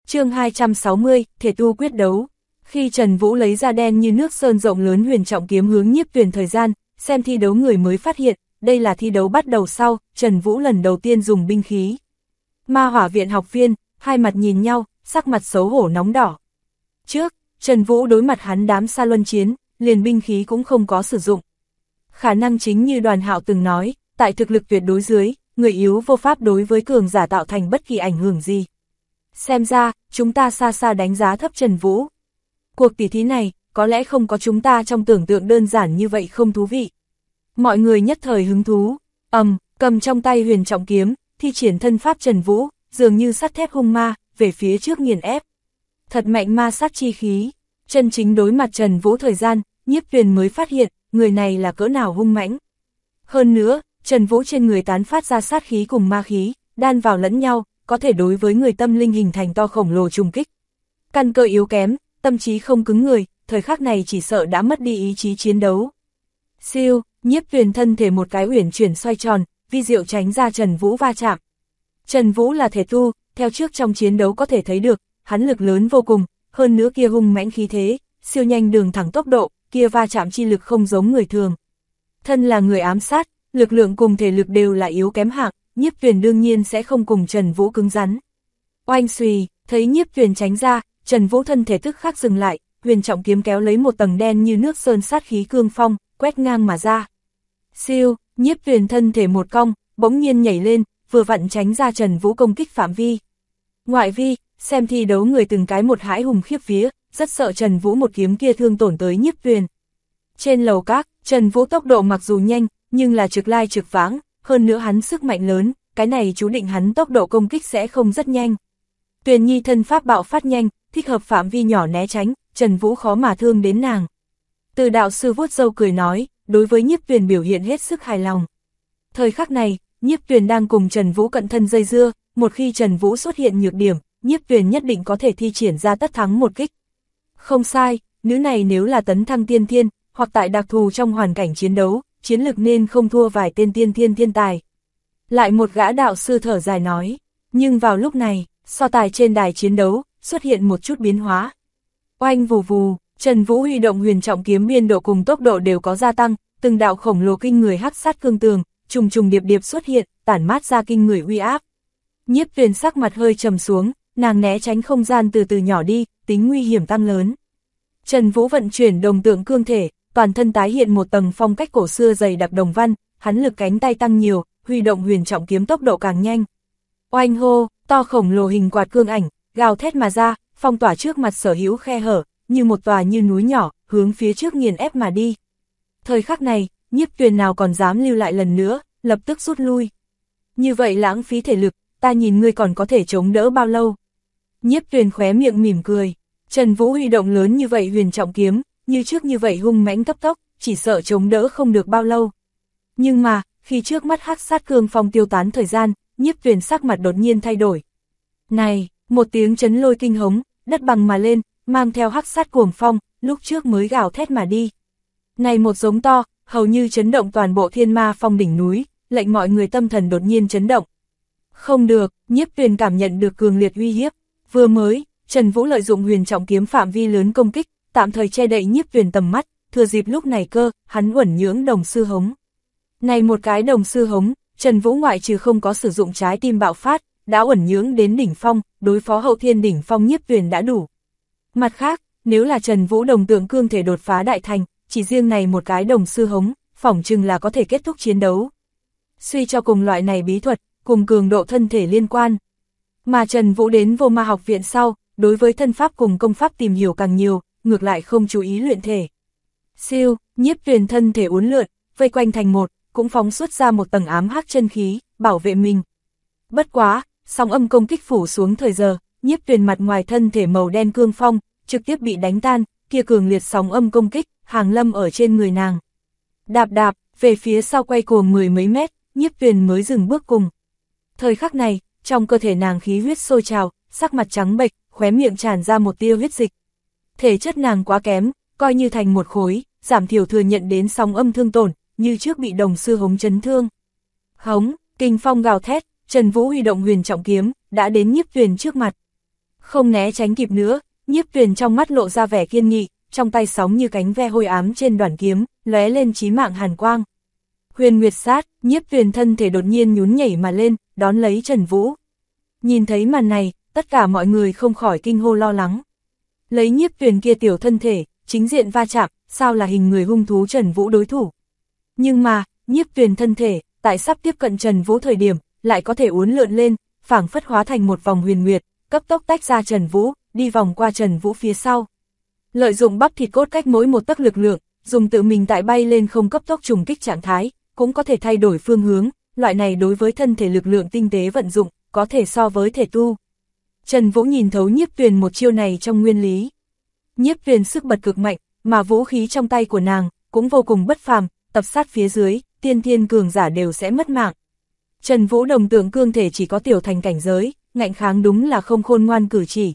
Chương 260, thể tu quyết đấu. Khi Trần Vũ lấy ra đen như nước sơn rộng lớn huyền trọng kiếm hướng Nhiếp Tuyền thời gian, xem thi đấu người mới phát hiện, đây là thi đấu bắt đầu sau, Trần Vũ lần đầu tiên dùng binh khí. Ma Hỏa Viện học viên, hai mặt nhìn nhau, sắc mặt xấu hổ nóng đỏ. Trước, Trần Vũ đối mặt hắn đám Sa Luân chiến, liền binh khí cũng không có sử dụng. Khả năng chính như Đoàn Hạo từng nói, tại thực lực tuyệt đối dưới, người yếu vô pháp đối với cường giả tạo thành bất kỳ ảnh hưởng gì. Xem ra, chúng ta xa xa đánh giá thấp Trần Vũ. Cuộc tỉ thí này, có lẽ không có chúng ta trong tưởng tượng đơn giản như vậy không thú vị. Mọi người nhất thời hứng thú, cầm trong tay huyền trọng kiếm, thi triển thân pháp Trần Vũ, dường như sắt thép hung ma, về phía trước nghiền ép. Thật mạnh ma sát chi khí, chân chính đối mặt Trần Vũ thời gian, Nhiếp Tuyền mới phát hiện, người này là cỡ nào hung mãnh. Hơn nữa, Trần Vũ trên người tán phát ra sát khí cùng ma khí, đan vào lẫn nhau, có thể đối với người tâm linh hình thành to khổng lồ trùng kích. Căn cơ yếu kém, tâm trí không cứng người, thời khắc này chỉ sợ đã mất đi ý chí chiến đấu. Siêu, Nhiếp Tuyền thân thể một cái uyển chuyển xoay tròn, vi diệu tránh ra Trần Vũ va chạm. Trần Vũ là thể tu, theo trước trong chiến đấu có thể thấy được, hắn lực lớn vô cùng, hơn nữa kia hung mãnh khí thế, siêu nhanh đường thẳng tốc độ, kia va chạm chi lực không giống người thường. Thân là người ám sát, lực lượng cùng thể lực đều là yếu kém hạng, Nhiếp Tuyền đương nhiên sẽ không cùng Trần Vũ cứng rắn. Oanh xùy, thấy Nhiếp Tuyền tránh ra, Trần Vũ thân thể tức khắc dừng lại, huyền trọng kiếm kéo lấy một tầng đen như nước sơn sát khí cương phong, quét ngang mà ra. Siêu, Nhiếp Tuyền thân thể một cong, bỗng nhiên nhảy lên, vừa vặn tránh ra Trần Vũ công kích phạm vi. Ngoại vi, xem thi đấu người từng cái một hãi hùng khiếp vía, rất sợ Trần Vũ một kiếm kia thương tổn tới Nhiếp Tuyền. Trên lầu các, Trần Vũ tốc độ mặc dù nhanh, nhưng là trực lai trực vãng, hơn nữa hắn sức mạnh lớn, cái này chú định hắn tốc độ công kích sẽ không rất nhanh. Tuyền Nhi thân pháp bạo phát nhanh, thích hợp phạm vi nhỏ né tránh, Trần Vũ khó mà thương đến nàng. Từ đạo sư vuốt râu cười nói, đối với Nhiếp Tuyền biểu hiện hết sức hài lòng. Thời khắc này, Nhiếp Tuyền đang cùng Trần Vũ cận thân dây dưa, một khi Trần Vũ xuất hiện nhược điểm, Nhiếp Tuyền nhất định có thể thi triển ra tất thắng một kích. Không sai, nữ này nếu là tấn thăng tiên thiên, hoặc tại đặc thù trong hoàn cảnh chiến đấu, chiến lực nên không thua vài tên tiên thiên thiên tài. Lại một gã đạo sư thở dài nói, nhưng vào lúc này, so tài trên đài chiến đấu, xuất hiện một chút biến hóa. Oanh vù vù, Trần Vũ huy động huyền trọng kiếm biên độ cùng tốc độ đều có gia tăng, từng đạo khổng lồ kinh người hắc sát cương tường, trùng trùng điệp điệp xuất hiện, tản mát ra kinh người uy áp. Nhiếp Tuyền sắc mặt hơi trầm xuống, nàng né tránh không gian từ từ nhỏ đi, tính nguy hiểm tăng lớn. Trần Vũ vận chuyển đồng tượng cương thể, toàn thân tái hiện một tầng phong cách cổ xưa dày đặc đồng văn, hắn lực cánh tay tăng nhiều, huy động huyền trọng kiếm tốc độ càng nhanh. Oanh hô, to khổng lồ hình quạt cương ảnh, gào thét mà ra, phong tỏa trước mặt sở hữu khe hở, như một tòa như núi nhỏ, hướng phía trước nghiền ép mà đi. Thời khắc này, Nhiếp Tuyền nào còn dám lưu lại lần nữa, lập tức rút lui. Như vậy lãng phí thể lực, ta nhìn ngươi còn có thể chống đỡ bao lâu. Nhiếp Tuyền khóe miệng mỉm cười, Trần Vũ huy động lớn như vậy huyền trọng kiếm, như trước như vậy hung mãnh cấp tốc, chỉ sợ chống đỡ không được bao lâu. Nhưng mà, khi trước mắt hắc sát cương phong tiêu tán thời gian, Nhiếp Tuyền sắc mặt đột nhiên thay đổi. Này, một tiếng chấn lôi kinh hống, đất bằng mà lên, mang theo hắc sát cuồng phong, lúc trước mới gào thét mà đi. Này một giống to, hầu như chấn động toàn bộ Thiên Ma Phong đỉnh núi, lệnh mọi người tâm thần đột nhiên chấn động. Không được, Nhiếp Tuyền cảm nhận được cường liệt uy hiếp. Vừa mới, Trần Vũ lợi dụng huyền trọng kiếm phạm vi lớn công kích, tạm thời che đậy Nhiếp Tuyền tầm mắt, thừa dịp lúc này hắn uẩn nhưỡng đồng sư hống. Này một cái đồng sư hống, Trần Vũ ngoại trừ không có sử dụng trái tim bạo phát, đã uẩn nhưỡng đến đỉnh phong, đối phó hậu thiên đỉnh phong Nhiếp Tuyền đã đủ. Mặt khác, nếu là Trần Vũ đồng tượng cương thể đột phá đại thành, chỉ riêng này một cái đồng sư hống, phỏng chừng là có thể kết thúc chiến đấu. Suy cho cùng loại này bí thuật, cùng cường độ thân thể liên quan. Mà Trần Vũ đến Vô Ma học viện sau, đối với thân pháp cùng công pháp tìm hiểu càng nhiều, ngược lại không chú ý luyện thể. Siêu, Nhiếp Tuyền thân thể uốn lượn, vây quanh thành một, cũng phóng xuất ra một tầng ám hắc chân khí, bảo vệ mình. Bất quá, sóng âm công kích phủ xuống thời giờ, Nhiếp Tuyền mặt ngoài thân thể màu đen cương phong, trực tiếp bị đánh tan, kia cường liệt sóng âm công kích, hàng lâm ở trên người nàng. Đạp đạp, về phía sau quay cuồng 10 mấy mét, Nhiếp Tuyền mới dừng bước cùng. Thời khắc này, trong cơ thể nàng khí huyết sôi trào, sắc mặt trắng bệch, khóe miệng tràn ra một tia huyết dịch. Thể chất nàng quá kém, coi như thành một khối, giảm thiểu thừa nhận đến sóng âm thương tổn, như trước bị đồng sư hống chấn thương. Hống, kinh phong gào thét, Trần Vũ huy động huyền trọng kiếm, đã đến Nhiếp Tuyền trước mặt. Không né tránh kịp nữa, Nhiếp Tuyền trong mắt lộ ra vẻ kiên nghị, trong tay sóng như cánh ve hôi ám trên đoàn kiếm, lóe lên chí mạng hàn quang. Huyền Nguyệt sát, Nhiếp Tuyền thân thể đột nhiên nhún nhảy mà lên, đón lấy Trần Vũ. Nhìn thấy màn này, tất cả mọi người không khỏi kinh hô lo lắng. Lấy Nhiếp Tuyền kia tiểu thân thể, chính diện va chạm, sao là hình người hung thú Trần Vũ đối thủ. Nhưng mà, Nhiếp Tuyền thân thể, tại sắp tiếp cận Trần Vũ thời điểm, lại có thể uốn lượn lên, phảng phất hóa thành một vòng huyền nguyệt, cấp tốc tách ra Trần Vũ, đi vòng qua Trần Vũ phía sau. Lợi dụng bắp thịt cốt cách mỗi một tấc lực lượng, dùng tự mình tại bay lên không cấp tốc trùng kích trạng thái, cũng có thể thay đổi phương hướng, loại này đối với thân thể lực lượng tinh tế vận dụng, có thể so với thể tu. Trần Vũ nhìn thấu Nhiếp Tuyền một chiêu này trong nguyên lý. Nhiếp Tuyền sức bật cực mạnh, mà vũ khí trong tay của nàng cũng vô cùng bất phàm, tập sát phía dưới, tiên thiên cường giả đều sẽ mất mạng. Trần Vũ đồng tượng cương thể chỉ có tiểu thành cảnh giới, ngạnh kháng đúng là không khôn ngoan cử chỉ.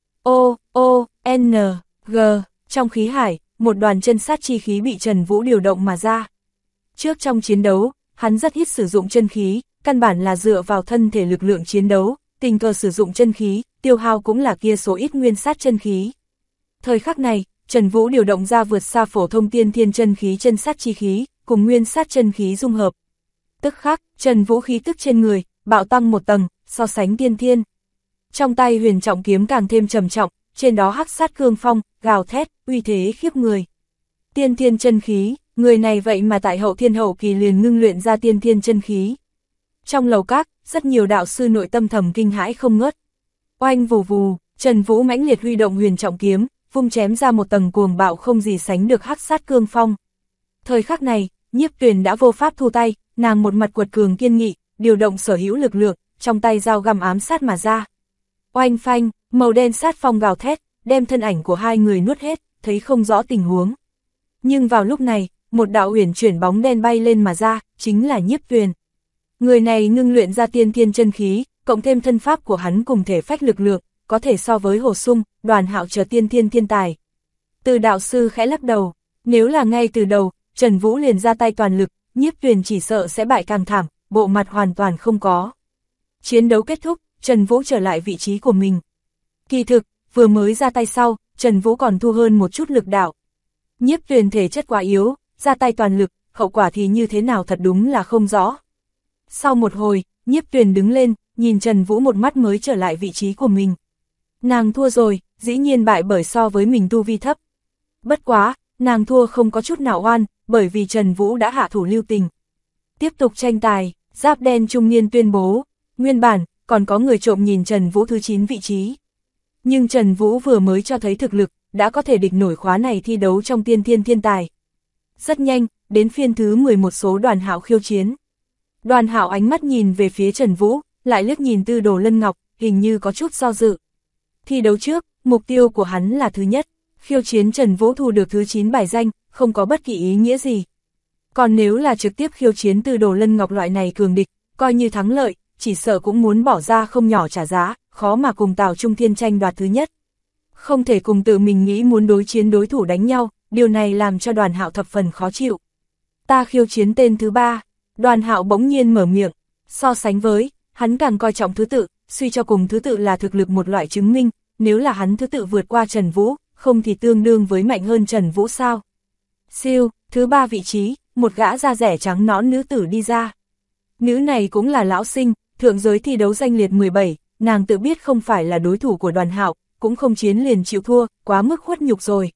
G, trong khí hải, một đoàn chân sát chi khí bị Trần Vũ điều động mà ra. Trước trong chiến đấu, hắn rất ít sử dụng chân khí, căn bản là dựa vào thân thể lực lượng chiến đấu, tình cờ sử dụng chân khí, tiêu hao cũng là kia số ít nguyên sát chân khí. Thời khắc này, Trần Vũ điều động ra vượt xa phổ thông tiên thiên chân khí chân sát chi khí, cùng nguyên sát chân khí dung hợp. Tức khắc, Trần Vũ khí tức trên người, bạo tăng một tầng, so sánh tiên thiên. Trong tay huyền trọng kiếm càng thêm trầm trọng, trên đó hắc sát cương phong, gào thét, uy thế khiếp người. Tiên thiên chân khí, người này vậy mà tại hậu thiên hậu kỳ liền ngưng luyện ra tiên thiên chân khí. Trong lầu các, rất nhiều đạo sư nội tâm thầm kinh hãi không ngớt. Oanh vù vù, Trần Vũ mãnh liệt huy động huyền trọng kiếm, vung chém ra một tầng cuồng bạo không gì sánh được hắc sát cương phong. Thời khắc này, Nhiếp Tuyền đã vô pháp thu tay, nàng một mặt quật cường kiên nghị, điều động sở hữu lực lượng, trong tay dao găm ám sát mà ra. Oanh phanh, màu đen sát phong gào thét, đem thân ảnh của hai người nuốt hết, thấy không rõ tình huống. Nhưng vào lúc này, một đạo uyển chuyển bóng đen bay lên mà ra, chính là Nhiếp Tuyền. Người này ngưng luyện ra tiên thiên chân khí, cộng thêm thân pháp của hắn cùng thể phách lực lượng, có thể so với Hồ Sung, Đoàn Hạo chờ tiên thiên thiên tài. Từ đạo sư khẽ lắc đầu, nếu là ngay từ đầu, Trần Vũ liền ra tay toàn lực, Nhiếp Tuyền chỉ sợ sẽ bại càng thảm, bộ mặt hoàn toàn không có. Chiến đấu kết thúc, Trần Vũ trở lại vị trí của mình. Kỳ thực, vừa mới ra tay sau, Trần Vũ còn thu hơn một chút lực đạo. Nhiếp Tuyền thể chất quá yếu, ra tay toàn lực, hậu quả thì như thế nào thật đúng là không rõ. Sau một hồi, Nhiếp Tuyền đứng lên, nhìn Trần Vũ một mắt mới trở lại vị trí của mình. Nàng thua rồi, dĩ nhiên bại bởi so với mình tu vi thấp. Bất quá, nàng thua không có chút nào oan, bởi vì Trần Vũ đã hạ thủ lưu tình. Tiếp tục tranh tài, Giáp Đen trung niên tuyên bố, nguyên bản, còn có người trộm nhìn Trần Vũ thứ 9 vị trí. Nhưng Trần Vũ vừa mới cho thấy thực lực, đã có thể địch nổi khóa này thi đấu trong tiên thiên thiên tài. Rất nhanh, đến phiên thứ 11 số Đoàn Hạo khiêu chiến. Đoàn Hạo ánh mắt nhìn về phía Trần Vũ, lại liếc nhìn Tư Đồ Lân Ngọc, hình như có chút do dự. Thi đấu trước, mục tiêu của hắn là thứ nhất, khiêu chiến Trần Vũ thu được thứ 9 bài danh, không có bất kỳ ý nghĩa gì. Còn nếu là trực tiếp khiêu chiến Tư Đồ Lân Ngọc loại này cường địch, coi như thắng lợi, chỉ sợ cũng muốn bỏ ra không nhỏ trả giá, khó mà cùng Tào Trung Thiên tranh đoạt thứ nhất. Không thể cùng tự mình nghĩ muốn đối chiến đối thủ đánh nhau, điều này làm cho Đoàn Hạo thập phần khó chịu. Ta khiêu chiến tên thứ 3, Đoàn Hạo bỗng nhiên mở miệng, so sánh với, hắn càng coi trọng thứ tự, suy cho cùng thứ tự là thực lực một loại chứng minh, nếu là hắn thứ tự vượt qua Trần Vũ, không thì tương đương với mạnh hơn Trần Vũ sao. Siêu, thứ 3 vị trí, một gã da rẻ trắng nõn nữ tử đi ra. Nữ này cũng là lão sinh, thượng giới thi đấu danh liệt 17, nàng tự biết không phải là đối thủ của Đoàn Hạo, cũng không chiến liền chịu thua, quá mức khuất nhục rồi.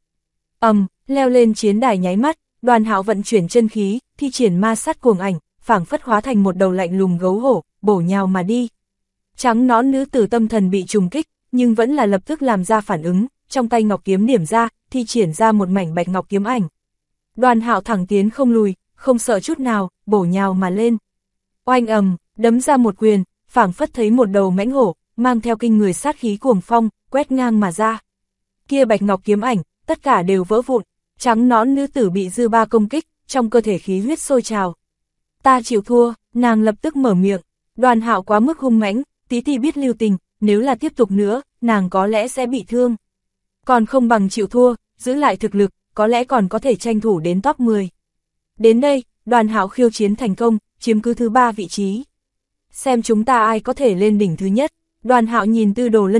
Leo lên chiến đài nháy mắt, Đoàn Hạo vận chuyển chân khí, thi triển ma sát cuồng ảnh, phảng phất hóa thành một đầu lạnh lùng gấu hổ, bổ nhào mà đi. Trắng nõn nữ tử tâm thần bị trùng kích, nhưng vẫn là lập tức làm ra phản ứng, trong tay ngọc kiếm điểm ra, thi triển ra một mảnh bạch ngọc kiếm ảnh. Đoàn Hạo thẳng tiến không lùi, không sợ chút nào, bổ nhào mà lên. Oanh đấm ra một quyền, phảng phất thấy một đầu mãnh hổ, mang theo kinh người sát khí cuồng phong, quét ngang mà ra. Kia bạch ngọc kiếm ảnh, tất cả đều vỡ vụn, trắng nõn nữ tử bị dư ba công kích, trong cơ thể khí huyết sôi trào. Ta chịu thua, nàng lập tức mở miệng, Đoàn Hạo quá mức hung mãnh, tí ti biết lưu tình, nếu là tiếp tục nữa, nàng có lẽ sẽ bị thương. Còn không bằng chịu thua, giữ lại thực lực, có lẽ còn có thể tranh thủ đến top 10. Đến đây, Đoàn Hạo khiêu chiến thành công, chiếm cứ thứ 3 vị trí. Xem chúng ta ai có thể lên đỉnh thứ nhất. Đoàn Hạo nhìn Tư Đồ Lân Ngọc,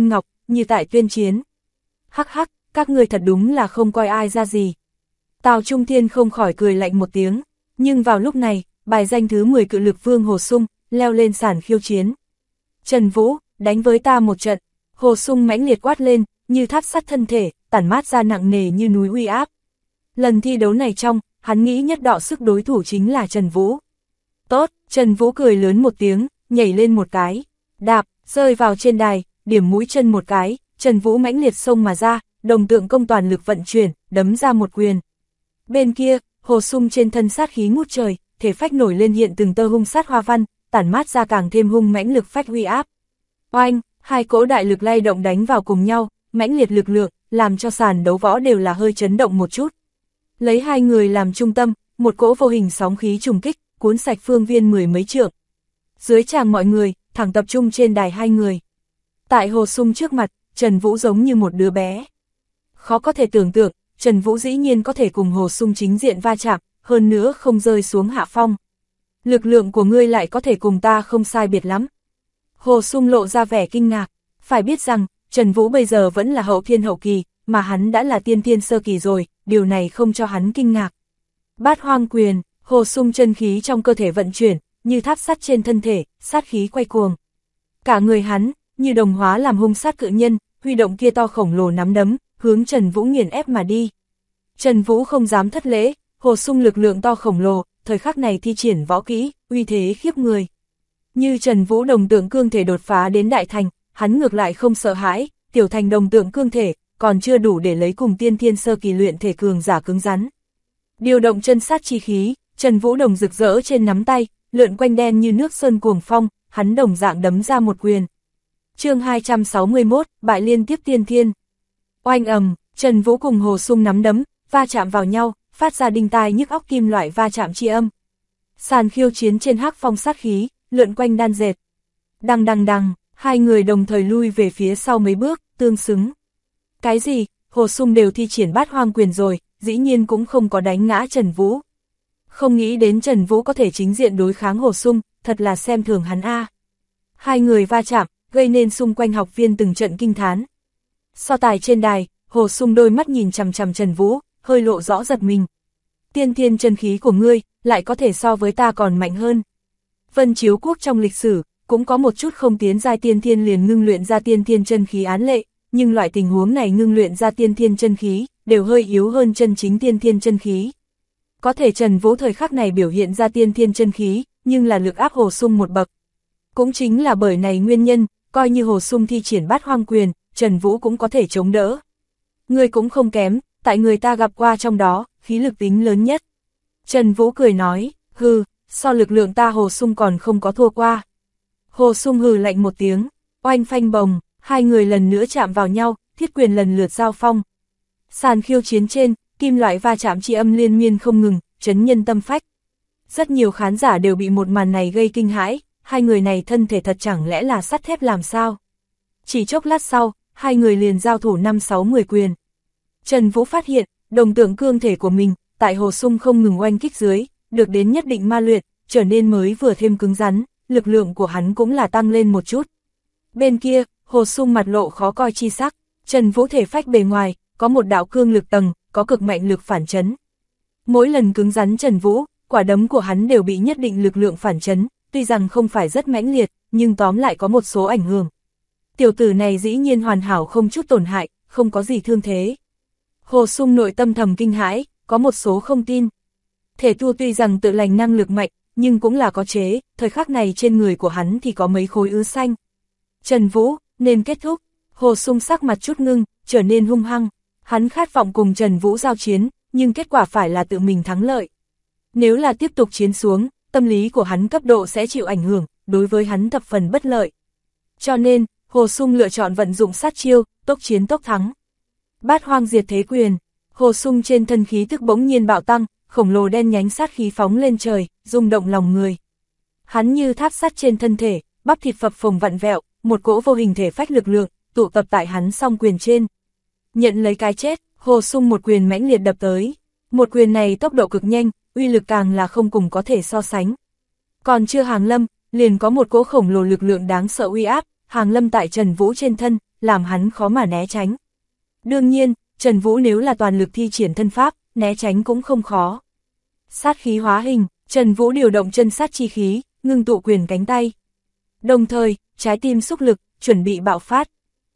như tại tuyên chiến. Hắc hắc, các ngươi thật đúng là không coi ai ra gì. Tào Trung Thiên không khỏi cười lạnh một tiếng, nhưng vào lúc này, bài danh thứ 10 cự lực vương Hồ Sung, leo lên sàn khiêu chiến. Trần Vũ, đánh với ta một trận, Hồ Sung mãnh liệt quát lên, như tháp sắt thân thể, tản mát ra nặng nề như núi uy áp. Lần thi đấu này trong, hắn nghĩ nhất đọ sức đối thủ chính là Trần Vũ. Tốt, Trần Vũ cười lớn một tiếng, nhảy lên một cái, đạp, rơi vào trên đài, điểm mũi chân một cái, Trần Vũ mãnh liệt xông mà ra, đồng tượng công toàn lực vận chuyển, đấm ra một quyền. Bên kia, Hồ Sung trên thân sát khí ngút trời, thể phách nổi lên hiện từng tơ hung sát hoa văn, tản mát ra càng thêm hung mãnh lực phách uy áp. Oanh, hai cỗ đại lực lay động đánh vào cùng nhau, mãnh liệt lực lượng, làm cho sàn đấu võ đều là hơi chấn động một chút. Lấy hai người làm trung tâm, một cỗ vô hình sóng khí trùng kích, cuốn sạch phương viên mười mấy trượng. Dưới tràng mọi người, thẳng tập trung trên đài hai người. Tại Hồ Sung trước mặt, Trần Vũ giống như một đứa bé. Khó có thể tưởng tượng, Trần Vũ dĩ nhiên có thể cùng Hồ Sung chính diện va chạm, hơn nữa không rơi xuống hạ phong. Lực lượng của ngươi lại có thể cùng ta không sai biệt lắm. Hồ Sung lộ ra vẻ kinh ngạc, phải biết rằng, Trần Vũ bây giờ vẫn là hậu thiên hậu kỳ, mà hắn đã là tiên thiên sơ kỳ rồi, điều này không cho hắn kinh ngạc. Bát hoang quyền, Hồ Sung chân khí trong cơ thể vận chuyển, như tháp sắt trên thân thể, sát khí quay cuồng. Cả người hắn, như đồng hóa làm hung sát cự nhân, huy động kia to khổng lồ nắm đấm, hướng Trần Vũ nghiền ép mà đi. Trần Vũ không dám thất lễ, Hồ Sung lực lượng to khổng lồ, thời khắc này thi triển võ kỹ, uy thế khiếp người. Như Trần Vũ đồng tượng cương thể đột phá đến đại thành, hắn ngược lại không sợ hãi, tiểu thành đồng tượng cương thể, còn chưa đủ để lấy cùng tiên thiên sơ kỳ luyện thể cường giả cứng rắn. Điều động chân sát chi khí, Trần Vũ đồng rực rỡ trên nắm tay, lượn quanh đen như nước sơn cuồng phong, hắn đồng dạng đấm ra một quyền. Chương 261, bại liên tiếp tiên thiên. Oanh ầm, Trần Vũ cùng Hồ Sung nắm đấm, va chạm vào nhau, phát ra đinh tai nhức óc kim loại va chạm chi âm. Sàn khiêu chiến trên hắc phong sát khí, lượn quanh đan dệt. Đằng đằng đằng, hai người đồng thời lui về phía sau mấy bước, tương xứng. Cái gì, Hồ Sung đều thi triển bát hoang quyền rồi, dĩ nhiên cũng không có đánh ngã Trần Vũ. Không nghĩ đến Trần Vũ có thể chính diện đối kháng Hồ Sung, thật là xem thường hắn a. Hai người va chạm, gây nên xung quanh học viên từng trận kinh thán. So tài trên đài, Hồ Sung đôi mắt nhìn chằm chằm Trần Vũ, hơi lộ rõ giật mình. Tiên thiên chân khí của ngươi, lại có thể so với ta còn mạnh hơn. Vân Chiếu Quốc trong lịch sử, cũng có một chút không tiến giai tiên thiên liền ngưng luyện ra tiên thiên chân khí án lệ, nhưng loại tình huống này ngưng luyện ra tiên thiên chân khí, đều hơi yếu hơn chân chính tiên thiên chân khí. Có thể Trần Vũ thời khắc này biểu hiện ra tiên thiên chân khí, nhưng là lực áp Hồ Sung một bậc. Cũng chính là bởi này nguyên nhân, coi như Hồ Sung thi triển bát hoang quyền, Trần Vũ cũng có thể chống đỡ. Ngươi cũng không kém, tại người ta gặp qua trong đó, khí lực tính lớn nhất. Trần Vũ cười nói, hừ, so lực lượng ta Hồ Sung còn không có thua qua. Hồ Sung hừ lạnh một tiếng, oanh phanh bồng, hai người lần nữa chạm vào nhau, thiết quyền lần lượt giao phong. Sàn khiêu chiến trên, kim loại va chạm chi âm liên miên không ngừng, chấn nhân tâm phách. Rất nhiều khán giả đều bị một màn này gây kinh hãi, hai người này thân thể thật chẳng lẽ là sắt thép làm sao. Chỉ chốc lát sau, hai người liền giao thủ 5-6-10 quyền. Trần Vũ phát hiện, đồng tượng cương thể của mình, tại Hồ Sung không ngừng oanh kích dưới, được đến nhất định ma luyện, trở nên mới vừa thêm cứng rắn, lực lượng của hắn cũng là tăng lên một chút. Bên kia, Hồ Sung mặt lộ khó coi chi sắc, Trần Vũ thể phách bề ngoài, có một đạo cương lực tầng, có cực mạnh lực phản chấn. Mỗi lần cứng rắn Trần Vũ, quả đấm của hắn đều bị nhất định lực lượng phản chấn, tuy rằng không phải rất mãnh liệt, nhưng tóm lại có một số ảnh hưởng. Tiểu tử này dĩ nhiên hoàn hảo không chút tổn hại, không có gì thương thế. Hồ Sung nội tâm thầm kinh hãi, có một số không tin. Thể tu tuy rằng tự lành năng lực mạnh, nhưng cũng là có chế, thời khắc này trên người của hắn thì có mấy khối ứ xanh. Trần Vũ, nên kết thúc. Hồ Sung sắc mặt chút ngưng, trở nên hung hăng. Hắn khát vọng cùng Trần Vũ giao chiến, nhưng kết quả phải là tự mình thắng lợi. Nếu là tiếp tục chiến xuống, tâm lý của hắn cấp độ sẽ chịu ảnh hưởng, đối với hắn thập phần bất lợi. Cho nên, Hồ Sung lựa chọn vận dụng sát chiêu, tốc chiến tốc thắng. Bát hoang diệt thế quyền, Hồ Sung trên thân khí tức bỗng nhiên bạo tăng, khổng lồ đen nhánh sát khí phóng lên trời, rung động lòng người. Hắn như tháp sắt trên thân thể, bắp thịt phập phồng vặn vẹo, một cỗ vô hình thể phách lực lượng, tụ tập tại hắn song quyền trên. Nhận lấy cái chết, Hồ Sung một quyền mãnh liệt đập tới. Một quyền này tốc độ cực nhanh, uy lực càng là không cùng có thể so sánh. Còn chưa hàng lâm, liền có một cỗ khổng lồ lực lượng đáng sợ uy áp, hàng lâm tại Trần Vũ trên thân, làm hắn khó mà né tránh. Đương nhiên, Trần Vũ nếu là toàn lực thi triển thân pháp, né tránh cũng không khó. Sát khí hóa hình, Trần Vũ điều động chân sát chi khí, ngưng tụ quyền cánh tay. Đồng thời, trái tim xúc lực, chuẩn bị bạo phát.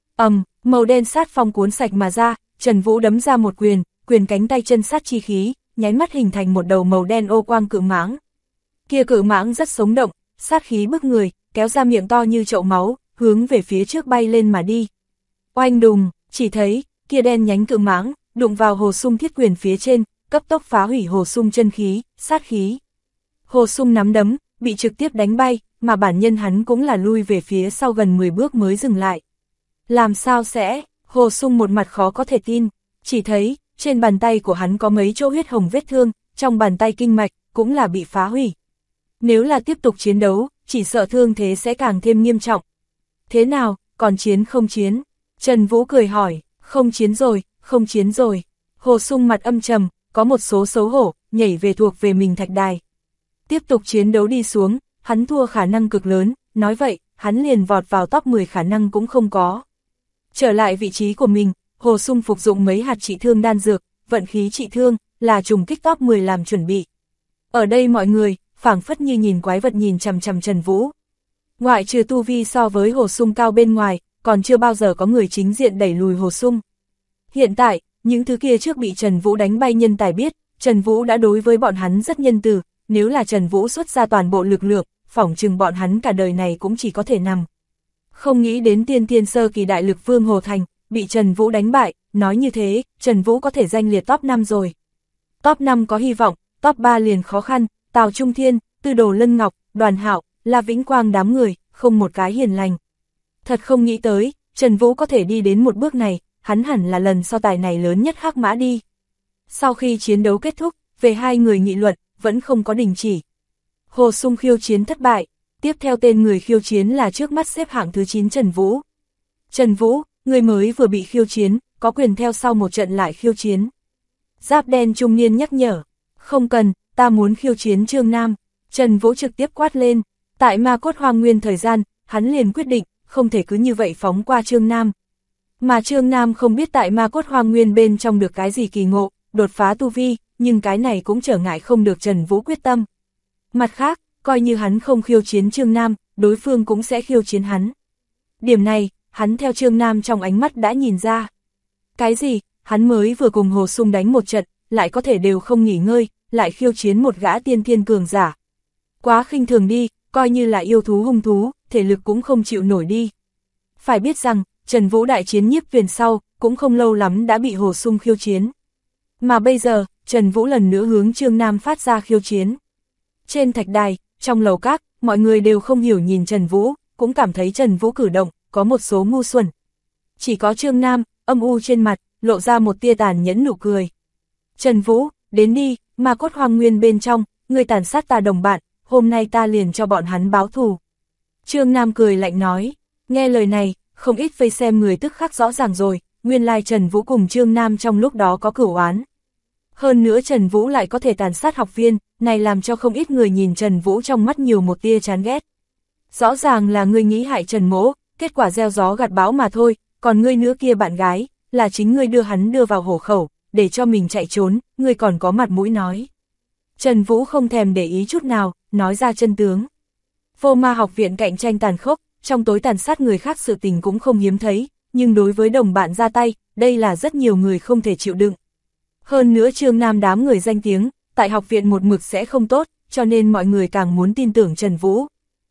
Màu đen sát phong cuốn sạch mà ra, Trần Vũ đấm ra một quyền, quyền cánh tay chân sát chi khí, nháy mắt hình thành một đầu màu đen ô quang cự mãng. Kia cự mãng rất sống động, sát khí bức người, kéo ra miệng to như chậu máu, hướng về phía trước bay lên mà đi. Oanh đùng, chỉ thấy, kia đen nhánh cự mãng, đụng vào Hồ Sung thiết quyền phía trên, cấp tốc phá hủy Hồ Sung chân khí, sát khí. Hồ Sung nắm đấm, bị trực tiếp đánh bay, mà bản nhân hắn cũng là lui về phía sau gần 10 bước mới dừng lại. Làm sao sẽ, Hồ Sung một mặt khó có thể tin, chỉ thấy, trên bàn tay của hắn có mấy chỗ huyết hồng vết thương, trong bàn tay kinh mạch, cũng là bị phá hủy. Nếu là tiếp tục chiến đấu, chỉ sợ thương thế sẽ càng thêm nghiêm trọng. Thế nào, còn chiến không chiến? Trần Vũ cười hỏi, không chiến rồi, không chiến rồi. Hồ Sung mặt âm trầm, có một số xấu hổ, nhảy về thuộc về mình thạch đài. Tiếp tục chiến đấu đi xuống, hắn thua khả năng cực lớn, nói vậy, hắn liền vọt vào top 10 khả năng cũng không có. Trở lại vị trí của mình, Hồ Sung phục dụng mấy hạt trị thương đan dược, vận khí trị thương, là trùng kích top 10 làm chuẩn bị. Ở đây mọi người, phảng phất như nhìn quái vật nhìn chằm chằm Trần Vũ. Ngoại trừ tu vi so với Hồ Sung cao bên ngoài, còn chưa bao giờ có người chính diện đẩy lùi Hồ Sung. Hiện tại, những thứ kia trước bị Trần Vũ đánh bay nhân tài biết, Trần Vũ đã đối với bọn hắn rất nhân từ, nếu là Trần Vũ xuất ra toàn bộ lực lượng, phỏng chừng bọn hắn cả đời này cũng chỉ có thể nằm. Không nghĩ đến tiên thiên sơ kỳ đại lực vương Hồ Thành, bị Trần Vũ đánh bại, nói như thế, Trần Vũ có thể danh liệt top 5 rồi. Top 5 có hy vọng, top 3 liền khó khăn, Tào Trung Thiên, Tư Đồ Lân Ngọc, Đoàn Hạo, La Vĩnh Quang đám người, không một cái hiền lành. Thật không nghĩ tới, Trần Vũ có thể đi đến một bước này, hắn hẳn là lần so tài này lớn nhất Hắc Mã đi. Sau khi chiến đấu kết thúc, về hai người nghị luận, vẫn không có đình chỉ. Hồ Sung khiêu chiến thất bại, tiếp theo tên người khiêu chiến là trước mắt xếp hạng thứ 9 Trần Vũ. Trần Vũ, người mới vừa bị khiêu chiến, có quyền theo sau một trận lại khiêu chiến. Giáp đen trung niên nhắc nhở, không cần, ta muốn khiêu chiến Trương Nam. Trần Vũ trực tiếp quát lên, tại Ma Cốt Hoang Nguyên thời gian, hắn liền quyết định, không thể cứ như vậy phóng qua Trương Nam. Mà Trương Nam không biết tại Ma Cốt Hoang Nguyên bên trong được cái gì kỳ ngộ, đột phá tu vi, nhưng cái này cũng trở ngại không được Trần Vũ quyết tâm. Mặt khác, coi như hắn không khiêu chiến Trương Nam, đối phương cũng sẽ khiêu chiến hắn. Điểm này, hắn theo Trương Nam trong ánh mắt đã nhìn ra. Cái gì, hắn mới vừa cùng Hồ Sung đánh một trận, lại có thể đều không nghỉ ngơi, lại khiêu chiến một gã tiên thiên cường giả. Quá khinh thường đi, coi như là yêu thú hung thú, thể lực cũng không chịu nổi đi. Phải biết rằng, Trần Vũ đại chiến Nhiếp Viền sau, cũng không lâu lắm đã bị Hồ Sung khiêu chiến. Mà bây giờ, Trần Vũ lần nữa hướng Trương Nam phát ra khiêu chiến. Trên thạch đài, trong lầu các, mọi người đều không hiểu nhìn Trần Vũ, cũng cảm thấy Trần Vũ cử động, có một số ngu xuẩn. Chỉ có Trương Nam, âm u trên mặt, lộ ra một tia tàn nhẫn nụ cười. Trần Vũ, đến đi, Ma Cốt Hoang Nguyên bên trong, người tàn sát ta đồng bạn, hôm nay ta liền cho bọn hắn báo thù. Trương Nam cười lạnh nói, nghe lời này, không ít vây xem người tức khắc rõ ràng rồi, nguyên lai Trần Vũ cùng Trương Nam trong lúc đó có cửu oán. Hơn nữa Trần Vũ lại có thể tàn sát học viên, này làm cho không ít người nhìn Trần Vũ trong mắt nhiều một tia chán ghét. Rõ ràng là ngươi nghĩ hại Trần Mỗ, kết quả gieo gió gặt bão mà thôi, còn ngươi nữa kia bạn gái, là chính ngươi đưa hắn đưa vào hổ khẩu, để cho mình chạy trốn, ngươi còn có mặt mũi nói. Trần Vũ không thèm để ý chút nào, nói ra chân tướng. Vô Ma học viện cạnh tranh tàn khốc, trong tối tàn sát người khác sự tình cũng không hiếm thấy, nhưng đối với đồng bạn ra tay, đây là rất nhiều người không thể chịu đựng. Hơn nữa Trương Nam đám người danh tiếng, tại học viện một mực sẽ không tốt, cho nên mọi người càng muốn tin tưởng Trần Vũ.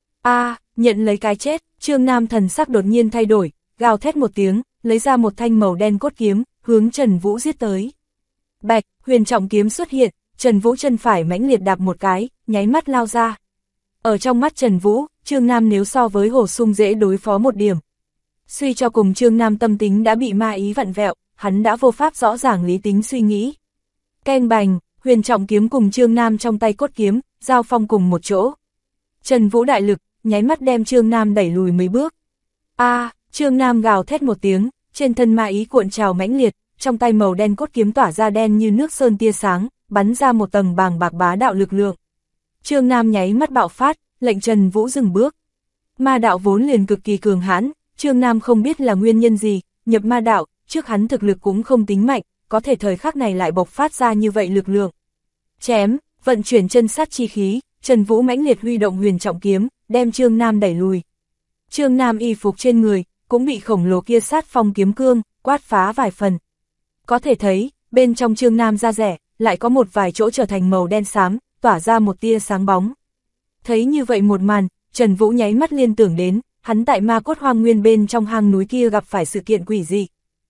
Nhận lấy cái chết, Trương Nam thần sắc đột nhiên thay đổi, gào thét một tiếng, lấy ra một thanh màu đen cốt kiếm, hướng Trần Vũ giết tới. Bạch, huyền trọng kiếm xuất hiện, Trần Vũ chân phải mãnh liệt đạp một cái, nháy mắt lao ra. Ở trong mắt Trần Vũ, Trương Nam nếu so với Hồ Sung dễ đối phó một điểm. Suy cho cùng Trương Nam tâm tính đã bị ma ý vặn vẹo, hắn đã vô pháp rõ ràng lý tính suy nghĩ. Keng bành, huyền trọng kiếm cùng Trương Nam trong tay cốt kiếm, giao phong cùng một chỗ. Trần Vũ đại lực, nháy mắt đem Trương Nam đẩy lùi mấy bước. Trương Nam gào thét một tiếng, trên thân ma ý cuộn trào mãnh liệt, trong tay màu đen cốt kiếm tỏa ra đen như nước sơn tia sáng, bắn ra một tầng bàng bạc bá đạo lực lượng. Trương Nam nháy mắt bạo phát, lệnh Trần Vũ dừng bước. Ma đạo vốn liền cực kỳ cường hãn, Trương Nam không biết là nguyên nhân gì, nhập ma đạo, trước hắn thực lực cũng không tính mạnh, có thể thời khắc này lại bộc phát ra như vậy lực lượng. Chém, vận chuyển chân sát chi khí, Trần Vũ mãnh liệt huy động huyền trọng kiếm, đem Trương Nam đẩy lùi. Trương Nam y phục trên người, cũng bị khổng lồ kia sát phong kiếm cương, quát phá vài phần. Có thể thấy, bên trong Trương Nam da rẻ, lại có một vài chỗ trở thành màu đen xám, tỏa ra một tia sáng bóng. Thấy như vậy một màn, Trần Vũ nháy mắt liên tưởng đến, hắn tại ma cốt hoang nguyên bên trong hang núi kia gặp phải sự kiện quỷ dị.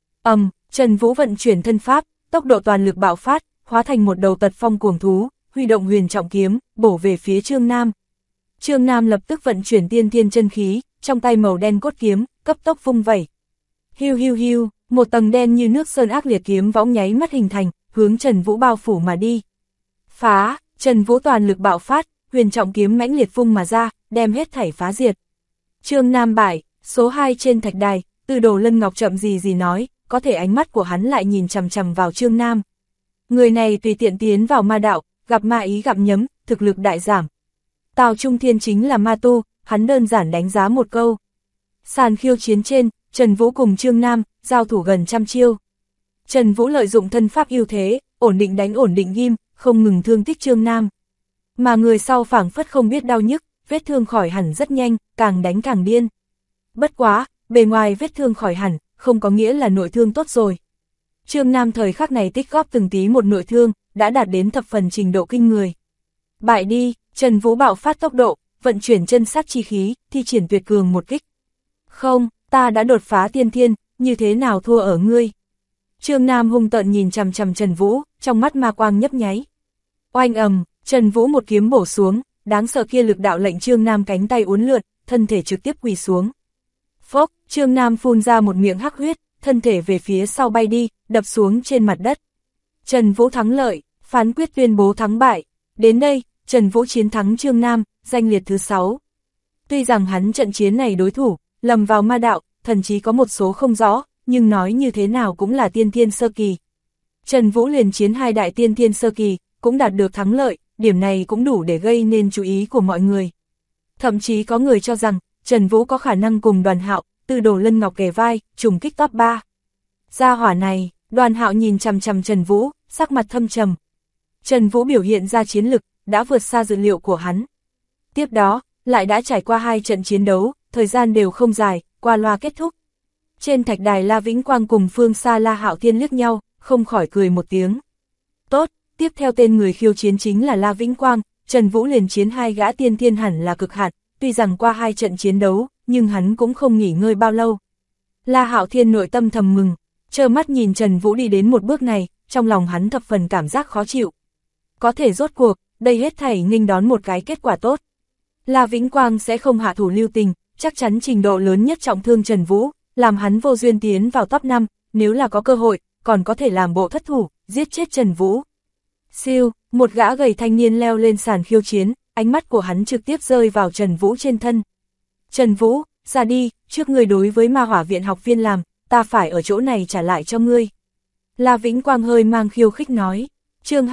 Trần Vũ vận chuyển thân pháp, tốc độ toàn lực bạo phát, hóa thành một đầu tật phong cuồng thú, huy động huyền trọng kiếm, bổ về phía Trương Nam. Trương Nam lập tức vận chuyển tiên thiên chân khí, trong tay màu đen cốt kiếm, cấp tốc vung vẩy. Hiu hiu hiu, một tầng đen như nước sơn ác liệt kiếm võng nháy mắt hình thành, hướng Trần Vũ bao phủ mà đi. Phá, Trần Vũ toàn lực bạo phát, huyền trọng kiếm mãnh liệt vung mà ra, đem hết thảy phá diệt. Trương Nam bại, số 2 trên thạch đài, Tư Đồ Lân Ngọc chậm gì nói, có thể ánh mắt của hắn lại nhìn chằm chằm vào Trương Nam. Người này tùy tiện tiến vào ma đạo, gặp ma ý gặp nhấm, thực lực đại giảm. Tào Trung Thiên chính là ma tu, hắn đơn giản đánh giá một câu. Sàn khiêu chiến trên, Trần Vũ cùng Trương Nam, giao thủ gần trăm chiêu. Trần Vũ lợi dụng thân pháp ưu thế, ổn định đánh ổn định ghim, không ngừng thương tích Trương Nam. Mà người sau phảng phất không biết đau nhức, vết thương khỏi hẳn rất nhanh, càng đánh càng điên. Bất quá, bề ngoài vết thương khỏi hẳn, không có nghĩa là nội thương tốt rồi. Trương Nam thời khắc này tích góp từng tí một nội thương, đã đạt đến thập phần trình độ kinh người. Bại đi, Trần Vũ bạo phát tốc độ, vận chuyển chân sát chi khí, thi triển tuyệt cường một kích. Không, ta đã đột phá tiên thiên, như thế nào thua ở ngươi? Trương Nam hung tợn nhìn chằm chằm Trần Vũ, trong mắt ma quang nhấp nháy. Oanh ầm, Trần Vũ một kiếm bổ xuống, đáng sợ kia lực đạo lệnh Trương Nam cánh tay uốn lượn, thân thể trực tiếp quỳ xuống. Phốc, Trương Nam phun ra một miệng hắc huyết, thân thể về phía sau bay đi, đập xuống trên mặt đất. Trần Vũ thắng lợi, phán quyết tuyên bố thắng bại. Đến đây, Trần Vũ chiến thắng Trương Nam, danh liệt thứ 6. Tuy rằng hắn trận chiến này đối thủ, lầm vào ma đạo, thậm chí có một số không rõ, nhưng nói như thế nào cũng là tiên thiên sơ kỳ. Trần Vũ liền chiến 2 đại tiên thiên sơ kỳ, cũng đạt được thắng lợi, điểm này cũng đủ để gây nên chú ý của mọi người. Thậm chí có người cho rằng, Trần Vũ có khả năng cùng Đoàn Hạo, Tư Đồ Lân Ngọc kề vai, trùng kích top 3. Gia hỏa này, Đoàn Hạo nhìn chằm chằm Trần Vũ, sắc mặt thâm trầm. Trần Vũ biểu hiện ra chiến lực, đã vượt xa dự liệu của hắn. Tiếp đó, lại đã trải qua 2 trận chiến đấu, thời gian đều không dài, qua loa kết thúc. Trên thạch đài La Vĩnh Quang cùng phương xa La Hạo Thiên liếc nhau, không khỏi cười một tiếng. Tốt, tiếp theo tên người khiêu chiến chính là La Vĩnh Quang, Trần Vũ liền chiến 2 gã tiên thiên hẳn là cực hạn, tuy rằng qua 2 trận chiến đấu, nhưng hắn cũng không nghỉ ngơi bao lâu. La Hạo Thiên nội tâm thầm mừng, trơ mắt nhìn Trần Vũ đi đến một bước này, trong lòng hắn thập phần cảm giác khó chịu. Có thể rốt cuộc, đây hết thảy nghênh đón một cái kết quả tốt. La Vĩnh Quang sẽ không hạ thủ lưu tình, chắc chắn trình độ lớn nhất trọng thương Trần Vũ, làm hắn vô duyên tiến vào top 5, nếu là có cơ hội, còn có thể làm bộ thất thủ, giết chết Trần Vũ. Siêu, một gã gầy thanh niên leo lên sàn khiêu chiến, ánh mắt của hắn trực tiếp rơi vào Trần Vũ trên thân. Trần Vũ, ra đi, trước ngươi đối với Ma Hỏa Viện học viên làm, ta phải ở chỗ này trả lại cho ngươi. La Vĩnh Quang hơi mang khiêu khích nói. Chương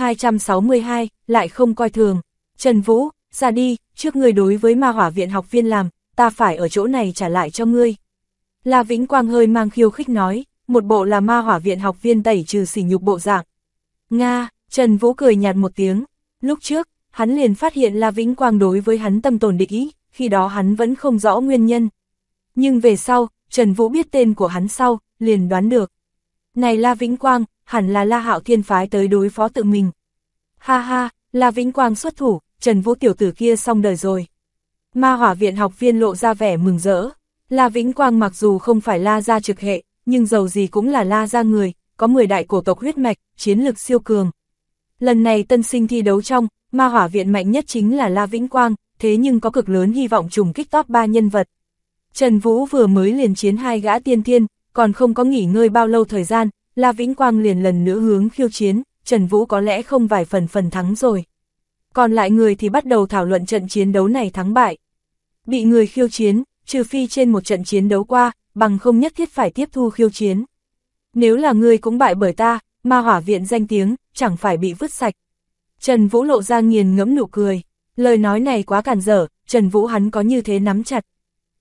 262, lại không coi thường. Trần Vũ, ra đi, trước ngươi đối với Ma Hỏa Viện học viên làm, ta phải ở chỗ này trả lại cho ngươi. La Vĩnh Quang hơi mang khiêu khích nói, một bộ là Ma Hỏa Viện học viên tẩy trừ sỉ nhục bộ dạng. Nga, Trần Vũ cười nhạt một tiếng, lúc trước, hắn liền phát hiện La Vĩnh Quang đối với hắn tâm tồn địch ý, khi đó hắn vẫn không rõ nguyên nhân. Nhưng về sau, Trần Vũ biết tên của hắn sau, liền đoán được. Này La Vĩnh Quang, hẳn là La Hạo Thiên phái tới đối phó tự mình. Ha ha, La Vĩnh Quang xuất thủ, Trần Vũ tiểu tử kia xong đời rồi. Ma Hỏa Viện học viên lộ ra vẻ mừng rỡ. La Vĩnh Quang mặc dù không phải La gia trực hệ, nhưng dầu gì cũng là La gia người, có 10 đại cổ tộc huyết mạch, chiến lực siêu cường. Lần này tân sinh thi đấu trong, Ma Hỏa Viện mạnh nhất chính là La Vĩnh Quang, thế nhưng có cực lớn hy vọng trùng kích top 3 nhân vật. Trần Vũ vừa mới liền chiến 2 gã tiên thiên, còn không có nghỉ ngơi bao lâu thời gian, La Vĩnh Quang liền lần nữa hướng khiêu chiến, Trần Vũ có lẽ không vài phần thắng rồi. Còn lại người thì bắt đầu thảo luận trận chiến đấu này thắng bại. Bị người khiêu chiến, trừ phi trên một trận chiến đấu qua, bằng không nhất thiết phải tiếp thu khiêu chiến. Nếu là người cũng bại bởi ta, Ma Hỏa Viện danh tiếng, chẳng phải bị vứt sạch. Trần Vũ lộ ra nghiền ngẫm nụ cười, lời nói này quá cản dở, Trần Vũ hắn có như thế nắm chặt.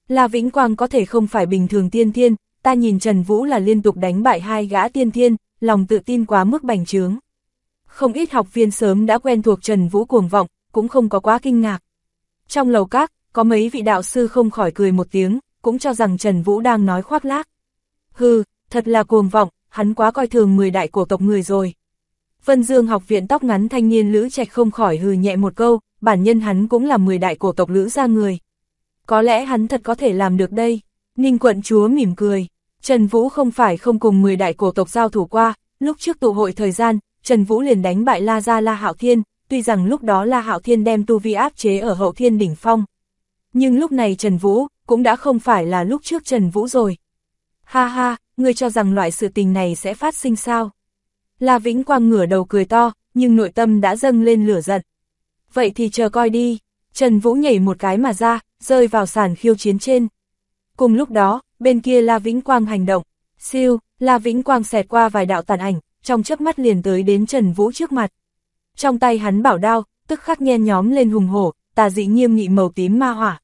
La Vĩnh Quang có thể không phải bình thường tiên thiên, ta nhìn Trần Vũ là liên tục đánh bại 2 gã tiên thiên, lòng tự tin quá mức bành trướng. Không ít học viên sớm đã quen thuộc Trần Vũ cuồng vọng, cũng không có quá kinh ngạc. Trong lầu các, có mấy vị đạo sư không khỏi cười một tiếng, cũng cho rằng Trần Vũ đang nói khoác lác. Hừ, thật là cuồng vọng, hắn quá coi thường 10 đại cổ tộc người rồi. Vân Dương học viện tóc ngắn thanh niên Lữ Trạch không khỏi hừ nhẹ một câu, bản nhân hắn cũng là 10 đại cổ tộc Lữ gia người. Có lẽ hắn thật có thể làm được đây. Ninh quận chúa mỉm cười. Trần Vũ không phải không cùng 10 đại cổ tộc giao thủ qua, lúc trước tụ hội thời gian, Trần Vũ liền đánh bại La gia La Hạo Thiên, tuy rằng lúc đó La Hạo Thiên đem tu vi áp chế ở hậu thiên đỉnh phong. Nhưng lúc này Trần Vũ, cũng đã không phải là lúc trước Trần Vũ rồi. Ha ha, ngươi cho rằng loại sự tình này sẽ phát sinh sao? La Vĩnh Quang ngửa đầu cười to, nhưng nội tâm đã dâng lên lửa giận. Vậy thì chờ coi đi. Trần Vũ nhảy một cái mà ra, rơi vào sàn khiêu chiến trên. Cùng lúc đó, bên kia La Vĩnh Quang hành động. Siêu, La Vĩnh Quang xẹt qua vài đạo tàn ảnh, trong chớp mắt liền tới đến Trần Vũ trước mặt. Trong tay hắn bảo đao, tức khắc nhen nhóm lên hùng hổ, tà dị nghiêm nghị màu tím ma hỏa.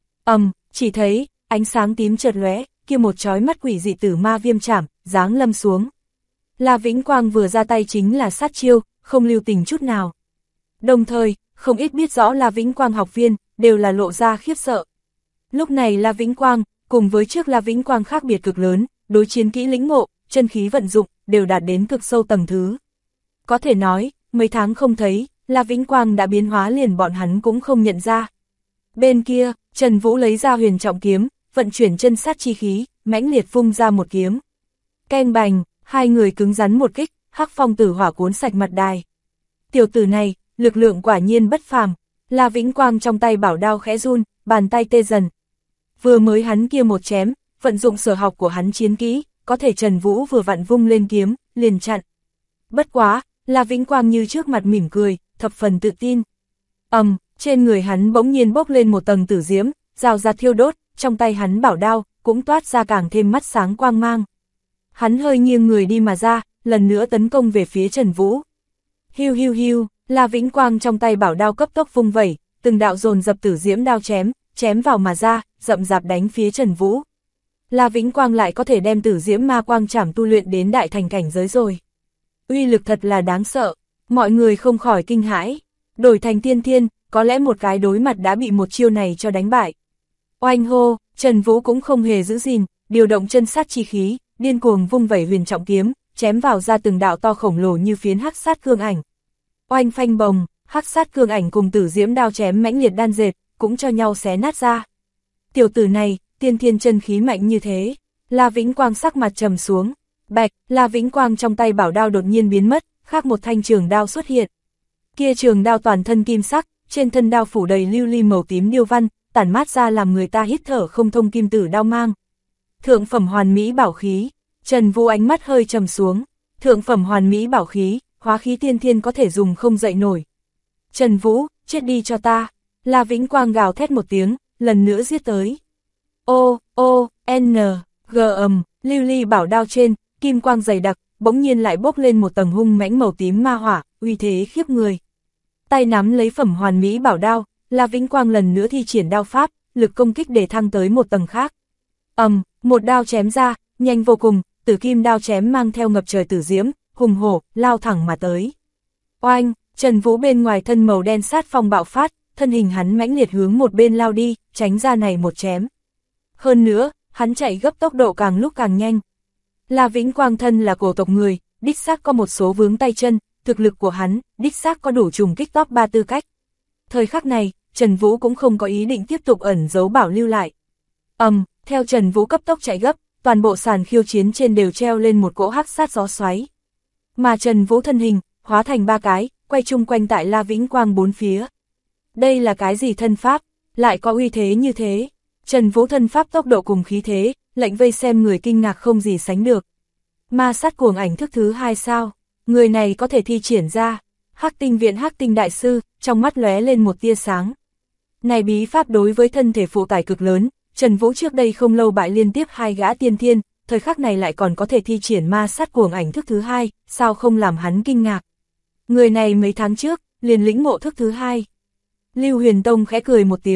Chỉ thấy, ánh sáng tím chợt lóe, kia một chói mắt quỷ dị tử ma viêm chảm, giáng lâm xuống. La Vĩnh Quang vừa ra tay chính là sát chiêu, không lưu tình chút nào. Đồng thời, không ít biết rõ La Vĩnh Quang học viên, đều là lộ ra khiếp sợ. Lúc này La Vĩnh Quang, cùng với trước La Vĩnh Quang khác biệt cực lớn, đối chiến kỹ lĩnh ngộ, chân khí vận dụng, đều đạt đến cực sâu tầng thứ. Có thể nói, mấy tháng không thấy, La Vĩnh Quang đã biến hóa liền bọn hắn cũng không nhận ra. Bên kia, Trần Vũ lấy ra huyền trọng kiếm, vận chuyển chân sát chi khí, mãnh liệt vung ra một kiếm. Keng bành, hai người cứng rắn một kích, hắc phong tử hỏa cuốn sạch mặt đài. Tiểu tử này, lực lượng quả nhiên bất phàm. La Vĩnh Quang trong tay bảo đao khẽ run, bàn tay tê dần. Vừa mới hắn kia một chém, vận dụng sở học của hắn chiến kỹ, có thể Trần Vũ vừa vặn vung lên kiếm, liền chặn. Bất quá, La Vĩnh Quang như trước mặt mỉm cười, thập phần tự tin. Trên người hắn bỗng nhiên bốc lên một tầng tử diễm, rào rạt thiêu đốt, trong tay hắn bảo đao, cũng toát ra càng thêm mắt sáng quang mang. Hắn hơi nghiêng người đi mà ra, lần nữa tấn công về phía Trần Vũ. Hiu hiu hiu, La Vĩnh Quang trong tay bảo đao cấp tốc vung vẩy, từng đạo dồn dập tử diễm đao chém vào mà ra, rậm rạp đánh phía Trần Vũ. La Vĩnh Quang lại có thể đem tử diễm ma quang trảm tu luyện đến đại thành cảnh giới rồi. Uy lực thật là đáng sợ, mọi người không khỏi kinh hãi. Đổi thành tiên thiên, có lẽ một cái đối mặt đã bị một chiêu này cho đánh bại. Oanh hô, Trần Vũ cũng không hề giữ gìn, điều động chân sát chi khí, điên cuồng vung vẩy huyền trọng kiếm, chém vào ra từng đạo to khổng lồ như phiến hắc sát cương ảnh. Oanh phanh bồng, hắc sát cương ảnh cùng tử diễm đao chém mãnh liệt đan dệt, cũng cho nhau xé nát ra. Tiểu tử này, tiên thiên chân khí mạnh như thế. La Vĩnh Quang sắc mặt trầm xuống. Bạch, La Vĩnh Quang trong tay bảo đao đột nhiên biến mất, khác một thanh trường đao xuất hiện. Kia trường đao toàn thân kim sắc, trên thân đao phủ đầy lưu ly màu tím điêu văn, tản mát ra làm người ta hít thở không thông kim tử đao mang. Thượng phẩm hoàn mỹ bảo khí. Trần Vũ ánh mắt hơi trầm xuống. Thượng phẩm hoàn mỹ bảo khí, hóa khí tiên thiên có thể dùng không dậy nổi. Trần Vũ, chết đi cho ta. La Vĩnh Quang gào thét một tiếng, lần nữa giết tới. Lưu ly bảo đao trên, kim quang dày đặc, bỗng nhiên lại bốc lên một tầng hung mãnh màu tím ma hỏa, uy thế khiếp người. Tay nắm lấy phẩm hoàn mỹ bảo đao, La Vĩnh Quang lần nữa thi triển đao pháp, lực công kích để thăng tới một tầng khác. Một đao chém ra, nhanh vô cùng, tử kim đao chém mang theo ngập trời tử diễm, hùng hổ, lao thẳng mà tới. Oanh, Trần Vũ bên ngoài thân màu đen sát phong bạo phát, thân hình hắn mãnh liệt hướng một bên lao đi, tránh ra này một chém. Hơn nữa, hắn chạy gấp tốc độ càng lúc càng nhanh. La Vĩnh Quang thân là cổ tộc người, đích xác có một số vướng tay chân, thực lực của hắn, đích xác có đủ trùng kích top 3 tư cách. Thời khắc này, Trần Vũ cũng không có ý định tiếp tục ẩn giấu bảo lưu lại. Theo Trần Vũ cấp tốc chạy gấp, toàn bộ sàn khiêu chiến trên đều treo lên một cỗ hắc sát gió xoáy. Mà Trần Vũ thân hình, hóa thành 3 cái, quay chung quanh tại La Vĩnh Quang bốn phía. Đây là cái gì thân pháp, lại có uy thế như thế? Trần Vũ thân pháp tốc độ cùng khí thế, lệnh vây xem người kinh ngạc không gì sánh được. Ma sát cuồng ảnh thức thứ 2 sao? Người này có thể thi triển ra. Hắc Tinh viện Hắc Tinh đại sư, trong mắt lóe lên một tia sáng. Này bí pháp đối với thân thể phụ tải cực lớn, Trần Vũ trước đây không lâu bại liên tiếp 2 gã tiên thiên, thời khắc này lại còn có thể thi triển ma sát cuồng ảnh thức thứ 2, sao không làm hắn kinh ngạc. Người này mấy tháng trước, liền lĩnh ngộ thức thứ 2. Lưu Huyền Tông khẽ cười một tiếng.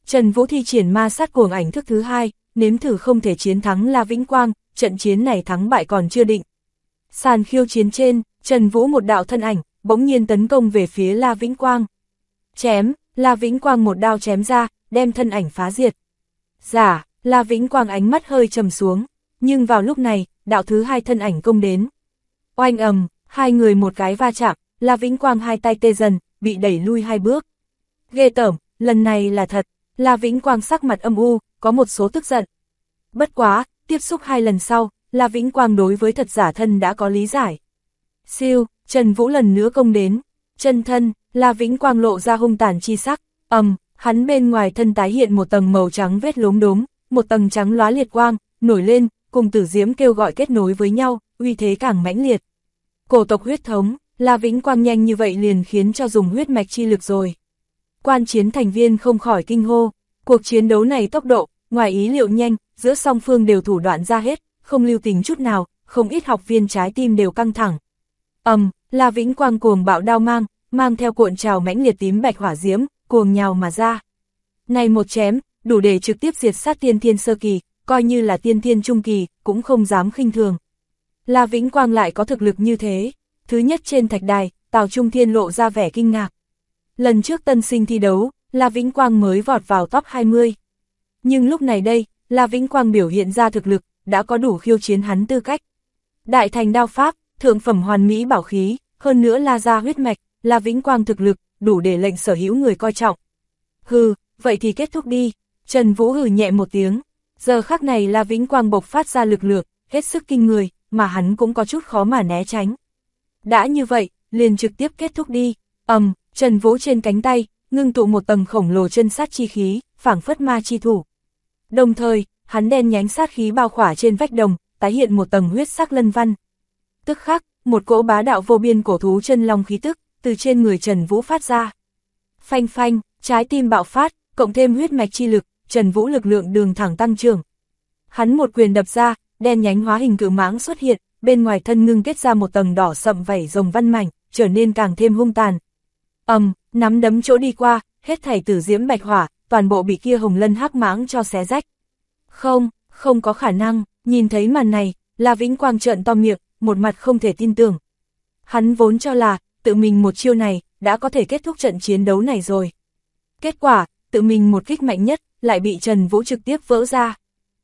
Trần Vũ thi triển ma sát cuồng ảnh thức thứ hai, nếm thử không thể chiến thắng La Vĩnh Quang, trận chiến này thắng bại còn chưa định. Sàn khiêu chiến trên, Trần Vũ một đạo thân ảnh, bỗng nhiên tấn công về phía La Vĩnh Quang. Chém, La Vĩnh Quang một đao chém ra, đem thân ảnh phá diệt. Giả, La Vĩnh Quang ánh mắt hơi trầm xuống, nhưng vào lúc này, đạo thứ hai thân ảnh công đến. Oanh ầm, hai người một cái va chạm, La Vĩnh Quang hai tay tê dần, bị đẩy lui hai bước. Ghê tởm, lần này là thật, La Vĩnh Quang sắc mặt âm u, có một số tức giận. Bất quá, tiếp xúc hai lần sau, La Vĩnh Quang đối với thật giả thân đã có lý giải. Siêu, Trần Vũ lần nữa công đến, chân thân, La Vĩnh Quang lộ ra hung tàn chi sắc, hắn bên ngoài thân tái hiện một tầng màu trắng vết lốm đốm, một tầng trắng lóa liệt quang, nổi lên, cùng tử diễm kêu gọi kết nối với nhau, uy thế càng mãnh liệt. Cổ tộc huyết thống, La Vĩnh Quang nhanh như vậy liền khiến cho dùng huyết mạch chi lực rồi. Quan chiến thành viên không khỏi kinh hô, cuộc chiến đấu này tốc độ, ngoài ý liệu nhanh, giữa song phương đều thủ đoạn ra hết, không lưu tình chút nào, không ít học viên trái tim đều căng thẳng. La Vĩnh Quang cuồng bạo đao mang theo cuộn trào mãnh liệt tím bạch hỏa diễm, cuồng nhào mà ra. Này một chém, đủ để trực tiếp diệt sát tiên thiên sơ kỳ, coi như là tiên thiên trung kỳ, cũng không dám khinh thường. La Vĩnh Quang lại có thực lực như thế. Thứ nhất trên thạch đài, Tào Trung Thiên lộ ra vẻ kinh ngạc. Lần trước tân sinh thi đấu, La Vĩnh Quang mới vọt vào top 20. Nhưng lúc này đây, La Vĩnh Quang biểu hiện ra thực lực, đã có đủ khiêu chiến hắn tư cách. Đại thành đao pháp, thượng phẩm hoàn mỹ bảo khí, hơn nữa La gia huyết mạch, La Vĩnh Quang thực lực, đủ để lệnh sở hữu người coi trọng. Hừ, vậy thì kết thúc đi. Trần Vũ hừ nhẹ một tiếng. Giờ khắc này La Vĩnh Quang bộc phát ra lực lượng, hết sức kinh người, mà hắn cũng có chút khó mà né tránh. Đã như vậy, liền trực tiếp kết thúc đi. Trần Vũ trên cánh tay, ngưng tụ một tầng khổng lồ chân sát chi khí, phảng phất ma chi thủ. Đồng thời, hắn đen nhánh sát khí bao khỏa trên vách đồng, tái hiện một tầng huyết sắc lân văn. Tức khắc, một cỗ bá đạo vô biên cổ thú chân long khí tức, từ trên người Trần Vũ phát ra. Phanh phanh, trái tim bạo phát, cộng thêm huyết mạch chi lực, Trần Vũ lực lượng đường thẳng tăng trưởng. Hắn một quyền đập ra, đen nhánh hóa hình cự mãng xuất hiện, bên ngoài thân ngưng kết ra một tầng đỏ sậm vảy rồng văn mảnh, trở nên càng thêm hung tàn. Nắm đấm chỗ đi qua, hết thảy tử diễm bạch hỏa, toàn bộ bị kia hồng lân hắc mãng cho xé rách. Không có khả năng, nhìn thấy màn này, La Vĩnh Quang trợn to miệng, một mặt không thể tin tưởng. Hắn vốn cho là, tự mình một chiêu này, đã có thể kết thúc trận chiến đấu này rồi. Kết quả, tự mình một kích mạnh nhất, lại bị Trần Vũ trực tiếp vỡ ra.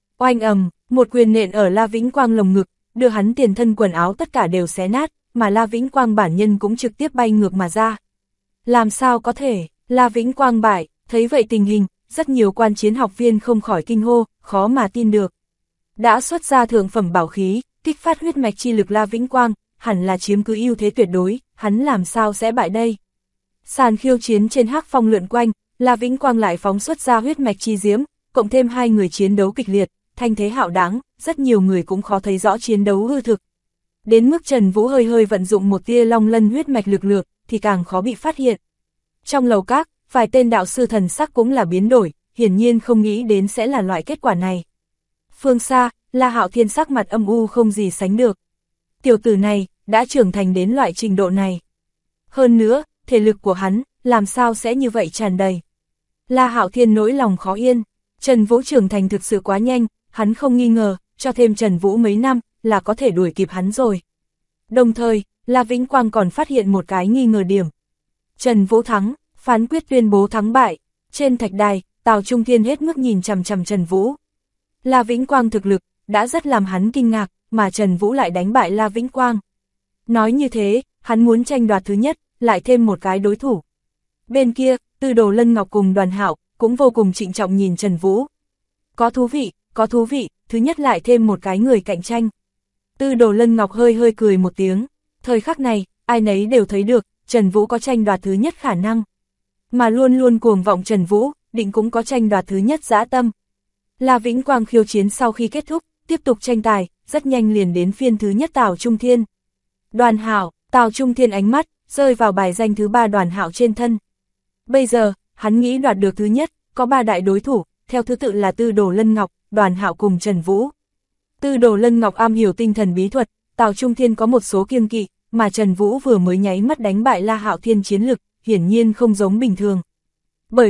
Oanh một quyền nện ở La Vĩnh Quang lồng ngực, đưa hắn tiền thân quần áo tất cả đều xé nát, mà La Vĩnh Quang bản nhân cũng trực tiếp bay ngược mà ra. Làm sao có thể, La Vĩnh Quang bại, thấy vậy tình hình, rất nhiều quan chiến học viên không khỏi kinh hô, khó mà tin được. Đã xuất ra thượng phẩm bảo khí, kích phát huyết mạch chi lực La Vĩnh Quang, hẳn là chiếm cứ ưu thế tuyệt đối, hắn làm sao sẽ bại đây? Sàn khiêu chiến trên hắc phong lượn quanh, La Vĩnh Quang lại phóng xuất ra huyết mạch chi diễm, cộng thêm hai người chiến đấu kịch liệt, thanh thế hạo đáng, rất nhiều người cũng khó thấy rõ chiến đấu hư thực. Đến mức Trần Vũ hơi vận dụng một tia long lân huyết mạch lực lượng, thì càng khó bị phát hiện. Trong lầu các, vài tên đạo sư thần sắc cũng là biến đổi, hiển nhiên không nghĩ đến sẽ là loại kết quả này. Phương xa, La Hạo Thiên sắc mặt âm u không gì sánh được. Tiểu tử này, đã trưởng thành đến loại trình độ này. Hơn nữa, thể lực của hắn, làm sao sẽ như vậy tràn đầy. La Hạo Thiên nỗi lòng khó yên, Trần Vũ trưởng thành thực sự quá nhanh, hắn không nghi ngờ, cho thêm Trần Vũ mấy năm, là có thể đuổi kịp hắn rồi. Đồng thời, La Vĩnh Quang còn phát hiện một cái nghi ngờ điểm. Trần Vũ thắng, phán quyết tuyên bố thắng bại. Trên thạch đài, Tào Trung Thiên hết mức nhìn chằm chằm Trần Vũ. La Vĩnh Quang thực lực, đã rất làm hắn kinh ngạc, mà Trần Vũ lại đánh bại La Vĩnh Quang. Nói như thế, hắn muốn tranh đoạt thứ nhất, lại thêm một cái đối thủ. Bên kia, Tư Đồ Lân Ngọc cùng Đoàn Hạo cũng vô cùng trịnh trọng nhìn Trần Vũ. Có thú vị, thứ nhất lại thêm một cái người cạnh tranh. Tư Đồ Lân Ngọc hơi cười một tiếng, thời khắc này, ai nấy đều thấy được, Trần Vũ có tranh đoạt thứ nhất khả năng. Mà luôn luôn cuồng vọng Trần Vũ, định cũng có tranh đoạt thứ nhất dã tâm. La Vĩnh Quang khiêu chiến sau khi kết thúc, tiếp tục tranh tài, rất nhanh liền đến phiên thứ nhất Tào Trung Thiên. Đoàn Hạo, Tào Trung Thiên ánh mắt, rơi vào bài danh thứ 3 Đoàn Hạo trên thân. Bây giờ, hắn nghĩ đoạt được thứ nhất, có 3 đại đối thủ, theo thứ tự là Tư Đồ Lân Ngọc, Đoàn Hạo cùng Trần Vũ. Tư Đồ Lân Ngọc am hiểu tinh thần bí thuật, Tào Trung Thiên có một số kiêng kỵ, mà Trần Vũ vừa mới nháy mắt đánh bại La Hạo Thiên chiến lực, hiển nhiên không giống bình thường. Bởi vậy,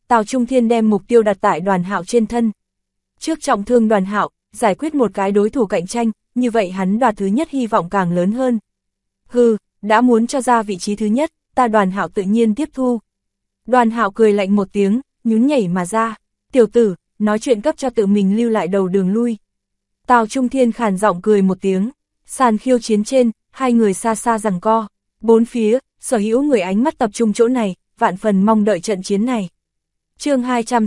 Tào Trung Thiên đem mục tiêu đặt tại Đoàn Hạo trên thân. Trước trọng thương Đoàn Hạo, giải quyết một cái đối thủ cạnh tranh, như vậy hắn đoạt thứ nhất hy vọng càng lớn hơn. Hừ, đã muốn cho ra vị trí thứ nhất, ta Đoàn Hạo tự nhiên tiếp thu. Đoàn Hạo cười lạnh một tiếng, nhún nhảy mà ra. Tiểu tử, nói chuyện cấp cho tự mình lưu lại đầu đường lui. Tào Trung Thiên khàn giọng cười một tiếng. Sàn khiêu chiến trên, hai người xa xa giằng co. Bốn phía, sở hữu người ánh mắt tập trung chỗ này, vạn phần mong đợi trận chiến này. Chương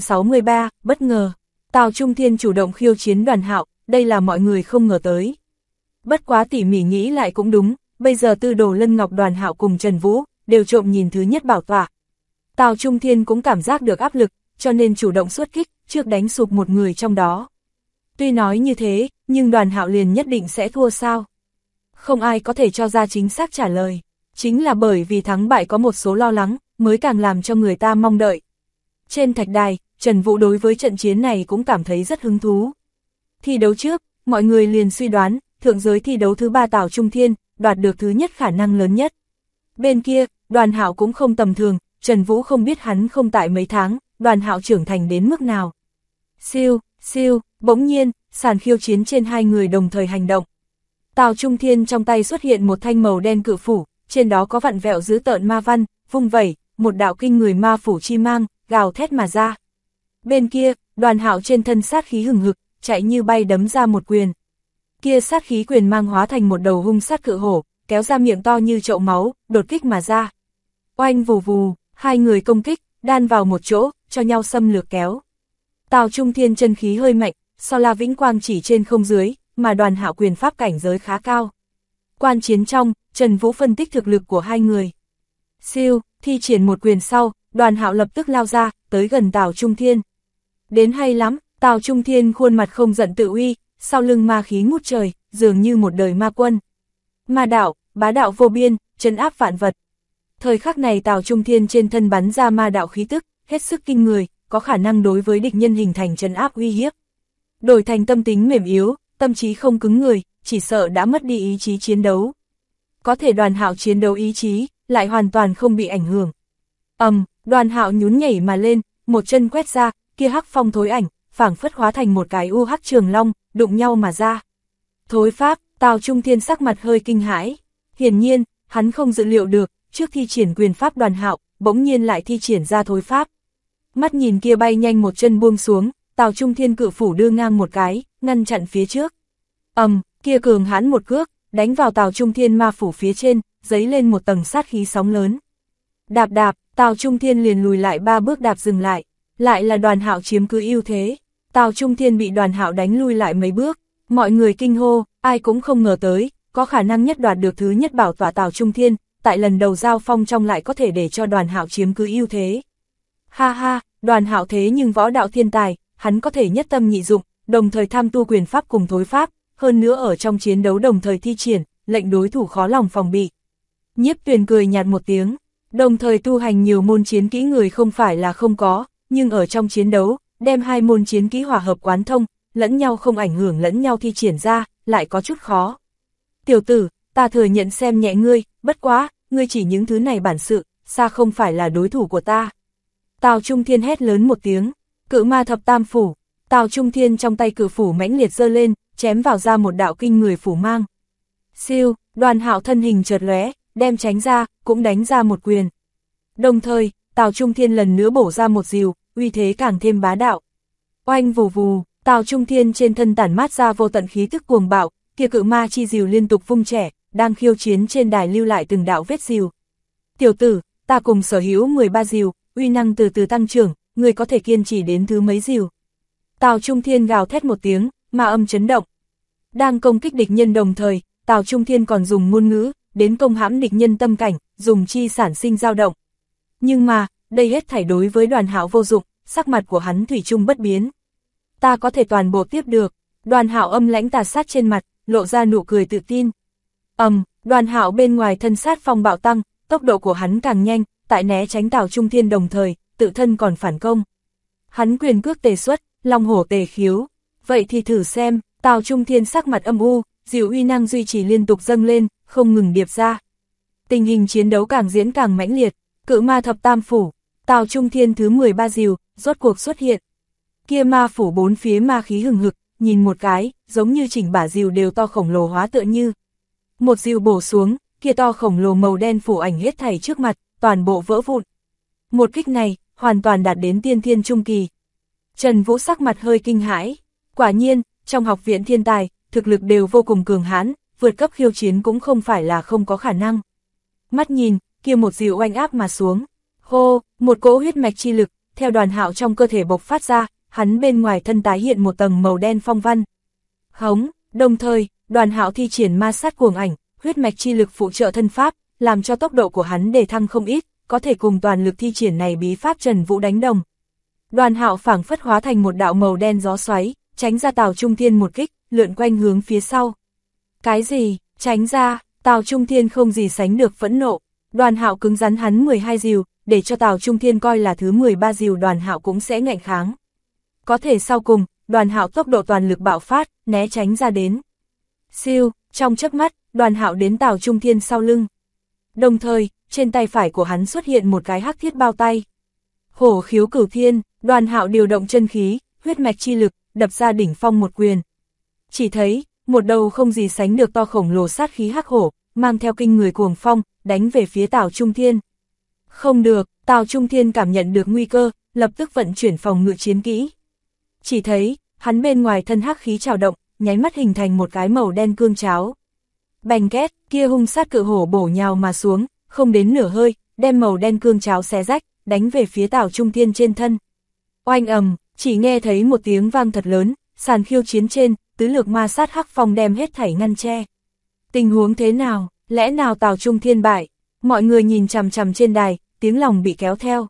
263, bất ngờ. Tào Trung Thiên chủ động khiêu chiến Đoàn Hạo, đây là mọi người không ngờ tới. Bất quá tỉ mỉ nghĩ lại cũng đúng, bây giờ Tư Đồ Lân Ngọc Đoàn Hạo cùng Trần Vũ, đều trộm nhìn thứ nhất bảo tọa. Tào Trung Thiên cũng cảm giác được áp lực, cho nên chủ động xuất kích, trước đánh sụp một người trong đó. Tuy nói như thế, nhưng Đoàn Hạo liền nhất định sẽ thua sao? Không ai có thể cho ra chính xác trả lời. Chính là bởi vì thắng bại có một số lo lắng, mới càng làm cho người ta mong đợi. Trên thạch đài, Trần Vũ đối với trận chiến này cũng cảm thấy rất hứng thú. Thi đấu trước, mọi người liền suy đoán, thượng giới thi đấu thứ 3 Tào Trung Thiên, đoạt được thứ nhất khả năng lớn nhất. Bên kia, Đoàn Hạo cũng không tầm thường, Trần Vũ không biết hắn không tại mấy tháng, Đoàn Hạo trưởng thành đến mức nào. Siêu, siêu, bỗng nhiên, sàn khiêu chiến trên hai người đồng thời hành động. Tào Trung Thiên trong tay xuất hiện một thanh màu đen cự phủ, trên đó có vặn vẹo dữ tợn ma văn, vung vẩy, một đạo kinh người ma phủ chi mang, gào thét mà ra. Bên kia, Đoàn Hạo trên thân sát khí hừng hực, chạy như bay đấm ra một quyền. Kia sát khí quyền mang hóa thành một đầu hung sát cự hổ, kéo ra miệng to như chậu máu, đột kích mà ra. Oanh vù vù, hai người công kích, đan vào một chỗ, cho nhau xâm lược kéo. Tào Trung Thiên chân khí hơi mạnh, so La Vĩnh Quang chỉ trên không dưới, mà Đoàn Hạo quyền pháp cảnh giới khá cao. Quan chiến trong, Trần Vũ phân tích thực lực của hai người. Siêu, thi triển một quyền sau, Đoàn Hạo lập tức lao ra, tới gần Tào Trung Thiên. Đến hay lắm, Tào Trung Thiên khuôn mặt không giận tự uy, sau lưng ma khí ngút trời, dường như một đời ma quân. Ma đạo, bá đạo vô biên, trấn áp vạn vật. Thời khắc này Tào Trung Thiên trên thân bắn ra ma đạo khí tức, hết sức kinh người, có khả năng đối với địch nhân hình thành trấn áp uy hiếp. Đổi thành tâm tính mềm yếu, tâm trí không cứng người, chỉ sợ đã mất đi ý chí chiến đấu. Có thể Đoàn Hạo chiến đấu ý chí, lại hoàn toàn không bị ảnh hưởng. Đoàn Hạo nhún nhảy mà lên, một chân quét ra, kia hắc phong thối ảnh, phảng phất hóa thành một cái u hắc trường long, đụng nhau mà ra. Thối pháp, Tào Trung Thiên sắc mặt hơi kinh hãi. Hiển nhiên, hắn không dự liệu được, trước thi triển quyền pháp Đoàn Hạo, bỗng nhiên lại thi triển ra thối pháp. Mắt nhìn kia bay nhanh một chân buông xuống, Tào Trung Thiên cự phủ đưa ngang một cái, ngăn chặn phía trước. Kia cường hãn một cước, đánh vào Tào Trung Thiên ma phủ phía trên, dấy lên một tầng sát khí sóng lớn. Đạp đạp, Tào Trung Thiên liền lùi lại 3 bước đạp dừng lại, lại là Đoàn Hạo chiếm cứ ưu thế. Tào Trung Thiên bị Đoàn Hạo đánh lui lại mấy bước, mọi người kinh hô, ai cũng không ngờ tới, có khả năng nhất đoạt được thứ nhất bảo tọa Tào Trung Thiên, tại lần đầu giao phong trong lại có thể để cho Đoàn Hạo chiếm cứ ưu thế. Ha ha, Đoàn Hạo thế nhưng võ đạo thiên tài, hắn có thể nhất tâm nhị dụng, đồng thời tham tu quyền pháp cùng thối pháp, hơn nữa ở trong chiến đấu đồng thời thi triển, lệnh đối thủ khó lòng phòng bị. Nhiếp Tuyền cười nhạt một tiếng, đồng thời tu hành nhiều môn chiến kỹ người không phải là không có, nhưng ở trong chiến đấu, đem hai môn chiến kỹ hòa hợp quán thông, lẫn nhau không ảnh hưởng lẫn nhau thi triển ra, lại có chút khó. Tiểu tử, ta thừa nhận xem nhẹ ngươi, bất quá, ngươi chỉ những thứ này bản sự, xa không phải là đối thủ của ta. Tào Trung Thiên hét lớn một tiếng, cự ma thập tam phủ, Tào Trung Thiên trong tay cự phủ mãnh liệt giơ lên, chém vào ra một đạo kinh người phủ mang. Siêu, Đoàn Hạo thân hình chợt lóe, đem tránh ra, cũng đánh ra một quyền. Đồng thời, Tào Trung Thiên lần nữa bổ ra một dìu, uy thế càng thêm bá đạo. Oanh vù vù, Tào Trung Thiên trên thân tản mát ra vô tận khí tức cuồng bạo, kia cự ma chi dìu liên tục vung trẻ, đang khiêu chiến trên đài lưu lại từng đạo vết dìu. Tiểu tử, ta cùng sở hữu 13 dìu, uy năng từ từ tăng trưởng, người có thể kiên trì đến thứ mấy dìu. Tào Trung Thiên gào thét một tiếng, ma âm chấn động. Đang công kích địch nhân đồng thời, Tào Trung Thiên còn dùng ngôn ngữ, đến công hãm địch nhân tâm cảnh, dùng chi sản sinh dao động. Nhưng mà, đây hết thảy đối với Đoàn Hạo vô dụng, sắc mặt của hắn thủy chung bất biến. Ta có thể toàn bộ tiếp được. Đoàn Hạo âm lãnh tà sát trên mặt, lộ ra nụ cười tự tin. Đoàn Hạo bên ngoài thân sát phong bạo tăng, tốc độ của hắn càng nhanh, tại né tránh Tào Trung Thiên đồng thời, tự thân còn phản công. Hắn quyền cước tề xuất, long hổ tề khiếu. Vậy thì thử xem, Tào Trung Thiên sắc mặt âm u, dìu uy năng duy trì liên tục dâng lên, không ngừng điệp ra. Tình hình chiến đấu càng diễn càng mãnh liệt, cự ma thập tam phủ, Tào Trung Thiên thứ 13 dìu, rốt cuộc xuất hiện. Kia ma phủ bốn phía ma khí hừng hực, nhìn một cái, giống như chỉnh bả rìu đều to khổng lồ hóa tựa như. Một rìu bổ xuống, kia to khổng lồ màu đen phủ ảnh hết thảy trước mặt, toàn bộ vỡ vụn. Một kích này, hoàn toàn đạt đến tiên thiên trung kỳ. Trần Vũ sắc mặt hơi kinh hãi. Quả nhiên, trong học viện thiên tài, thực lực đều vô cùng cường hãn, vượt cấp khiêu chiến cũng không phải là không có khả năng. Mắt nhìn, kia một dịu oanh áp mà xuống. Hô, một cỗ huyết mạch chi lực, theo Đoàn Hạo trong cơ thể bộc phát ra, hắn bên ngoài thân tái hiện một tầng màu đen phong văn. Hống, đồng thời, Đoàn Hạo thi triển ma sát cuồng ảnh, huyết mạch chi lực phụ trợ thân pháp, làm cho tốc độ của hắn đề thăng không ít, có thể cùng toàn lực thi triển này bí pháp Trần Vũ đánh đồng. Đoàn Hạo phảng phất hóa thành một đạo màu đen gió xoáy, tránh ra Tào Trung Thiên một kích, lượn quanh hướng phía sau. Cái gì? Tránh ra? Tào Trung Thiên không gì sánh được phẫn nộ. Đoàn Hạo cứng rắn hắn 12 rìu, để cho Tào Trung Thiên coi là thứ 13 rìu Đoàn Hạo cũng sẽ ngạnh kháng. Có thể sau cùng, Đoàn Hạo tốc độ toàn lực bạo phát, né tránh ra đến. Siêu, trong chớp mắt, Đoàn Hạo đến Tào Trung Thiên sau lưng. Đồng thời, trên tay phải của hắn xuất hiện một cái hắc thiết bao tay. Hổ khiếu cửu thiên, Đoàn Hạo điều động chân khí, huyết mạch chi lực, đập ra đỉnh phong một quyền. Chỉ thấy, một đầu không gì sánh được to khổng lồ sát khí hắc hổ, mang theo kinh người cuồng phong, đánh về phía Tào Trung Thiên. Không được, Tào Trung Thiên cảm nhận được nguy cơ, lập tức vận chuyển phòng ngự chiến kỹ. Chỉ thấy, hắn bên ngoài thân hắc khí trào động, nháy mắt hình thành một cái màu đen cương cháo. Bành két, kia hung sát cự hổ bổ nhào mà xuống, không đến nửa hơi, đem màu đen cương cháo xé rách, đánh về phía Tào Trung Thiên trên thân. Oanh ầm, chỉ nghe thấy một tiếng vang thật lớn, sàn khiêu chiến trên, tứ lược ma sát hắc phong đem hết thảy ngăn che. Tình huống thế nào, lẽ nào Tào Trung Thiên bại? Mọi người nhìn chằm chằm trên đài, tiếng lòng bị kéo theo.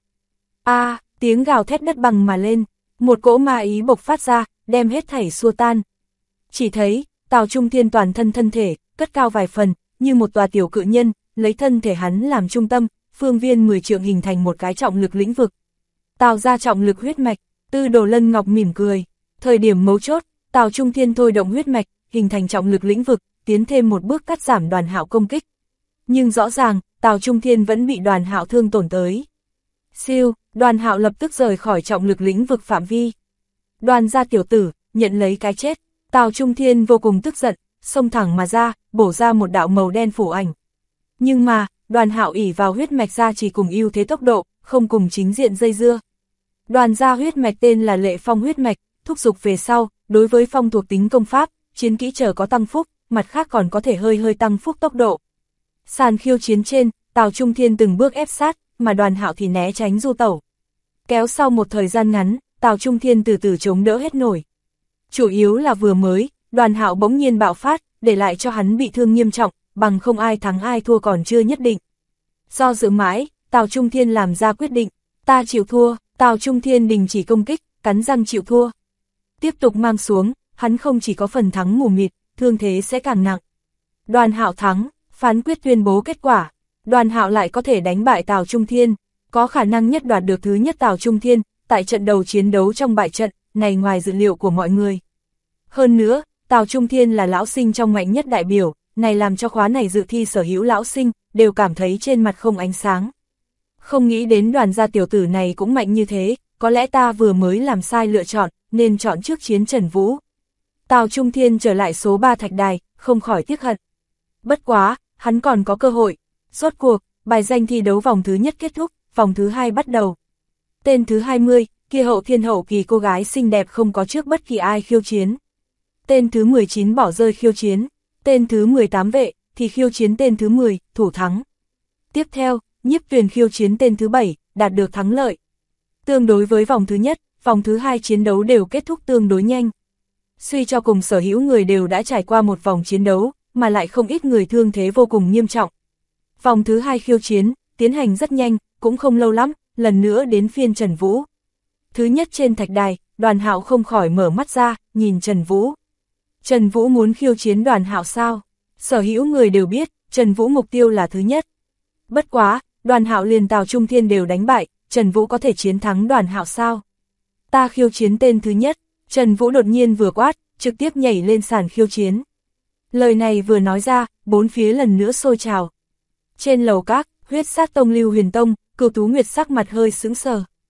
Tiếng gào thét đất bằng mà lên, một cỗ ma ý bộc phát ra, đem hết thảy xua tan. Chỉ thấy, Tào Trung Thiên toàn thân thân thể, cất cao vài phần, như một tòa tiểu cự nhân, lấy thân thể hắn làm trung tâm, phương viên 10 trượng hình thành một cái trọng lực lĩnh vực. Tạo ra trọng lực huyết mạch, Tư Đồ Lân Ngọc mỉm cười. Thời điểm mấu chốt, Tào Trung Thiên thôi động huyết mạch, hình thành trọng lực lĩnh vực, tiến thêm một bước cắt giảm Đoàn Hạo công kích. Nhưng rõ ràng, Tào Trung Thiên vẫn bị Đoàn Hạo thương tổn tới. Siêu, Đoàn Hạo lập tức rời khỏi trọng lực lĩnh vực phạm vi. Đoàn gia tiểu tử, nhận lấy cái chết. Tào Trung Thiên vô cùng tức giận, xông thẳng mà ra, bổ ra một đạo màu đen phủ ảnh. Nhưng mà, Đoàn Hạo ỷ vào huyết mạch ra chỉ cùng ưu thế tốc độ, không cùng chính diện dây dưa. Đoàn gia huyết mạch tên là Lệ Phong huyết mạch, thúc giục về sau, đối với phong thuộc tính công pháp, chiến kỹ chờ có tăng phúc, mặt khác còn có thể hơi tăng phúc tốc độ. Sàn khiêu chiến trên, Tào Trung Thiên từng bước ép sát, mà Đoàn Hạo thì né tránh du tẩu. Kéo sau một thời gian ngắn, Tào Trung Thiên từ từ chống đỡ hết nổi. Chủ yếu là vừa mới, Đoàn Hạo bỗng nhiên bạo phát, để lại cho hắn bị thương nghiêm trọng, bằng không ai thắng ai thua còn chưa nhất định. Do dự mãi, Tào Trung Thiên làm ra quyết định, ta chịu thua. Tào Trung Thiên đình chỉ công kích, cắn răng chịu thua. Tiếp tục mang xuống, hắn không chỉ có phần thắng mù mịt, thương thế sẽ càng nặng. Đoàn Hạo thắng, phán quyết tuyên bố kết quả. Đoàn Hạo lại có thể đánh bại Tào Trung Thiên, có khả năng nhất đoạt được thứ nhất Tào Trung Thiên, tại trận đầu chiến đấu trong bại trận, này ngoài dự liệu của mọi người. Hơn nữa, Tào Trung Thiên là lão sinh trong mạnh nhất đại biểu, này làm cho khóa này dự thi sở hữu lão sinh, đều cảm thấy trên mặt không ánh sáng. Không nghĩ đến Đoàn gia tiểu tử này cũng mạnh như thế, có lẽ ta vừa mới làm sai lựa chọn, nên chọn trước chiến Trần Vũ. Tào Trung Thiên trở lại số 3 thạch đài, không khỏi tiếc hận. Bất quá, hắn còn có cơ hội. Rốt cuộc, bài danh thi đấu vòng thứ nhất kết thúc, vòng thứ 2 bắt đầu. Tên thứ 20, kia hậu thiên hậu kỳ cô gái xinh đẹp không có trước bất kỳ ai khiêu chiến. Tên thứ 19 bỏ rơi khiêu chiến. Tên thứ 18 vệ, thì khiêu chiến tên thứ 10, thủ thắng. Tiếp theo, Nhiếp Tuyền khiêu chiến tên thứ 7, đạt được thắng lợi. Tương đối với vòng thứ nhất, vòng thứ 2 chiến đấu đều kết thúc tương đối nhanh. Suy cho cùng sở hữu người đều đã trải qua một vòng chiến đấu, mà lại không ít người thương thế vô cùng nghiêm trọng. Vòng thứ 2 khiêu chiến, tiến hành rất nhanh, cũng không lâu lắm, lần nữa đến phiên Trần Vũ. Thứ nhất trên thạch đài, Đoàn Hạo không khỏi mở mắt ra, nhìn Trần Vũ. Trần Vũ muốn khiêu chiến Đoàn Hạo sao? Sở hữu người đều biết, Trần Vũ mục tiêu là thứ nhất. Bất quá, Đoàn Hạo liền Tào Trung Thiên đều đánh bại, Trần Vũ có thể chiến thắng Đoàn Hạo sao? Ta khiêu chiến tên thứ nhất, Trần Vũ đột nhiên vừa quát, trực tiếp nhảy lên sàn khiêu chiến. Lời này vừa nói ra, bốn phía lần nữa sôi trào. Trên lầu các, Huyết Sát Tông Lưu Huyền Tông, Cửu Tú Nguyệt sắc mặt hơi sững sờ.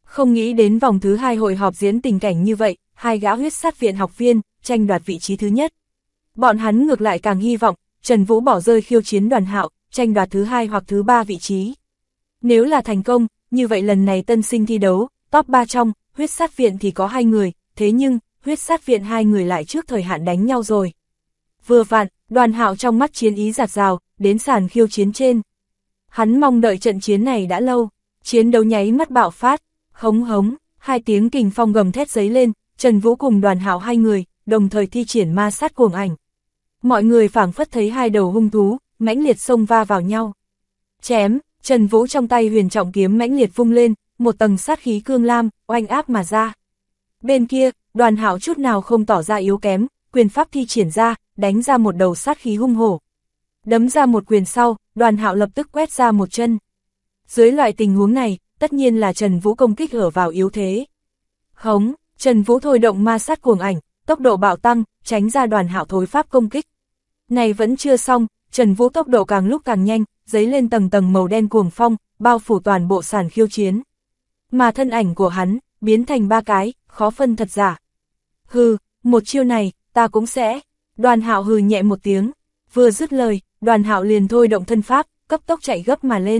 Không nghĩ đến vòng thứ 2 hội họp diễn tình cảnh như vậy, hai gã huyết sát viện học viên, tranh đoạt vị trí thứ nhất. Bọn hắn ngược lại càng hy vọng, Trần Vũ bỏ rơi khiêu chiến Đoàn Hạo, tranh đoạt thứ 2 hoặc thứ 3 vị trí. Nếu là thành công, như vậy lần này tân sinh thi đấu, top 3 trong, huyết sát viện thì có 2 người, thế nhưng, huyết sát viện 2 người lại trước thời hạn đánh nhau rồi. Vừa vặn, Đoàn Hạo trong mắt chiến ý dạt dào, đến sàn khiêu chiến trên. Hắn mong đợi trận chiến này đã lâu, chiến đấu nháy mắt bạo phát, hống hống, 2 tiếng kình phong gầm thét giấy lên, Trần Vũ cùng Đoàn Hạo 2 người, đồng thời thi triển ma sát cuồng ảnh. Mọi người phảng phất thấy 2 đầu hung thú, mãnh liệt xông va vào nhau. Chém, Trần Vũ trong tay huyền trọng kiếm mãnh liệt vung lên, một tầng sát khí cương lam, oanh áp mà ra. Bên kia, Đoàn Hạo chút nào không tỏ ra yếu kém, quyền pháp thi triển ra, đánh ra một đầu sát khí hung hổ. Đấm ra một quyền sau, Đoàn Hạo lập tức quét ra một chân. Dưới loại tình huống này, tất nhiên là Trần Vũ công kích ở vào yếu thế. Hống, Trần Vũ thôi động ma sát cuồng ảnh, tốc độ bạo tăng, tránh ra Đoàn Hạo thối pháp công kích. Này vẫn chưa xong, Trần Vũ tốc độ càng lúc càng nhanh, dấy lên tầng tầng màu đen cuồng phong, bao phủ toàn bộ sàn khiêu chiến. Mà thân ảnh của hắn, biến thành 3 cái, khó phân thật giả. Hừ, một chiêu này, ta cũng sẽ. Đoàn Hạo hừ nhẹ một tiếng, vừa dứt lời, Đoàn Hạo liền thôi động thân pháp, cấp tốc chạy gấp mà lên.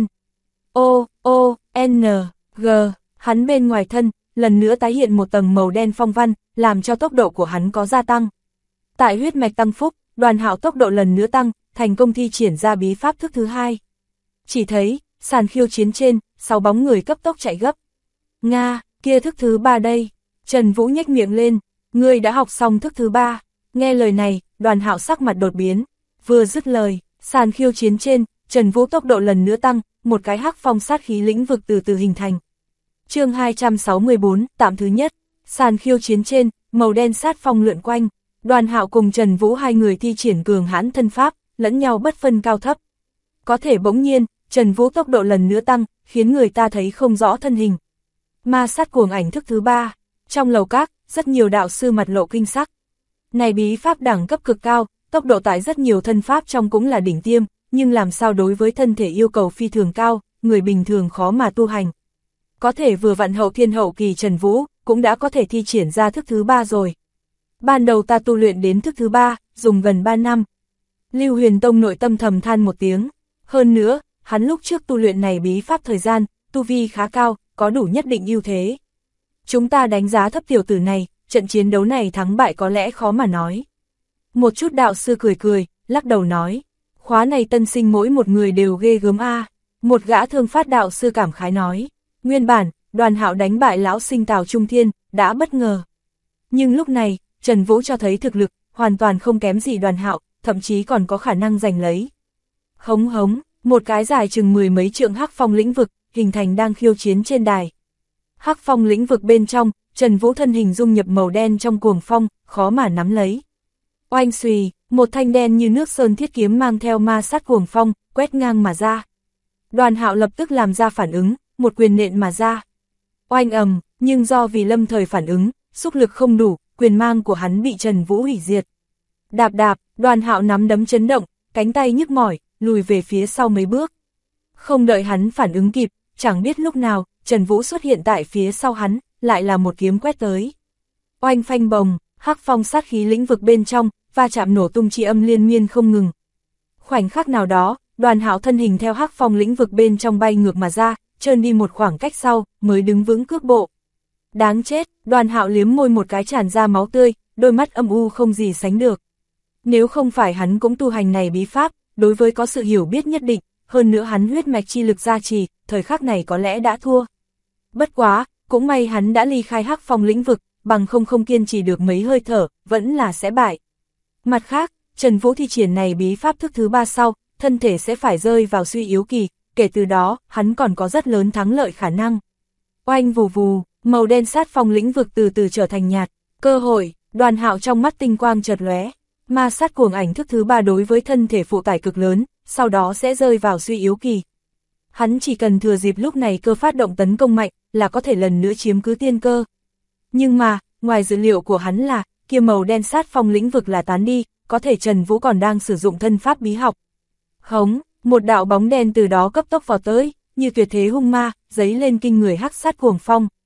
G, hắn bên ngoài thân, lần nữa tái hiện một tầng màu đen phong văn, làm cho tốc độ của hắn có gia tăng. Tại huyết mạch tăng phúc, Đoàn Hạo tốc độ lần nữa tăng, thành công thi triển ra bí pháp thức thứ 2. Chỉ thấy, sàn khiêu chiến trên, 6 bóng người cấp tốc chạy gấp. Nga, kia thức thứ 3 đây. Trần Vũ nhếch miệng lên, ngươi đã học xong thức thứ 3. Nghe lời này, Đoàn Hạo sắc mặt đột biến. Vừa dứt lời, sàn khiêu chiến trên, Trần Vũ tốc độ lần nữa tăng, một cái hắc phong sát khí lĩnh vực từ từ hình thành. Chương 264, tạm thứ nhất. Sàn khiêu chiến trên, màu đen sát phong lượn quanh. Đoàn Hạo cùng Trần Vũ 2 người thi triển cường hãn thân pháp, lẫn nhau bất phân cao thấp. Có thể bỗng nhiên, Trần Vũ tốc độ lần nữa tăng, khiến người ta thấy không rõ thân hình. Ma sát cuồng ảnh thức thứ 3. Trong lầu các, rất nhiều đạo sư mặt lộ kinh sắc. Này bí pháp đẳng cấp cực cao, tốc độ tại rất nhiều thân pháp trong cũng là đỉnh tiêm, nhưng làm sao đối với thân thể yêu cầu phi thường cao, người bình thường khó mà tu hành. Có thể vừa vặn hậu thiên hậu kỳ Trần Vũ, cũng đã có thể thi triển ra thức thứ 3 rồi. Ban đầu ta tu luyện đến thức thứ 3, dùng gần 3 năm. Lưu Huyền Tông nội tâm thầm than một tiếng. Hơn nữa, hắn lúc trước tu luyện này bí pháp thời gian, tu vi khá cao, có đủ nhất định ưu thế. Chúng ta đánh giá thấp tiểu tử này, trận chiến đấu này thắng bại có lẽ khó mà nói. Một chút đạo sư cười cười, lắc đầu nói. Khóa này tân sinh mỗi một người đều ghê gớm a. Một gã thương phát đạo sư cảm khái nói. Nguyên bản, Đoàn Hạo đánh bại lão sinh Tào Trung Thiên, đã bất ngờ. Nhưng lúc này, Trần Vũ cho thấy thực lực, hoàn toàn không kém gì Đoàn Hạo, thậm chí còn có khả năng giành lấy. Hống hống, một cái dài chừng 10 mấy trượng hắc phong lĩnh vực, hình thành đang khiêu chiến trên đài. Hắc phong lĩnh vực bên trong, Trần Vũ thân hình dung nhập màu đen trong cuồng phong, khó mà nắm lấy. Oanh xùy, một thanh đen như nước sơn thiết kiếm mang theo ma sát cuồng phong, quét ngang mà ra. Đoàn Hạo lập tức làm ra phản ứng, một quyền nện mà ra. Oanh ầm, nhưng do vì lâm thời phản ứng, xúc lực không đủ, quyền mang của hắn bị Trần Vũ hủy diệt. Đạp đạp, Đoàn Hạo nắm đấm chấn động, cánh tay nhức mỏi, lùi về phía sau mấy bước. Không đợi hắn phản ứng kịp, chẳng biết lúc nào, Trần Vũ xuất hiện tại phía sau hắn, lại là một kiếm quét tới. Oanh phanh bồng, hắc phong sát khí lĩnh vực bên trong, va chạm nổ tung chi âm liên miên không ngừng. Khoảnh khắc nào đó, Đoàn Hạo thân hình theo hắc phong lĩnh vực bên trong bay ngược mà ra, trơn đi một khoảng cách sau, mới đứng vững cước bộ. Đáng chết, Đoàn Hạo liếm môi một cái tràn ra máu tươi, đôi mắt âm u không gì sánh được. Nếu không phải hắn cũng tu hành này bí pháp, đối với có sự hiểu biết nhất định, hơn nữa hắn huyết mạch chi lực gia trì, thời khắc này có lẽ đã thua. Bất quá, cũng may hắn đã ly khai hắc phong lĩnh vực, bằng không kiên trì được mấy hơi thở, vẫn là sẽ bại. Mặt khác, Trần Vũ thi triển này bí pháp thức thứ 3 sau, thân thể sẽ phải rơi vào suy yếu kỳ, kể từ đó, hắn còn có rất lớn thắng lợi khả năng. Oanh vù vù, màu đen sát phong lĩnh vực từ từ trở thành nhạt, cơ hội, Đoàn Hạo trong mắt tinh quang chợt lóe. Ma sát cuồng ảnh thức thứ 3 đối với thân thể phụ tải cực lớn, sau đó sẽ rơi vào suy yếu kỳ. Hắn chỉ cần thừa dịp lúc này cơ phát động tấn công mạnh, là có thể lần nữa chiếm cứ tiên cơ. Nhưng mà, ngoài dự liệu của hắn là, kia màu đen sát phong lĩnh vực là tán đi, có thể Trần Vũ còn đang sử dụng thân pháp bí học. Hống, một đạo bóng đen từ đó cấp tốc vào tới, như tuyệt thế hung ma, giấy lên kinh người hắc sát cuồng phong.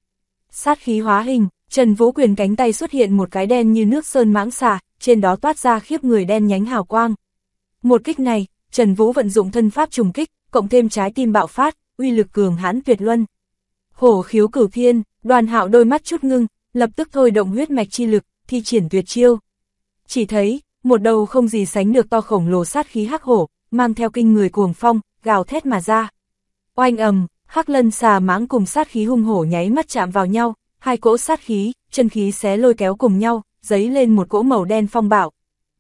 Sát khí hóa hình, Trần Vũ quyền cánh tay xuất hiện một cái đen như nước sơn mãng xà, trên đó toát ra khiếp người đen nhánh hào quang. Một kích này, Trần Vũ vận dụng thân pháp trùng kích, cộng thêm trái tim bạo phát, uy lực cường hãn tuyệt luân. Hổ khiếu cửu thiên, Đoàn Hạo đôi mắt chút ngưng, lập tức thôi động huyết mạch chi lực, thi triển tuyệt chiêu. Chỉ thấy, một đầu không gì sánh được to khổng lồ sát khí hắc hổ, mang theo kinh người cuồng phong, gào thét mà ra. Oanh ầm, hắc lân xà mãng cùng sát khí hung hổ nháy mắt chạm vào nhau, hai cỗ sát khí, chân khí xé lôi kéo cùng nhau, dấy lên một cỗ màu đen phong bạo.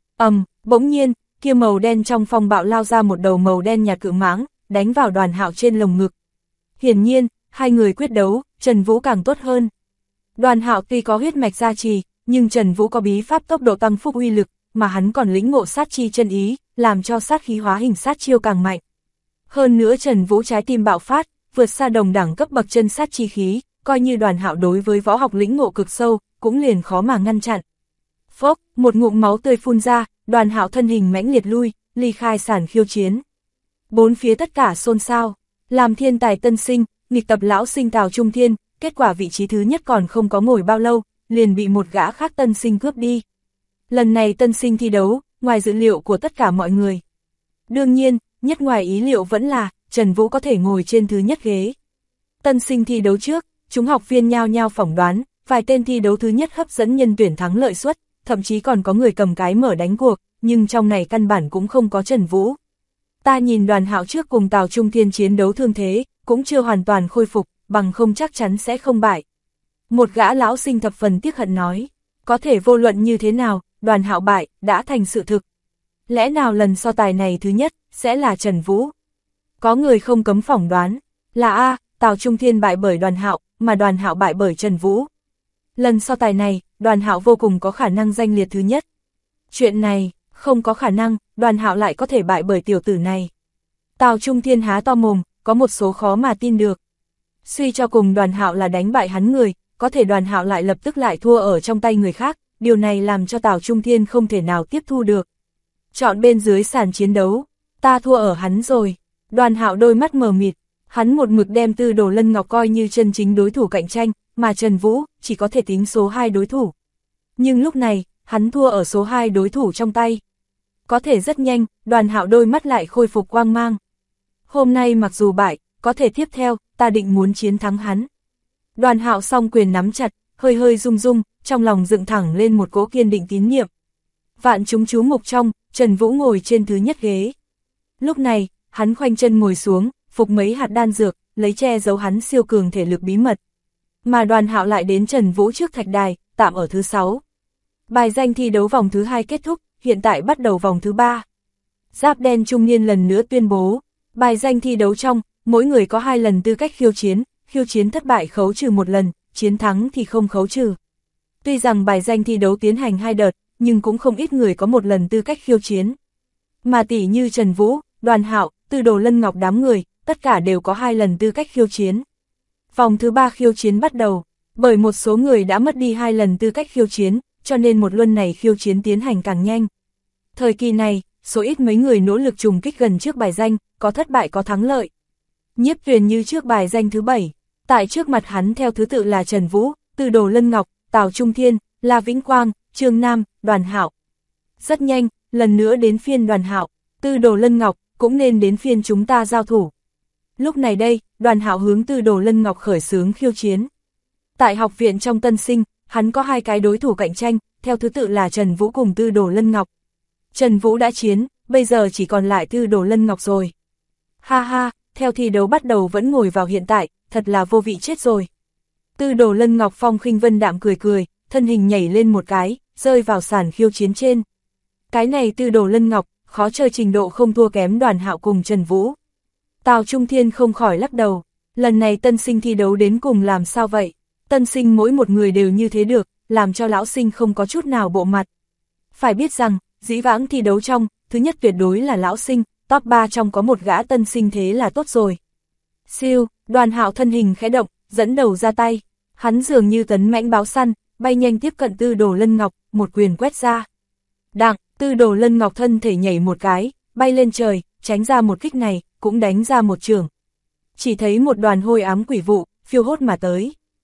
Bỗng nhiên, kia màu đen trong phong bạo lao ra một đầu màu đen nhạt cự mãng, đánh vào Đoàn Hạo trên lồng ngực. Hiển nhiên, hai người quyết đấu, Trần Vũ càng tốt hơn. Đoàn Hạo tuy có huyết mạch gia trì, nhưng Trần Vũ có bí pháp tốc độ tăng phúc uy lực, mà hắn còn lĩnh ngộ sát chi chân ý, làm cho sát khí hóa hình sát chiêu càng mạnh. Hơn nữa Trần Vũ trái tim bạo phát, vượt xa đồng đẳng cấp bậc chân sát chi khí, coi như Đoàn Hạo đối với võ học lĩnh ngộ cực sâu, cũng liền khó mà ngăn chặn. Phốc, một ngụm máu tươi phun ra, Đoàn Hạo thân hình mãnh liệt lui, ly khai sàn khiêu chiến. Bốn phía tất cả xôn xao, làm thiên tài tân sinh, nghịch tập lão sinh Tào Trung Thiên, kết quả vị trí thứ nhất còn không có ngồi bao lâu, liền bị một gã khác tân sinh cướp đi. Lần này tân sinh thi đấu, ngoài dự liệu của tất cả mọi người. Đương nhiên, nhất ngoài ý liệu vẫn là, Trần Vũ có thể ngồi trên thứ nhất ghế. Tân sinh thi đấu trước, chúng học viên nhao nhao phỏng đoán, vài tên thi đấu thứ nhất hấp dẫn nhân tuyển thắng lợi suất, thậm chí còn có người cầm cái mở đánh cuộc, nhưng trong này căn bản cũng không có Trần Vũ. Ta nhìn Đoàn Hạo trước cùng Tào Trung Thiên chiến đấu thương thế, cũng chưa hoàn toàn khôi phục, bằng không chắc chắn sẽ không bại. Một gã lão sinh thập phần tiếc hận nói, có thể vô luận như thế nào, Đoàn Hạo bại, đã thành sự thực. Lẽ nào lần so tài này thứ nhất, sẽ là Trần Vũ? Có người không cấm phỏng đoán, là Tào Trung Thiên bại bởi Đoàn Hạo, mà Đoàn Hạo bại bởi Trần Vũ. Lần so tài này, Đoàn Hạo vô cùng có khả năng danh liệt thứ nhất. Chuyện này, không có khả năng, Đoàn Hạo lại có thể bại bởi tiểu tử này. Tào Trung Thiên há to mồm, có một số khó mà tin được. Suy cho cùng Đoàn Hạo là đánh bại hắn người, có thể Đoàn Hạo lại lập tức lại thua ở trong tay người khác, điều này làm cho Tào Trung Thiên không thể nào tiếp thu được. Chọn bên dưới sàn chiến đấu, ta thua ở hắn rồi. Đoàn Hạo đôi mắt mờ mịt, hắn một mực đem Tư Đồ Lân Ngọc coi như chân chính đối thủ cạnh tranh, mà Trần Vũ chỉ có thể tính số 2 đối thủ. Nhưng lúc này, hắn thua ở số 2 đối thủ trong tay. Có thể rất nhanh, Đoàn Hạo đôi mắt lại khôi phục quang mang. Hôm nay mặc dù bại, có thể tiếp theo, ta định muốn chiến thắng hắn. Đoàn Hạo song quyền nắm chặt, hơi hơi rung rung, trong lòng dựng thẳng lên một cỗ kiên định tín niệm. Vạn chúng chú mục trong, Trần Vũ ngồi trên thứ nhất ghế. Lúc này, hắn khoanh chân ngồi xuống, phục mấy hạt đan dược, lấy che giấu hắn siêu cường thể lực bí mật. Mà Đoàn Hạo lại đến Trần Vũ trước thạch đài, tạm ở thứ 6. Bài danh thi đấu vòng thứ 2 kết thúc, hiện tại bắt đầu vòng thứ 3. Giáp đen trung niên lần nữa tuyên bố, bài danh thi đấu trong, mỗi người có 2 lần tư cách khiêu chiến thất bại khấu trừ 1 lần, chiến thắng thì không khấu trừ. Tuy rằng bài danh thi đấu tiến hành 2 đợt, nhưng cũng không ít người có 1 lần tư cách khiêu chiến. Mà tỷ như Trần Vũ, Đoàn Hạo, Tư Đồ Lân Ngọc đám người, tất cả đều có 2 lần tư cách khiêu chiến. Vòng thứ 3 khiêu chiến bắt đầu, bởi một số người đã mất đi 2 lần tư cách khiêu chiến, cho nên một luân này khiêu chiến tiến hành càng nhanh. Thời kỳ này, số ít mấy người nỗ lực trùng kích gần trước bài danh, có thất bại có thắng lợi. Nhiếp Tuyền Như trước bài danh thứ 7, tại trước mặt hắn theo thứ tự là Trần Vũ, Tư Đồ Lân Ngọc, Tào Trung Thiên, La Vĩnh Quang, Trương Nam, Đoàn Hạo. Rất nhanh, lần nữa đến phiên Đoàn Hạo, Tư Đồ Lân Ngọc, cũng nên đến phiên chúng ta giao thủ. Lúc này đây, Đoàn Hạo hướng Tư Đồ Lân Ngọc khởi xướng khiêu chiến. Tại học viện trong tân sinh, hắn có 2 cái đối thủ cạnh tranh, theo thứ tự là Trần Vũ cùng Tư Đồ Lân Ngọc. Trần Vũ đã chiến, bây giờ chỉ còn lại Tư Đồ Lân Ngọc rồi. Ha ha, theo thi đấu bắt đầu vẫn ngồi vào hiện tại, thật là vô vị chết rồi. Tư Đồ Lân Ngọc phong khinh vân đạm cười cười, thân hình nhảy lên một cái, rơi vào sàn khiêu chiến trên. Cái này Tư Đồ Lân Ngọc, khó chơi trình độ không thua kém Đoàn Hạo cùng Trần Vũ. Tào Trung Thiên không khỏi lắc đầu, lần này tân sinh thi đấu đến cùng làm sao vậy? Tân sinh mỗi một người đều như thế được, làm cho lão sinh không có chút nào bộ mặt. Phải biết rằng, dĩ vãng thi đấu trong, thứ nhất tuyệt đối là lão sinh, top 3 trong có một gã tân sinh thế là tốt rồi. Siêu, Đoàn Hạo thân hình khẽ động, dẫn đầu ra tay. Hắn dường như tấn mãnh báo săn, bay nhanh tiếp cận Tư Đồ Lân Ngọc, một quyền quét ra. Đặng, Tư Đồ Lân Ngọc thân thể nhảy một cái, bay lên trời, tránh ra một kích này, cũng đánh ra một chưởng. Chỉ thấy một đoàn hôi ám quỷ vụ, phiêu hốt mà tới.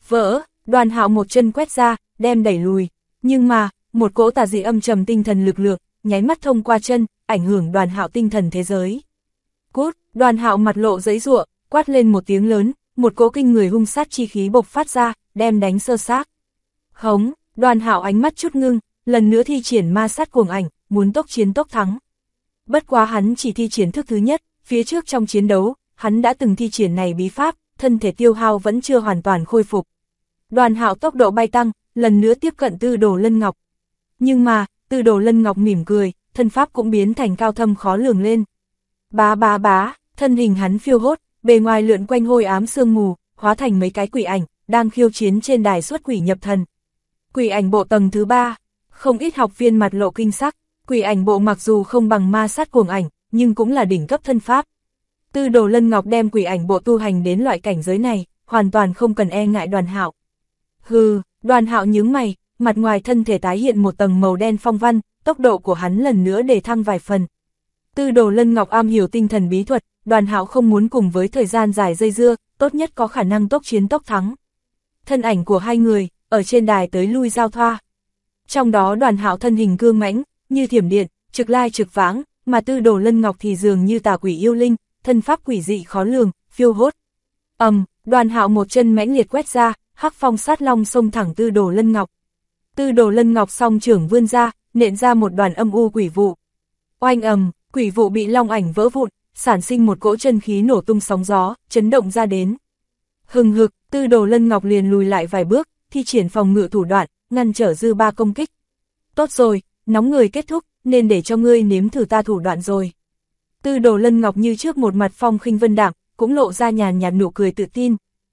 vỡ, Đoàn Hạo một chân quét ra, đem đẩy lùi, nhưng mà, một cỗ tà dị âm trầm tinh thần lực lượng, nháy mắt thông qua chân, ảnh hưởng Đoàn Hạo tinh thần thế giới. Cút, Đoàn Hạo mặt lộ giãy giụa, quát lên một tiếng lớn, một cỗ kinh người hung sát chi khí bộc phát ra, đem đánh sơ xác. Hống, Đoàn Hạo ánh mắt chút ngưng, lần nữa thi triển ma sát cuồng ảnh, muốn tốc chiến tốc thắng. Bất quá hắn chỉ thi triển thức thứ nhất, phía trước trong chiến đấu, hắn đã từng thi triển này bí pháp, thân thể tiêu hao vẫn chưa hoàn toàn khôi phục. Đoàn Hạo tốc độ bay tăng, lần nữa tiếp cận Tư Đồ Lân Ngọc. Nhưng mà, Tư Đồ Lân Ngọc mỉm cười, thân pháp cũng biến thành cao thâm khó lường lên. Bá bá bá, thân hình hắn phiêu hốt, bề ngoài lượn quanh hôi ám sương mù, hóa thành mấy cái quỷ ảnh, đang khiêu chiến trên đài xuất quỷ nhập thần. Quỷ ảnh bộ tầng thứ 3, không ít học viên mặt lộ kinh sắc, quỷ ảnh bộ mặc dù không bằng ma sát cuồng ảnh, nhưng cũng là đỉnh cấp thân pháp. Tư Đồ Lân Ngọc đem quỷ ảnh bộ tu hành đến loại cảnh giới này, hoàn toàn không cần e ngại Đoàn Hạo. Hừ, Đoàn Hạo nhướng mày, mặt ngoài thân thể tái hiện một tầng màu đen phong văn, tốc độ của hắn lần nữa để thăng vài phần. Tư Đồ Lân Ngọc am hiểu tinh thần bí thuật, Đoàn Hạo không muốn cùng với thời gian dài dây dưa, tốt nhất có khả năng tốc chiến tốc thắng. Thân ảnh của hai người, ở trên đài tới lui giao thoa. Trong đó Đoàn Hạo thân hình cương mãnh, như thiểm điện, trực lai trực vãng, mà Tư Đồ Lân Ngọc thì dường như tà quỷ yêu linh, thân pháp quỷ dị khó lường, phiêu hốt. Đoàn Hạo một chân mãnh liệt quét ra, hắc phong sát long xông thẳng Tư Đồ Lân Ngọc. Tư Đồ Lân Ngọc song trưởng vươn ra, nện ra một đoàn âm u quỷ vụ. Oanh quỷ vụ bị long ảnh vỡ vụn, sản sinh một cỗ chân khí nổ tung sóng gió, chấn động ra đến. Hừng hực, Tư Đồ Lân Ngọc liền lùi lại vài bước, thi triển phòng ngự thủ đoạn, ngăn trở dư ba công kích. Tốt rồi, nóng người kết thúc, nên để cho ngươi nếm thử ta thủ đoạn rồi. Tư Đồ Lân Ngọc như trước một mặt phong khinh vân đạm, cũng lộ ra nhàn nhạt nụ cười tự tin.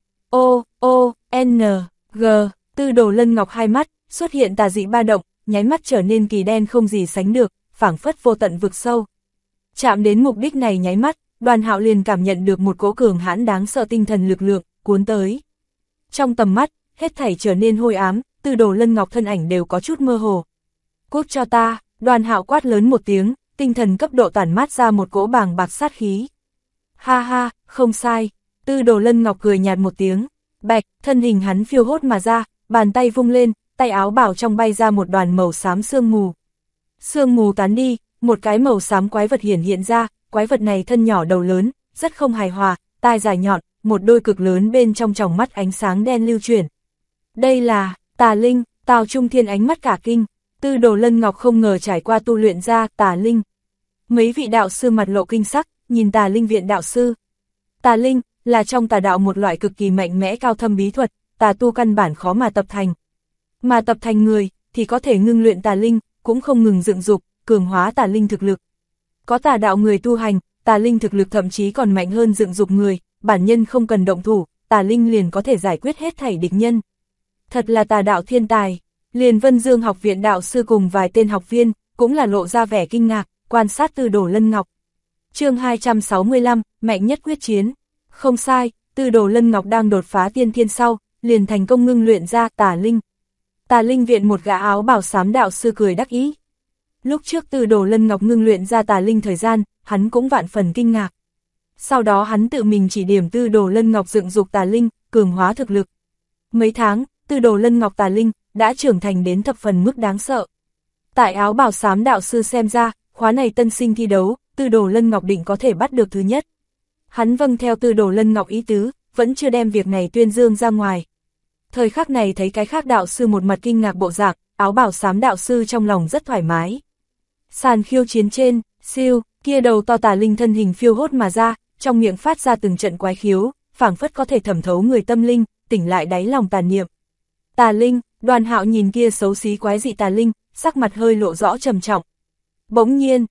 G, Tư Đồ Lân Ngọc hai mắt, xuất hiện tà dị ba động, nháy mắt trở nên kỳ đen không gì sánh được, phảng phất vô tận vực sâu. Chạm đến mục đích này nháy mắt, Đoàn Hạo liền cảm nhận được một cỗ cường hãn đáng sợ tinh thần lực lượng, cuốn tới. Trong tầm mắt, hết thảy trở nên hôi ám, Tư Đồ Lân Ngọc thân ảnh đều có chút mơ hồ. Cút cho ta, Đoàn Hạo quát lớn một tiếng, tinh thần cấp độ tản mát ra một cỗ bàng bạc sát khí. Ha ha, không sai, Tư Đồ Lân Ngọc cười nhạt một tiếng, bạch, thân hình hắn phiêu hốt mà ra, bàn tay vung lên, tay áo bảo trong bay ra một đoàn màu xám sương mù. Sương mù tán đi, một cái màu xám quái vật hiện ra, quái vật này thân nhỏ đầu lớn, rất không hài hòa, tai dài nhọn, một đôi cực lớn bên trong tròng mắt ánh sáng đen lưu chuyển. Đây là tà linh, Tào Trung Thiên ánh mắt cả kinh, Tư Đồ Lân Ngọc không ngờ trải qua tu luyện ra tà linh. Mấy vị đạo sư mặt lộ kinh sắc, nhìn tà linh viện đạo sư. Tà linh là trong tà đạo một loại cực kỳ mạnh mẽ cao thâm bí thuật, tà tu căn bản khó mà tập thành. Mà tập thành người thì có thể ngưng luyện tà linh, cũng không ngừng dựng dục, cường hóa tà linh thực lực. Có tà đạo người tu hành, tà linh thực lực thậm chí còn mạnh hơn dựng dục người, bản nhân không cần động thủ, tà linh liền có thể giải quyết hết thảy địch nhân. Thật là tà đạo thiên tài. Liền Vân Dương học viện đạo sư cùng vài tên học viên, cũng là lộ ra vẻ kinh ngạc, quan sát Tư Đồ Lân Ngọc. Chương 265, mạnh nhất quyết chiến. Không sai, Tư Đồ Lân Ngọc đang đột phá tiên thiên sau, liền thành công ngưng luyện ra tà linh. Tà linh viện một gã áo bảo xám đạo sư cười đắc ý. Lúc trước Tư Đồ Lân Ngọc ngưng luyện ra tà linh thời gian, hắn cũng vạn phần kinh ngạc. Sau đó hắn tự mình chỉ điểm Tư Đồ Lân Ngọc dựng dục tà linh, cường hóa thực lực. Mấy tháng, Tư Đồ Lân Ngọc tà linh đã trưởng thành đến thập phần mức đáng sợ. Tại áo bảo xám đạo sư xem ra, khóa này tân sinh thi đấu, Tư Đồ Lân Ngọc định có thể bắt được thứ nhất. Hắn vâng theo Tư Đồ Lân Ngọc ý tứ, vẫn chưa đem việc này tuyên dương ra ngoài. Thời khắc này thấy cái khác đạo sư một mặt kinh ngạc bộ dạng, áo bảo xám đạo sư trong lòng rất thoải mái. Sàn khiêu chiến trên, siêu, kia đầu to tà linh thân hình phiêu hốt mà ra, trong miệng phát ra từng trận quái khiếu, phảng phất có thể thẩm thấu người tâm linh, tỉnh lại đáy lòng tà niệm. Tà linh, Đoàn Hạo nhìn kia xấu xí quái dị tà linh, sắc mặt hơi lộ rõ trầm trọng. Bỗng nhiên,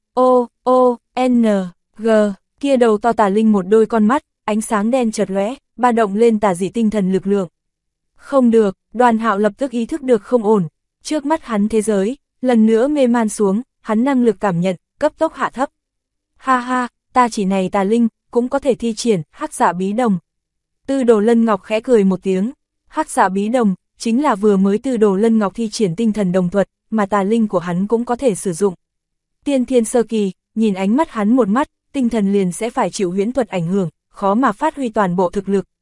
G, kia đầu to tà linh một đôi con mắt, ánh sáng đen chợt lóe, ba động lên tà dị tinh thần lực lượng. Không được, Đoàn Hạo lập tức ý thức được không ổn, trước mắt hắn thế giới, lần nữa mê man xuống, hắn năng lực cảm nhận, cấp tốc hạ thấp. Ha ha, ta chỉ này tà linh, cũng có thể thi triển, hắc xạ bí đồng. Tư Đồ Lân Ngọc khẽ cười một tiếng, hắc xạ bí đồng, chính là vừa mới Tư Đồ Lân Ngọc thi triển tinh thần đồng thuật, mà tà linh của hắn cũng có thể sử dụng. Tiên thiên sơ kỳ, nhìn ánh mắt hắn một mắt, tinh thần liền sẽ phải chịu huyễn thuật ảnh hưởng, khó mà phát huy toàn bộ thực lực.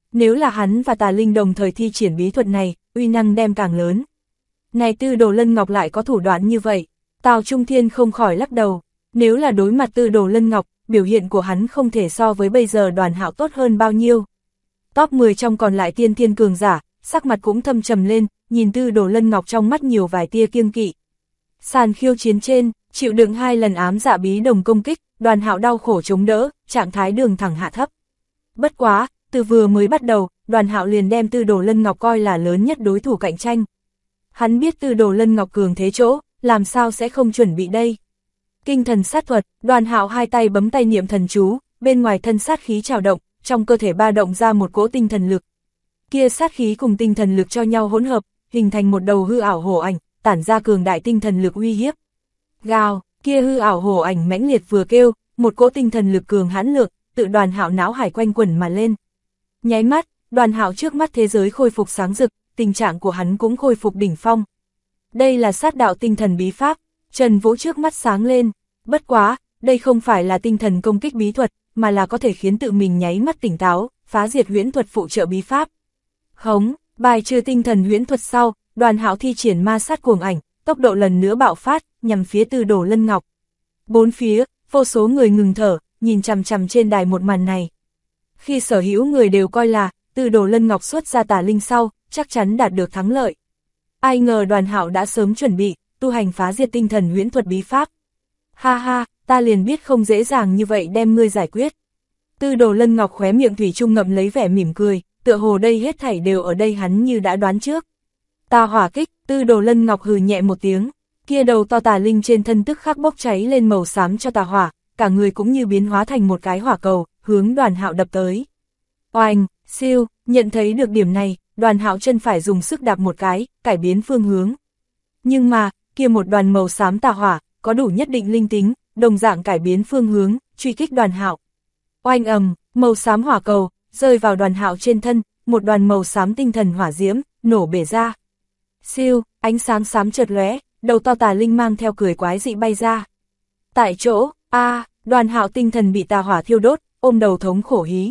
Nếu là hắn và Tà Linh đồng thời thi triển bí thuật này, uy năng đem càng lớn. Này Tư Đồ Lân Ngọc lại có thủ đoạn như vậy, Tào Trung Thiên không khỏi lắc đầu. Nếu là đối mặt Tư Đồ Lân Ngọc, biểu hiện của hắn không thể so với bây giờ Đoàn Hạo tốt hơn bao nhiêu. Top 10 trong còn lại tiên thiên cường giả, sắc mặt cũng thâm trầm lên, nhìn Tư Đồ Lân Ngọc trong mắt nhiều vài tia kiêng kỵ. Sàn khiêu chiến trên, chịu đựng 2 lần ám dạ bí đồng công kích, Đoàn Hạo đau khổ chống đỡ, trạng thái đường thẳng hạ thấp. Bất quá, từ vừa mới bắt đầu, Đoàn Hạo liền đem Tư Đồ Lân Ngọc coi là lớn nhất đối thủ cạnh tranh. Hắn biết Tư Đồ Lân Ngọc cường thế chỗ, làm sao sẽ không chuẩn bị đây. Kinh thần sát thuật, Đoàn Hạo hai tay bấm tay niệm thần chú, bên ngoài thân sát khí trào động, trong cơ thể ba động ra một cỗ tinh thần lực. Kia sát khí cùng tinh thần lực cho nhau hỗn hợp, hình thành một đầu hư ảo hổ ảnh, tản ra cường đại tinh thần lực uy hiếp. Gào, kia hư ảo hổ ảnh mãnh liệt vừa kêu, một cỗ tinh thần lực cường hãn lượng, tự Đoàn Hạo não hải quanh quẩn mà lên. Nháy mắt, Đoàn Hạo trước mắt thế giới khôi phục sáng rực, tình trạng của hắn cũng khôi phục đỉnh phong. Đây là sát đạo tinh thần bí pháp, Trần Vũ trước mắt sáng lên, bất quá, đây không phải là tinh thần công kích bí thuật, mà là có thể khiến tự mình nháy mắt tỉnh táo, phá diệt huyễn thuật phụ trợ bí pháp. Hống, bài trừ tinh thần huyễn thuật sau, Đoàn Hạo thi triển ma sát cuồng ảnh, tốc độ lần nữa bạo phát, nhằm phía Tư Đồ Lân Ngọc. Bốn phía, vô số người ngừng thở, nhìn chằm chằm trên đài một màn này. Khi sở hữu người đều coi là Tư Đồ Lân Ngọc xuất ra tà linh sau, chắc chắn đạt được thắng lợi. Ai ngờ Đoàn Hạo đã sớm chuẩn bị, tu hành phá diệt tinh thần huyễn thuật bí pháp. Ha ha, ta liền biết không dễ dàng như vậy đem ngươi giải quyết. Tư Đồ Lân Ngọc khóe miệng thủy chung ngậm lấy vẻ mỉm cười, tựa hồ đây hết thảy đều ở đây hắn như đã đoán trước. Ta hỏa kích, Tư Đồ Lân Ngọc hừ nhẹ một tiếng, kia đầu to tà linh trên thân tức khắc bốc cháy lên màu xám cho tà hỏa, cả người cũng như biến hóa thành một cái hỏa cầu, hướng Đoàn Hạo đập tới. Oanh, siêu, nhận thấy được điểm này, Đoàn Hạo chân phải dùng sức đạp một cái, cải biến phương hướng. Nhưng mà, kia một đoàn màu xám tà hỏa, có đủ nhất định linh tính, đồng dạng cải biến phương hướng, truy kích Đoàn Hạo. Oanh ầm, màu xám hỏa cầu, rơi vào Đoàn Hạo trên thân, một đoàn màu xám tinh thần hỏa diễm, nổ bể ra. Siêu, ánh sáng xám chợt lóe, đầu to tà linh mang theo cười quái dị bay ra. Tại chỗ, Đoàn Hạo tinh thần bị tà hỏa thiêu đốt, ôm đầu thống khổ hí.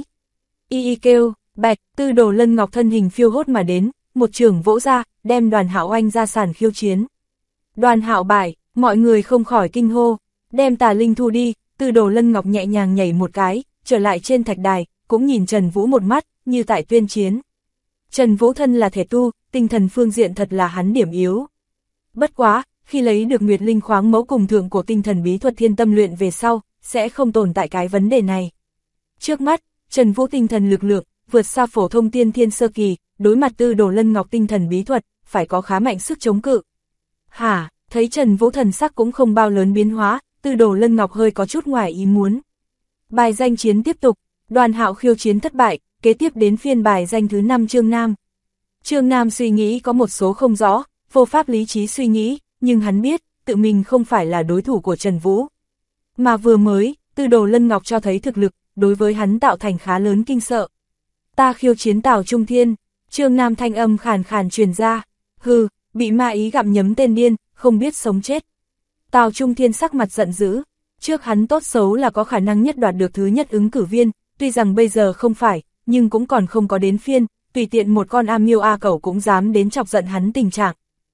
Y kêu, bạch, Tư Đồ Lân Ngọc thân hình phiêu hốt mà đến, một trường vỗ ra, đem Đoàn Hạo oanh ra sàn khiêu chiến. Đoàn Hạo bại, mọi người không khỏi kinh hô, đem tà linh thu đi, Tư Đồ Lân Ngọc nhẹ nhàng nhảy một cái, trở lại trên thạch đài, cũng nhìn Trần Vũ một mắt, như tại tuyên chiến. Trần Vũ thân là thể tu, tinh thần phương diện thật là hắn điểm yếu. Bất quá, khi lấy được Nguyệt Linh khoáng mẫu cùng thượng của tinh thần bí thuật thiên tâm luyện về sau, sẽ không tồn tại cái vấn đề này. Trước mắt, Trần Vũ tinh thần lực lượng, vượt xa phổ thông tiên thiên sơ kỳ, đối mặt Tư Đồ Lân Ngọc tinh thần bí thuật, phải có khá mạnh sức chống cự. Hả, thấy Trần Vũ thần sắc cũng không bao lớn biến hóa, Tư Đồ Lân Ngọc hơi có chút ngoài ý muốn. Bài danh chiến tiếp tục, Đoàn Hạo khiêu chiến thất bại, kế tiếp đến phiên bài danh thứ 5 Trương Nam. Trương Nam suy nghĩ có một số không rõ, vô pháp lý trí suy nghĩ, nhưng hắn biết, tự mình không phải là đối thủ của Trần Vũ. Mà vừa mới, Tư Đồ Lân Ngọc cho thấy thực lực, đối với hắn tạo thành khá lớn kinh sợ. Ta khiêu chiến Tào Trung Thiên, Trương Nam thanh âm khàn khàn truyền ra, hừ, bị ma ý gặm nhấm tên điên, không biết sống chết. Tào Trung Thiên sắc mặt giận dữ, trước hắn tốt xấu là có khả năng nhất đoạt được thứ nhất ứng cử viên, tuy rằng bây giờ không phải, nhưng cũng còn không có đến phiên, tùy tiện một con A Miêu A Cẩu cũng dám đến chọc giận hắn tình trạng.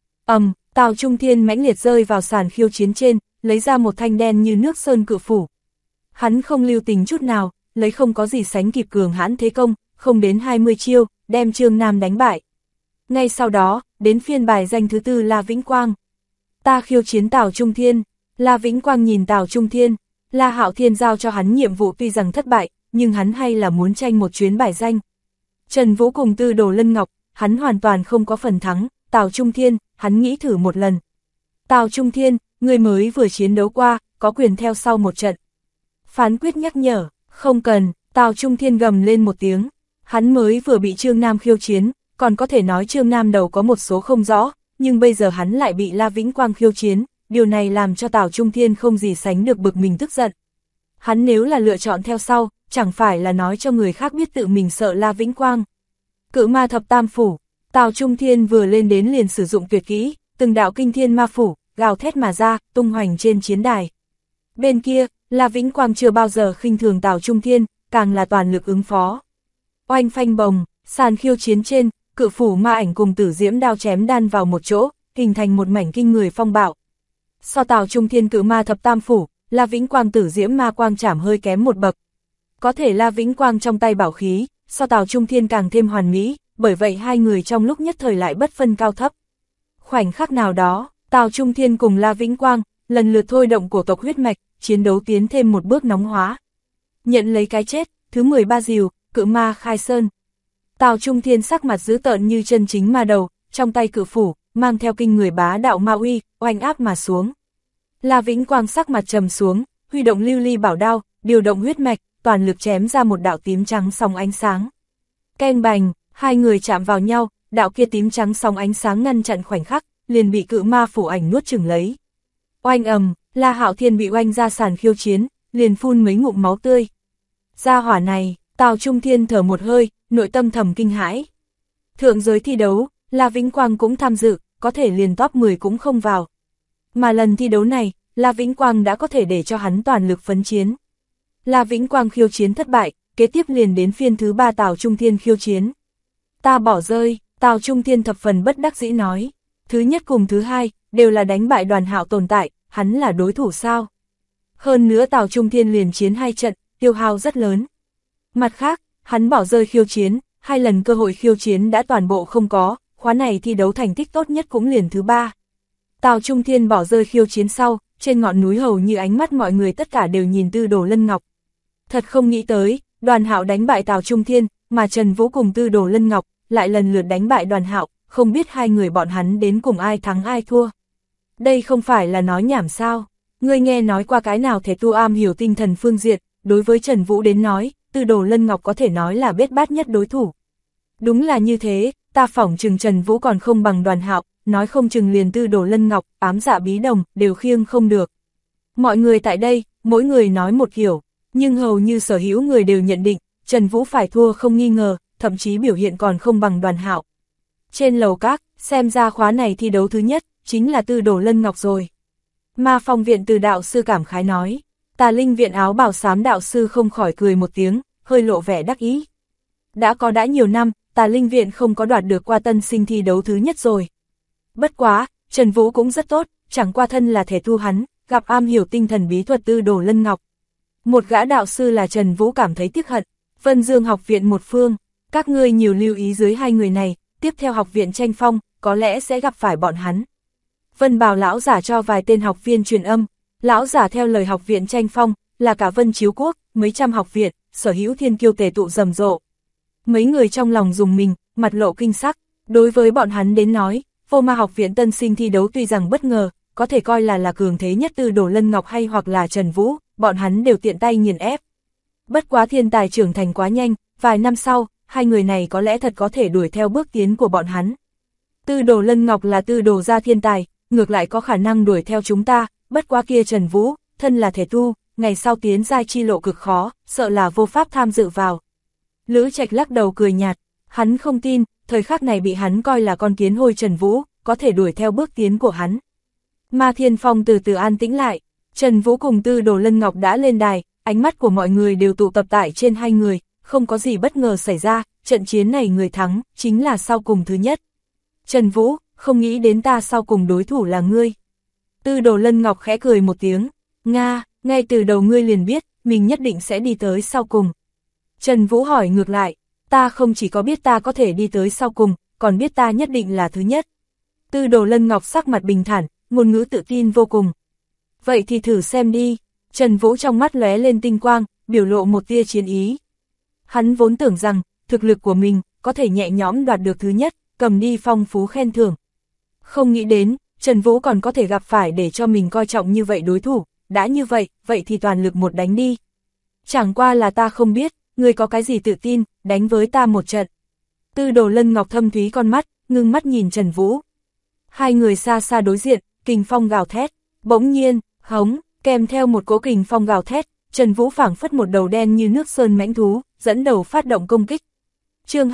Tào Trung Thiên mãnh liệt rơi vào sàn khiêu chiến trên, lấy ra một thanh đen như nước sơn cự phủ. Hắn không lưu tình chút nào, lấy không có gì sánh kịp cường hãn thế công, không đến 20 chiêu, đem Trương Nam đánh bại. Ngay sau đó, đến phiên bài danh thứ 4 La Vĩnh Quang. Ta khiêu chiến Tào Trung Thiên, La Vĩnh Quang nhìn Tào Trung Thiên, La Hạo Thiên giao cho hắn nhiệm vụ tuy rằng thất bại, nhưng hắn hay là muốn tranh một chuyến bài danh. Trần Vũ cùng Tư Đồ Lân Ngọc, hắn hoàn toàn không có phần thắng, Tào Trung Thiên, hắn nghĩ thử một lần. Tào Trung Thiên, người mới vừa chiến đấu qua, có quyền theo sau một trận. Phán quyết nhắc nhở, không cần, Tào Trung Thiên gầm lên một tiếng, hắn mới vừa bị Trương Nam khiêu chiến, còn có thể nói Trương Nam đầu có một số không rõ, nhưng bây giờ hắn lại bị La Vĩnh Quang khiêu chiến, điều này làm cho Tào Trung Thiên không gì sánh được bực mình tức giận. Hắn nếu là lựa chọn theo sau, chẳng phải là nói cho người khác biết tự mình sợ La Vĩnh Quang. Cự ma thập tam phủ, Tào Trung Thiên vừa lên đến liền sử dụng tuyệt kỹ, từng đạo kinh thiên ma phủ, gào thét mà ra, tung hoành trên chiến đài. Bên kia, La Vĩnh Quang chưa bao giờ khinh thường Tào Trung Thiên, càng là toàn lực ứng phó. Oanh phanh bồng, Sàn khiêu chiến trên, cự phủ ma ảnh cùng tử diễm đao chém đan vào một chỗ, hình thành một mảnh kinh người phong bạo. So Tào Trung Thiên cự ma thập tam phủ, La Vĩnh Quang tử diễm ma quang chảm hơi kém một bậc. Có thể La Vĩnh Quang trong tay bảo khí, so Tào Trung Thiên càng thêm hoàn mỹ, bởi vậy hai người trong lúc nhất thời lại bất phân cao thấp. Khoảnh khắc nào đó, Tào Trung Thiên cùng La Vĩnh Quang, lần lượt thôi động cổ tộc huyết mạch, chiến đấu tiến thêm một bước nóng hóa. Nhận lấy cái chết, thứ 13 rìu, cự ma khai sơn. Tào Trung Thiên sắc mặt dữ tợn như chân chính ma đầu, trong tay cự phủ, mang theo kinh người bá đạo ma uy, oanh áp mà xuống. La Vĩnh Quang sắc mặt trầm xuống, huy động lưu ly bảo đao, điều động huyết mạch, toàn lực chém ra một đạo tím trắng sóng ánh sáng. Keng bành, hai người chạm vào nhau, đạo kia tím trắng sóng ánh sáng ngăn chặn khoảnh khắc, liền bị cự ma phủ ảnh nuốt chửng lấy. Oanh ầm, La Hạo Thiên bị oanh ra sàn khiêu chiến, liền phun mấy ngụm máu tươi. Gia hỏa này, Tào Trung Thiên thở một hơi, nội tâm thầm kinh hãi. Thượng giới thi đấu, La Vĩnh Quang cũng tham dự, có thể liền top 10 cũng không vào. Mà lần thi đấu này, La Vĩnh Quang đã có thể để cho hắn toàn lực phấn chiến. La Vĩnh Quang khiêu chiến thất bại, kế tiếp liền đến phiên thứ 3 Tào Trung Thiên khiêu chiến. Ta bỏ rơi, Tào Trung Thiên thập phần bất đắc dĩ nói. Thứ nhất cùng thứ hai, đều là đánh bại Đoàn Hạo tồn tại, hắn là đối thủ sao? Hơn nữa Tào Trung Thiên liền chiến 2 trận, tiêu hao rất lớn. Mặt khác, hắn bỏ rơi khiêu chiến, 2 lần cơ hội khiêu chiến đã toàn bộ không có, khóa này thi đấu thành tích tốt nhất cũng liền thứ 3. Tào Trung Thiên bỏ rơi khiêu chiến sau, trên ngọn núi hầu như ánh mắt mọi người tất cả đều nhìn Tư Đồ Lân Ngọc. Thật không nghĩ tới, Đoàn Hạo đánh bại Tào Trung Thiên, mà Trần Vũ cùng Tư Đồ Lân Ngọc lại lần lượt đánh bại Đoàn Hạo, không biết hai người bọn hắn đến cùng ai thắng ai thua. Đây không phải là nói nhảm sao? Ngươi nghe nói qua cái nào thể tu am hiểu tinh thần phương diện, đối với Trần Vũ đến nói, Tư Đồ Lân Ngọc có thể nói là bết bát nhất đối thủ. Đúng là như thế, ta phỏng chừng Trần Vũ còn không bằng Đoàn Hạo, nói không chừng liền Tư Đồ Lân Ngọc, ám dạ bí đồng, đều khiêng không được. Mọi người tại đây, mỗi người nói một kiểu, nhưng hầu như sở hữu người đều nhận định, Trần Vũ phải thua không nghi ngờ, thậm chí biểu hiện còn không bằng Đoàn Hạo. Trên lầu các, xem ra khóa này thi đấu thứ nhất, chính là Tư Đồ Lân Ngọc rồi. Ma Phong viện Từ đạo sư cảm khái nói, Tà Linh viện áo bào xám đạo sư không khỏi cười một tiếng, hơi lộ vẻ đắc ý. Đã nhiều năm, Tà Linh viện không có đoạt được qua tân sinh thi đấu thứ nhất rồi. Bất quá, Trần Vũ cũng rất tốt, chẳng qua thân là thể tu hắn, gặp am hiểu tinh thần bí thuật Tư Đồ Lân Ngọc. Một gã đạo sư là Trần Vũ cảm thấy tiếc hận, Vân Dương học viện một phương, các ngươi nhiều lưu ý dưới hai người này, tiếp theo học viện tranh phong, có lẽ sẽ gặp phải bọn hắn. Vân Bào lão giả cho vài tên học viên truyền âm, lão giả theo lời học viện tranh phong, là cả Vân Chiếu Quốc, mấy trăm học viện, sở hữu thiên kiêu tề tụ rầm rộ. Mấy người trong lòng dùng mình, mặt lộ kinh sắc, đối với bọn hắn đến nói, Vô Ma học viện tân sinh thi đấu tuy rằng bất ngờ, có thể coi là cường thế nhất Tư Đồ Lân Ngọc hay hoặc là Trần Vũ, bọn hắn đều tiện tay nghiền ép. Bất quá thiên tài trưởng thành quá nhanh, vài năm sau, hai người này có lẽ thật có thể đuổi theo bước tiến của bọn hắn. Tư Đồ Lân Ngọc là Tư Đồ gia thiên tài, ngược lại có khả năng đuổi theo chúng ta, bất quá kia Trần Vũ, thân là thể tu, ngày sau tiến giai chi lộ cực khó, sợ là vô pháp tham dự vào. Lữ Trạch lắc đầu cười nhạt, hắn không tin, thời khắc này bị hắn coi là con kiến hôi Trần Vũ, có thể đuổi theo bước tiến của hắn. Ma Thiên Phong từ từ an tĩnh lại, Trần Vũ cùng Tư Đồ Lân Ngọc đã lên đài, ánh mắt của mọi người đều tụ tập tại trên hai người, không có gì bất ngờ xảy ra, trận chiến này người thắng, chính là sau cùng thứ nhất. Trần Vũ, không nghĩ đến ta sau cùng đối thủ là ngươi. Tư Đồ Lân Ngọc khẽ cười một tiếng, Nga, ngay từ đầu ngươi liền biết, mình nhất định sẽ đi tới sau cùng. Trần Vũ hỏi ngược lại, ta không chỉ có biết ta có thể đi tới sau cùng, còn biết ta nhất định là thứ nhất. Tư Đồ Lân Ngọc sắc mặt bình thản, ngôn ngữ tự tin vô cùng. Vậy thì thử xem đi. Trần Vũ trong mắt lóe lên tinh quang, biểu lộ một tia chiến ý. Hắn vốn tưởng rằng, thực lực của mình, có thể nhẹ nhõm đoạt được thứ nhất, cầm đi phong phú khen thưởng. Không nghĩ đến, Trần Vũ còn có thể gặp phải để cho mình coi trọng như vậy đối thủ, đã như vậy, vậy thì toàn lực một đánh đi. Chẳng qua là ta không biết, ngươi có cái gì tự tin, đánh với ta một trận. Tư Đồ Lân Ngọc thâm thúy con mắt, ngưng mắt nhìn Trần Vũ. Hai người xa xa đối diện, kình phong gào thét, bỗng nhiên, hống, kèm theo một cỗ kình phong gào thét, Trần Vũ phảng phất một đầu đen như nước sơn mãnh thú, dẫn đầu phát động công kích. Chương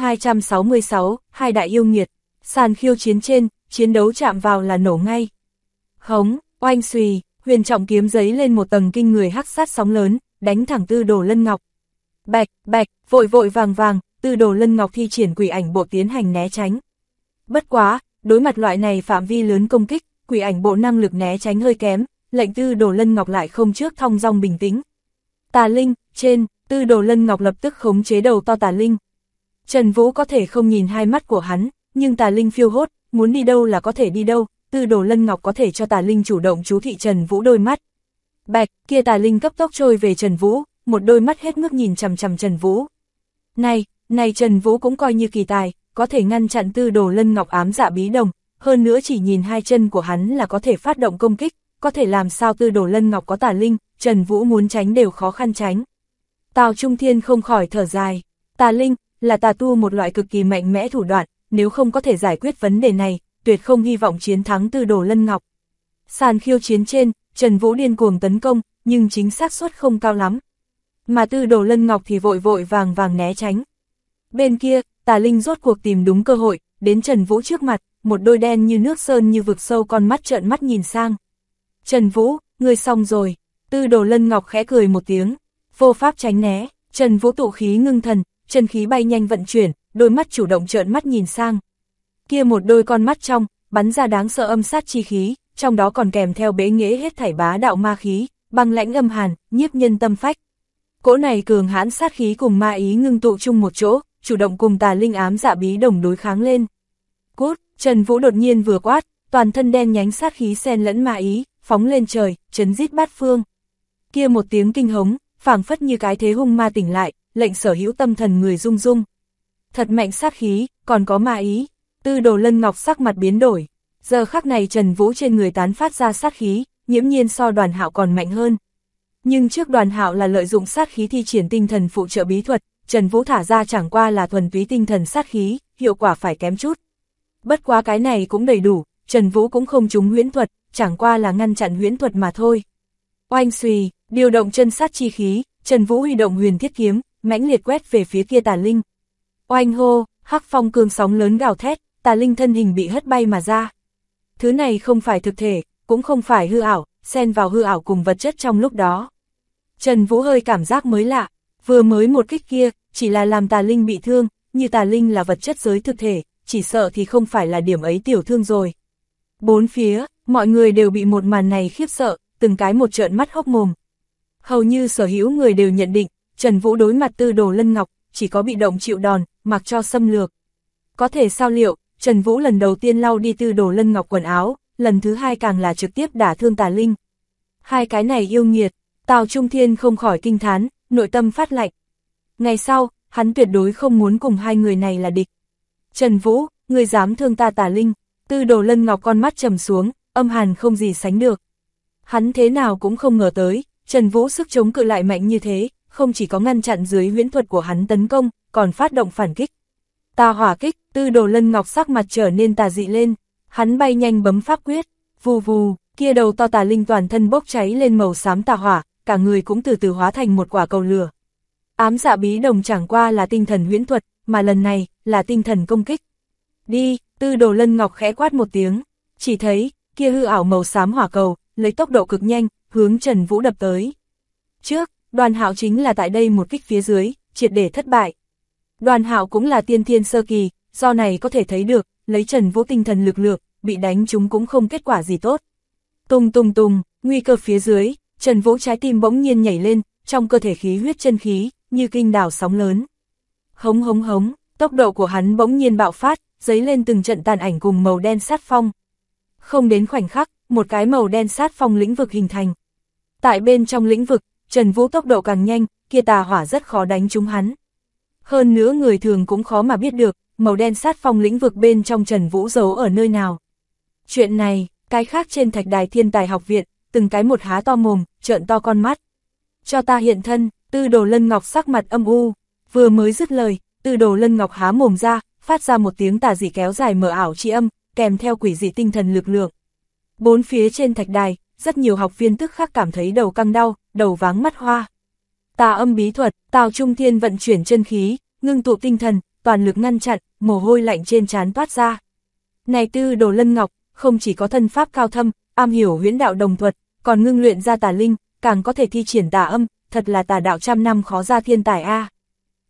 266, hai đại yêu nghiệt, sàn khiêu chiến trên, chiến đấu chạm vào là nổ ngay. Hống, oanh xùy, huyền trọng kiếm giấy lên một tầng kinh người hắc sát sóng lớn, đánh thẳng Tư Đồ Lân Ngọc. Bạch, bạch, vội vội vàng vàng, Tư Đồ Lân Ngọc thi triển quỷ ảnh bộ tiến hành né tránh. Bất quá, đối mặt loại này phạm vi lớn công kích, quỷ ảnh bộ năng lực né tránh hơi kém, lệnh Tư Đồ Lân Ngọc lại không trước thong dong bình tĩnh. Tà linh, trên, Tư Đồ Lân Ngọc lập tức khống chế đầu to tà linh. Trần Vũ có thể không nhìn hai mắt của hắn, nhưng tà linh phiêu hốt, muốn đi đâu là có thể đi đâu, Tư Đồ Lân Ngọc có thể cho tà linh chủ động chú thị Trần Vũ đôi mắt. Bạch, kia tà linh cấp tốc trôi về Trần Vũ, một đôi mắt hết mức nhìn chằm chằm Trần Vũ. Này Trần Vũ cũng coi như kỳ tài, có thể ngăn chặn Tư Đồ Lân Ngọc ám dạ bí đồng, hơn nữa chỉ nhìn hai chân của hắn là có thể phát động công kích, có thể làm sao Tư Đồ Lân Ngọc có tà linh, Trần Vũ muốn tránh đều khó khăn tránh. Tào Trung Thiên không khỏi thở dài, tà linh là tà tu một loại cực kỳ mạnh mẽ thủ đoạn, nếu không có thể giải quyết vấn đề này, tuyệt không hy vọng chiến thắng Tư Đồ Lân Ngọc. Sàn khiêu chiến trên, Trần Vũ điên cuồng tấn công, nhưng chính xác suất không cao lắm. Mà Tư Đồ Lân Ngọc thì vội vội vàng vàng né tránh. Bên kia, tà linh rốt cuộc tìm đúng cơ hội, đến Trần Vũ trước mặt, một đôi đen như nước sơn như vực sâu con mắt trợn mắt nhìn sang. Trần Vũ, ngươi xong rồi. Tư Đồ Lân Ngọc khẽ cười một tiếng, vô pháp tránh né. Trần Vũ tụ khí ngưng thần, chân khí bay nhanh vận chuyển, đôi mắt chủ động trợn mắt nhìn sang. Kia một đôi con mắt trong, bắn ra đáng sợ âm sát chi khí, trong đó còn kèm theo bế nghĩa hết thảy bá đạo ma khí, băng lãnh âm hàn, nhiếp nhân tâm phách. Cỗ này cường hãn sát khí cùng ma ý ngưng tụ chung một chỗ, chủ động cùng tà linh ám dạ bí đồng đối kháng lên. Cút, Trần Vũ đột nhiên vừa quát, toàn thân đen nhánh sát khí xen lẫn ma ý, phóng lên trời, chấn rít bát phương. Kia một tiếng kinh hống, phảng phất như cái thế hung ma tỉnh lại, lệnh sở hữu tâm thần người rung rung. Thật mạnh sát khí, còn có ma ý. Tư Đồ Lân Ngọc sắc mặt biến đổi. Giờ khắc này Trần Vũ trên người tán phát ra sát khí, nghiễm nhiên so Đoàn Hạo còn mạnh hơn. Nhưng trước Đoàn Hạo là lợi dụng sát khí thi triển tinh thần phụ trợ bí thuật, Trần Vũ thả ra chẳng qua là thuần túy tinh thần sát khí, hiệu quả phải kém chút. Bất quá cái này cũng đầy đủ, Trần Vũ cũng không trúng huyễn thuật, chẳng qua là ngăn chặn huyễn thuật mà thôi. Oanh xùy, điều động chân sát chi khí, Trần Vũ huy động huyền thiết kiếm, mãnh liệt quét về phía kia tà linh. Oanh hô, hắc phong cương sóng lớn gào thét, tà linh thân hình bị hất bay mà ra. Thứ này không phải thực thể, cũng không phải hư ảo, xen vào hư ảo cùng vật chất trong lúc đó. Trần Vũ hơi cảm giác mới lạ, vừa mới một kích kia, chỉ là làm tà linh bị thương, như tà linh là vật chất giới thực thể, chỉ sợ thì không phải là điểm ấy tiểu thương rồi. Bốn phía, mọi người đều bị một màn này khiếp sợ, từng cái một trợn mắt hốc mồm. Hầu như sở hữu người đều nhận định, Trần Vũ đối mặt Tư Đồ Lân Ngọc, chỉ có bị động chịu đòn, mặc cho xâm lược. Có thể sao liệu, Trần Vũ lần đầu tiên lau đi Tư Đồ Lân Ngọc quần áo, lần thứ hai càng là trực tiếp đả thương tà linh. Hai cái này yêu nghiệt, Tào Trung Thiên không khỏi kinh thán, nội tâm phát lạnh. Ngày sau, hắn tuyệt đối không muốn cùng hai người này là địch. Trần Vũ, ngươi dám thương ta tà linh, Tư Đồ Lân Ngọc con mắt trầm xuống, âm hàn không gì sánh được. Hắn thế nào cũng không ngờ tới, Trần Vũ sức chống cự lại mạnh như thế, không chỉ có ngăn chặn dưới huyễn thuật của hắn tấn công, còn phát động phản kích. Tà hỏa kích, Tư Đồ Lân Ngọc sắc mặt trở nên tà dị lên, hắn bay nhanh bấm pháp quyết, vù vù, kia đầu to tà linh toàn thân bốc cháy lên màu xám tà hỏa, cả người cũng từ từ hóa thành một quả cầu lửa. Ám dạ bí đồng chẳng qua là tinh thần huyễn thuật, mà lần này là tinh thần công kích. Đi, Tư Đồ Lân Ngọc khẽ quát một tiếng, chỉ thấy kia hư ảo màu xám hỏa cầu, lấy tốc độ cực nhanh, hướng Trần Vũ đập tới. Trước, Đoàn Hạo chính là tại đây một kích phía dưới, triệt để thất bại. Đoàn Hạo cũng là tiên thiên sơ kỳ, do này có thể thấy được, lấy Trần Vũ tinh thần lực lượng, bị đánh chúng cũng không kết quả gì tốt. Tung tung tung, nguy cơ phía dưới, Trần Vũ trái tim bỗng nhiên nhảy lên, trong cơ thể khí huyết chân khí, như kinh đảo sóng lớn. Hống hống hống, tốc độ của hắn bỗng nhiên bạo phát, dấy lên từng trận tàn ảnh cùng màu đen sát phong. Không đến khoảnh khắc, một cái màu đen sát phong lĩnh vực hình thành. Tại bên trong lĩnh vực, Trần Vũ tốc độ càng nhanh, kia tà hỏa rất khó đánh trúng hắn. Hơn nữa người thường cũng khó mà biết được, màu đen sát phong lĩnh vực bên trong Trần Vũ giấu ở nơi nào. Chuyện này, cái khác trên thạch đài Thiên Tài Học Viện, từng cái một há to mồm, trợn to con mắt. Cho ta hiện thân, Tư Đồ Lân Ngọc sắc mặt âm u, vừa mới dứt lời, Tư Đồ Lân Ngọc há mồm ra, phát ra một tiếng tà dị kéo dài mờ ảo chi âm, kèm theo quỷ dị tinh thần lực lượng. Bốn phía trên thạch đài, rất nhiều học viên tức khắc cảm thấy đầu căng đau, đầu váng mắt hoa. Tà âm bí thuật, Tào Trung Thiên vận chuyển chân khí, ngưng tụ tinh thần, toàn lực ngăn chặn, mồ hôi lạnh trên trán toát ra. Này Tư Đồ Lân Ngọc, không chỉ có thân pháp cao thâm, am hiểu huyễn đạo đồng thuật, còn ngưng luyện ra tà linh, càng có thể thi triển tà âm, thật là tà đạo trăm năm khó ra thiên tài a.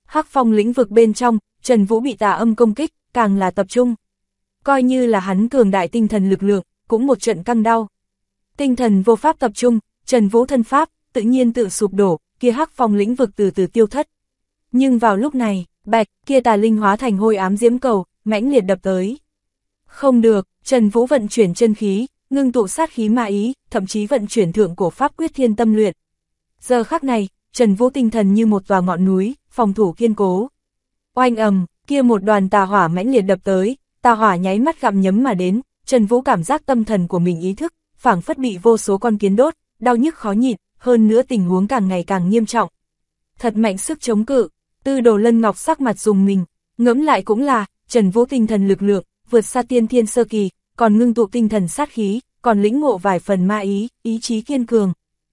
Hắc phong lĩnh vực bên trong, Trần Vũ bị tà âm công kích, càng là tập trung. Coi như là hắn cường đại tinh thần lực lượng, cũng một trận căng đau. Tinh thần vô pháp tập trung, Trần Vũ thân pháp, tự nhiên tự sụp đổ, kia hắc phong lĩnh vực từ từ tiêu thất. Nhưng vào lúc này, bạch, kia tà linh hóa thành hôi ám diễm cầu, mãnh liệt đập tới. Không được, Trần Vũ vận chuyển chân khí, ngưng tụ sát khí ma ý, thậm chí vận chuyển thượng cổ pháp quyết thiên tâm luyện. Giờ khắc này, Trần Vũ tinh thần như một tòa ngọn núi, phòng thủ kiên cố. Oanh ầm, kia một đoàn tà hỏa mãnh liệt đập tới, tà hỏa nháy mắt gặm nhấm mà đến, Trần Vũ cảm giác tâm thần của mình ý thức, phảng phất bị vô số con kiến đốt, đau nhức khó nhịn, hơn nữa tình huống càng ngày càng nghiêm trọng. Thật mạnh sức chống cự, Tư Đồ Lân Ngọc sắc mặt rùng mình, ngẫm lại cũng là, Trần Vũ tinh thần lực lượng, vượt xa tiên thiên sơ kỳ, còn ngưng tụ tinh thần sát khí, còn lĩnh ngộ vài phần ma ý, ý chí kiên cường.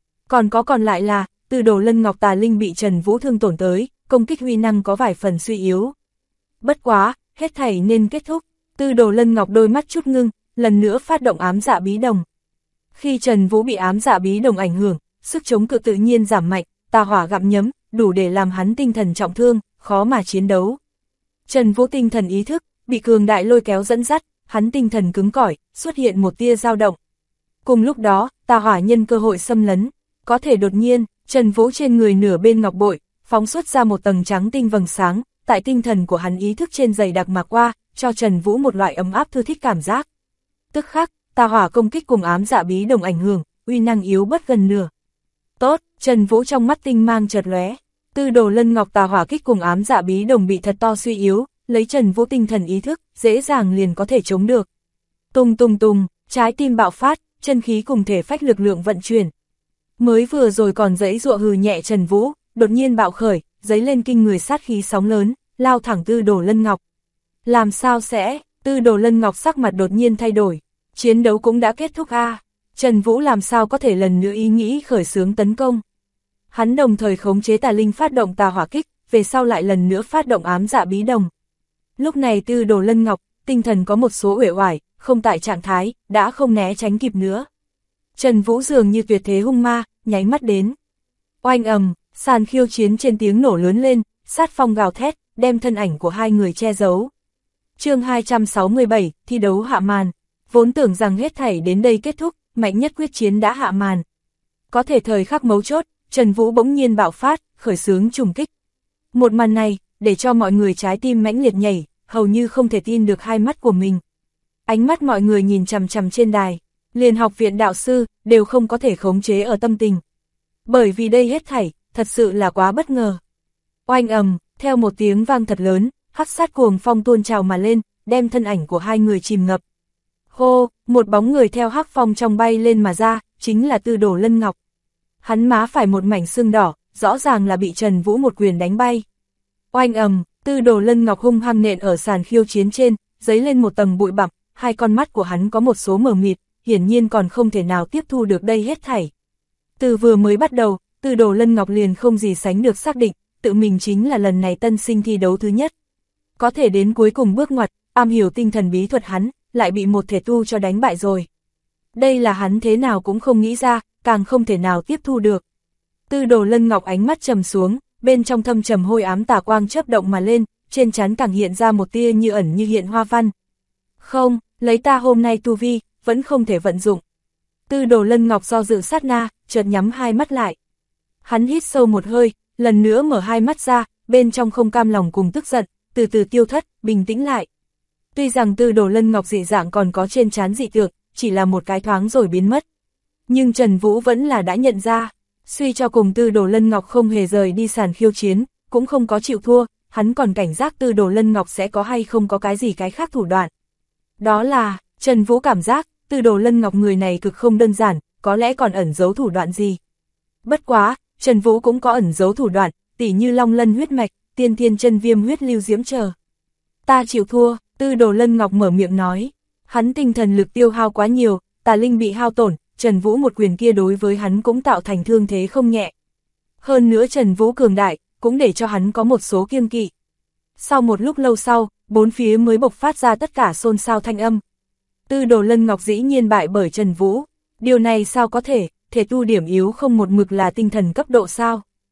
Còn lại là, Tư Đồ Lân Ngọc tà linh bị Trần Vũ thương tổn tới, công kích uy năng có vài phần suy yếu. Bất quá, hết thảy nên kết thúc, Tư Đồ Lân Ngọc đôi mắt chút ngưng, lần nữa phát động ám dạ bí đồng. Khi Trần Vũ bị ám dạ bí đồng ảnh hưởng, sức chống cự tự nhiên giảm mạnh, tà hỏa gặm nhấm, đủ để làm hắn tinh thần trọng thương, khó mà chiến đấu. Trần Vũ tinh thần ý thức, bị cường đại lôi kéo dẫn dắt, hắn tinh thần cứng cỏi, xuất hiện một tia dao động. Cùng lúc đó, tà hỏa nhân cơ hội xâm lấn, có thể đột nhiên, Trần Vũ trên người nửa bên ngọc bội, phóng xuất ra một tầng trắng tinh vầng sáng, tại tinh thần của hắn ý thức trên dày đặc mà qua, cho Trần Vũ một loại ấm áp thư thích cảm giác. Tức khắc, tà hỏa công kích cùng ám dạ bí đồng ảnh hưởng, uy năng yếu bất gần nửa. Tốt, Trần Vũ trong mắt tinh mang chợt lóe, Tư Đồ Lân Ngọc tà hỏa kích cùng ám dạ bí đồng bị thật to suy yếu, lấy Trần Vũ tinh thần ý thức, dễ dàng liền có thể chống được. Tung tung tung, trái tim bạo phát, chân khí cùng thể phách lực lượng vận chuyển. Mới vừa rồi còn giãy giụa hừ nhẹ Trần Vũ, đột nhiên bạo khởi, giấy lên kinh người sát khí sóng lớn, lao thẳng Tư Đồ Lân Ngọc. Làm sao sẽ, Tư Đồ Lân Ngọc sắc mặt đột nhiên thay đổi, chiến đấu cũng đã kết thúc a. Trần Vũ làm sao có thể lần nữa ý nghĩ khởi xướng tấn công. Hắn đồng thời khống chế tà linh phát động tà hỏa kích, về sau lại lần nữa phát động ám dạ bí đồng. Lúc này Tư Đồ Lân Ngọc, tinh thần có một số uể oải, không tại trạng thái, đã không né tránh kịp nữa. Trần Vũ dường như tuyệt thế hung ma, nháy mắt đến. Oanh ầm, sàn khiêu chiến trên tiếng nổ lớn lên, sát phong gào thét, đem thân ảnh của hai người che giấu. Chương 267, thi đấu hạ màn. Vốn tưởng rằng hết thảy đến đây kết thúc, mạnh nhất quyết chiến đã hạ màn. Có thể thời khắc mấu chốt, Trần Vũ bỗng nhiên bạo phát, khởi xướng trùng kích. Một màn này, để cho mọi người trái tim mãnh liệt nhảy, hầu như không thể tin được hai mắt của mình. Ánh mắt mọi người nhìn chằm chằm trên đài, liền học viện đạo sư, đều không có thể khống chế ở tâm tình. Bởi vì đây hết thảy, thật sự là quá bất ngờ. Oanh ầm, theo một tiếng vang thật lớn, hắc sát cuồng phong tuôn trào mà lên, đem thân ảnh của hai người chìm ngập. Hô, một bóng người theo hắc phong trong bay lên mà ra, chính là Tư Đồ Lân Ngọc. Hắn má phải một mảnh sưng đỏ, rõ ràng là bị Trần Vũ một quyền đánh bay. Oanh ầm, Tư Đồ Lân Ngọc hung hăng nện ở sàn khiêu chiến trên, dấy lên một tầng bụi bặm, hai con mắt của hắn có một số mờ mịt, hiển nhiên còn không thể nào tiếp thu được đây hết thảy. Từ vừa mới bắt đầu, Tư Đồ Lân Ngọc liền không gì sánh được xác định, tự mình chính là lần này tân sinh thi đấu thứ nhất. Có thể đến cuối cùng bước ngoặt, am hiểu tinh thần bí thuật hắn, lại bị một thể tu cho đánh bại rồi. Đây là hắn thế nào cũng không nghĩ ra, càng không thể nào tiếp thu được. Tư Đồ Lân Ngọc ánh mắt trầm xuống, bên trong thâm trầm hôi ám tà quang chớp động mà lên, trên trán càng hiện ra một tia như ẩn như hiện hoa văn. Không, lấy ta hôm nay tu vi, vẫn không thể vận dụng. Tư Đồ Lân Ngọc do dự sát na, chợt nhắm hai mắt lại. Hắn hít sâu một hơi, lần nữa mở hai mắt ra, bên trong không cam lòng cùng tức giận, từ từ tiêu thất, bình tĩnh lại. Tuy rằng Tư Đồ Lân Ngọc dị dạng còn có trên trán dị tượng, chỉ là một cái thoáng rồi biến mất. Nhưng Trần Vũ vẫn là đã nhận ra, suy cho cùng Tư Đồ Lân Ngọc không hề rời đi sàn khiêu chiến, cũng không có chịu thua, hắn còn cảnh giác Tư Đồ Lân Ngọc sẽ có hay không có cái gì cái khác thủ đoạn. Đó là, Trần Vũ cảm giác, Tư Đồ Lân Ngọc người này cực không đơn giản, có lẽ còn ẩn giấu thủ đoạn gì. Bất quá, Trần Vũ cũng có ẩn giấu thủ đoạn, tỉ như Long Lân huyết mạch, Tiên Thiên Chân Viêm huyết lưu diễm chờ. Ta chịu thua, Tư Đồ Lân Ngọc mở miệng nói. Hắn tinh thần lực tiêu hao quá nhiều, tà linh bị hao tổn, Trần Vũ một quyền kia đối với hắn cũng tạo thành thương thế không nhẹ. Hơn nữa Trần Vũ cường đại, cũng để cho hắn có một số kiêng kỵ. Sau một lúc lâu sau, bốn phía mới bộc phát ra tất cả xôn xao thanh âm. Tư Đồ Lân Ngọc dĩ nhiên bại bởi Trần Vũ. Điều này sao có thể, thể tu điểm yếu không một mực là tinh thần cấp độ sao?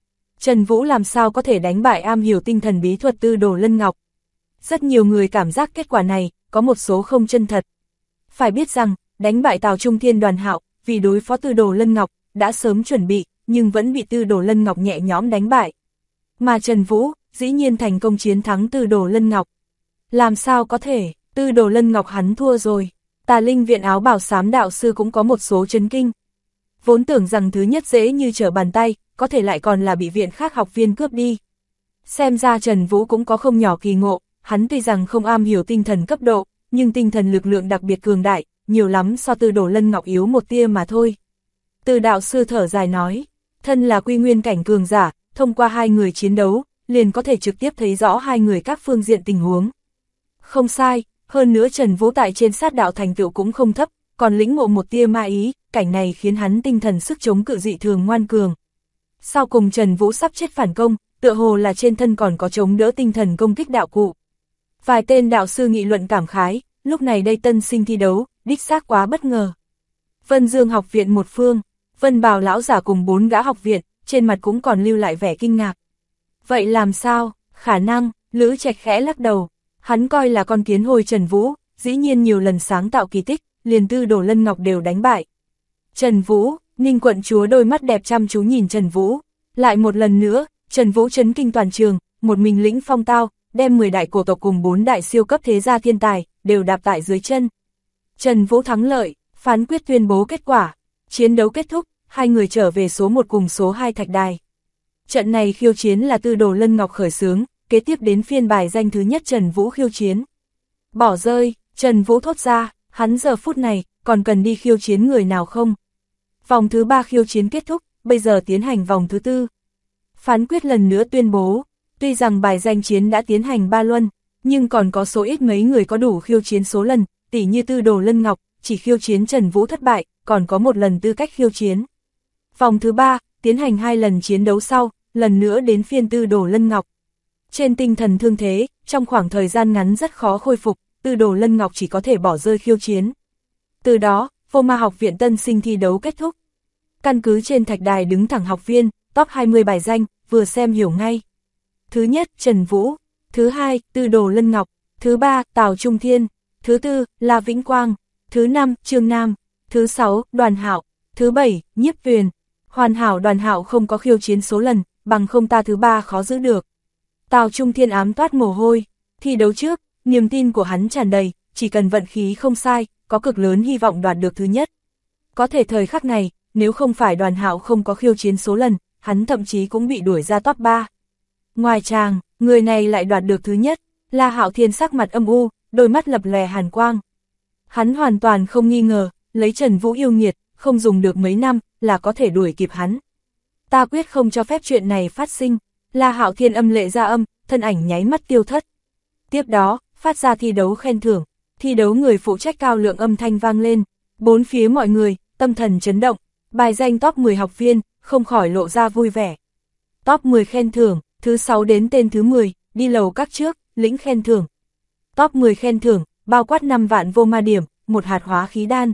Trần Vũ làm sao có thể đánh bại am hiểu tinh thần bí thuật Tư Đồ Lân Ngọc. Rất nhiều người cảm giác kết quả này, có một số không chân thật. Phải biết rằng, đánh bại Tào Trung Thiên Đoàn Hạo, vì đối phó Tư Đồ Lân Ngọc, đã sớm chuẩn bị, nhưng vẫn bị Tư Đồ Lân Ngọc nhẹ nhõm đánh bại. Mà Trần Vũ, dĩ nhiên thành công chiến thắng Tư Đồ Lân Ngọc. Làm sao có thể, Tư Đồ Lân Ngọc hắn thua rồi. Tà Linh viện áo bào xám đạo sư cũng có một số chấn kinh. Vốn tưởng rằng thứ nhất dễ như trở bàn tay, có thể lại còn là bị viện khác học viên cướp đi. Xem ra Trần Vũ cũng có không nhỏ kỳ ngộ, hắn tuy rằng không am hiểu tinh thần cấp độ, nhưng tinh thần lực lượng đặc biệt cường đại, nhiều lắm so Tư Đồ Lân Ngọc yếu một tia mà thôi. Từ đạo sư thở dài nói, thân là quy nguyên cảnh cường giả, thông qua hai người chiến đấu, liền có thể trực tiếp thấy rõ hai người các phương diện tình huống. Không sai, hơn nữa Trần Vũ tại trên sát đạo thành tựu cũng không thấp, còn lĩnh ngộ một tia ma ý, cảnh này khiến hắn tinh thần sức chống cự dị thường ngoan cường. Sau cùng Trần Vũ sắp chết phản công, tựa hồ là trên thân còn có chống đỡ tinh thần công kích đạo cụ. Vài tên đạo sư nghị luận cảm khái, lúc này đây tân sinh thi đấu, đích xác quá bất ngờ. Vân Dương học viện một phương, Vân Bào lão giả cùng 4 gã học viện, trên mặt cũng còn lưu lại vẻ kinh ngạc. Vậy làm sao, khả năng, Lữ Trạch khẽ lắc đầu, hắn coi là con kiến hôi Trần Vũ, dĩ nhiên nhiều lần sáng tạo kỳ tích, liền Tư Đồ Lân Ngọc đều đánh bại. Trần Vũ, Ninh quận chúa đôi mắt đẹp chăm chú nhìn Trần Vũ, lại một lần nữa, Trần Vũ chấn kinh toàn trường, một mình lĩnh phong tao, đem 10 đại cổ tộc cùng 4 đại siêu cấp thế gia thiên tài, đều đạp tại dưới chân. Trần Vũ thắng lợi, phán quyết tuyên bố kết quả, chiến đấu kết thúc, hai người trở về số 1 cùng số 2 thạch đài. Trận này khiêu chiến là Tư Đồ Lân Ngọc khởi xướng, kế tiếp đến phiên bài danh thứ nhất Trần Vũ khiêu chiến. Bỏ rơi, Trần Vũ thốt ra, hắn giờ phút này, còn cần đi khiêu chiến người nào không? Vòng thứ 3 khiêu chiến kết thúc, bây giờ tiến hành vòng thứ 4. Phán quyết lần nữa tuyên bố, tuy rằng bài danh chiến đã tiến hành 3 luân, nhưng còn có số ít mấy người có đủ khiêu chiến số lần, tỉ như Tư Đồ Lân Ngọc, chỉ khiêu chiến Trần Vũ thất bại, còn có một lần tư cách khiêu chiến. Vòng thứ 3, tiến hành 2 lần chiến đấu sau, lần nữa đến phiên Tư Đồ Lân Ngọc. Trên tinh thần thương thế, trong khoảng thời gian ngắn rất khó khôi phục, Tư Đồ Lân Ngọc chỉ có thể bỏ rơi khiêu chiến. Từ đó, Vô Ma học viện tân sinh thi đấu kết thúc. Căn cứ trên thạch đài đứng thẳng học viên, top 20 bài danh, vừa xem hiểu ngay. Thứ nhất, Trần Vũ. Thứ hai, Tư Đồ Lân Ngọc. Thứ ba, Tào Trung Thiên. Thứ tư, La Vĩnh Quang. Thứ năm, Trương Nam. Thứ sáu, Đoàn Hạo. Thứ bảy, Nhiếp Tuyền. Hoàn hảo Đoàn Hạo không có khiêu chiến số lần, bằng không ta thứ ba khó giữ được. Tào Trung Thiên ám toát mồ hôi. Thi đấu trước, niềm tin của hắn tràn đầy, chỉ cần vận khí không sai, có cực lớn hy vọng đoạt được thứ nhất. Có thể thời khắc này, nếu không phải Đoàn Hạo không có khiêu chiến số lần, hắn thậm chí cũng bị đuổi ra top 3. Ngoài chàng, người này lại đoạt được thứ nhất, La Hạo Thiên sắc mặt âm u, đôi mắt lập lòe hàn quang. Hắn hoàn toàn không nghi ngờ, lấy Trần Vũ yêu nghiệt, không dùng được mấy năm, là có thể đuổi kịp hắn. Ta quyết không cho phép chuyện này phát sinh, La Hạo Thiên âm lệ ra âm, thân ảnh nháy mắt tiêu thất. Tiếp đó, phát ra thi đấu khen thưởng, thi đấu người phụ trách cao lượng âm thanh vang lên, bốn phía mọi người, tâm thần chấn động, bài danh top 10 học viên, không khỏi lộ ra vui vẻ. Top 10 khen thưởng, thứ 6 đến tên thứ 10, đi lầu các trước, lĩnh khen thưởng. Top 10 khen thưởng, bao quát 5 vạn vô ma điểm, một hạt hóa khí đan.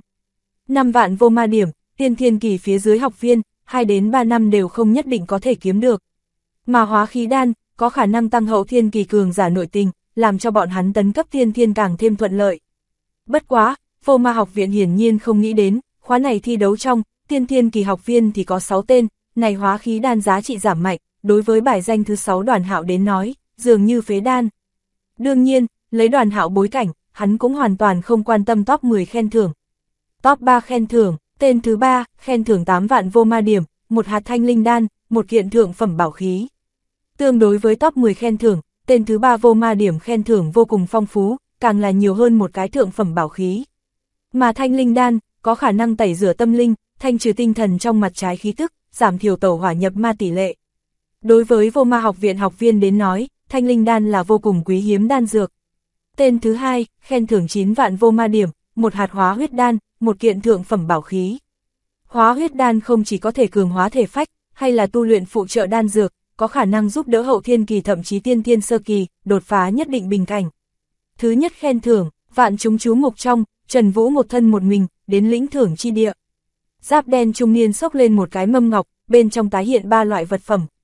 5 vạn vô ma điểm, tiên thiên kỳ phía dưới học viên, 2 đến 3 năm đều không nhất định có thể kiếm được. Mà hóa khí đan, có khả năng tăng hậu thiên kỳ cường giả nội tình, làm cho bọn hắn tấn cấp tiên thiên càng thêm thuận lợi. Bất quá, Vô Ma học viện hiển nhiên không nghĩ đến, khóa này thi đấu trong, tiên thiên kỳ học viên thì có 6 tên, này hóa khí đan giá trị giảm mạnh, đối với bài danh thứ 6 Đoàn Hạo đến nói, dường như phế đan. Đương nhiên, lấy Đoàn Hạo bối cảnh, hắn cũng hoàn toàn không quan tâm top 10 khen thưởng. Top 3 khen thưởng, tên thứ 3, khen thưởng 8 vạn vô ma điểm, một hạt thanh linh đan, một kiện thượng phẩm bảo khí. Tương đối với top 10 khen thưởng, tên thứ 3 vô ma điểm khen thưởng vô cùng phong phú, càng là nhiều hơn một cái thượng phẩm bảo khí. Mà thanh linh đan, có khả năng tẩy rửa tâm linh, thanh trừ tinh thần trong mặt trái khí tức, giảm thiểu tẩu hỏa nhập ma tỷ lệ. Đối với Vô Ma học viện học viên đến nói, thanh linh đan là vô cùng quý hiếm đan dược. Tên thứ 2, khen thưởng 9 vạn vô ma điểm, một hạt hóa huyết đan, một kiện thượng phẩm bảo khí. Hóa huyết đan không chỉ có thể cường hóa thể phách, hay là tu luyện phụ trợ đan dược, có khả năng giúp đỡ hậu thiên kỳ thậm chí tiên thiên sơ kỳ, đột phá nhất định bình cảnh. Thứ nhất khen thưởng, vạn chúng chú mục trong, Trần Vũ một thân một mình, đến lĩnh thưởng chi địa. Giáp đen trung niên xốc lên một cái mâm ngọc, bên trong tái hiện 3 loại vật phẩm.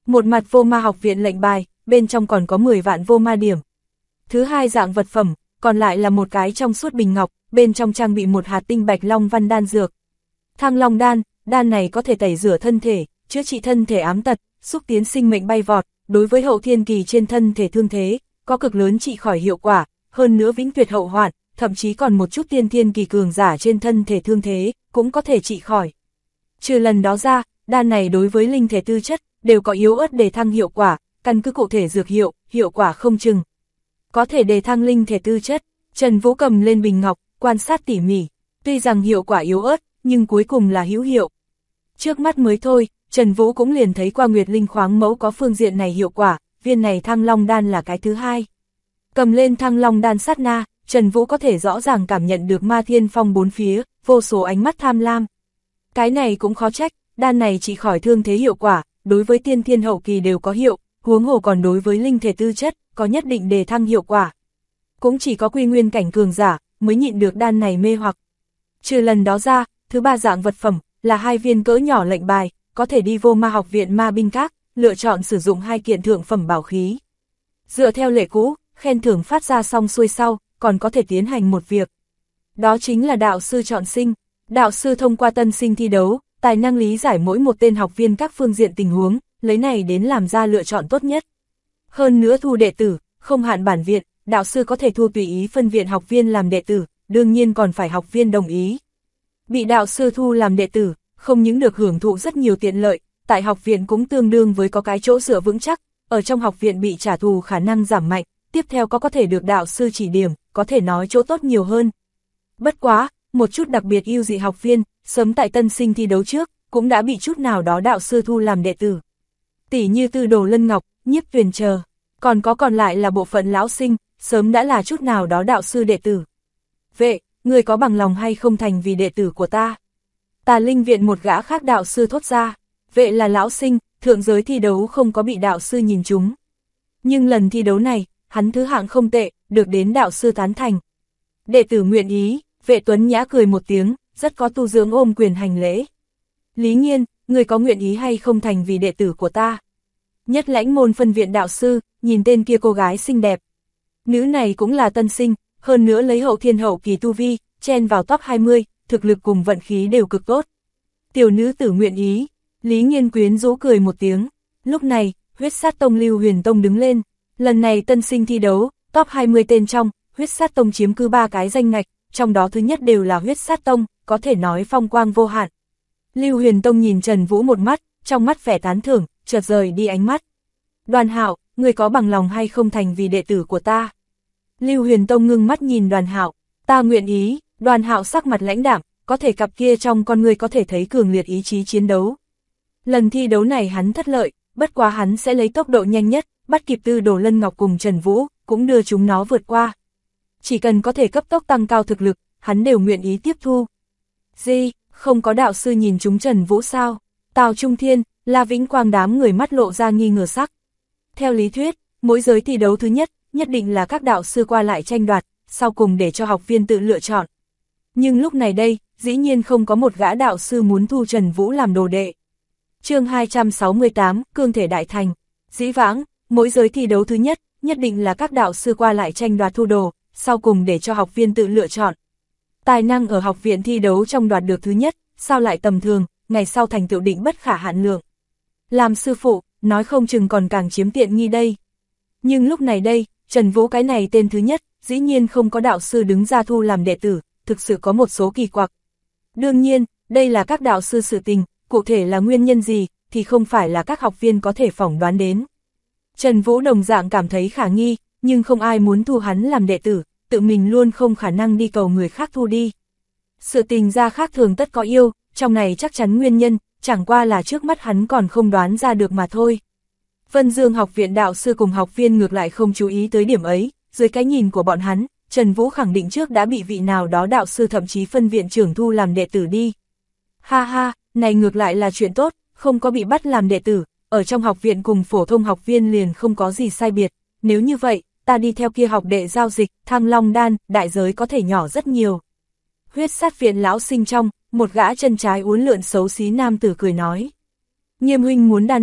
Một mặt vô ma học viện lệnh bài, bên trong còn có 10 vạn vô ma điểm. Thứ hai dạng vật phẩm, còn lại là một cái trong suốt bình ngọc, bên trong trang bị một hạt tinh bạch long văn đan dược. Thăng long đan, đan này có thể tẩy rửa thân thể, chữa trị thân thể ám tật, xúc tiến sinh mệnh bay vọt, đối với hậu thiên kỳ trên thân thể thương thế, có cực lớn trị khỏi hiệu quả, hơn nữa vĩnh tuyệt hậu hoạn, thậm chí còn một chút tiên thiên kỳ cường giả trên thân thể thương thế, cũng có thể trị khỏi. Trừ lần đó ra, đan này đối với linh thể tư chất, đều có yếu ớt đề thăng hiệu quả, căn cứ cụ thể dược hiệu, hiệu quả không chừng. Có thể đề thăng linh thể tư chất, Trần Vũ cầm lên bình ngọc, quan sát tỉ mỉ, tuy rằng hiệu quả yếu ớt, nhưng cuối cùng là hữu hiệu. Trước mắt mới thôi, Trần Vũ cũng liền thấy qua Nguyệt Linh khoáng mẫu có phương diện này hiệu quả, viên này thăng long đan là cái thứ hai. Cầm lên thăng long đan sát na, Trần Vũ có thể rõ ràng cảm nhận được ma thiên phong bốn phía, vô số ánh mắt tham lam. Cái này cũng khó trách, đan này chỉ khỏi thương thế hiệu quả, đối với tiên thiên hậu kỳ đều có hiệu, huống hồ còn đối với linh thể tư chất, có nhất định đề thăng hiệu quả. Cũng chỉ có quy nguyên cảnh cường giả, mới nhịn được đan này mê hoặc. Trừ lần đó ra, thứ ba dạng vật phẩm, là 2 viên cỡ nhỏ lệnh bài, có thể đi vô ma học viện ma binh các, lựa chọn sử dụng 2 kiện thượng phẩm bảo khí. Dựa theo lệ cũ, khen thưởng phát ra xong xuôi sau, còn có thể tiến hành một việc. Đó chính là đạo sư chọn sinh. Đạo sư thông qua tân sinh thi đấu, tài năng lý giải mỗi một tên học viên các phương diện tình huống, lấy này đến làm ra lựa chọn tốt nhất. Hơn nữa thu đệ tử, không hạn bản viện, đạo sư có thể thu tùy ý phân viện học viên làm đệ tử, đương nhiên còn phải học viên đồng ý. Bị đạo sư thu làm đệ tử, không những được hưởng thụ rất nhiều tiện lợi, tại học viện cũng tương đương với có cái chỗ dựa vững chắc, ở trong học viện bị trả thù khả năng giảm mạnh, tiếp theo có thể được đạo sư chỉ điểm, có thể nói chỗ tốt nhiều hơn. Bất quá, một chút đặc biệt ưu dị học viên, sớm tại tân sinh thi đấu trước, cũng đã bị chút nào đó đạo sư thu làm đệ tử. Tỷ như Tư Đồ Lân Ngọc, Nhiếp Tuyền chờ, còn lại là bộ phận lão sinh, sớm đã là chút nào đó đạo sư đệ tử. Vệ, người có bằng lòng hay không thành vì đệ tử của ta? Tà Linh viện một gã khác đạo sư thốt ra, Vệ là lão sinh, thượng giới thi đấu không có bị đạo sư nhìn trúng. Nhưng lần thi đấu này, hắn thứ hạng không tệ, được đến đạo sư tán thành. Đệ tử nguyện ý, Vệ Tuấn Nhã cười một tiếng, rất có tu dưỡng ôm quyền hành lễ. Lý Nghiên, người có nguyện ý hay không thành vì đệ tử của ta? Nhất Lãnh môn phân viện đạo sư, nhìn tên kia cô gái xinh đẹp. Nữ này cũng là tân sinh, hơn nữa lấy hậu thiên hậu kỳ tu vi, chen vào top 20, thực lực cùng vận khí đều cực tốt. Tiểu nữ tử nguyện ý, Lý Nghiên quyến rũ cười một tiếng. Lúc này, Huyết Sát Tông Lưu Huyền Tông đứng lên. Lần này tân sinh thi đấu, top 20 tên trong, Huyết Sát Tông chiếm cứ 3 cái danh ngạch, trong đó thứ nhất đều là Huyết Sát Tông, có thể nói phong quang vô hạn. Lưu Huyền Tông nhìn Trần Vũ một mắt, trong mắt vẻ tán thưởng, chợt rời đi ánh mắt. Đoàn Hạo, người có bằng lòng hay không thành vì đệ tử của ta? Lưu Huyền Tông ngưng mắt nhìn Đoàn Hạo, ta nguyện ý. Đoàn Hạo sắc mặt lãnh đạm, có thể cặp kia trong con người có thể thấy cường liệt ý chí chiến đấu. Lần thi đấu này hắn thất lợi, bất quá hắn sẽ lấy tốc độ nhanh nhất, bắt kịp Tư Đồ Lân Ngọc cùng Trần Vũ, cũng đưa chúng nó vượt qua. Chỉ cần có thể cấp tốc tăng cao thực lực, hắn đều nguyện ý tiếp thu. Gì, không có đạo sư nhìn chúng Trần Vũ sao? Tào Trung Thiên, La Vĩnh Quang đám người mắt lộ ra nghi ngờ sắc. Theo lý thuyết, mỗi giới thi đấu thứ nhất, nhất định là các đạo sư qua lại tranh đoạt, sau cùng để cho học viên tự lựa chọn. Nhưng lúc này đây, dĩ nhiên không có một gã đạo sư muốn thu Trần Vũ làm đồ đệ. Chương 268, Cương thể đại thành. Dĩ vãng, mỗi giới thi đấu thứ nhất, nhất định là các đạo sư qua lại tranh đoạt thu đồ, sau cùng để cho học viên tự lựa chọn. Tài năng ở học viện thi đấu trong đoạt được thứ nhất, sao lại tầm thường, ngày sau thành tựu định bất khả hạn lượng. Làm sư phụ, nói không chừng còn càng chiếm tiện nghi đây. Nhưng lúc này đây, Trần Vũ cái này tên thứ nhất, dĩ nhiên không có đạo sư đứng ra thu làm đệ tử, thực sự có một số kỳ quặc. Đương nhiên, đây là các đạo sư sự tình, cụ thể là nguyên nhân gì, thì không phải là các học viên có thể phỏng đoán đến. Trần Vũ đồng dạng cảm thấy khả nghi, nhưng không ai muốn thu hắn làm đệ tử, tự mình luôn không khả năng đi cầu người khác thu đi. Sự tình ra khác thường tất có yêu, trong này chắc chắn nguyên nhân, chẳng qua là trước mắt hắn còn không đoán ra được mà thôi. Vân Dương học viện đạo sư cùng học viên ngược lại không chú ý tới điểm ấy, dưới cái nhìn của bọn hắn, Trần Vũ khẳng định trước đã bị vị nào đó đạo sư thậm chí phân viện trưởng thu làm đệ tử đi. Ha ha, này ngược lại là chuyện tốt, không có bị bắt làm đệ tử, ở trong học viện cùng phổ thông học viên liền không có gì sai biệt, nếu như vậy, ta đi theo kia học đệ giao dịch, Thăng Long đan, đại giới có thể nhỏ rất nhiều. Huyết Sát viện lão sinh trong, một gã chân trái uốn lượn xấu xí nam tử cười nói. Nghiêm huynh muốn đan này,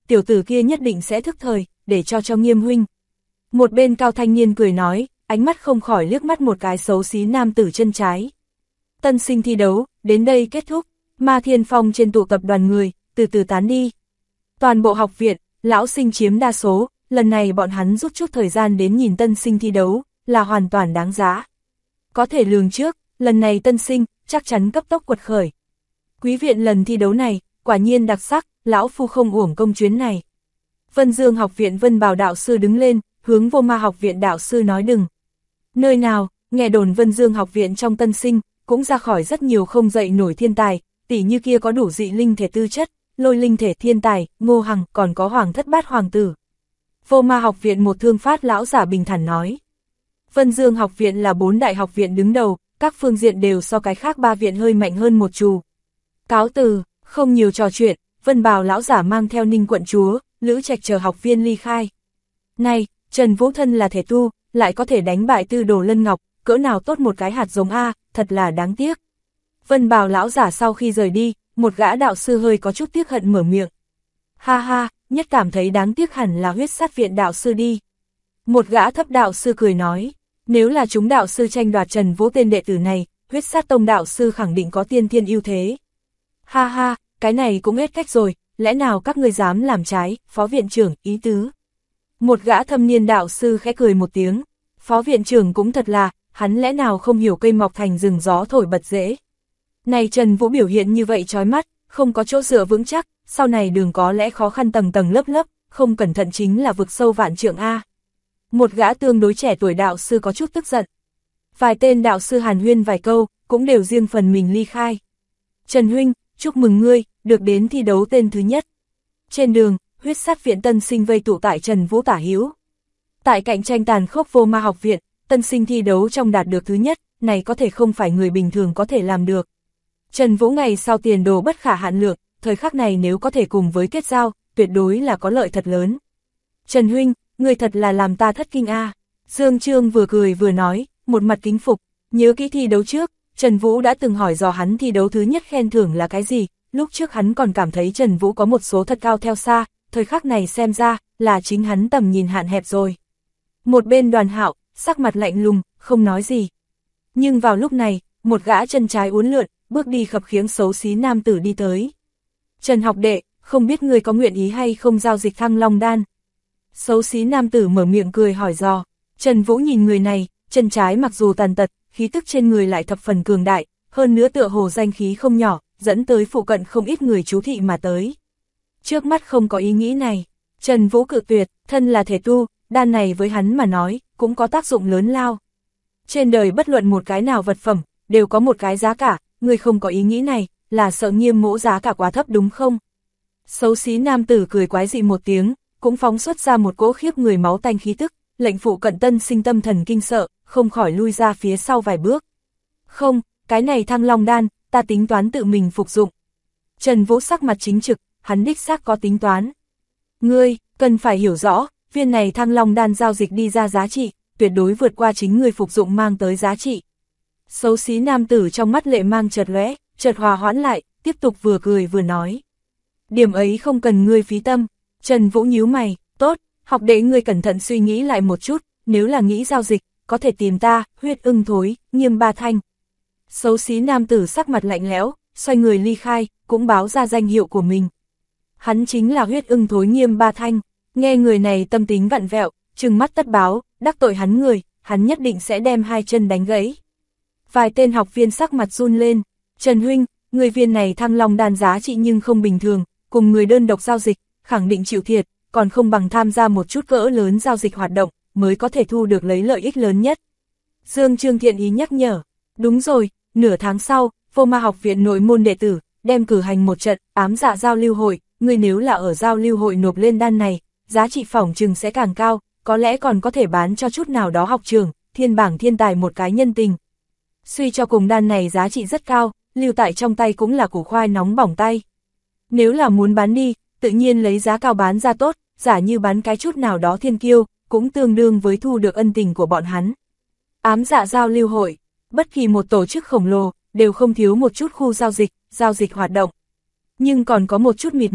tiểu tử kia nhất định sẽ thức thời, để cho Nghiêm huynh. Một bên cao thanh niên cười nói, ánh mắt không khỏi liếc mắt một cái xấu xí nam tử chân trái. Tân sinh thi đấu, đến đây kết thúc, Ma Thiên Phong trên tụ tập đoàn người, từ từ tán đi. Toàn bộ học viện, lão sinh chiếm đa số, lần này bọn hắn rút chút thời gian đến nhìn tân sinh thi đấu, là hoàn toàn đáng giá. Có thể lường trước, lần này tân sinh, chắc chắn cấp tốc quật khởi. Quý viện lần thi đấu này, quả nhiên đặc sắc, lão phu không uổng công chuyến này. Vân Dương học viện Vân Bào đạo sư đứng lên, hướng Vô Ma học viện đạo sư nói đừng. Nơi nào, nghe đồn Vân Dương học viện trong tân sinh, cũng ra khỏi rất nhiều không dậy nổi thiên tài, tỷ như kia có đủ dị linh thể tư chất, lôi linh thể thiên tài, Ngô Hằng, còn có Hoàng Thất Bát hoàng tử. Vô Ma học viện một thương phát lão giả bình thản nói. Vân Dương học viện là 4 đại học viện đứng đầu, các phương diện đều so cái khác 3 viện hơi mạnh hơn một chù. Cáo từ, không nhiều trò chuyện, Vân Bào lão giả mang theo Ninh quận chúa, Lữ Trạch chờ học viên ly khai. Này, Trần Vũ thân là thể tu, lại có thể đánh bại Tư Đồ Lân Ngọc, cỡ nào tốt một cái hạt giống A, thật là đáng tiếc. Vân Bào lão giả sau khi rời đi, một gã đạo sư hơi có chút tiếc hận mở miệng. Ha ha, nhất cảm thấy đáng tiếc hẳn là Huyết Sát viện đạo sư đi. Một gã thấp đạo sư cười nói, nếu là chúng đạo sư tranh đoạt Trần Vũ tên đệ tử này, Huyết Sát tông đạo sư khẳng định có tiên thiên ưu thế. Ha ha, cái này cũng hết cách rồi, lẽ nào các ngươi dám làm trái, phó viện trưởng, ý tứ. Một gã thâm niên đạo sư khẽ cười một tiếng, phó viện trưởng cũng thật là, hắn lẽ nào không hiểu cây mọc thành rừng gió thổi bật dễ. Này Trần Vũ biểu hiện như vậy chói mắt, không có chỗ dựa vững chắc, sau này đường có lẽ khó khăn tầng tầng lớp lớp, không cẩn thận chính là vực sâu vạn trượng A. Một gã tương đối trẻ tuổi đạo sư có chút tức giận. Vài tên đạo sư hàn huyên vài câu, cũng đều riêng phần mình ly khai. Trần huynh, chúc mừng ngươi, được đến thi đấu tên thứ nhất. Trên đường, Huyết Sát viện tân sinh vây tụ tại Trần Vũ tả hữu. Tại cạnh tranh tàn khốc Vô Ma học viện, tân sinh thi đấu trong đạt được thứ nhất, này có thể không phải người bình thường có thể làm được. Trần Vũ ngày sau tiền đồ bất khả hạn lượng, thời khắc này nếu có thể cùng với kết giao, tuyệt đối là có lợi thật lớn. Trần huynh, người thật là làm ta thất kinh a. Dương Trương vừa cười vừa nói, một mặt kính phục, nhớ kỹ thi đấu trước, Trần Vũ đã từng hỏi dò hắn thi đấu thứ nhất khen thưởng là cái gì, lúc trước hắn còn cảm thấy Trần Vũ có một số thật cao theo xa, thời khắc này xem ra, là chính hắn tầm nhìn hạn hẹp rồi. Một bên Đoàn Hạo, sắc mặt lạnh lùng, không nói gì. Nhưng vào lúc này, một gã chân trái uốn lượn, bước đi khập khiễng xấu xí nam tử đi tới. Trần học đệ, không biết người có nguyện ý hay không giao dịch Thăng Long đan. Xấu xí nam tử mở miệng cười hỏi dò. Trần Vũ nhìn người này, chân trái mặc dù tàn tật, khí tức trên người lại thập phần cường đại, hơn nữa tựa hồ danh khí không nhỏ, dẫn tới phụ cận không ít người chú thị mà tới. Trước mắt không có ý nghĩ này, Trần Vũ cự tuyệt, thân là thể tu, đan này với hắn mà nói, cũng có tác dụng lớn lao. Trên đời bất luận một cái nào vật phẩm, đều có một cái giá cả, người không có ý nghĩ này, là sợ Nghiêm mỗ giá cả quá thấp đúng không? Xấu xí nam tử cười quái dị một tiếng, cũng phóng xuất ra một cỗ khiếp người máu tanh khí tức, lệnh phụ cận tân sinh tâm thần kinh sợ, không khỏi lui ra phía sau vài bước. Không, cái này Thăng Long đan, ta tính toán tự mình phục dụng. Trần Vũ sắc mặt chính trực, hắn đích xác có tính toán. Ngươi, cần phải hiểu rõ, viên này Thăng Long đan giao dịch đi ra giá trị, tuyệt đối vượt qua chính người phục dụng mang tới giá trị. Xấu xí nam tử trong mắt lệ mang chợt lóe, chợt hòa hoãn lại, tiếp tục vừa cười vừa nói. Điểm ấy không cần ngươi phí tâm. Trần Vũ nhíu mày, tốt, học đệ ngươi cẩn thận suy nghĩ lại một chút, nếu là nghĩ giao dịch, có thể tìm ta, Huyết Ưng Thối, Nghiêm Ba Thanh. Xấu xí nam tử sắc mặt lạnh lẽo, xoay người ly khai, cũng báo ra danh hiệu của mình. Hắn chính là Huyết Ưng Thối Nghiêm Ba Thanh, nghe người này tâm tính vặn vẹo, trừng mắt tất báo, đắc tội hắn người, hắn nhất định sẽ đem hai chân đánh gãy. Vài tên học viên sắc mặt run lên, Trần huynh, người viên này Thăng Long đan giá trị nhưng không bình thường, cùng người đơn độc giao dịch, khẳng định chịu thiệt, còn không bằng tham gia một chút cỡ lớn giao dịch hoạt động, mới có thể thu được lấy lợi ích lớn nhất. Dương Trương thiện ý nhắc nhở, đúng rồi, nửa tháng sau, Vô Ma học viện nội môn đệ tử, đem cử hành một trận ám dạ giao lưu hội, người nếu là ở giao lưu hội nộp lên đan này, giá trị phỏng chừng sẽ càng cao, có lẽ còn có thể bán cho chút nào đó học trường, thiên bảng thiên tài một cái nhân tình. Suy cho cùng đan này giá trị rất cao, lưu tại trong tay cũng là củ khoai nóng bỏng tay. Nếu là muốn bán đi, tự nhiên lấy giá cao bán ra tốt, giả như bán cái chút nào đó thiên kiêu, cũng tương đương với thu được ân tình của bọn hắn. Ám dạ giao lưu hội, bất kỳ một tổ chức khổng lồ, đều không thiếu một chút khu giao dịch hoạt động. Nhưng còn có một chút mịt mờ,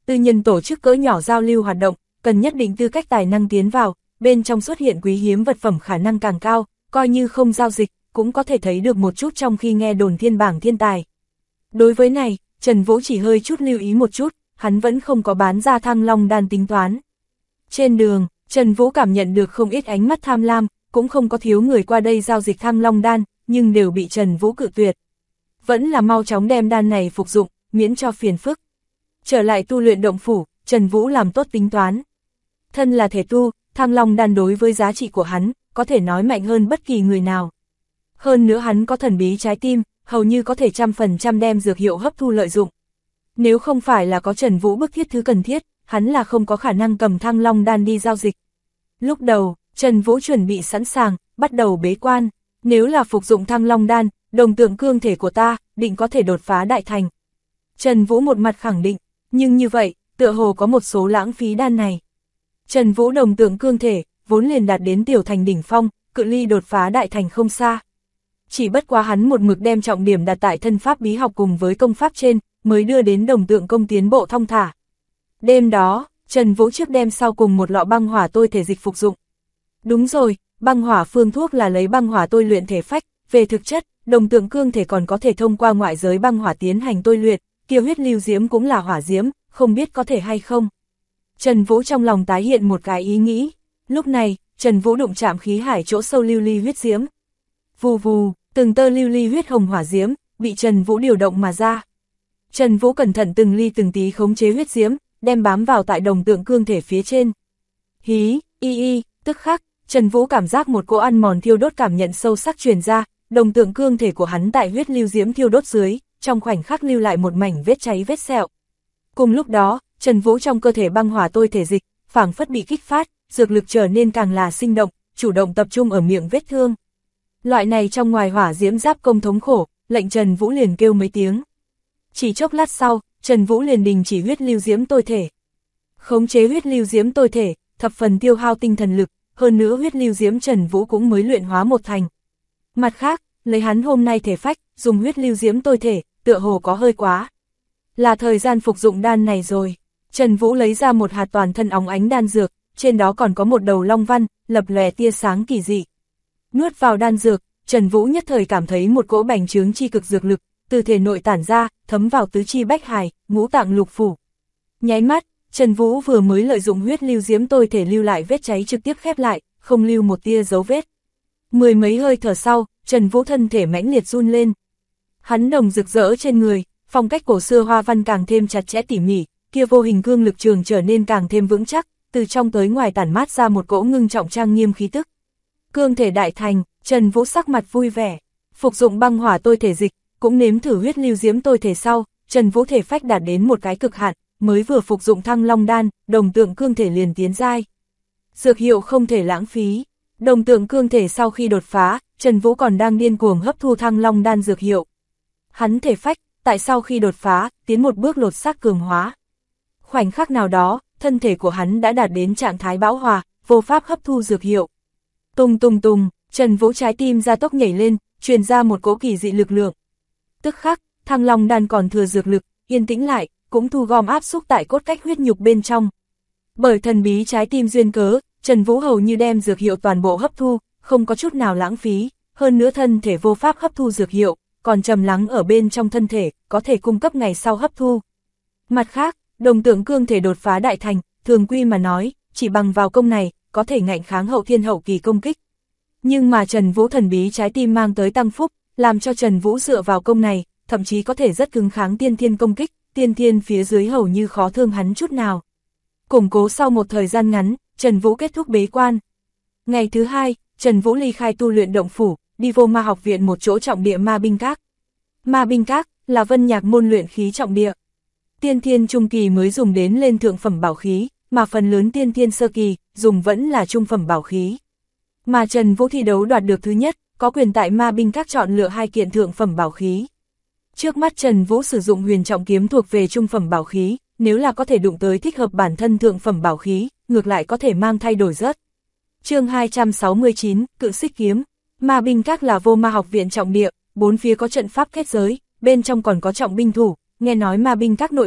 tư nhân tổ chức cỡ nhỏ giao lưu hoạt động, cần nhất định tư cách tài năng tiến vào, bên trong xuất hiện quý hiếm vật phẩm khả năng càng cao, coi như không giao dịch, cũng có thể thấy được một chút trong khi nghe đồn thiên bảng thiên tài. Đối với này, Trần Vũ chỉ hơi chút lưu ý một chút, hắn vẫn không có bán ra Thăng Long đan tính toán. Trên đường, Trần Vũ cảm nhận được không ít ánh mắt tham lam, cũng không có thiếu người qua đây giao dịch Thăng Long đan, nhưng đều bị Trần Vũ cự tuyệt. Vẫn là mau chóng đem đan này phục dụng, miễn cho phiền phức. Trở lại tu luyện động phủ, Trần Vũ làm tốt tính toán. Thân là thể tu, Thăng Long đan đối với giá trị của hắn, có thể nói mạnh hơn bất kỳ người nào. Hơn nữa hắn có thần bí trái tim, hầu như có thể 100% đem dược hiệu hấp thu lợi dụng. Nếu không phải là có Trần Vũ bức thiết thứ cần thiết, hắn là không có khả năng cầm Thăng Long đan đi giao dịch. Lúc đầu, Trần Vũ chuẩn bị sẵn sàng, bắt đầu bế quan. Nếu là phục dụng Thăng Long đan, đồng tượng cương thể của ta, định có thể đột phá đại thành. Trần Vũ một mặt khẳng định, nhưng như vậy, tựa hồ có một số lãng phí đan này. Trần Vũ đồng tượng cương thể, vốn liền đạt đến tiểu thành đỉnh phong, cự ly đột phá đại thành không xa. Chỉ bất quá hắn một mực đem trọng điểm đặt tại thân pháp bí học cùng với công pháp trên, mới đưa đến đồng tượng công tiến bộ thong thả. Đêm đó, Trần Vũ trước đêm sau cùng một lọ băng hỏa tôi thể dịch phục dụng. Đúng rồi, băng hỏa phương thuốc là lấy băng hỏa tôi luyện thể phách, về thực chất, đồng tượng cương thể còn có thể thông qua ngoại giới băng hỏa tiến hành tôi luyện, kia huyết lưu diễm cũng là hỏa diễm, không biết có thể hay không. Trần Vũ trong lòng tái hiện một cái ý nghĩ, lúc này, Trần Vũ đụng chạm khí hải chỗ sâu lưu ly huyết diễm. Vù vù, từng tơ lưu ly huyết hồng hỏa diễm, bị Trần Vũ điều động mà ra. Trần Vũ cẩn thận từng ly từng tí khống chế huyết diễm, đem bám vào tại đồng tượng cương thể phía trên. Hí, tức khắc, Trần Vũ cảm giác một cỗ ăn mòn thiêu đốt cảm nhận sâu sắc truyền ra, đồng tượng cương thể của hắn tại huyết lưu diễm thiêu đốt dưới, trong khoảnh khắc lưu lại một mảnh vết cháy vết sẹo. Cùng lúc đó, Trần Vũ trong cơ thể băng hỏa tôi thể dịch, phảng phất bị kích phát, dược lực trở nên càng là sinh động, chủ động tập trung ở miệng vết thương. Loại này trong ngoài hỏa diễm giáp công thống khổ, lệnh Trần Vũ liền kêu mấy tiếng. Chỉ chốc lát sau, Trần Vũ liền đình chỉ huyết lưu diễm tôi thể. Khống chế huyết lưu diễm tôi thể, thập phần tiêu hao tinh thần lực, hơn nữa huyết lưu diễm Trần Vũ cũng mới luyện hóa một thành. Mặt khác, lấy hắn hôm nay thể phách, dùng huyết lưu diễm tôi thể, tựa hồ có hơi quá. Là thời gian phục dụng đan này rồi. Trần Vũ lấy ra một hạt toàn thân óng ánh đan dược, trên đó còn có một đầu long văn, lập lòe tia sáng kỳ dị. Nuốt vào đan dược, Trần Vũ nhất thời cảm thấy một cỗ bành trướng chi cực dược lực, từ thể nội tản ra, thấm vào tứ chi bách hải, ngũ tạng lục phủ. Nháy mắt, Trần Vũ vừa mới lợi dụng huyết lưu diễm tôi thể lưu lại vết cháy trực tiếp khép lại, không lưu một tia dấu vết. Mười mấy hơi thở sau, Trần Vũ thân thể mãnh liệt run lên. Hắn đồng rực rỡ trên người, phong cách cổ xưa hoa văn càng thêm chặt chẽ tỉ mỉ, kia vô hình cương lực trường trở nên càng thêm vững chắc, từ trong tới ngoài tản mát ra một cỗ ngưng trọng trang nghiêm khí tức. Cương thể đại thành, Trần Vũ sắc mặt vui vẻ, phục dụng băng hỏa tôi thể dịch, cũng nếm thử huyết lưu diễm tôi thể sau, Trần Vũ thể phách đạt đến một cái cực hạn, mới vừa phục dụng Thăng Long đan, đồng tượng cương thể liền tiến giai. Dược hiệu không thể lãng phí, đồng tượng cương thể sau khi đột phá, Trần Vũ còn đang điên cuồng hấp thu Thăng Long đan dược hiệu. Hắn thể phách, tại sau khi đột phá, tiến một bước lột xác cường hóa. Khoảnh khắc nào đó, thân thể của hắn đã đạt đến trạng thái bão hòa, vô pháp hấp thu dược hiệu. Tùng tùng tùng, Trần Vũ trái tim gia tốc nhảy lên, truyền ra một cỗ kỳ dị lực lượng. Tức khắc, Thăng Long đan còn thừa dược lực, yên tĩnh lại, cũng thu gom áp xúc tại cốt cách huyết nhục bên trong. Bởi thần bí trái tim duyên cớ, Trần Vũ hầu như đem dược hiệu toàn bộ hấp thu, không có chút nào lãng phí, hơn nữa thân thể vô pháp hấp thu dược hiệu, còn trầm lắng ở bên trong thân thể, có thể cung cấp ngày sau hấp thu. Mặt khác, đồng tượng cương thể đột phá đại thành, thường quy mà nói, chỉ bằng vào công này, có thể ngạnh kháng hậu thiên hậu kỳ công kích. Nhưng mà Trần Vũ thần bí trái tim mang tới tăng phúc, làm cho Trần Vũ dựa vào công này, thậm chí có thể rất cứng kháng tiên thiên công kích, tiên thiên phía dưới hầu như khó thương hắn chút nào. Củng cố sau một thời gian ngắn, Trần Vũ kết thúc bế quan. Ngày thứ hai, Trần Vũ ly khai tu luyện động phủ, đi vô ma học viện một chỗ trọng địa ma binh các. Ma binh các là Vân Nhạc môn luyện khí trọng địa. Tiên thiên trung kỳ mới dùng đến lên thượng phẩm bảo khí, mà phần lớn tiên thiên sơ kỳ, dùng vẫn là trung phẩm bảo khí. Mà Trần Vũ thi đấu đoạt được thứ nhất, có quyền tại ma binh các chọn lựa 2 kiện thượng phẩm bảo khí. Trước mắt Trần Vũ sử dụng huyền trọng kiếm thuộc về trung phẩm bảo khí, nếu là có thể đụng tới thích hợp bản thân thượng phẩm bảo khí, ngược lại có thể mang thay đổi rất. Chương 269, Cự Xích kiếm. Ma binh các là vô ma học viện trọng địa, bốn phía có trận pháp kết giới, bên trong còn có trọng binh thủ, nghe nói ma binh các nội bộ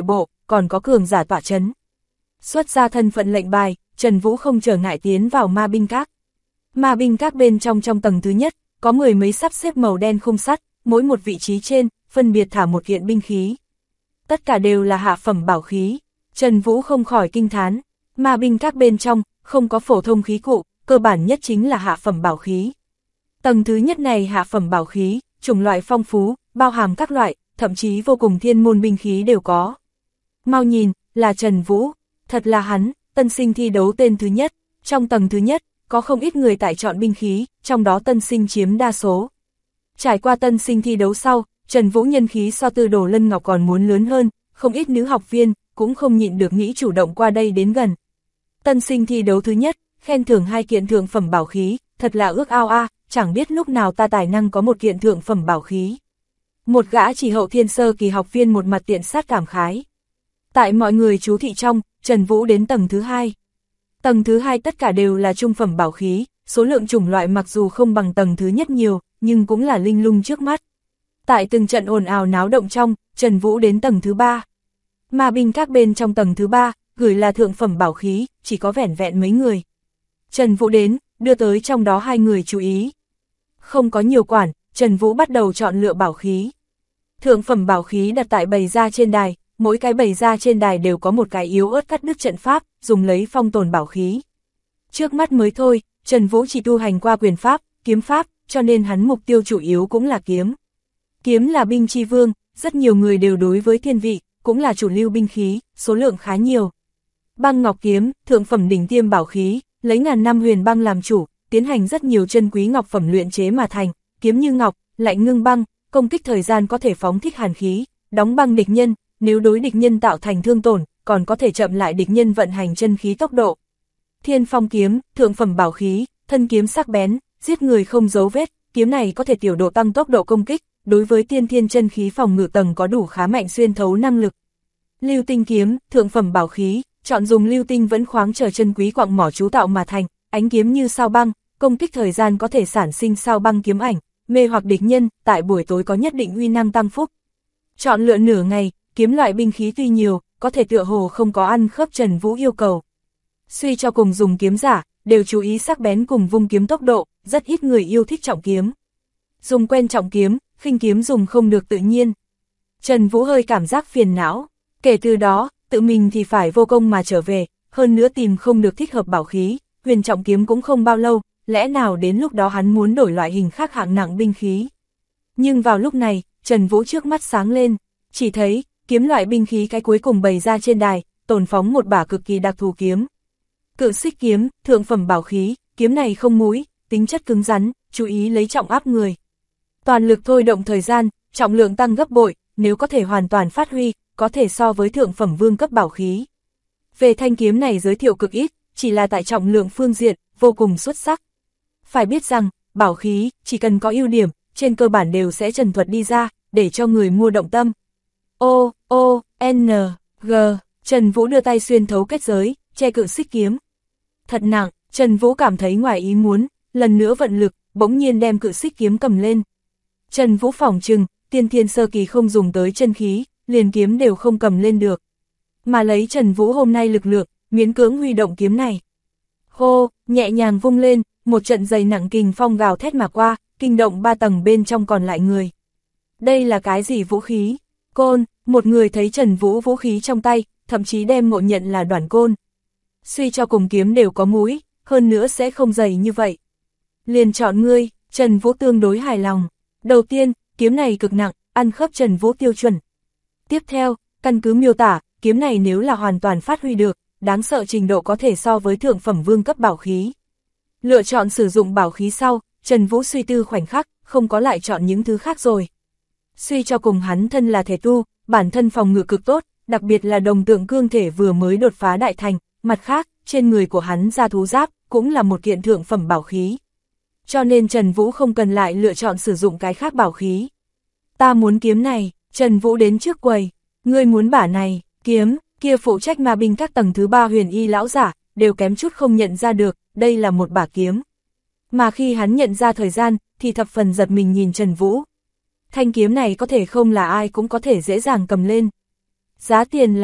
còn có cường giả tọa chấn. Xuất ra thân phận lệnh bài, Trần Vũ không trở ngại tiến vào ma binh các. Ma binh các bên trong tầng thứ nhất, có 10 mấy sắp xếp màu đen khung sắt, mỗi một vị trí trên, phân biệt thả một kiện binh khí. Tất cả đều là hạ phẩm bảo khí. Trần Vũ không khỏi kinh thán, ma binh các bên trong, không có phổ thông khí cụ, cơ bản nhất chính là hạ phẩm bảo khí. Tầng thứ nhất này hạ phẩm bảo khí, chủng loại phong phú, bao hàm các loại, thậm chí vô cùng thiên môn binh khí đều có. Mau nhìn, là Trần Vũ, thật là hắn, tân sinh thi đấu tên thứ nhất. Trong tầng thứ nhất, có không ít người tại chọn binh khí, trong đó tân sinh chiếm đa số. Trải qua tân sinh thi đấu sau, Trần Vũ nhân khí so Tư Đồ Lân Ngọc còn muốn lớn hơn, không ít nữ học viên, cũng không nhịn được nghĩ chủ động qua đây đến gần. Tân sinh thi đấu thứ nhất, khen thưởng 2 kiện thượng phẩm bảo khí, thật là ước ao a, chẳng biết lúc nào ta tài năng có một kiện thượng phẩm bảo khí. Một gã chỉ hậu thiên sơ kỳ học viên một mặt tiện sát cảm khái. Tại mọi người chú thị trong, Trần Vũ đến tầng thứ 2. Tầng thứ 2 tất cả đều là trung phẩm bảo khí, số lượng chủng loại mặc dù không bằng tầng thứ nhất nhiều, nhưng cũng là linh lung trước mắt. Tại từng trận ồn ào náo động trong, Trần Vũ đến tầng thứ 3. Ma binh các bên trong tầng thứ 3, gửi là thượng phẩm bảo khí, chỉ có vẻn vẹn mấy người. Trần Vũ đến, đưa tới trong đó 2 người chú ý. Không có nhiều quản, Trần Vũ bắt đầu chọn lựa bảo khí. Thượng phẩm bảo khí đặt tại bày ra trên đài, mỗi cái bày ra trên đài đều có một cái yếu ớt cắt đứt trận pháp, dùng lấy phong tồn bảo khí. Trước mắt mới thôi, Trần Vũ chỉ tu hành qua quyền pháp, kiếm pháp, cho nên hắn mục tiêu chủ yếu cũng là kiếm. Kiếm là binh chi vương, rất nhiều người đều đối với thiên vị, cũng là chủ lưu binh khí, số lượng khá nhiều. Băng ngọc kiếm, thượng phẩm đỉnh tiêm bảo khí, lấy ngàn năm huyền băng làm chủ, tiến hành rất nhiều chân quý ngọc phẩm luyện chế mà thành, kiếm như ngọc, lạnh ngưng băng, công kích thời gian có thể phóng thích hàn khí, đóng băng địch nhân, nếu đối địch nhân tạo thành thương tổn, còn có thể chậm lại địch nhân vận hành chân khí tốc độ. Thiên phong kiếm, thượng phẩm bảo khí, thân kiếm sắc bén, giết người không dấu vết, kiếm này có thể tiểu độ tăng tốc độ công kích, đối với tiên thiên chân khí phòng ngự tầng có đủ khá mạnh xuyên thấu năng lực. Lưu tinh kiếm, thượng phẩm bảo khí, chọn dùng lưu tinh vẫn khoáng chờ chân quý quặng mỏ chú tạo mà thành, ánh kiếm như sao băng, công kích thời gian có thể sản sinh sao băng kiếm ảnh, mê hoặc địch nhân, tại buổi tối có nhất định uy năng tăng phúc. Chọn lựa nửa ngày, kiếm loại binh khí tuy nhiều, có thể tựa hồ không có ăn khớp Trần Vũ yêu cầu. Suy cho cùng dùng kiếm giả, đều chú ý sắc bén cùng vung kiếm tốc độ, rất ít người yêu thích trọng kiếm. Dùng quen trọng kiếm, khinh kiếm dùng không được tự nhiên. Trần Vũ hơi cảm giác phiền não, kể từ đó, tự mình thì phải vô công mà trở về, hơn nữa tìm không được thích hợp bảo khí, huyền trọng kiếm cũng không bao lâu, lẽ nào đến lúc đó hắn muốn đổi loại hình khác hạng nặng binh khí. Nhưng vào lúc này, Trần Vũ trước mắt sáng lên, chỉ thấy, kiếm loại binh khí cái cuối cùng bày ra trên đài, tồn phóng một bả cực kỳ đặc thù kiếm. Cự xích kiếm, thượng phẩm bảo khí, kiếm này không mũi, tính chất cứng rắn, chú ý lấy trọng áp người. Toàn lực thôi động thời gian, trọng lượng tăng gấp bội, nếu có thể hoàn toàn phát huy, có thể so với thượng phẩm vương cấp bảo khí. Về thanh kiếm này giới thiệu cực ít, chỉ là tại trọng lượng phương diện, vô cùng xuất sắc. Phải biết rằng, bảo khí, chỉ cần có ưu điểm, trên cơ bản đều sẽ trần thuật đi ra, để cho người mua động tâm. N, G, Trần Vũ đưa tay xuyên thấu kết giới, che cự xích kiếm. Thật nặng, Trần Vũ cảm thấy ngoài ý muốn, lần nữa vận lực, bỗng nhiên đem cự xích kiếm cầm lên. Trần Vũ phỏng chừng, tiên thiên sơ kỳ không dùng tới chân khí, liền kiếm đều không cầm lên được. Mà lấy Trần Vũ hôm nay lực lượng, miễn cưỡng huy động kiếm này. Hô, nhẹ nhàng vung lên, một trận dày nặng kình phong gào thét mà qua, kinh động 3 tầng bên trong còn lại người. Đây là cái gì vũ khí? Côn, một người thấy Trần Vũ vũ khí trong tay, thậm chí đem ngộ nhận là đoản côn. Suy cho cùng kiếm đều có mũi, hơn nữa sẽ không dày như vậy. Liền chọn ngươi, Trần Vũ tương đối hài lòng. Đầu tiên, kiếm này cực nặng, ăn khớp Trần Vũ tiêu chuẩn. Tiếp theo, căn cứ miêu tả, kiếm này nếu là hoàn toàn phát huy được, đáng sợ trình độ có thể so với thượng phẩm vương cấp bảo khí. Lựa chọn sử dụng bảo khí sau, Trần Vũ suy tư khoảnh khắc, không có lại chọn những thứ khác rồi. Suy cho cùng hắn thân là thể tu, bản thân phòng ngự cực tốt, đặc biệt là đồng tượng cương thể vừa mới đột phá đại thành, mặt khác, trên người của hắn da thú giáp, cũng là một kiện thượng phẩm bảo khí. Cho nên Trần Vũ không cần lại lựa chọn sử dụng cái khác bảo khí. Ta muốn kiếm này, Trần Vũ đến trước quầy, ngươi muốn bả này, kiếm, kia phụ trách ma binh các tầng thứ 3 huyền y lão giả, đều kém chút không nhận ra được, đây là một bả kiếm. Mà khi hắn nhận ra thời gian, thì thập phần giật mình nhìn Trần Vũ. Thanh kiếm này có thể không là ai cũng có thể dễ dàng cầm lên. Giá tiền là,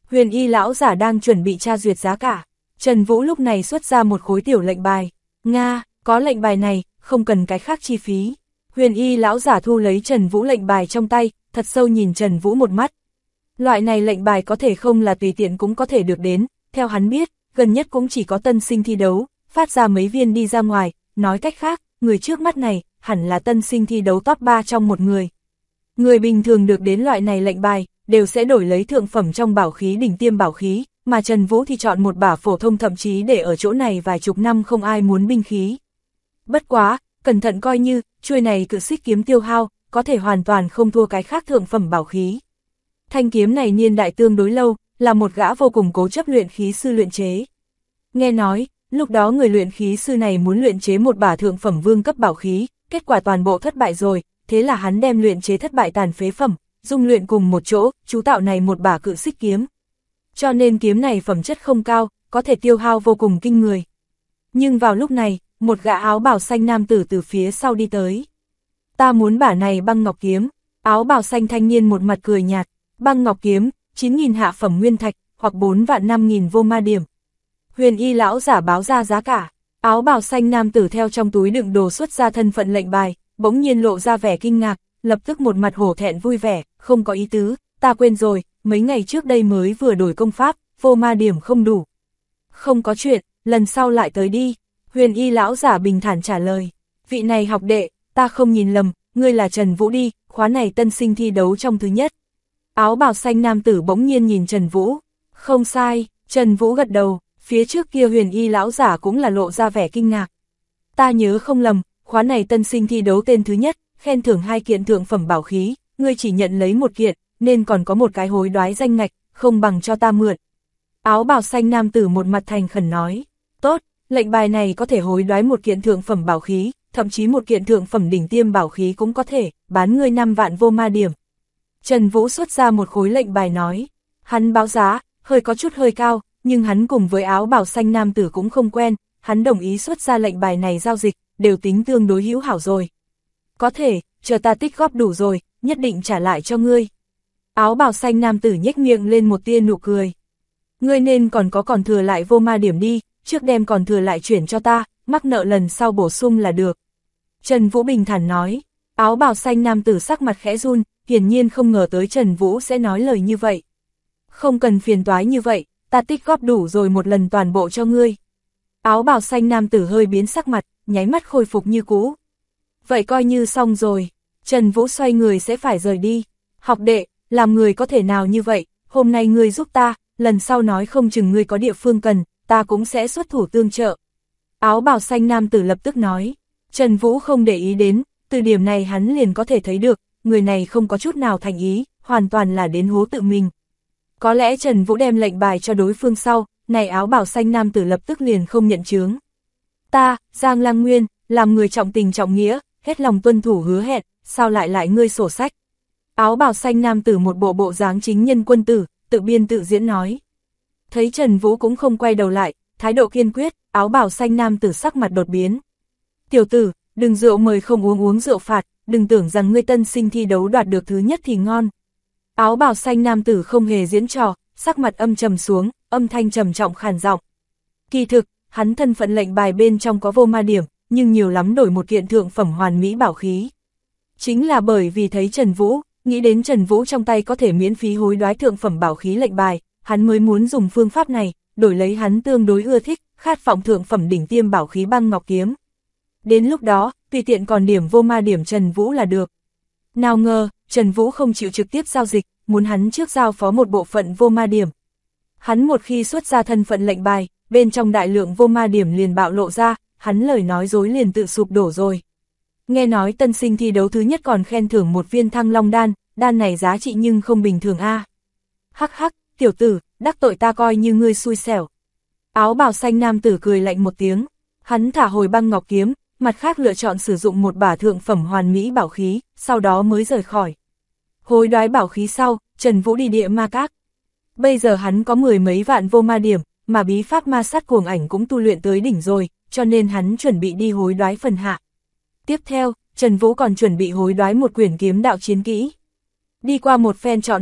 Huyền y lão giả đang chuẩn bị tra duyệt giá cả. Trần Vũ lúc này xuất ra một khối tiểu lệnh bài. Nga, có lệnh bài này, không cần cái khác chi phí. Huyền y lão giả thu lấy Trần Vũ lệnh bài trong tay, thật sâu nhìn Trần Vũ một mắt. Loại này lệnh bài có thể không là tùy tiện cũng có thể được đến, theo hắn biết, gần nhất cũng chỉ có tân sinh thi đấu, phát ra mấy viên đi ra ngoài, nói cách khác, người trước mắt này, hẳn là tân sinh thi đấu top 3 trong một người. Người bình thường được đến loại này lệnh bài, đều sẽ đổi lấy thượng phẩm trong bảo khí đỉnh tiêm bảo khí, mà Trần Vũ thì chọn một bả phổ thông thậm chí để ở chỗ này vài chục năm không ai muốn binh khí. Bất quá, cẩn thận coi như, chuôi này cự xích kiếm tiêu hao, có thể hoàn toàn không thua cái khác thượng phẩm bảo khí. Thanh kiếm này niên đại tương đối lâu, là một gã vô cùng cố chấp luyện khí sư luyện chế. Nghe nói, lúc đó người luyện khí sư này muốn luyện chế một bả thượng phẩm vương cấp bảo khí, kết quả toàn bộ thất bại rồi, thế là hắn đem luyện chế thất bại tàn phế phẩm, dung luyện cùng một chỗ, chú tạo này một bả cự xích kiếm. Cho nên kiếm này phẩm chất không cao, có thể tiêu hao vô cùng kinh người. Nhưng vào lúc này, một gã áo bào xanh nam tử từ phía sau đi tới. Ta muốn bả này băng ngọc kiếm. Áo bào xanh thanh niên một mặt cười nhạt. Băng ngọc kiếm, 9.000 hạ phẩm nguyên thạch, hoặc 4 vạn 5.000 vô ma điểm. Huyền y lão giả báo ra giá cả. Áo bào xanh nam tử theo trong túi đựng đồ xuất ra thân phận lệnh bài, bỗng nhiên lộ ra vẻ kinh ngạc, lập tức một mặt hổ thẹn vui vẻ, không có ý tứ, ta quên rồi, mấy ngày trước đây mới vừa đổi công pháp, vô ma điểm không đủ. Không có chuyện, lần sau lại tới đi. Huyền y lão giả bình thản trả lời. Vị này học đệ, ta không nhìn lầm, ngươi là Trần Vũ đi, khóa này tân sinh thi đấu trong thứ nhất. Áo bào xanh nam tử bỗng nhiên nhìn Trần Vũ. Không sai, Trần Vũ gật đầu, phía trước kia huyền y lão giả cũng là lộ ra vẻ kinh ngạc. Ta nhớ không lầm, khóa này tân sinh thi đấu tên thứ nhất, khen thưởng 2 kiện thượng phẩm bảo khí, ngươi chỉ nhận lấy 1 kiện, nên còn có một cái hối đoái danh ngạch, không bằng cho ta mượn. Áo bào xanh nam tử một mặt thành khẩn nói. Tốt, lệnh bài này có thể hối đoái 1 kiện thượng phẩm bảo khí, thậm chí 1 kiện thượng phẩm đỉnh tiêm bảo khí cũng có thể, bán ngươi 5 vạn vô ma điểm. Trần Vũ xuất ra một khối lệnh bài nói. Hắn báo giá, hơi có chút hơi cao, nhưng hắn cùng với áo bào xanh nam tử cũng không quen, hắn đồng ý xuất ra lệnh bài này giao dịch, đều tính tương đối hữu hảo rồi. Có thể, chờ ta tích góp đủ rồi, nhất định trả lại cho ngươi. Áo bào xanh nam tử nhếch miệng lên một tia nụ cười. Ngươi nên còn thừa lại vô ma điểm đi, trước đem còn thừa lại chuyển cho ta, mắc nợ lần sau bổ sung là được. Trần Vũ bình thản nói. Áo bào xanh nam tử sắc mặt khẽ run, hiển nhiên không ngờ tới Trần Vũ sẽ nói lời như vậy. Không cần phiền toái như vậy, ta tích góp đủ rồi một lần toàn bộ cho ngươi. Áo bào xanh nam tử hơi biến sắc mặt, nháy mắt khôi phục như cũ. Vậy coi như xong rồi. Trần Vũ xoay người sẽ phải rời đi. Học đệ, làm người có thể nào như vậy, hôm nay ngươi giúp ta, lần sau nói không chừng ngươi có địa phương cần, ta cũng sẽ xuất thủ tương trợ. Áo bào xanh nam tử lập tức nói. Trần Vũ không để ý đến, từ điểm này hắn liền có thể thấy được, người này không có chút nào thành ý, hoàn toàn là đến hố tự mình. Có lẽ Trần Vũ đem lệnh bài cho đối phương sau, này áo bào xanh nam tử lập tức liền không nhận chướng. Ta, Giang Lăng Nguyên, làm người trọng tình trọng nghĩa, hết lòng tuân thủ hứa hẹn, sao lại ngươi sổ sách. Áo bào xanh nam tử một bộ dáng chính nhân quân tử, tự biên tự diễn nói. Thấy Trần Vũ cũng không quay đầu lại, thái độ kiên quyết, áo bào xanh nam tử sắc mặt đột biến. Tiểu tử, đừng rượu mời không uống rượu phạt, đừng tưởng rằng ngươi tân sinh thi đấu đoạt được thứ nhất thì ngon. Áo bào xanh nam tử không hề diễn trò, sắc mặt âm trầm xuống, âm thanh trầm trọng khàn giọng. Kỳ thực, hắn thân phận lệnh bài bên trong có vô ma điểm, nhưng nhiều lắm đổi một kiện thượng phẩm hoàn mỹ bảo khí. Chính là bởi vì thấy Trần Vũ, nghĩ đến Trần Vũ trong tay có thể miễn phí hối đoái thượng phẩm bảo khí lệnh bài, hắn mới muốn dùng phương pháp này, đổi lấy hắn tương đối ưa thích, khát vọng thượng phẩm đỉnh tiêm bảo khí băng ngọc kiếm. Đến lúc đó, tùy tiện còn điểm vô ma điểm Trần Vũ là được. Nào ngờ, Trần Vũ không chịu trực tiếp giao dịch, muốn hắn trước giao phó một bộ phận vô ma điểm. Hắn một khi xuất ra thân phận lệnh bài, bên trong đại lượng vô ma điểm liền bạo lộ ra, hắn lời nói dối liền tự sụp đổ rồi. Nghe nói tân sinh thi đấu thứ nhất còn khen thưởng một viên Thăng Long đan, đan này giá trị nhưng không bình thường a. Hắc hắc, tiểu tử, đắc tội ta coi như ngươi xui xẻo. Áo bào xanh nam tử cười lạnh một tiếng, hắn thả hồi băng ngọc kiếm, mặt khác lựa chọn sử dụng một bả thượng phẩm hoàn mỹ bảo khí, sau đó mới rời khỏi. Hối đoái bảo khí sau, Trần Vũ đi địa ma các. Bây giờ hắn có 10 mấy vạn vô ma điểm, mà bí pháp ma sát cuồng ảnh cũng tu luyện tới đỉnh rồi, cho nên hắn chuẩn bị đi hối đoái phần hạ. Tiếp theo, Trần Vũ còn chuẩn bị hối đoái một quyển kiếm đạo chiến kỹ. Đi qua một phen chọn lựa,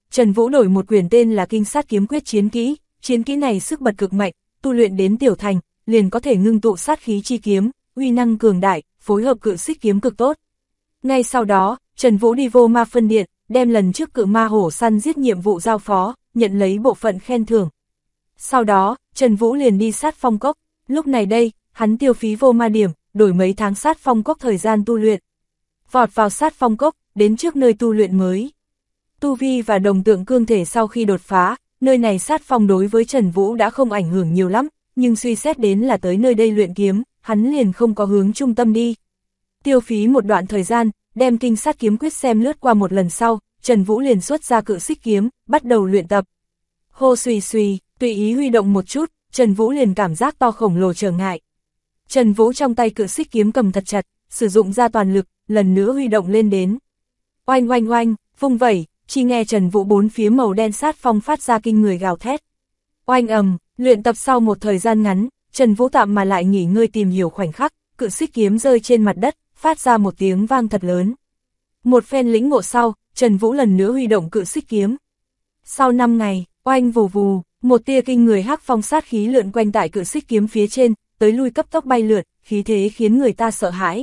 Trần Vũ đổi một quyển tên là Kinh Sát Kiếm Quyết chiến kỹ này sức bật cực mạnh, tu luyện đến tiểu thành, liền có thể ngưng tụ sát khí chi kiếm, uy năng cường đại, phối hợp cự xích kiếm cực tốt. Ngay sau đó, Trần Vũ đi vô ma phân điện, đem lần trước cự ma hổ săn giết nhiệm vụ giao phó, nhận lấy bộ phận khen thưởng. Sau đó, Trần Vũ liền đi sát phong cốc, lúc này đây, hắn tiêu phí vô ma điểm, đổi mấy tháng sát phong cốc thời gian tu luyện. Vọt vào sát phong cốc, đến trước nơi tu luyện mới. Tu vi và đồng tượng cương thể sau khi đột phá, nơi này sát phong đối với Trần Vũ đã không ảnh hưởng nhiều lắm, nhưng suy xét đến là tới nơi đây luyện kiếm, hắn liền không có hướng trung tâm đi. Tiêu phí một đoạn thời gian, đem Kinh Sát Kiếm Quyết xem lướt qua một lần sau, Trần Vũ liền xuất ra cự xích kiếm, bắt đầu luyện tập. Hô xùy xùy, tùy ý huy động một chút, Trần Vũ liền cảm giác to khổng lồ trở ngại. Trần Vũ trong tay cự xích kiếm cầm thật chặt, sử dụng ra toàn lực, lần nữa huy động lên đến. Oanh oanh oanh, vung vẩy, chỉ nghe Trần Vũ bốn phía màu đen sát phong phát ra kinh người gào thét. Oanh ầm, luyện tập sau một thời gian ngắn, Trần Vũ tạm mà lại nghỉ ngơi tìm hiểu khoảnh khắc, cự xích kiếm rơi trên mặt đất, phát ra một tiếng vang thật lớn. Một phen lĩnh ngộ sau, Trần Vũ lần nữa huy động cự xích kiếm. Sau 5 ngày, oanh vù vù, một tia kinh người hắc phong sát khí lượn quanh tại cự xích kiếm phía trên, tới lui cấp tốc bay lượn, khí thế khiến người ta sợ hãi.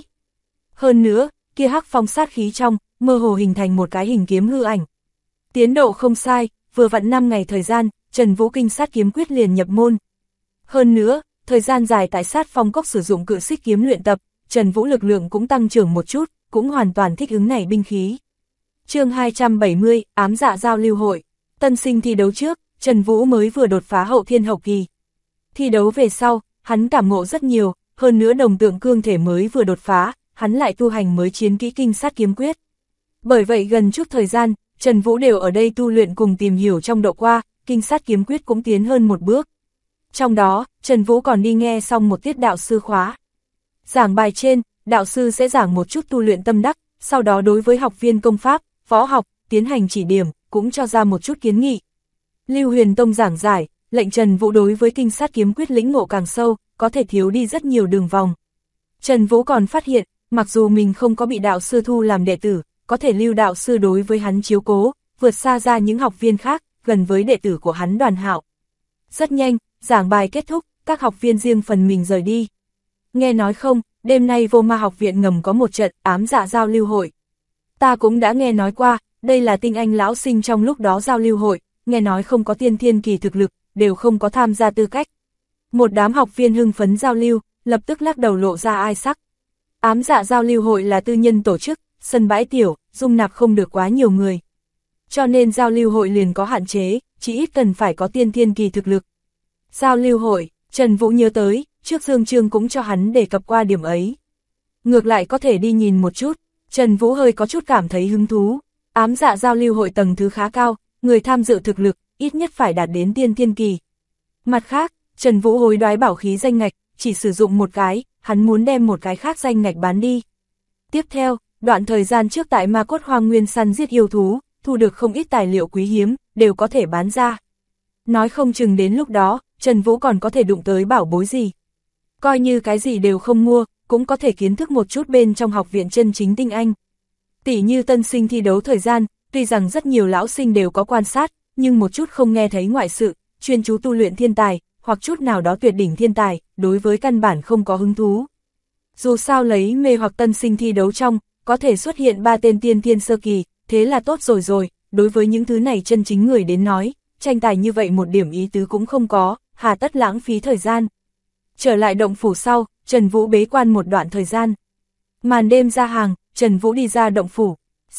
Hơn nữa, kia hắc phong sát khí trong, mơ hồ hình thành một cái hình kiếm hư ảnh. Tiến độ không sai, vừa vặn 5 ngày thời gian, Trần Vũ Kinh Sát Kiếm Quyết liền nhập môn. Hơn nữa, thời gian dài tại sát phong cốc sử dụng cự xích kiếm luyện tập, Trần Vũ lực lượng cũng tăng trưởng một chút, cũng hoàn toàn thích ứng này binh khí. Chương 270, ám dạ giao lưu hội. Tân sinh thi đấu trước, Trần Vũ mới vừa đột phá hậu thiên hậu kỳ. Thi đấu về sau, hắn cảm ngộ rất nhiều, hơn nữa đồng tượng cương thể mới vừa đột phá, hắn lại tu hành mới chiến kỹ Kinh Sát Kiếm Quyết. Bởi vậy gần chút thời gian, Trần Vũ đều ở đây tu luyện cùng tìm hiểu trong độ qua, Kinh Sát Kiếm Quyết cũng tiến hơn một bước. Trong đó, Trần Vũ còn đi nghe xong một tiết đạo sư khóa. Giảng bài trên, đạo sư sẽ giảng một chút tu luyện tâm đắc, sau đó đối với học viên công pháp, võ học, tiến hành chỉ điểm, cũng cho ra một chút kiến nghị. Lưu Huyền Tông giảng giải, lệnh Trần Vũ đối với Kinh Sát Kiếm Quyết lĩnh ngộ càng sâu, có thể thiếu đi rất nhiều đường vòng. Trần Vũ còn phát hiện, mặc dù mình không có bị đạo sư thu làm đệ tử, có thể Lưu đạo sư đối với hắn chiếu cố, vượt xa ra những học viên khác, gần với đệ tử của hắn Đoàn Hạo. Rất nhanh, giảng bài kết thúc, các học viên riêng phần mình rời đi. Nghe nói không, đêm nay Vô Ma học viện ngầm có một trận ám dạ giao lưu hội. Ta cũng đã nghe nói qua, đây là tinh anh lão sinh trong lúc đó giao lưu hội, nghe nói không có tiên thiên kỳ thực lực, đều không có tham gia tư cách. Một đám học viên hưng phấn giao lưu, lập tức lắc đầu lộ ra ai sắc. Ám dạ giao lưu hội là tư nhân tổ chức, sân bãi tiểu, dung nạp không được quá nhiều người. Cho nên giao lưu hội liền có hạn chế, chỉ ít cần phải có tiên thiên kỳ thực lực. Giao lưu hội, Trần Vũ nhớ tới, trước Dương Trương cũng cho hắn đề cập qua điểm ấy. Ngược lại có thể đi nhìn một chút, Trần Vũ hơi có chút cảm thấy hứng thú. Ám dạ giao lưu hội tầng thứ khá cao, người tham dự thực lực, ít nhất phải đạt đến tiên thiên kỳ. Mặt khác, Trần Vũ hối đoái bảo khí danh ngạch, chỉ sử dụng một cái, hắn muốn đem một cái khác danh ngạch bán đi. Tiếp theo, đoạn thời gian trước tại Ma Cốt Hoang Nguyên săn giết yêu thú, thu được không ít tài liệu quý hiếm, đều có thể bán ra. Nói không chừng đến lúc đó, Trần Vũ còn có thể đụng tới bảo bối gì. Coi như cái gì đều không mua, cũng có thể kiến thức một chút bên trong học viện chân chính tinh anh. Tỷ như tân sinh thi đấu thời gian, tuy rằng rất nhiều lão sinh đều có quan sát, nhưng một chút không nghe thấy ngoại sự, chuyên chú tu luyện thiên tài, hoặc chút nào đó tuyệt đỉnh thiên tài, đối với căn bản không có hứng thú. Dù sao lấy mê hoặc tân sinh thi đấu trong, có thể xuất hiện 3 tên tiên thiên sơ kỳ, thế là tốt rồi, đối với những thứ này chân chính người đến nói, tranh tài như vậy một điểm ý tứ cũng không có, hà tất lãng phí thời gian. Trở lại động phủ sau, Trần Vũ bế quan một đoạn thời gian. Màn đêm ra hàng, Trần Vũ đi ra động phủ,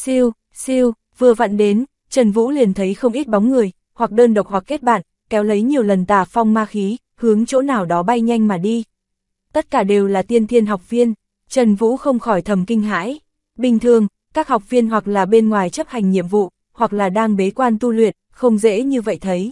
siêu, vừa vặn đến, Trần Vũ liền thấy không ít bóng người, hoặc đơn độc hoặc kết bạn, kéo lấy nhiều lần tà phong ma khí, hướng chỗ nào đó bay nhanh mà đi. Tất cả đều là tiên thiên học viên, Trần Vũ không khỏi thầm kinh hãi. Bình thường, các học viên hoặc là bên ngoài chấp hành nhiệm vụ, hoặc là đang bế quan tu luyện, không dễ như vậy thấy.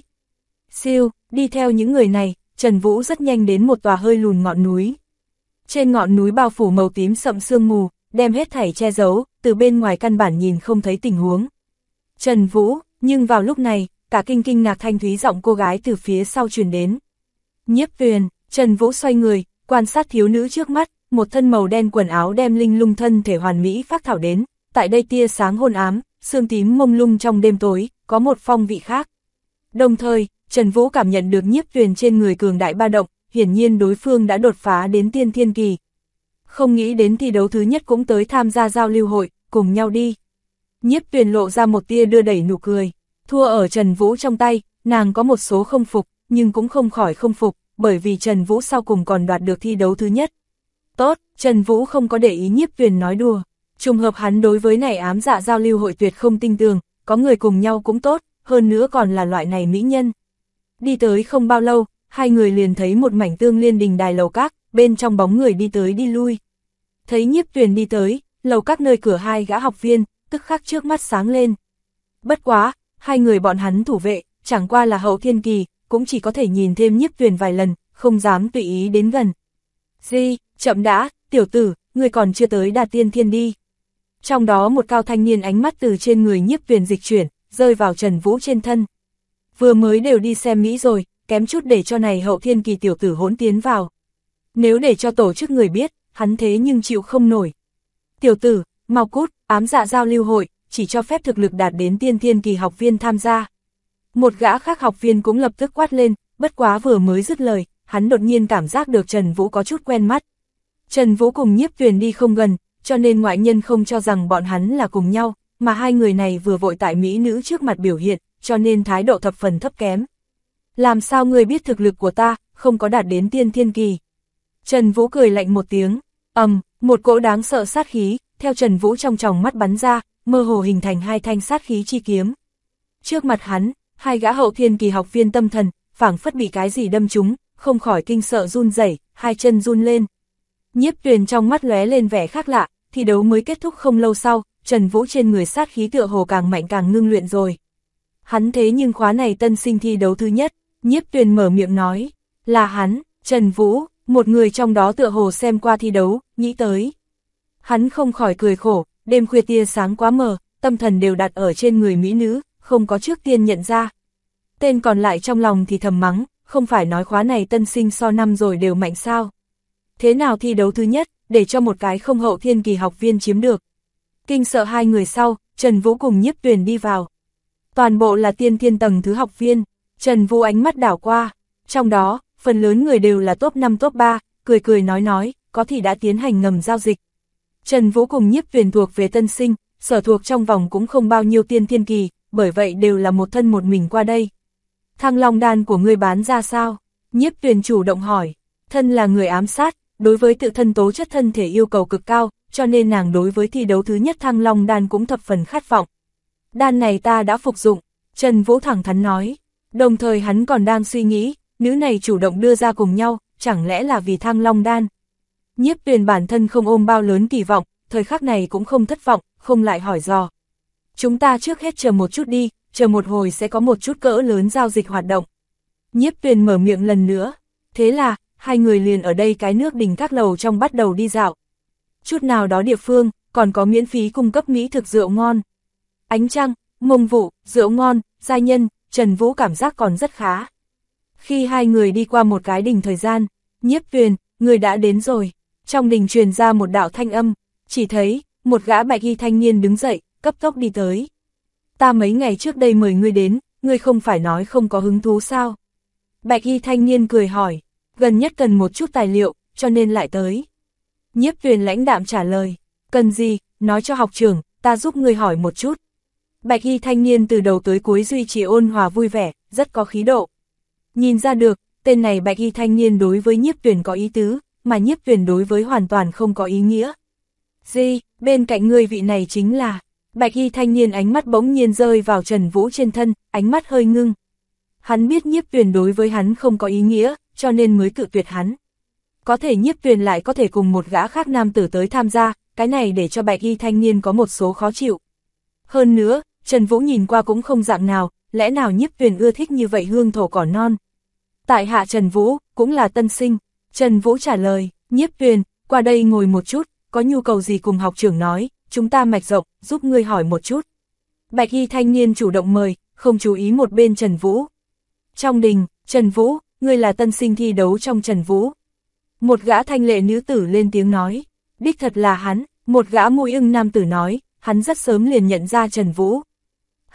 Đi theo những người này, Trần Vũ rất nhanh đến một tòa hơi lùn ngọn núi. Trên ngọn núi bao phủ màu tím sậm sương mù, đem hết thảy che giấu, từ bên ngoài căn bản nhìn không thấy tình huống. Trần Vũ, nhưng vào lúc này, cả kinh ngạc thanh thúy giọng cô gái từ phía sau truyền đến. Nhiếp Tuyền, Trần Vũ xoay người, quan sát thiếu nữ trước mắt, một thân màu đen quần áo đem linh lung thân thể hoàn mỹ phác thảo đến, tại đây tia sáng hôn ám, sương tím mông lung trong đêm tối, có một phong vị khác. Đồng thời, Trần Vũ cảm nhận được Nhiếp Tuyền trên người cường đại ba động, hiển nhiên đối phương đã đột phá đến tiên thiên kỳ. Không nghĩ đến thi đấu thứ nhất cũng tới tham gia giao lưu hội, cùng nhau đi. Nhiếp Tuyền lộ ra một tia đưa đẩy nụ cười, thua ở Trần Vũ trong tay, nàng có một số không phục, nhưng cũng không khỏi không phục, bởi vì Trần Vũ sau cùng còn đoạt được thi đấu thứ nhất. Tốt, Trần Vũ không có để ý Nhiếp Tuyền nói đùa, trùng hợp hắn đối với này ám dạ giao lưu hội tuyệt không tin tưởng, có người cùng nhau cũng tốt, hơn nữa còn là loại này mỹ nhân. Đi tới không bao lâu, hai người liền thấy một mảnh tương liên đình đài lầu các, bên trong bóng người đi tới đi lui. Thấy Nhiếp Tuyền đi tới, lầu các nơi cửa hai gã học viên, tức khắc trước mắt sáng lên. Bất quá, hai người bọn hắn thủ vệ, chẳng qua là hậu thiên kỳ, cũng chỉ có thể nhìn thêm Nhiếp Tuyền vài lần, không dám tùy ý đến gần. Di, chậm đã, tiểu tử, người còn chưa tới đạt tiên thiên đi. Trong đó một cao thanh niên ánh mắt từ trên người Nhiếp Tuyền dịch chuyển, rơi vào Trần Vũ trên thân. Vừa mới đều đi xem Mỹ rồi, kém chút để cho này hậu thiên kỳ tiểu tử hỗn tiến vào. Nếu để cho tổ chức người biết, hắn thế nhưng chịu không nổi. Tiểu tử, mau cút, ám dạ giao lưu hội, chỉ cho phép thực lực đạt đến tiên thiên kỳ học viên tham gia. Một gã khác học viên cũng lập tức quát lên, bất quá vừa mới dứt lời, hắn đột nhiên cảm giác được Trần Vũ có chút quen mắt. Trần Vũ cùng Nhiếp Tuyền đi không gần, cho nên ngoại nhân không cho rằng bọn hắn là cùng nhau, mà hai người này vừa vội tại mỹ nữ trước mặt biểu hiện, cho nên thái độ thập phần thấp kém. Làm sao ngươi biết thực lực của ta, không có đạt đến tiên thiên kỳ? Trần Vũ cười lạnh một tiếng, một cỗ đáng sợ sát khí, theo Trần Vũ trong tròng mắt bắn ra, mơ hồ hình thành hai thanh sát khí chi kiếm. Trước mặt hắn, hai gã hậu thiên kỳ học viên tâm thần, phảng phất bị cái gì đâm trúng, không khỏi kinh sợ run rẩy, hai chân run lên. Nhiếp Tuyền trong mắt lóe lên vẻ khác lạ, thi đấu mới kết thúc không lâu sau, Trần Vũ trên người sát khí tựa hồ càng mạnh càng ngưng luyện rồi. Hắn thế nhưng khóa này tân sinh thi đấu thứ nhất, Nhiếp Tuyền mở miệng nói, là hắn, Trần Vũ, một người trong đó tựa hồ xem qua thi đấu, nghĩ tới. Hắn không khỏi cười khổ, đêm khuya tia sáng quá mờ, tâm thần đều đặt ở trên người mỹ nữ, không có trước tiên nhận ra. Tên còn lại trong lòng thì thầm mắng, không phải nói khóa này tân sinh so năm rồi đều mạnh sao. Thế nào thi đấu thứ nhất, để cho một cái không hậu thiên kỳ học viên chiếm được. Kinh sợ hai người sau, Trần Vũ cùng Nhiếp Tuyền đi vào. Toàn bộ là tiên thiên tầng thứ học viên, Trần Vũ ánh mắt đảo qua, trong đó, phần lớn người đều là top 5 top 3, cười cười nói, có thì đã tiến hành ngầm giao dịch. Trần Vũ cùng Nhiếp Tuyền thuộc về tân sinh, sở thuộc trong vòng cũng không bao nhiêu tiên thiên kỳ, bởi vậy đều là một thân một mình qua đây. Thăng Long đan của ngươi bán ra sao? Nhiếp Tuyền chủ động hỏi, thân là người ám sát, đối với tự thân tố chất thân thể yêu cầu cực cao, cho nên nàng đối với thi đấu thứ nhất Thăng Long đan cũng thập phần khát vọng. Đan này ta đã phục dụng, Trần Vũ thẳng thắn nói, đồng thời hắn còn đang suy nghĩ, nữ này chủ động đưa ra cùng nhau, chẳng lẽ là vì Thăng Long đan. Nhiếp Tuyền bản thân không ôm bao lớn kỳ vọng, thời khắc này cũng không thất vọng, không lại hỏi dò. Chúng ta trước hết chờ một chút đi, chờ một hồi sẽ có một chút cỡ lớn giao dịch hoạt động. Nhiếp Tuyền mở miệng lần nữa, thế là, hai người liền ở đây cái nước đình các lầu trong bắt đầu đi dạo. Chút nào đó địa phương, còn có miễn phí cung cấp mỹ thực rượu ngon. Ánh trăng, mông vụ, rượu ngon, giai nhân, Trần Vũ cảm giác còn rất khá. Khi hai người đi qua một cái đình thời gian, Nhiếp Tuyền, người đã đến rồi. Trong đình truyền ra một đạo thanh âm, chỉ thấy, một gã bạch y thanh niên đứng dậy, cấp tốc đi tới. Ta mấy ngày trước đây mời ngươi đến, ngươi không phải nói không có hứng thú sao? Bạch y thanh niên cười hỏi, gần nhất cần một chút tài liệu, cho nên lại tới. Nhiếp Tuyền lãnh đạm trả lời, cần gì, nói cho học trưởng, ta giúp ngươi hỏi một chút. Bạch y thanh niên từ đầu tới cuối duy trì ôn hòa vui vẻ, rất có khí độ. Nhìn ra được, tên này bạch y thanh niên đối với Nhiếp Tuyền có ý tứ, mà Nhiếp Tuyền đối với hoàn toàn không có ý nghĩa. Di, bên cạnh ngươi vị này chính là... Bạch y thanh niên ánh mắt bỗng nhiên rơi vào Trần Vũ trên thân, ánh mắt hơi ngưng. Hắn biết Nhiếp Tuyền đối với hắn không có ý nghĩa, cho nên mới cự tuyệt hắn. Có thể Nhiếp Tuyền lại có thể cùng một gã khác nam tử tới tham gia, cái này để cho bạch y thanh niên có một số khó chịu. Hơn nữa, Trần Vũ nhìn qua cũng không dạng nào, lẽ nào Nhiếp Tuyền ưa thích như vậy hương thổ cỏ non. Tại hạ Trần Vũ, cũng là tân sinh. Trần Vũ trả lời, Nhiếp Tuyền, qua đây ngồi một chút, có nhu cầu gì cùng học trưởng nói, chúng ta mạch rộng, giúp ngươi hỏi một chút. Bạch y thanh niên chủ động mời, không chú ý một bên Trần Vũ. Trong đình, Trần Vũ, ngươi là tân sinh thi đấu trong Trần Vũ. Một gã thanh lệ nữ tử lên tiếng nói, đích thật là hắn, một gã mũi ưng nam tử nói, hắn rất sớm liền nhận ra Trần Vũ. Hả,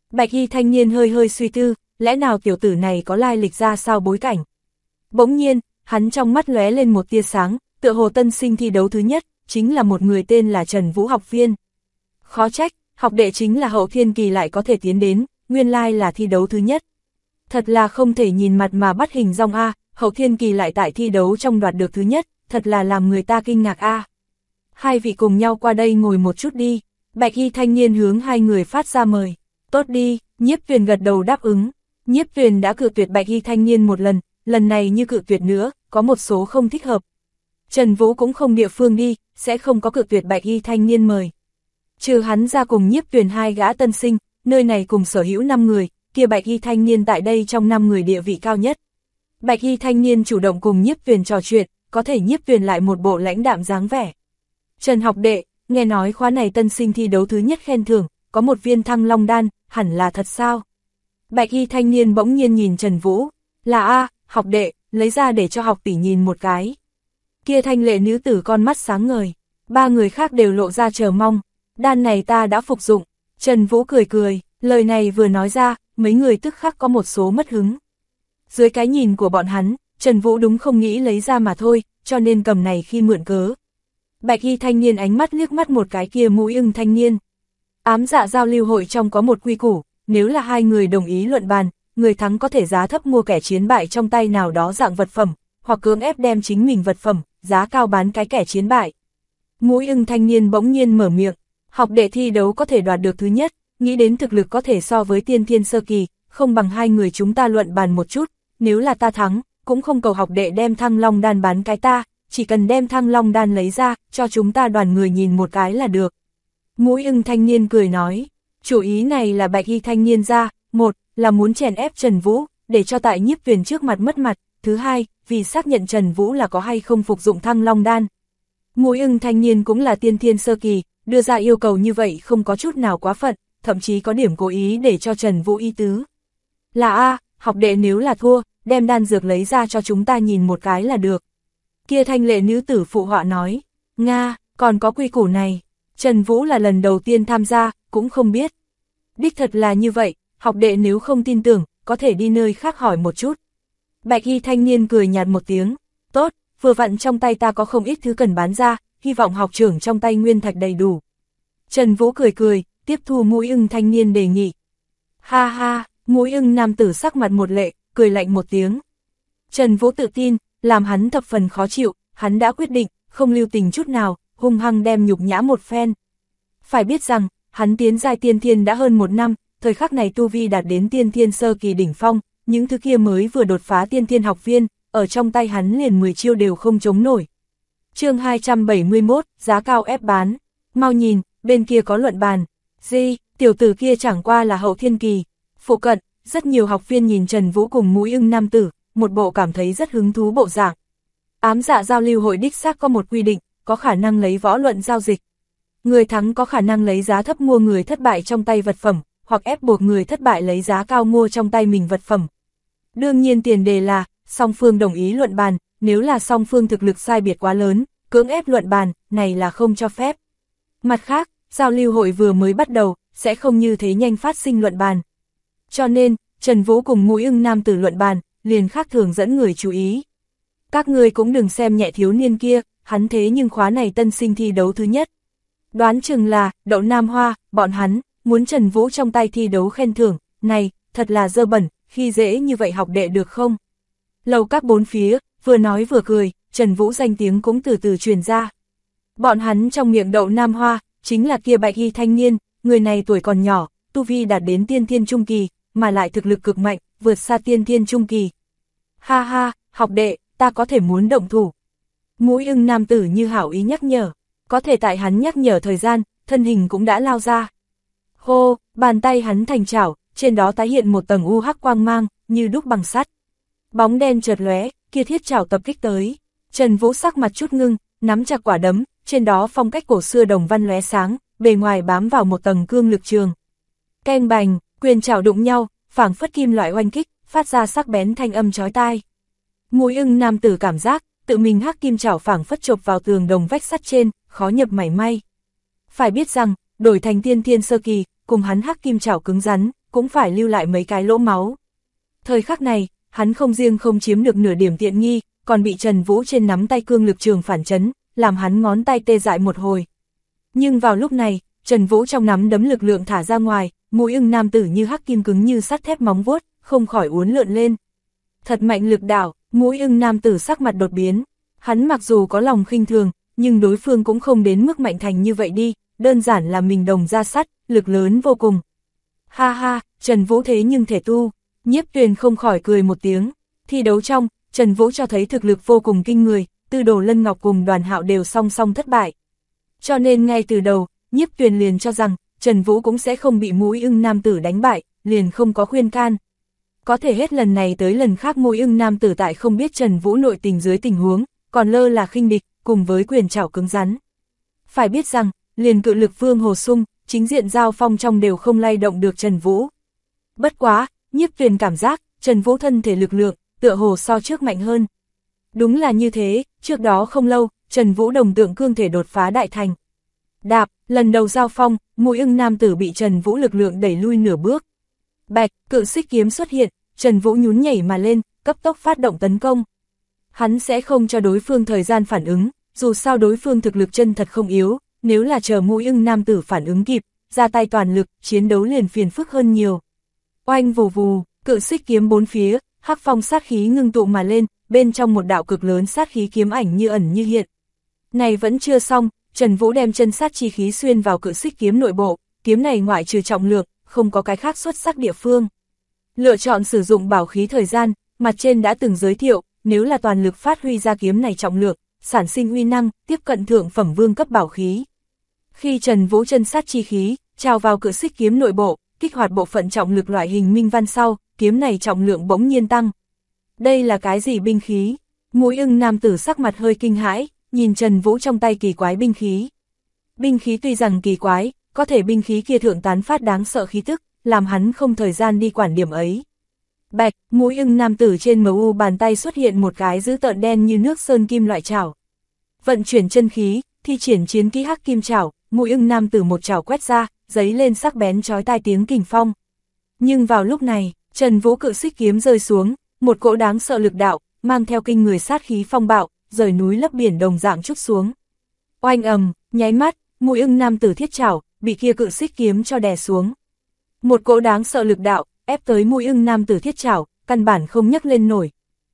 Bạch y thanh niên hơi hơi suy tư, lẽ nào tiểu tử này có lai lịch ra sao bối cảnh. Bỗng nhiên, hắn trong mắt lóe lên một tia sáng, tựa hồ tân sinh thi đấu thứ nhất, chính là một người tên là Trần Vũ học viên. Khó trách, học đệ chính là hậu thiên kỳ lại có thể tiến đến, nguyên lai là thi đấu thứ nhất. Thật là không thể nhìn mặt mà bắt hình dong a, hậu thiên kỳ lại tại thi đấu trong đoạt được thứ nhất, thật là làm người ta kinh ngạc a. Hai vị cùng nhau qua đây ngồi một chút đi, Bạch y thanh niên hướng hai người phát ra mời. Tốt đi, Nhiếp Tuyền gật đầu đáp ứng. Nhiếp Tuyền đã cự tuyệt Bạch y thanh niên một lần này như cự tuyệt nữa, có một số không thích hợp. Trần Vũ cũng không địa phương đi, sẽ không có cự tuyệt Bạch y thanh niên mời. Trừ hắn ra cùng Nhiếp Tuyền hai gã tân sinh, nơi này cùng sở hữu 5 người, kia Bạch y thanh niên tại đây trong 5 người địa vị cao nhất. Bạch y thanh niên chủ động cùng Nhiếp Tuyền trò chuyện, có thể Nhiếp Tuyền lại một bộ lãnh đạm dáng vẻ. Trần học đệ, nghe nói khóa này tân sinh thi đấu thứ nhất khen thưởng, có một viên Thăng Long đan, hẳn là thật sao? Bạch y thanh niên bỗng nhiên nhìn Trần Vũ, là a, học đệ, lấy ra để cho học tỷ nhìn một cái. Kia thanh lệ nữ tử con mắt sáng ngời, ba người khác đều lộ ra chờ mong, đan này ta đã phục dụng. Trần Vũ cười cười, lời này vừa nói ra, mấy người tức khắc có một số mất hứng. Dưới cái nhìn của bọn hắn, Trần Vũ đúng không nghĩ lấy ra mà thôi, cho nên cầm này khi mượn cớ. Bạch y thanh niên ánh mắt liếc mắt một cái kia mũi ưng thanh niên. Ám dạ giao lưu hội trong có một quy củ, nếu là hai người đồng ý luận bàn, người thắng có thể giá thấp mua kẻ chiến bại trong tay nào đó dạng vật phẩm, hoặc cưỡng ép đem chính mình vật phẩm, giá cao bán cái kẻ chiến bại. Mũi ưng thanh niên bỗng nhiên mở miệng, học đệ thi đấu có thể đoạt được thứ nhất, nghĩ đến thực lực có thể so với tiên thiên sơ kỳ, không bằng hai người chúng ta luận bàn một chút, nếu là ta thắng, cũng không cầu học đệ đem Thăng Long đan bán cái ta, chỉ cần đem Thăng Long đan lấy ra, cho chúng ta đoàn người nhìn một cái là được. Mũi ưng thanh niên cười nói, chủ ý này là Bạch y thanh niên ra, một, là muốn chèn ép Trần Vũ, để cho tại Nhiếp Tuyền trước mặt mất mặt, thứ hai, vì xác nhận Trần Vũ là có hay không phục dụng Thăng Long đan. Mũi ưng thanh niên cũng là tiên thiên sơ kỳ, đưa ra yêu cầu như vậy không có chút nào quá phận, thậm chí có điểm cố ý để cho Trần Vũ ý tứ. Là a, học đệ nếu là thua, đem đan dược lấy ra cho chúng ta nhìn một cái là được. Kia thanh lệ nữ tử phụ họa nói, Nga, còn có quy củ này. Trần Vũ là lần đầu tiên tham gia, cũng không biết. Đích thật là như vậy, học đệ nếu không tin tưởng, có thể đi nơi khác hỏi một chút. Bạch y thanh niên cười nhạt một tiếng, tốt, vừa vặn trong tay ta có không ít thứ cần bán ra, hy vọng học trưởng trong tay nguyên thạch đầy đủ. Trần Vũ cười cười, tiếp thu mũi ưng thanh niên đề nghị. Ha ha, mũi ưng nam tử sắc mặt một lệ, cười lạnh một tiếng. Trần Vũ tự tin, làm hắn thập phần khó chịu, hắn đã quyết định, không lưu tình chút nào, hung hăng đem nhục nhã một phen. Phải biết rằng, hắn tiến giai tiên thiên đã hơn 1 năm, thời khắc này tu vi đạt đến tiên thiên sơ kỳ đỉnh phong, những thứ kia mới vừa đột phá tiên thiên học viên, ở trong tay hắn liền 10 chiêu đều không chống nổi. Chương 271, giá cao ép bán. Mau nhìn, bên kia có luận bàn. Di, tiểu tử kia chẳng qua là hậu thiên kỳ. Phụ cận, rất nhiều học viên nhìn Trần Vũ cùng mũi ưng nam tử, một bộ cảm thấy rất hứng thú bộ dạng. Ám dạ giao lưu hội đích xác có một quy định, có khả năng lấy võ luận giao dịch. Người thắng có khả năng lấy giá thấp mua người thất bại trong tay vật phẩm, hoặc ép buộc người thất bại lấy giá cao mua trong tay mình vật phẩm. Đương nhiên tiền đề là, song phương đồng ý luận bàn, nếu là song phương thực lực sai biệt quá lớn, cưỡng ép luận bàn, này là không cho phép. Mặt khác, giao lưu hội vừa mới bắt đầu, sẽ không như thế nhanh phát sinh luận bàn. Cho nên, Trần Vũ cùng mũi ưng nam tử luận bàn, liền khác thường dẫn người chú ý. Các người cũng đừng xem nhẹ thiếu niên kia, hắn thế nhưng khóa này tân sinh thi đấu thứ nhất. Đoán chừng là, Đậu Nam Hoa, bọn hắn, muốn Trần Vũ trong tay thi đấu khen thưởng, này, thật là dơ bẩn, khi dễ như vậy học đệ được không? Lầu các bốn phía, vừa nói vừa cười, Trần Vũ danh tiếng cũng từ từ truyền ra. Bọn hắn trong miệng Đậu Nam Hoa, chính là kia bạch y thanh niên, người này tuổi còn nhỏ, tu vi đạt đến tiên thiên trung kỳ, mà lại thực lực cực mạnh, vượt xa tiên thiên trung kỳ. Ha ha, học đệ, ta có thể muốn động thủ. Mũi ưng nam tử như hảo ý nhắc nhở, có thể tại hắn nhắc nhở thời gian, thân hình cũng đã lao ra. Hô, bàn tay hắn thành chảo, trên đó tái hiện một tầng u hắc quang mang, như đúc bằng sắt. Bóng đen chợt lóe, kia thiết chảo tập kích tới. Trần Vũ sắc mặt chút ngưng, nắm chặt quả đấm, trên đó phong cách cổ xưa đồng văn lóe sáng, bề ngoài bám vào một tầng cương lực trường. Keng bành, quyền chảo đụng nhau, phảng phất kim loại oanh kích, phát ra sắc bén thanh âm chói tai. Mũi ưng nam tử cảm giác, tự mình hắc kim chảo phảng phất chộp vào tường đồng vách sắt trên, khó nhập mảy may. Phải biết rằng, đổi thành tiên thiên sơ kỳ, cùng hắn hắc kim chảo cứng rắn, cũng phải lưu lại mấy cái lỗ máu. Thời khắc này, hắn không riêng không chiếm được nửa điểm tiện nghi, còn bị Trần Vũ trên nắm tay cương lực trường phản chấn, làm hắn ngón tay tê dại một hồi. Nhưng vào lúc này, Trần Vũ trong nắm đấm lực lượng thả ra ngoài, mũi ưng nam tử như hắc kim cứng như sắt thép móng vuốt, không khỏi uốn lượn lên. Thật mạnh lực đạo, mũi ưng nam tử sắc mặt đột biến. Hắn mặc dù có lòng khinh thường, nhưng đối phương cũng không đến mức mạnh thành như vậy đi, đơn giản là mình đồng ra sắt, lực lớn vô cùng. Ha ha, Trần Vũ thế nhưng thể tu, Nhiếp Tuyền không khỏi cười một tiếng. Thi đấu trong, Trần Vũ cho thấy thực lực vô cùng kinh người, Tư Đồ Lân Ngọc cùng Đoàn Hạo đều song song thất bại. Cho nên ngay từ đầu, Nhiếp Tuyền liền cho rằng, Trần Vũ cũng sẽ không bị mũi ưng nam tử đánh bại, liền không có khuyên can. Có thể hết lần này tới lần khác mũi ưng nam tử tại không biết Trần Vũ nội tình dưới tình huống, còn lơ là khinh địch, cùng với quyền chảo cứng rắn. Phải biết rằng, liền cự lực Vương Hồ Sung, chính diện giao phong trong đều không lay động được Trần Vũ. Bất quá, Nhiếp Tuyền cảm giác, Trần Vũ thân thể lực lượng, tựa hồ so trước mạnh hơn. Đúng là như thế, trước đó không lâu, Trần Vũ đồng tượng cương thể đột phá đại thành. Đạp, lần đầu giao phong, mũi ưng nam tử bị Trần Vũ lực lượng đẩy lui nửa bước. Bạch, cự xích kiếm xuất hiện, Trần Vũ nhún nhảy mà lên, cấp tốc phát động tấn công. Hắn sẽ không cho đối phương thời gian phản ứng, dù sao đối phương thực lực chân thật không yếu, nếu là chờ mũi ưng nam tử phản ứng kịp, ra tay toàn lực, chiến đấu liền phiền phức hơn nhiều. Oanh vù vù, cự xích kiếm bốn phía, hắc phong sát khí ngưng tụ mà lên, bên trong một đạo cực lớn sát khí kiếm ảnh như ẩn như hiện. Này vẫn chưa xong, Trần Vũ đem chân sát chi khí xuyên vào cự xích kiếm nội bộ, kiếm này ngoại trừ trọng lượng, không có cái khác xuất sắc địa phương. Lựa chọn sử dụng bảo khí thời gian, mặt trên đã từng giới thiệu, nếu là toàn lực phát huy ra kiếm này trọng lượng, sản sinh uy năng, tiếp cận thượng phẩm vương cấp bảo khí. Khi Trần Vũ chân sát chi khí, trào vào cự xích kiếm nội bộ, kích hoạt bộ phận trọng lực loại hình minh văn sau, kiếm này trọng lượng bỗng nhiên tăng. Đây là cái gì binh khí? Mũi ưng nam tử sắc mặt hơi kinh hãi, nhìn Trần Vũ trong tay kỳ quái binh khí. Binh khí tuy rằng kỳ quái, có thể binh khí kia thượng tán phát đáng sợ khí tức, làm hắn không thời gian đi quản điểm ấy. Bạch, mũi ưng nam tử trên MU bàn tay xuất hiện một cái dữ tợn đen như nước sơn kim loại chảo. Vận chuyển chân khí, thi triển chiến kỹ hắc kim chảo, mũi ưng nam tử một chảo quét ra, giấy lên sắc bén chói tai tiếng kình phong. Nhưng vào lúc này, Trần Vũ cự xích kiếm rơi xuống, một cỗ đáng sợ lực đạo, mang theo kinh người sát khí phong bạo, rời núi lấp biển đồng dạng trút xuống. Oanh ầm, nháy mắt, mũi ưng nam tử thiết chảo, bị kia cự xích kiếm cho đè xuống. Một cỗ đáng sợ lực đạo, ép tới mũi ưng nam tử thiết chảo, căn bản không nhấc lên nổi.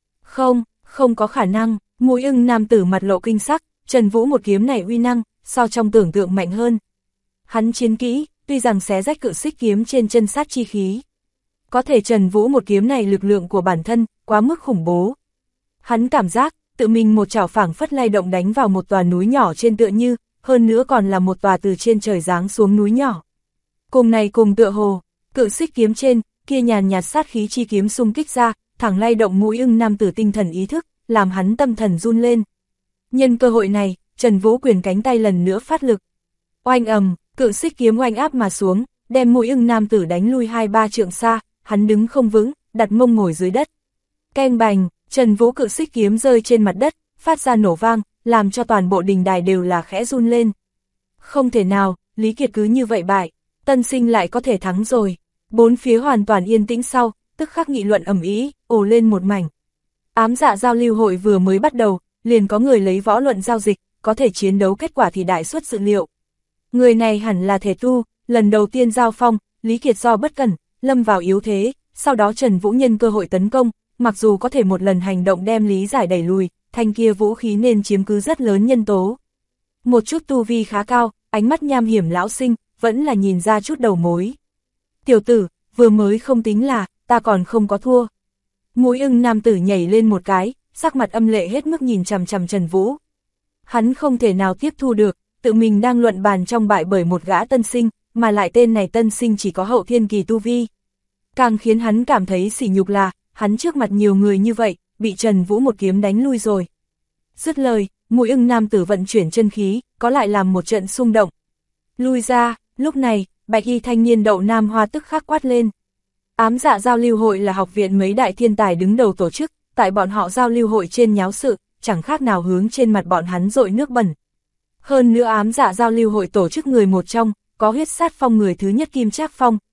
Không có khả năng, mũi ưng nam tử mặt lộ kinh sắc, Trần Vũ một kiếm này uy năng, so trong tưởng tượng mạnh hơn. Hắn chiến kỹ, tuy rằng xé rách cự xích kiếm trên chân sát chi khí. Có thể Trần Vũ một kiếm này lực lượng của bản thân, quá mức khủng bố. Hắn cảm giác, tự mình một chảo phảng phất lay động đánh vào một tòa núi nhỏ trên tựa như, hơn nữa còn là một tòa từ trên trời giáng xuống núi nhỏ. Cùng này cùng tựa hồ, cự xích kiếm trên, kia nhàn nhạt sát khí chi kiếm xung kích ra, thẳng lay động mũi ưng nam tử tinh thần ý thức, làm hắn tâm thần run lên. Nhân cơ hội này, Trần Vũ quyền cánh tay lần nữa phát lực. Oanh ầm, cự xích kiếm oanh áp mà xuống, đem mũi ưng nam tử đánh lui 2-3 trượng xa, hắn đứng không vững, đặt mông ngồi dưới đất. Keng bành, Trần Vũ cự xích kiếm rơi trên mặt đất, phát ra nổ vang, làm cho toàn bộ đình đài đều là khẽ run lên. Không thể nào, Lý Kiệt cứ như vậy bại, Tân Sinh lại có thể thắng rồi. Bốn phía hoàn toàn yên tĩnh sau, tức khắc nghị luận ầm ĩ, ồ lên một mảnh. Ám dạ giao lưu hội vừa mới bắt đầu, liền có người lấy võ luận giao dịch, có thể chiến đấu kết quả thì đại suất dự liệu. Người này hẳn là thể tu, lần đầu tiên giao phong, Lý Kiệt do bất cẩn, lâm vào yếu thế, sau đó Trần Vũ nhân cơ hội tấn công, mặc dù có thể một lần hành động đem Lý Giải đẩy lùi, thanh kia vũ khí nên chiếm cứ rất lớn nhân tố. Một chút tu vi khá cao, ánh mắt nham hiểm lão sinh, vẫn là nhìn ra chút đầu mối. Tiểu tử, vừa mới không tính là, ta còn không có thua. Mũi ưng nam tử nhảy lên một cái, sắc mặt âm lệ hết mức nhìn chằm chằm Trần Vũ. Hắn không thể nào tiếp thu được, tự mình đang luận bàn trong bại bởi một gã tân sinh, mà lại tên này tân sinh chỉ có hậu thiên kỳ tu vi. Càng khiến hắn cảm thấy sỉ nhục là, hắn trước mặt nhiều người như vậy, bị Trần Vũ một kiếm đánh lui rồi. Dứt lời, mũi ưng nam tử vận chuyển chân khí, có lại làm một trận xung động. Lui ra, lúc này, bạch y thanh niên Đậu Nam Hoa tức khắc quát lên. Ám dạ giao lưu hội là học viện mấy đại thiên tài đứng đầu tổ chức, tại bọn họ giao lưu hội trên nháo sự, chẳng khác nào hướng trên mặt bọn hắn dội nước bẩn. Hơn nữa ám dạ giao lưu hội tổ chức người một trong, có huyết sát phong người thứ nhất Kim Trác Phong,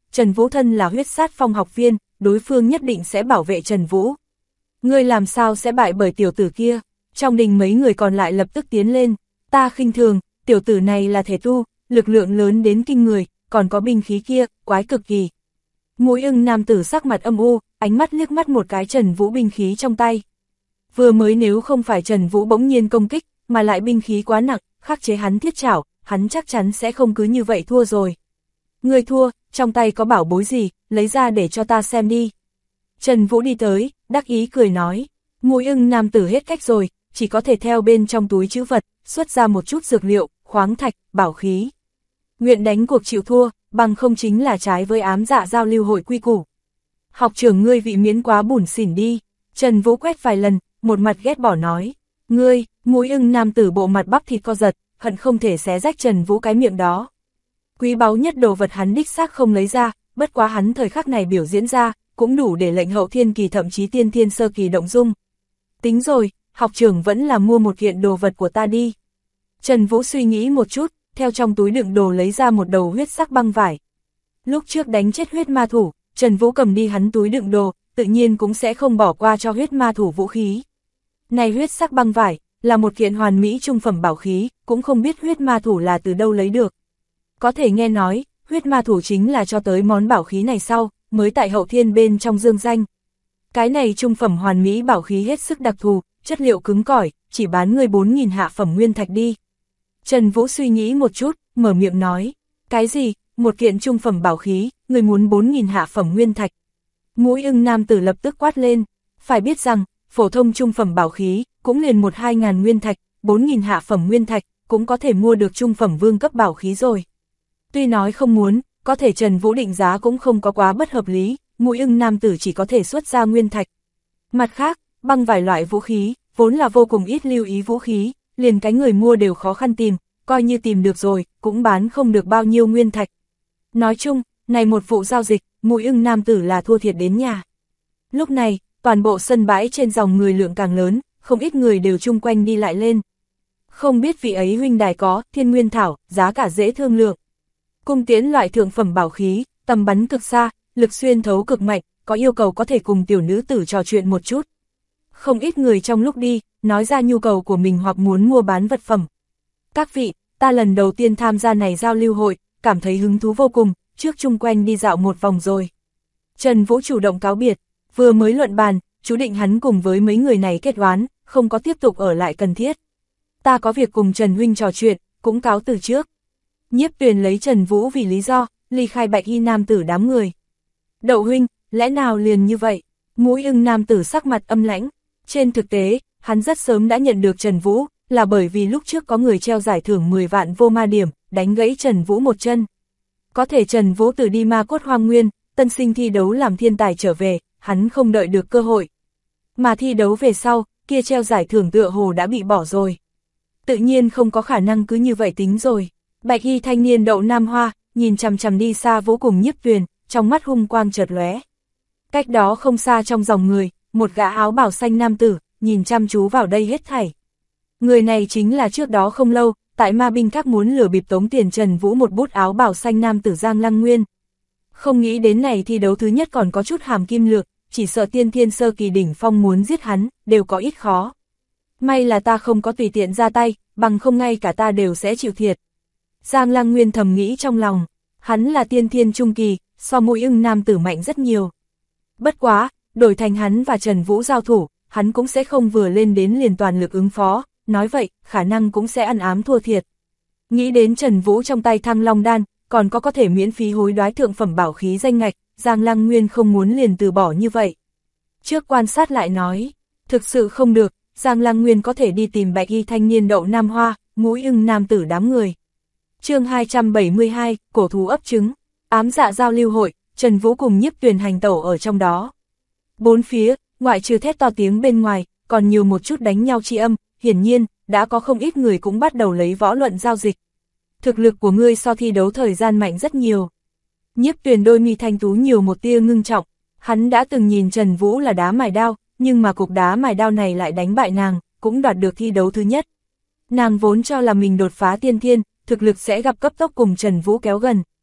Trần Vũ thân là huyết sát phong học viên, đối phương nhất định sẽ bảo vệ Trần Vũ. Ngươi làm sao sẽ bại bởi tiểu tử kia? Trong đình mấy người còn lại lập tức tiến lên, ta khinh thường, tiểu tử này là thể tu, lực lượng lớn đến kinh người, còn có binh khí kia, quái cực kỳ. Mũi ưng nam tử sắc mặt âm u, ánh mắt liếc mắt một cái Trần Vũ binh khí trong tay. Vừa mới nếu không phải Trần Vũ bỗng nhiên công kích, mà lại binh khí quá nặng, khắc chế hắn thiết chảo, hắn chắc chắn sẽ không cứ như vậy thua rồi. Ngươi thua, trong tay có bảo bối gì, lấy ra để cho ta xem đi. Trần Vũ đi tới, đắc ý cười nói, mũi ưng nam tử hết cách rồi, chỉ có thể theo bên trong túi trữ vật, xuất ra một chút dược liệu, khoáng thạch, bảo khí. Nguyện đánh cuộc chịu thua, bằng không chính là trái với ám dạ giao lưu hội quy củ. Học trưởng ngươi vị miễn quá bủn xỉn đi. Trần Vũ quét vài lần, một mặt ghét bỏ nói, ngươi, mũi ưng nam tử bộ mặt bắp thịt co giật, hận không thể xé rách Trần Vũ cái miệng đó. Quý báu nhất đồ vật hắn đích xác không lấy ra, bất quá hắn thời khắc này biểu diễn ra, cũng đủ để lệnh hậu thiên kỳ thậm chí tiên thiên sơ kỳ động dung. Tính rồi, học trưởng vẫn là mua một kiện đồ vật của ta đi. Trần Vũ suy nghĩ một chút, theo trong túi đựng đồ lấy ra một đầu huyết sắc băng vải. Lúc trước đánh chết huyết ma thủ, Trần Vũ cầm đi hắn túi đựng đồ, tự nhiên cũng sẽ không bỏ qua cho huyết ma thủ vũ khí. Này huyết sắc băng vải, là một kiện hoàn mỹ trung phẩm bảo khí, cũng không biết huyết ma thủ là từ đâu lấy được. Có thể nghe nói, huyết ma thủ chính là cho tới món bảo khí này sau, mới tại hậu thiên bên trong dương danh. Cái này trung phẩm hoàn mỹ bảo khí hết sức đặc thù, chất liệu cứng cỏi, chỉ bán người 4.000 hạ phẩm nguyên thạch đi. Trần Vũ suy nghĩ một chút, mở miệng nói, cái gì, một kiện trung phẩm bảo khí, người muốn 4.000 hạ phẩm nguyên thạch. Mũi ưng nam tử lập tức quát lên, phải biết rằng, phổ thông trung phẩm bảo khí, cũng liền 1-2 ngàn nguyên thạch, 4.000 hạ phẩm nguyên thạch, cũng có thể mua được trung phẩm vương cấp bảo khí rồi. Tuy nói không muốn, có thể Trần Vũ định giá cũng không có quá bất hợp lý, mũi ưng nam tử chỉ có thể xuất ra nguyên thạch. Mặt khác, băng vài loại vũ khí, vốn là vô cùng ít lưu ý vũ khí, liền cái người mua đều khó khăn tìm, coi như tìm được rồi, cũng bán không được bao nhiêu nguyên thạch. Nói chung, này một vụ giao dịch, mũi ưng nam tử là thua thiệt đến nhà. Lúc này, toàn bộ sân bãi trên dòng người lượng càng lớn, không ít người đều chung quanh đi lại lên. Không biết vị ấy huynh đài có, thiên nguyên thảo, giá cả dễ thương lượng. Cung tiễn loại thượng phẩm bảo khí, tầm bắn cực xa, lực xuyên thấu cực mạnh, có yêu cầu có thể cùng tiểu nữ tử trò chuyện một chút. Không ít người trong lúc đi, nói ra nhu cầu của mình hoặc muốn mua bán vật phẩm. Các vị, ta lần đầu tiên tham gia này giao lưu hội, cảm thấy hứng thú vô cùng, trước chung quanh đi dạo một vòng rồi. Trần Vũ chủ động cáo biệt, vừa mới luận bàn, chú định hắn cùng với mấy người này kết oán, không có tiếp tục ở lại cần thiết. Ta có việc cùng Trần huynh trò chuyện, cũng cáo từ trước. Nhiếp Tuyền lấy Trần Vũ vì lý do, ly khai bạch y nam tử đám người. Đậu huynh, lẽ nào liền như vậy? Mũi ưng nam tử sắc mặt âm lãnh. Trên thực tế, hắn rất sớm đã nhận được Trần Vũ, là bởi vì lúc trước có người treo giải thưởng 10 vạn vô ma điểm, đánh gãy Trần Vũ một chân. Có thể Trần Vũ từ đi ma cốt hoang nguyên, tân sinh thi đấu làm thiên tài trở về, hắn không đợi được cơ hội. Mà thi đấu về sau, kia treo giải thưởng tựa hồ đã bị bỏ rồi. Tự nhiên không có khả năng cứ như vậy tính rồi. Bạch y thanh niên Đậu Nam Hoa, nhìn chằm chằm đi xa vô cùng Nhiếp Tuyền, trong mắt hung quang chợt lóe. Cách đó không xa trong dòng người, một gã áo bào xanh nam tử, nhìn chăm chú vào đây hết thảy. Người này chính là trước đó không lâu, tại ma binh các muốn lừa bịp tống tiền Trần Vũ một bút áo bào xanh nam tử Giang Lăng Nguyên. Không nghĩ đến này thi đấu thứ nhất còn có chút hàm kim lược, chỉ sợ tiên thiên sơ kỳ đỉnh phong muốn giết hắn, đều có ít khó. May là ta không có tùy tiện ra tay, bằng không ngay cả ta đều sẽ chịu thiệt. Giang Lăng Nguyên thầm nghĩ trong lòng, hắn là tiên thiên trung kỳ, so mũi ưng nam tử mạnh rất nhiều. Bất quá, đổi thành hắn và Trần Vũ giao thủ, hắn cũng sẽ không vừa lên đến liền toàn lực ứng phó, nói vậy, khả năng cũng sẽ ăn ám thua thiệt. Nghĩ đến Trần Vũ trong tay Thăng Long Đan, còn có thể miễn phí hối đoái thượng phẩm bảo khí danh ngạch, Giang Lăng Nguyên không muốn liền từ bỏ như vậy. Trước quan sát lại nói, thực sự không được, Giang Lăng Nguyên có thể đi tìm bạch y thanh niên Đậu Nam Hoa, mũi ưng nam tử đám người. Chương 272, cổ thú ấp trứng, ám dạ giao lưu hội, Trần Vũ cùng Nhiếp Tuyền hành tẩu ở trong đó. Bốn phía, ngoại trừ thét to tiếng bên ngoài, còn nhiều một chút đánh nhau chi âm, hiển nhiên, đã có không ít người cũng bắt đầu lấy võ luận giao dịch. Thực lực của ngươi so thi đấu thời gian mạnh rất nhiều. Nhiếp Tuyền đôi mi thanh tú nhiều một tia ngưng trọng, hắn đã từng nhìn Trần Vũ là đá mài đao, nhưng mà cục đá mài đao này lại đánh bại nàng, cũng đoạt được thi đấu thứ nhất. Nàng vốn cho là mình đột phá tiên thiên, thực lực sẽ gặp cấp tốc cùng Trần Vũ kéo gần.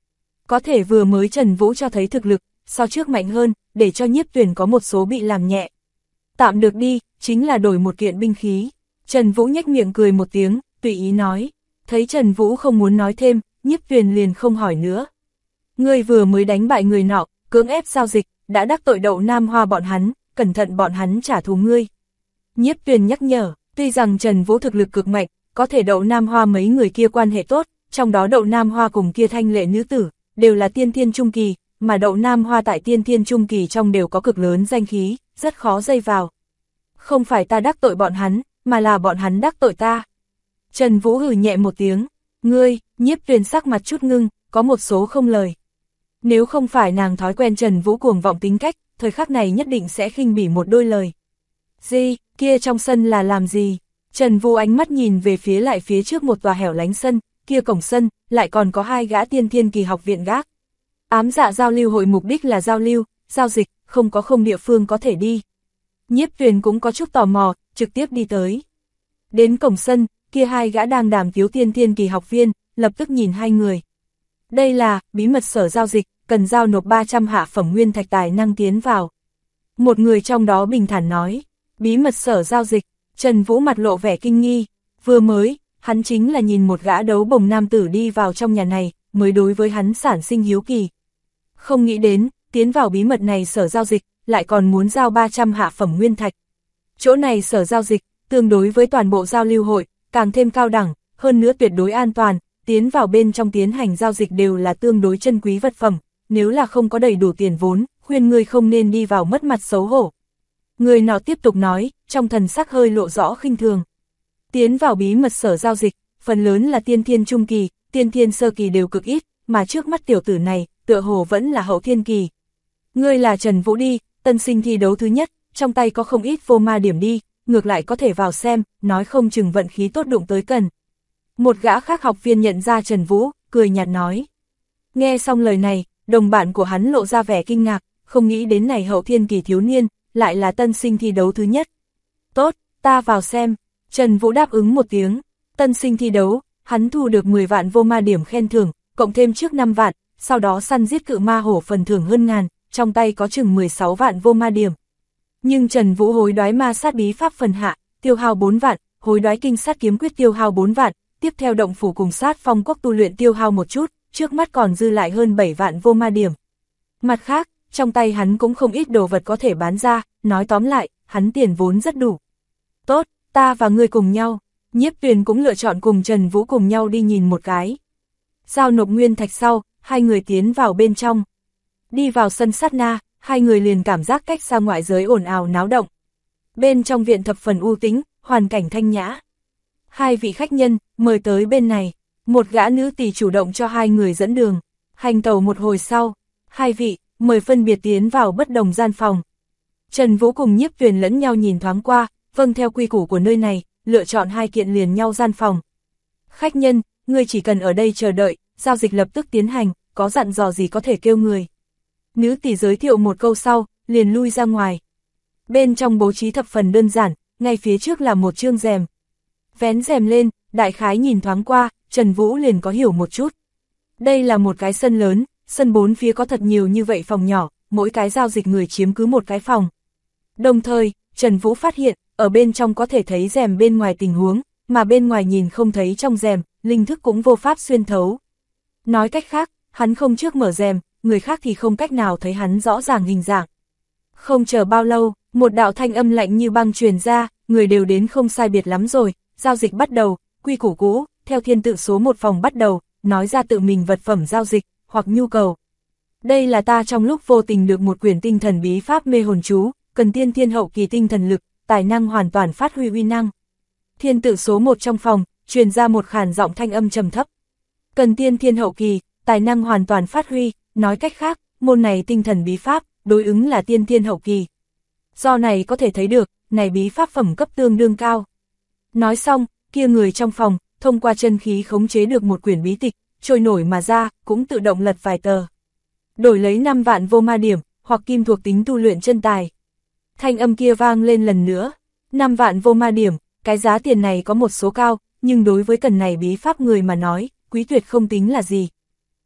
Có thể vừa mới Trần Vũ cho thấy thực lực, so trước mạnh hơn, để cho Nhiếp Tuyền có một số bị làm nhẹ. Tạm được đi, chính là đổi một kiện binh khí. Trần Vũ nhếch miệng cười một tiếng, tùy ý nói. Thấy Trần Vũ không muốn nói thêm, Nhiếp Tuyền liền không hỏi nữa. Ngươi vừa mới đánh bại người nọ, cưỡng ép giao dịch, đã đắc tội Đậu Nam Hoa bọn hắn, cẩn thận bọn hắn trả thù ngươi. Nhiếp Tuyền nhắc nhở, tuy rằng Trần Vũ thực lực cực mạnh, có thể Đậu Nam Hoa mấy người kia quan hệ tốt, trong đó Đậu Nam Hoa cùng kia Thanh Lệ nữ tử, đều là tiên thiên trung kỳ, mà Đậu Nam Hoa tại tiên thiên trung kỳ trong đều có cực lớn danh khí, rất khó dây vào. Không phải ta đắc tội bọn hắn, mà là bọn hắn đắc tội ta. Trần Vũ hừ nhẹ một tiếng, ngươi, Nhiếp Tuyền sắc mặt chút ngưng, có một số không lời. Nếu không phải nàng thói quen Trần Vũ cuồng vọng tính cách, thời khắc này nhất định sẽ khinh bỉ một đôi lời. Gì, kia trong sân là làm gì? Trần Vũ ánh mắt nhìn về phía trước một tòa hẻo lánh sân, kia cổng sân, lại còn có 2 gã tiên thiên kỳ học viện gác. Ám dạ giao lưu hội mục đích là giao lưu, giao dịch, không có không địa phương có thể đi. Nhiếp Tuyền cũng có chút tò mò, trực tiếp đi tới. Đến cổng sân, kia 2 gã đang đàm tiếu tiên thiên kỳ học viên, lập tức nhìn hai người. Đây là, bí mật sở giao dịch, cần giao nộp 300 hạ phẩm nguyên thạch tài năng tiến vào. Một người trong đó bình thản nói, bí mật sở giao dịch, Trần Vũ mặt lộ vẻ kinh nghi, vừa mới, hắn chính là nhìn một gã đấu bồng nam tử đi vào trong nhà này, mới đối với hắn sản sinh hiếu kỳ. Không nghĩ đến, tiến vào bí mật này sở giao dịch, lại còn muốn giao 300 hạ phẩm nguyên thạch. Chỗ này sở giao dịch, tương đối với toàn bộ giao lưu hội, càng thêm cao đẳng, hơn nữa tuyệt đối an toàn, tiến vào bên trong tiến hành giao dịch đều là tương đối chân quý vật phẩm, nếu là không có đầy đủ tiền vốn, khuyên ngươi không nên đi vào mất mặt xấu hổ. Người nọ tiếp tục nói, trong thần sắc hơi lộ rõ khinh thường. Tiến vào bí mật sở giao dịch, phần lớn là tiên thiên trung kỳ, tiên thiên sơ kỳ đều cực ít, mà trước mắt tiểu tử này, tựa hồ vẫn là hậu thiên kỳ. Ngươi là Trần Vũ đi, tân sinh thi đấu thứ nhất, trong tay có không ít vô ma điểm đi, ngược lại có thể vào xem, nói không chừng vận khí tốt đụng tới cần. Một gã khác học viên nhận ra Trần Vũ, cười nhạt nói. Nghe xong lời này, đồng bạn của hắn lộ ra vẻ kinh ngạc, không nghĩ đến này hậu thiên kỳ thiếu niên, lại là tân sinh thi đấu thứ nhất. Tốt, ta vào xem. Trần Vũ đáp ứng một tiếng, tân sinh thi đấu, hắn thu được 10 vạn vô ma điểm khen thưởng, cộng thêm trước 5 vạn, sau đó săn giết cự ma hổ phần thưởng hơn ngàn, trong tay có chừng 16 vạn vô ma điểm. Nhưng Trần Vũ hối đoái ma sát bí pháp phần hạ, tiêu hao 4 vạn, hối đoái kinh sát kiếm quyết tiêu hao 4 vạn, tiếp theo động phủ cùng sát phong cốc tu luyện tiêu hao một chút, trước mắt còn dư lại hơn 7 vạn vô ma điểm. Mặt khác, trong tay hắn cũng không ít đồ vật có thể bán ra, nói tóm lại, hắn tiền vốn rất đủ. Tốt, ta và ngươi cùng nhau. Nhiếp Tuyền cũng lựa chọn cùng Trần Vũ cùng nhau đi nhìn một cái. Giao nộp nguyên thạch sau, hai người tiến vào bên trong. Đi vào sân sát na, hai người liền cảm giác cách xa ngoại giới ồn ào náo động. Bên trong viện thập phần u tĩnh, hoàn cảnh thanh nhã. Hai vị khách nhân, mời tới bên này. Một gã nữ tỳ chủ động cho hai người dẫn đường. Hành tẩu một hồi sau, hai vị, mời phân biệt tiến vào bất đồng gian phòng. Trần Vũ cùng Nhiếp Tuyền lẫn nhau nhìn thoáng qua, vâng theo quy củ của nơi này, lựa chọn hai kiện liền nhau gian phòng. Khách nhân, ngươi chỉ cần ở đây chờ đợi, giao dịch lập tức tiến hành, có dặn dò gì có thể kêu người. Nữ tỳ giới thiệu một câu sau, liền lui ra ngoài. Bên trong bố trí thập phần đơn giản, ngay phía trước là một chương rèm. Vén rèm lên, đại khái nhìn thoáng qua, Trần Vũ liền có hiểu một chút. Đây là một cái sân lớn, sân bốn phía có thật nhiều như vậy phòng nhỏ, mỗi cái giao dịch người chiếm cứ một cái phòng. Đồng thời, Trần Vũ phát hiện, ở bên trong có thể thấy rèm bên ngoài tình huống, mà bên ngoài nhìn không thấy trong rèm, linh thức cũng vô pháp xuyên thấu. Nói cách khác, hắn không trước mở rèm, người khác thì không cách nào thấy hắn rõ ràng hình dạng. Không chờ bao lâu, một đạo thanh âm lạnh như băng truyền ra, người đều đến không sai biệt lắm rồi, giao dịch bắt đầu, quy củ cũ, theo thiên tự số 1 phòng bắt đầu, nói ra tự mình vật phẩm giao dịch, hoặc nhu cầu. Đây là ta trong lúc vô tình được một quyển tinh thần bí pháp mê hồn chú, cần tiên thiên hậu kỳ tinh thần lực, tài năng hoàn toàn phát huy uy năng. Thiên tự số 1 trong phòng, truyền ra một khàn giọng thanh âm trầm thấp. Cần tiên thiên hậu kỳ, tài năng hoàn toàn phát huy, nói cách khác, môn này tinh thần bí pháp, đối ứng là tiên thiên hậu kỳ. Do này có thể thấy được, này bí pháp phẩm cấp tương đương cao. Nói xong, kia người trong phòng, thông qua chân khí khống chế được một quyển bí tịch, trôi nổi mà ra, cũng tự động lật vài tờ. Đổi lấy 5 vạn vô ma điểm, hoặc kim thuộc tính tu luyện chân tài. Thanh âm kia vang lên lần nữa, 5 vạn vô ma điểm, cái giá tiền này có một số cao, nhưng đối với cần này bí pháp người mà nói, quý tuyệt không tính là gì.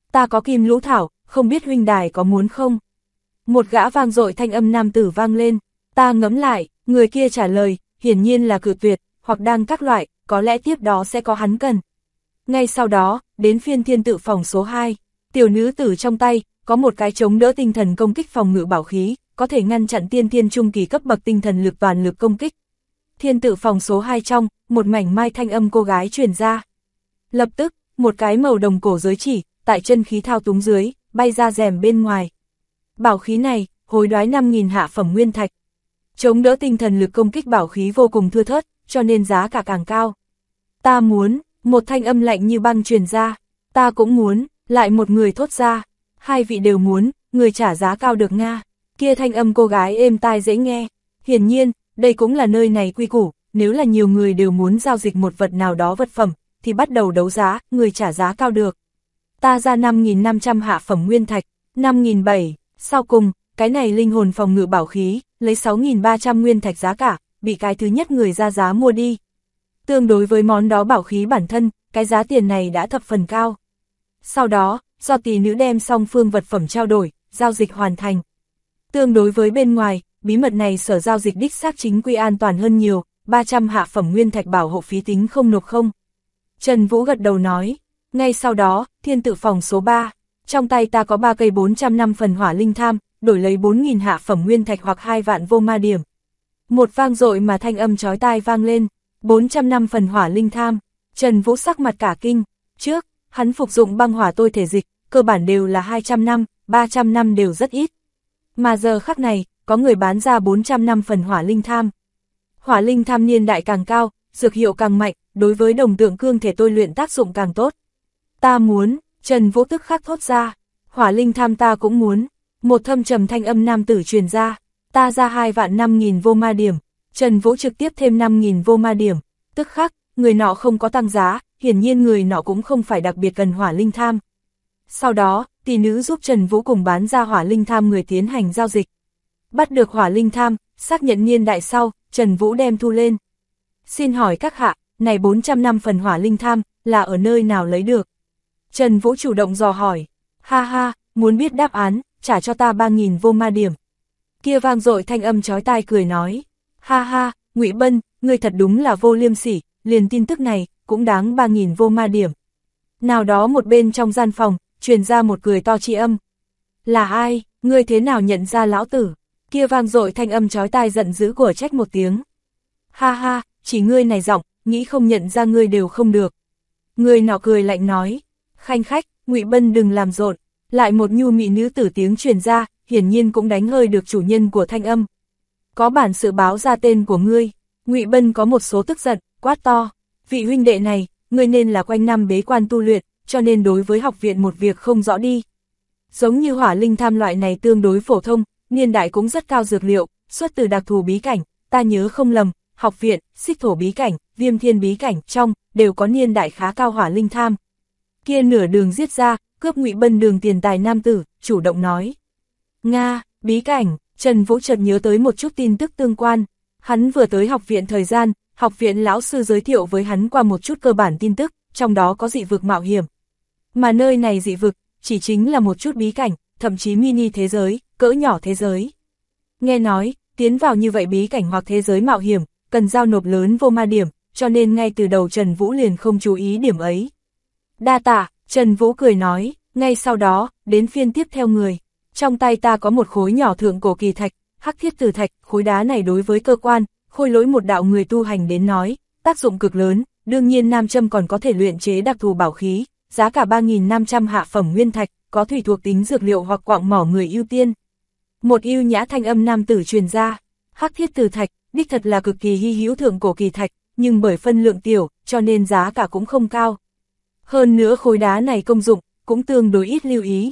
Ta có kim lũ thảo, không biết huynh đài có muốn không? Một gã vang dội thanh âm nam tử vang lên, ta ngẫm lại, người kia trả lời, hiển nhiên là cự tuyệt, hoặc đang các loại, có lẽ tiếp đó sẽ có hắn cần. Ngay sau đó, đến phiên thiên tự phòng số 2, tiểu nữ tử trong tay, có một cái chống đỡ tinh thần công kích phòng ngự bảo khí, có thể ngăn chặn tiên thiên trung kỳ cấp bậc tinh thần lực toàn lực công kích. Thiên tự phòng số 2 trong, một mảnh mai thanh âm cô gái truyền ra. Lập tức, một cái màu đồng cổ giới chỉ, tại chân khí thao túng dưới, bay ra rèm bên ngoài. Bảo khí này, hối đoái 5.000 hạ phẩm nguyên thạch. Chống đỡ tinh thần lực công kích bảo khí vô cùng thưa thớt, cho nên giá cả càng cao. Ta muốn, một thanh âm lạnh như băng truyền ra. Ta cũng muốn, lại một người thốt ra. Hai vị đều muốn, người trả giá cao được nga. Kia thanh âm cô gái êm tai dễ nghe. Hiển nhiên, đây cũng là nơi này quy củ, nếu là nhiều người đều muốn giao dịch một vật nào đó vật phẩm, thì bắt đầu đấu giá, người trả giá cao được. Ta ra 5.500 hạ phẩm nguyên thạch, 5.700, sau cùng, cái này linh hồn phòng ngự bảo khí, lấy 6.300 nguyên thạch giá cả, bị cái thứ nhất người ra giá mua đi. Tương đối với món đó bảo khí bản thân, cái giá tiền này đã thập phần cao. Sau đó, do tỷ nữ đem song phương vật phẩm trao đổi, giao dịch hoàn thành. Tương đối với bên ngoài, bí mật này sở giao dịch đích xác chính quy an toàn hơn nhiều, 300 hạ phẩm nguyên thạch bảo hộ phí tính không nộp không. Trần Vũ gật đầu nói, ngay sau đó, thiên tự phòng số 3, trong tay ta có 3 cây 400 năm phần hỏa linh tham, đổi lấy 4.000 hạ phẩm nguyên thạch hoặc 2 vạn vô ma điểm. Một vang dội mà thanh âm chói tai vang lên, 400 năm phần hỏa linh tham, Trần Vũ sắc mặt cả kinh, trước, hắn phục dụng băng hỏa tôi thể dịch, cơ bản đều là 200 năm, 300 năm đều rất ít. Mà giờ khắc này, có người bán ra 400 năm phần hỏa linh tham. Hỏa linh tham niên đại càng cao, dược hiệu càng mạnh, đối với đồng tượng cương thể tôi luyện tác dụng càng tốt. Ta muốn, Trần Vũ tức khắc thốt ra, hỏa linh tham ta cũng muốn. Một thâm trầm thanh âm nam tử truyền ra, ta ra 2 vạn 5.000 vô ma điểm, Trần Vũ trực tiếp thêm 5.000 vô ma điểm, tức khắc, người nọ không có tăng giá, hiển nhiên người nọ cũng không phải đặc biệt cần hỏa linh tham. Sau đó, tỷ nữ giúp Trần Vũ cùng bán ra hỏa linh tham người tiến hành giao dịch. Bắt được hỏa linh tham, xác nhận niên đại sau, Trần Vũ đem thu lên. Xin hỏi các hạ, này 400 năm phần hỏa linh tham, là ở nơi nào lấy được? Trần Vũ chủ động dò hỏi, ha ha, muốn biết đáp án, trả cho ta 3.000 vô ma điểm. Kia vang dội thanh âm chói tai cười nói, ha ha, Ngụy Bân, ngươi thật đúng là vô liêm sỉ, liền tin tức này, cũng đáng 3.000 vô ma điểm. Nào đó một bên trong gian phòng, truyền ra một cười to chi âm. Là ai, ngươi thế nào nhận ra lão tử? Kia vang dội thanh âm chói tai giận dữ của trách một tiếng. Ha ha, chỉ ngươi này giọng, nghĩ không nhận ra ngươi đều không được. Người nọ cười lạnh nói, khanh khách, Ngụy Bân đừng làm rộn. Lại một nhu mị nữ tử tiếng truyền ra, hiển nhiên cũng đánh hơi được chủ nhân của thanh âm. Có bản sự báo ra tên của ngươi. Ngụy Bân có một số tức giận, quát to, vị huynh đệ này, ngươi nên là quanh năm bế quan tu luyện, cho nên đối với học viện một việc không rõ đi. Giống như hỏa linh tham loại này tương đối phổ thông, niên đại cũng rất cao dược liệu, xuất từ đặc thù bí cảnh, ta nhớ không lầm, học viện, xích thổ bí cảnh, viêm thiên bí cảnh trong, đều có niên đại khá cao hỏa linh tham. Kia nửa đường giết ra, cướp Ngụy Bân đường tiền tài nam tử, chủ động nói. Nga, bí cảnh, Trần Vũ chợt nhớ tới một chút tin tức tương quan. Hắn vừa tới học viện thời gian, học viện lão sư giới thiệu với hắn qua một chút cơ bản tin tức, trong đó có dị vực mạo hiểm. Mà nơi này dị vực, chỉ chính là một chút bí cảnh, thậm chí mini thế giới, cỡ nhỏ thế giới. Nghe nói, tiến vào như vậy bí cảnh hoặc thế giới mạo hiểm, cần giao nộp lớn vô ma điểm, cho nên ngay từ đầu Trần Vũ liền không chú ý điểm ấy. Đa tạ, Trần Vũ cười nói, ngay sau đó, đến phiên tiếp theo người. Trong tay ta có một khối nhỏ thượng cổ kỳ thạch, hắc thiết tử thạch, khối đá này đối với cơ quan, khôi lỗi một đạo người tu hành đến nói, tác dụng cực lớn, đương nhiên nam châm còn có thể luyện chế đặc thù bảo khí, giá cả 3.500 hạ phẩm nguyên thạch, có thủy thuộc tính dược liệu hoặc quạng mỏ người ưu tiên. Một ưu nhã thanh âm nam tử truyền ra, hắc thiết tử thạch, đích thật là cực kỳ hy hữu thượng cổ kỳ thạch, nhưng bởi phân lượng tiểu, cho nên giá cả cũng không cao. Hơn nữa khối đá này công dụng, cũng tương đối ít lưu ý.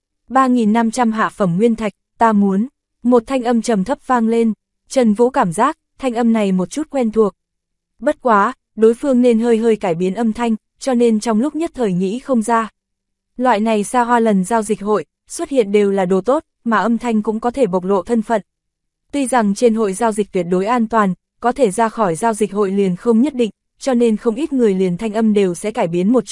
3.500 hạ phẩm nguyên thạch, ta muốn. Một thanh âm trầm thấp vang lên, Trần Vũ cảm giác, thanh âm này một chút quen thuộc. Bất quá, đối phương nên hơi cải biến âm thanh, cho nên trong lúc nhất thời nghĩ không ra. Loại này xa hoa lần giao dịch hội, xuất hiện đều là đồ tốt, mà âm thanh cũng có thể bộc lộ thân phận. Tuy rằng trên hội giao dịch tuyệt đối an toàn, có thể ra khỏi giao dịch hội liền không nhất định, cho nên không ít người liền thanh âm đều sẽ cải biến một chút,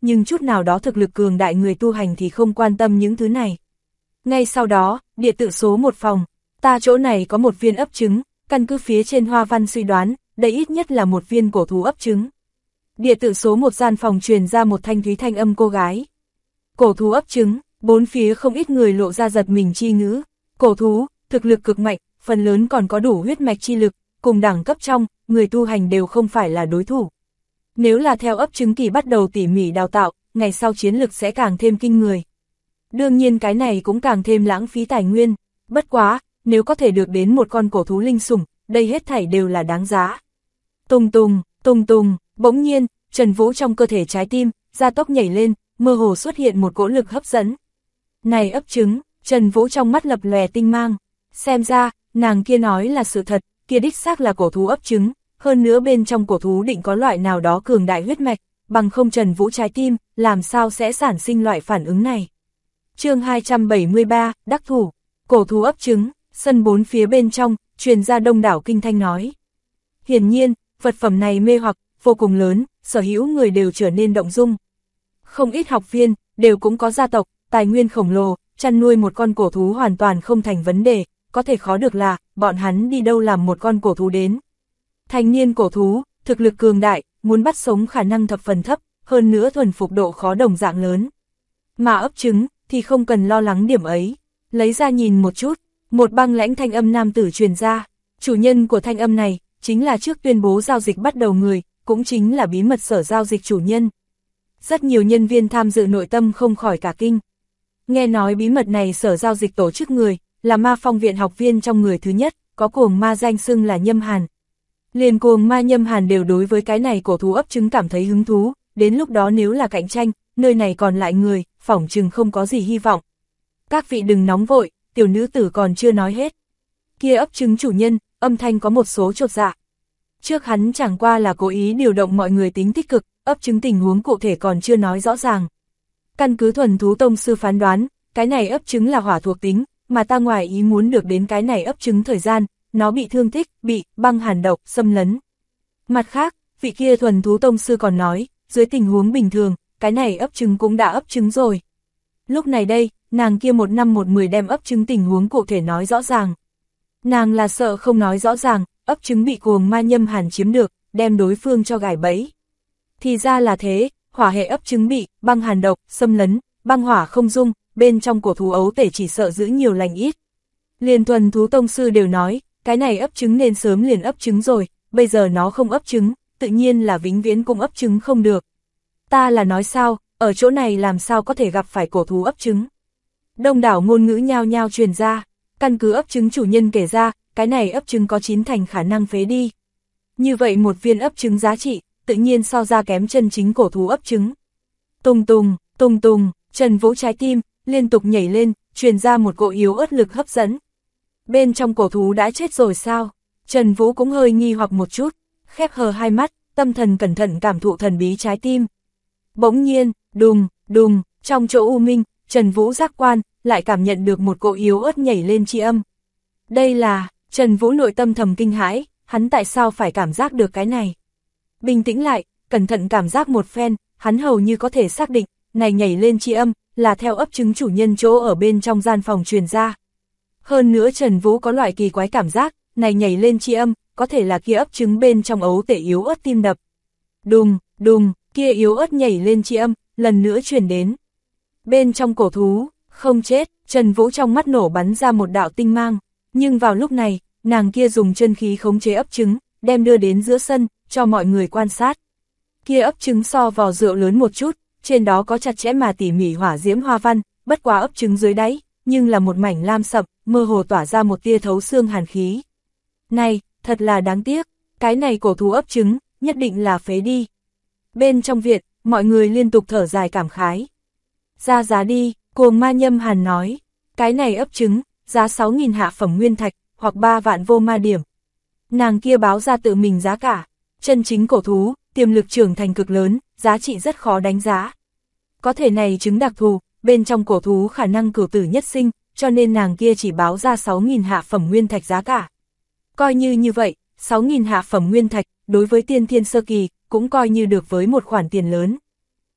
nhưng chút nào đó thực lực cường đại người tu hành thì không quan tâm những thứ này. Ngay sau đó, địa tự số 1 phòng, ta chỗ này có một viên ấp trứng, căn cứ phía trên hoa văn suy đoán, đây ít nhất là một viên cổ thú ấp trứng. Địa tự số 1 gian phòng truyền ra một thanh thúy thanh âm cô gái. Cổ thú ấp trứng, bốn phía không ít người lộ ra giật mình chi ngữ. Cổ thú, thực lực cực mạnh, phần lớn còn có đủ huyết mạch chi lực, cùng đẳng cấp trong, người tu hành đều không phải là đối thủ. Nếu là theo ấp trứng kỳ bắt đầu tỉ mỉ đào tạo, ngày sau chiến lực sẽ càng thêm kinh người. Đương nhiên cái này cũng càng thêm lãng phí tài nguyên, bất quá, nếu có thể được đến một con cổ thú linh sủng, đây hết thảy đều là đáng giá. Tùng tùng, tùng tùng, bỗng nhiên, Trần Vũ trong cơ thể trái tim, gia tốc nhảy lên, mơ hồ xuất hiện một cỗ lực hấp dẫn. Này ấp trứng, Trần Vũ trong mắt lập lòe tinh mang, xem ra, nàng kia nói là sự thật, kia đích xác là cổ thú ấp trứng, hơn nữa bên trong cổ thú định có loại nào đó cường đại huyết mạch, bằng không Trần Vũ trái tim, làm sao sẽ sản sinh loại phản ứng này. Chương 273, đắc thủ, cổ thú ấp trứng, sân bốn phía bên trong, truyền ra đông đảo kinh thanh nói. Hiển nhiên, vật phẩm này mê hoặc, vô cùng lớn, sở hữu người đều trở nên động dung. Không ít học viên, đều cũng có gia tộc, tài nguyên khổng lồ, chăn nuôi một con cổ thú hoàn toàn không thành vấn đề, có thể khó được là, bọn hắn đi đâu làm một con cổ thú đến. Thành niên cổ thú, thực lực cường đại, muốn bắt sống khả năng thập phần thấp, hơn nữa thuần phục độ khó đồng dạng lớn. Mà ấp trứng, thì không cần lo lắng điểm ấy. Lấy ra nhìn một chút, một băng lãnh thanh âm nam tử truyền ra. Chủ nhân của thanh âm này, chính là trước tuyên bố giao dịch bắt đầu người, cũng chính là bí mật sở giao dịch chủ nhân. Rất nhiều nhân viên tham dự nội tâm không khỏi cả kinh. Nghe nói bí mật này sở giao dịch tổ chức người, là ma phong viện học viên trong người thứ nhất, có cuồng ma danh xưng là Nhâm Hàn. Liền cuồng ma Nhâm Hàn đều đối với cái này cổ thú ấp trứng cảm thấy hứng thú, đến lúc đó nếu là cạnh tranh, nơi này còn lại người, phỏng chừng không có gì hy vọng. Các vị đừng nóng vội, tiểu nữ tử còn chưa nói hết. Kia ấp trứng chủ nhân, âm thanh có một số chột dạ. Trước hắn chẳng qua là cố ý điều động mọi người tính tích cực, ấp trứng tình huống cụ thể còn chưa nói rõ ràng. Căn cứ thuần thú tông sư phán đoán, cái này ấp trứng là hỏa thuộc tính, mà ta ngoài ý muốn được đến cái này ấp trứng thời gian, nó bị thương tích, bị băng hàn độc, xâm lấn. Mặt khác, vị kia thuần thú tông sư còn nói, dưới tình huống bình thường, cái này ấp trứng cũng đã ấp trứng rồi. Lúc này đây, nàng kia 1 năm 1 10 đem ấp trứng tình huống cụ thể nói rõ ràng. Nàng là sợ không nói rõ ràng, ấp trứng bị cuồng ma Nhâm Hàn chiếm được, đem đối phương cho gài bẫy. Thì ra là thế, hỏa hệ ấp trứng bị băng hàn độc, xâm lấn, băng hỏa không dung, bên trong cổ thú ấu tể chỉ sợ giữ nhiều lành ít. Liền thuần thú tông sư đều nói, cái này ấp trứng nên sớm liền ấp trứng rồi, bây giờ nó không ấp trứng, tự nhiên là vĩnh viễn cũng ấp trứng không được. Ta là nói sao, ở chỗ này làm sao có thể gặp phải cổ thú ấp trứng. Đông đảo ngôn ngữ nhao nhao truyền ra, căn cứ ấp trứng chủ nhân kể ra, cái này ấp trứng có 9 thành khả năng phế đi. Như vậy một viên ấp trứng giá trị, tự nhiên so ra kém chân chính cổ thú ấp trứng. Tùng tùng, tùng tùng, Trần Vũ trái tim, liên tục nhảy lên, truyền ra một cỗ yếu ớt lực hấp dẫn. Bên trong cổ thú đã chết rồi sao? Trần Vũ cũng hơi nghi hoặc một chút, khép hờ hai mắt, tâm thần cẩn thận cảm thụ thần bí trái tim. Bỗng nhiên, đùng, đùng, trong chỗ u minh, Trần Vũ giác quan, lại cảm nhận được một cỗ yếu ớt nhảy lên chi âm. Đây là, Trần Vũ nội tâm thầm kinh hãi, hắn tại sao phải cảm giác được cái này? Bình tĩnh lại, cẩn thận cảm giác một phen, hắn hầu như có thể xác định, này nhảy lên chi âm, là theo ấp trứng chủ nhân chỗ ở bên trong gian phòng truyền ra. Hơn nữa Trần Vũ có loại kỳ quái cảm giác, này nhảy lên chi âm, có thể là kia ấp trứng bên trong ấu tể yếu ớt tim đập. Đùng, đùng, kia yếu ớt nhảy lên chi âm, lần nữa truyền đến. Bên trong cổ thú, không chết, Trần Vũ trong mắt nổ bắn ra một đạo tinh mang, nhưng vào lúc này, nàng kia dùng chân khí khống chế ấp trứng, đem đưa đến giữa sân, cho mọi người quan sát. Kia ấp trứng so vò rượu lớn một chút, trên đó có chặt chẽ mà tỉ mỉ hỏa diễm hoa văn, bất quá ấp trứng dưới đáy, nhưng là một mảnh lam sậm, mơ hồ tỏa ra một tia thấu xương hàn khí. Này, thật là đáng tiếc, cái này cổ thú ấp trứng, nhất định là phế đi. Bên trong viện, mọi người liên tục thở dài cảm khái. Ra giá đi, cuồng ma Nhâm Hàn nói, cái này ấp trứng, giá 6.000 hạ phẩm nguyên thạch, hoặc 3 vạn vô ma điểm. Nàng kia báo ra tự mình giá cả, chân chính cổ thú, tiềm lực trưởng thành cực lớn, giá trị rất khó đánh giá. Có thể này trứng đặc thù, bên trong cổ thú khả năng cửu tử nhất sinh, cho nên nàng kia chỉ báo ra 6.000 hạ phẩm nguyên thạch giá cả. Coi như vậy, 6.000 hạ phẩm nguyên thạch, đối với tiên thiên sơ kỳ, cũng coi như được với một khoản tiền lớn.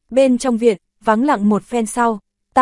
Bên trong viện, vắng lặng một phen sau,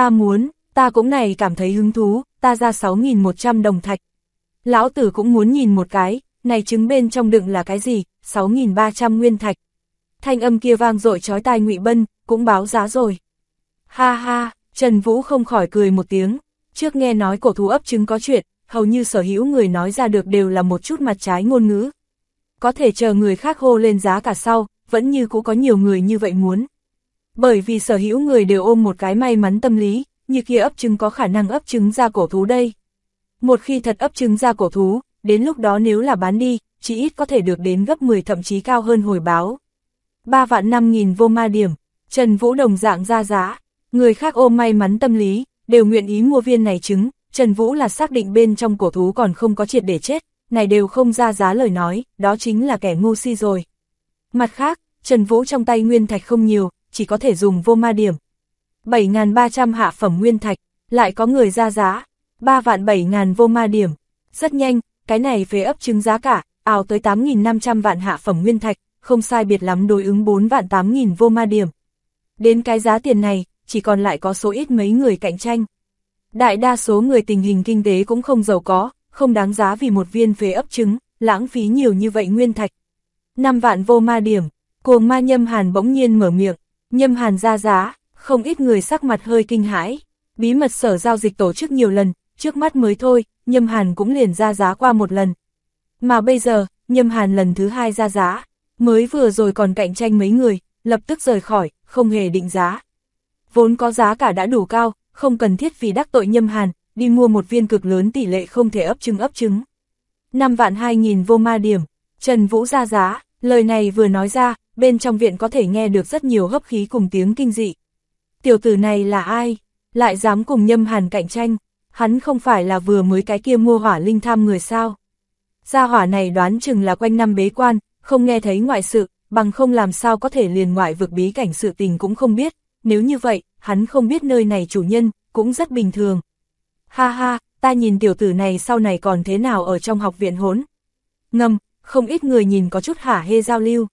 ta cũng này cảm thấy hứng thú, ta ra 6.100 đồng thạch. Lão tử cũng muốn nhìn một cái, này trứng bên trong đựng là cái gì, 6.300 nguyên thạch. Thanh âm kia vang dội chói tai Ngụy Bân, cũng báo giá rồi. Ha ha, Trần Vũ không khỏi cười một tiếng, trước nghe nói cổ thú ấp trứng có chuyện, hầu như sở hữu người nói ra được đều là một chút mặt trái ngôn ngữ. Có thể chờ người khác hô lên giá cả sau, vẫn như cũng có nhiều người như vậy muốn. Bởi vì sở hữu người đều ôm một cái may mắn tâm lý, như kia ấp trứng có khả năng ấp trứng ra cổ thú đây. Một khi thật ấp trứng ra cổ thú, đến lúc đó nếu là bán đi, chỉ ít có thể được đến gấp 10 thậm chí cao hơn hồi báo. 3.500.000 vô ma điểm, Trần Vũ đồng dạng ra giá, người khác ôm may mắn tâm lý, đều nguyện ý mua viên này trứng, Trần Vũ là xác định bên trong cổ thú còn không có triệt để chết, này đều không ra giá lời nói, đó chính là kẻ ngu si rồi. Mặt khác, Trần Vũ trong tay nguyên thạch không nhiều, chỉ có thể dùng vô ma điểm. 7.300 hạ phẩm nguyên thạch, lại có người ra giá, 3.700.000 vô ma điểm. Rất nhanh, cái này phế ấp trứng giá cả, ào tới 8.500 vạn hạ phẩm nguyên thạch, không sai biệt lắm đối ứng 4.800.000 vô ma điểm. Đến cái giá tiền này, chỉ còn lại có số ít mấy người cạnh tranh. Đại đa số người tình hình kinh tế cũng không giàu có, không đáng giá vì một viên phế ấp trứng, lãng phí nhiều như vậy nguyên thạch. 5 vạn vô ma điểm, Cuồng Ma Nhâm Hàn bỗng nhiên mở miệng, Nhâm Hàn ra giá, không ít người sắc mặt hơi kinh hãi. Bí mật sở giao dịch tổ chức nhiều lần, trước mắt mới thôi, Nhâm Hàn cũng liền ra giá qua một lần. Mà bây giờ, Nhâm Hàn lần thứ 2 ra giá, mới vừa rồi còn cạnh tranh mấy người, lập tức rời khỏi, không hề định giá. Vốn có giá cả đã đủ cao, không cần thiết vì đắc tội Nhâm Hàn, đi mua một viên cực lớn tỷ lệ không thể ấp trứng. 5.200.000 vô ma điểm, Trần Vũ ra giá, lời này vừa nói ra, bên trong viện có thể nghe được rất nhiều hấp khí cùng tiếng kinh dị. Tiểu tử này là ai? Lại dám cùng Nhâm Hàn cạnh tranh, hắn không phải là vừa mới cái kia mua hỏa linh tham người sao? Gia hỏa này đoán chừng là quanh năm bế quan, không nghe thấy ngoại sự, bằng không làm sao có thể liền ngoại vực bí cảnh sự tình cũng không biết, nếu như vậy, hắn không biết nơi này chủ nhân, cũng rất bình thường. Ha ha, ta nhìn tiểu tử này sau này còn thế nào ở trong học viện hỗn. Ngầm, không ít người nhìn có chút hả hê giao lưu.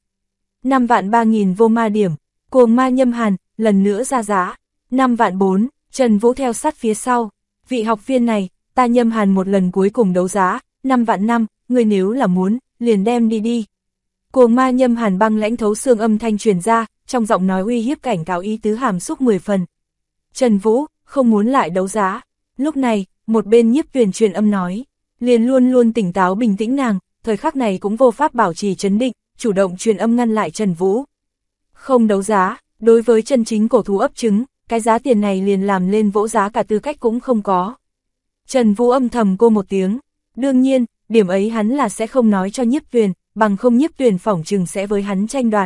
5.300.000 vô ma điểm, Cuồng Ma Nhâm Hàn, lần nữa ra giá, 5.400.000, Trần Vũ theo sát phía sau, vị học viên này, ta Nhâm Hàn một lần cuối cùng đấu giá, 5.500.000, người nếu là muốn, liền đem đi. Cuồng Ma Nhâm Hàn băng lãnh thấu xương âm thanh truyền ra, trong giọng nói uy hiếp cảnh cáo ý tứ hàm xúc 10 phần. Trần Vũ, không muốn lại đấu giá. Lúc này, một bên Nhiếp Tuyền truyền âm nói, liền luôn luôn tỉnh táo bình tĩnh nàng, thời khắc này cũng vô pháp bảo trì trấn định, chủ động truyền âm ngăn lại Trần Vũ. Không đấu giá, đối với chân chính cổ thú ấp trứng, cái giá tiền này liền làm lên vỗ giá cả tư cách cũng không có. Trần Vũ âm thầm cô một tiếng, đương nhiên, điểm ấy hắn là sẽ không nói cho Nhiếp Tuyền, bằng không Nhiếp Tuyền phỏng chừng sẽ với hắn tranh đoạt.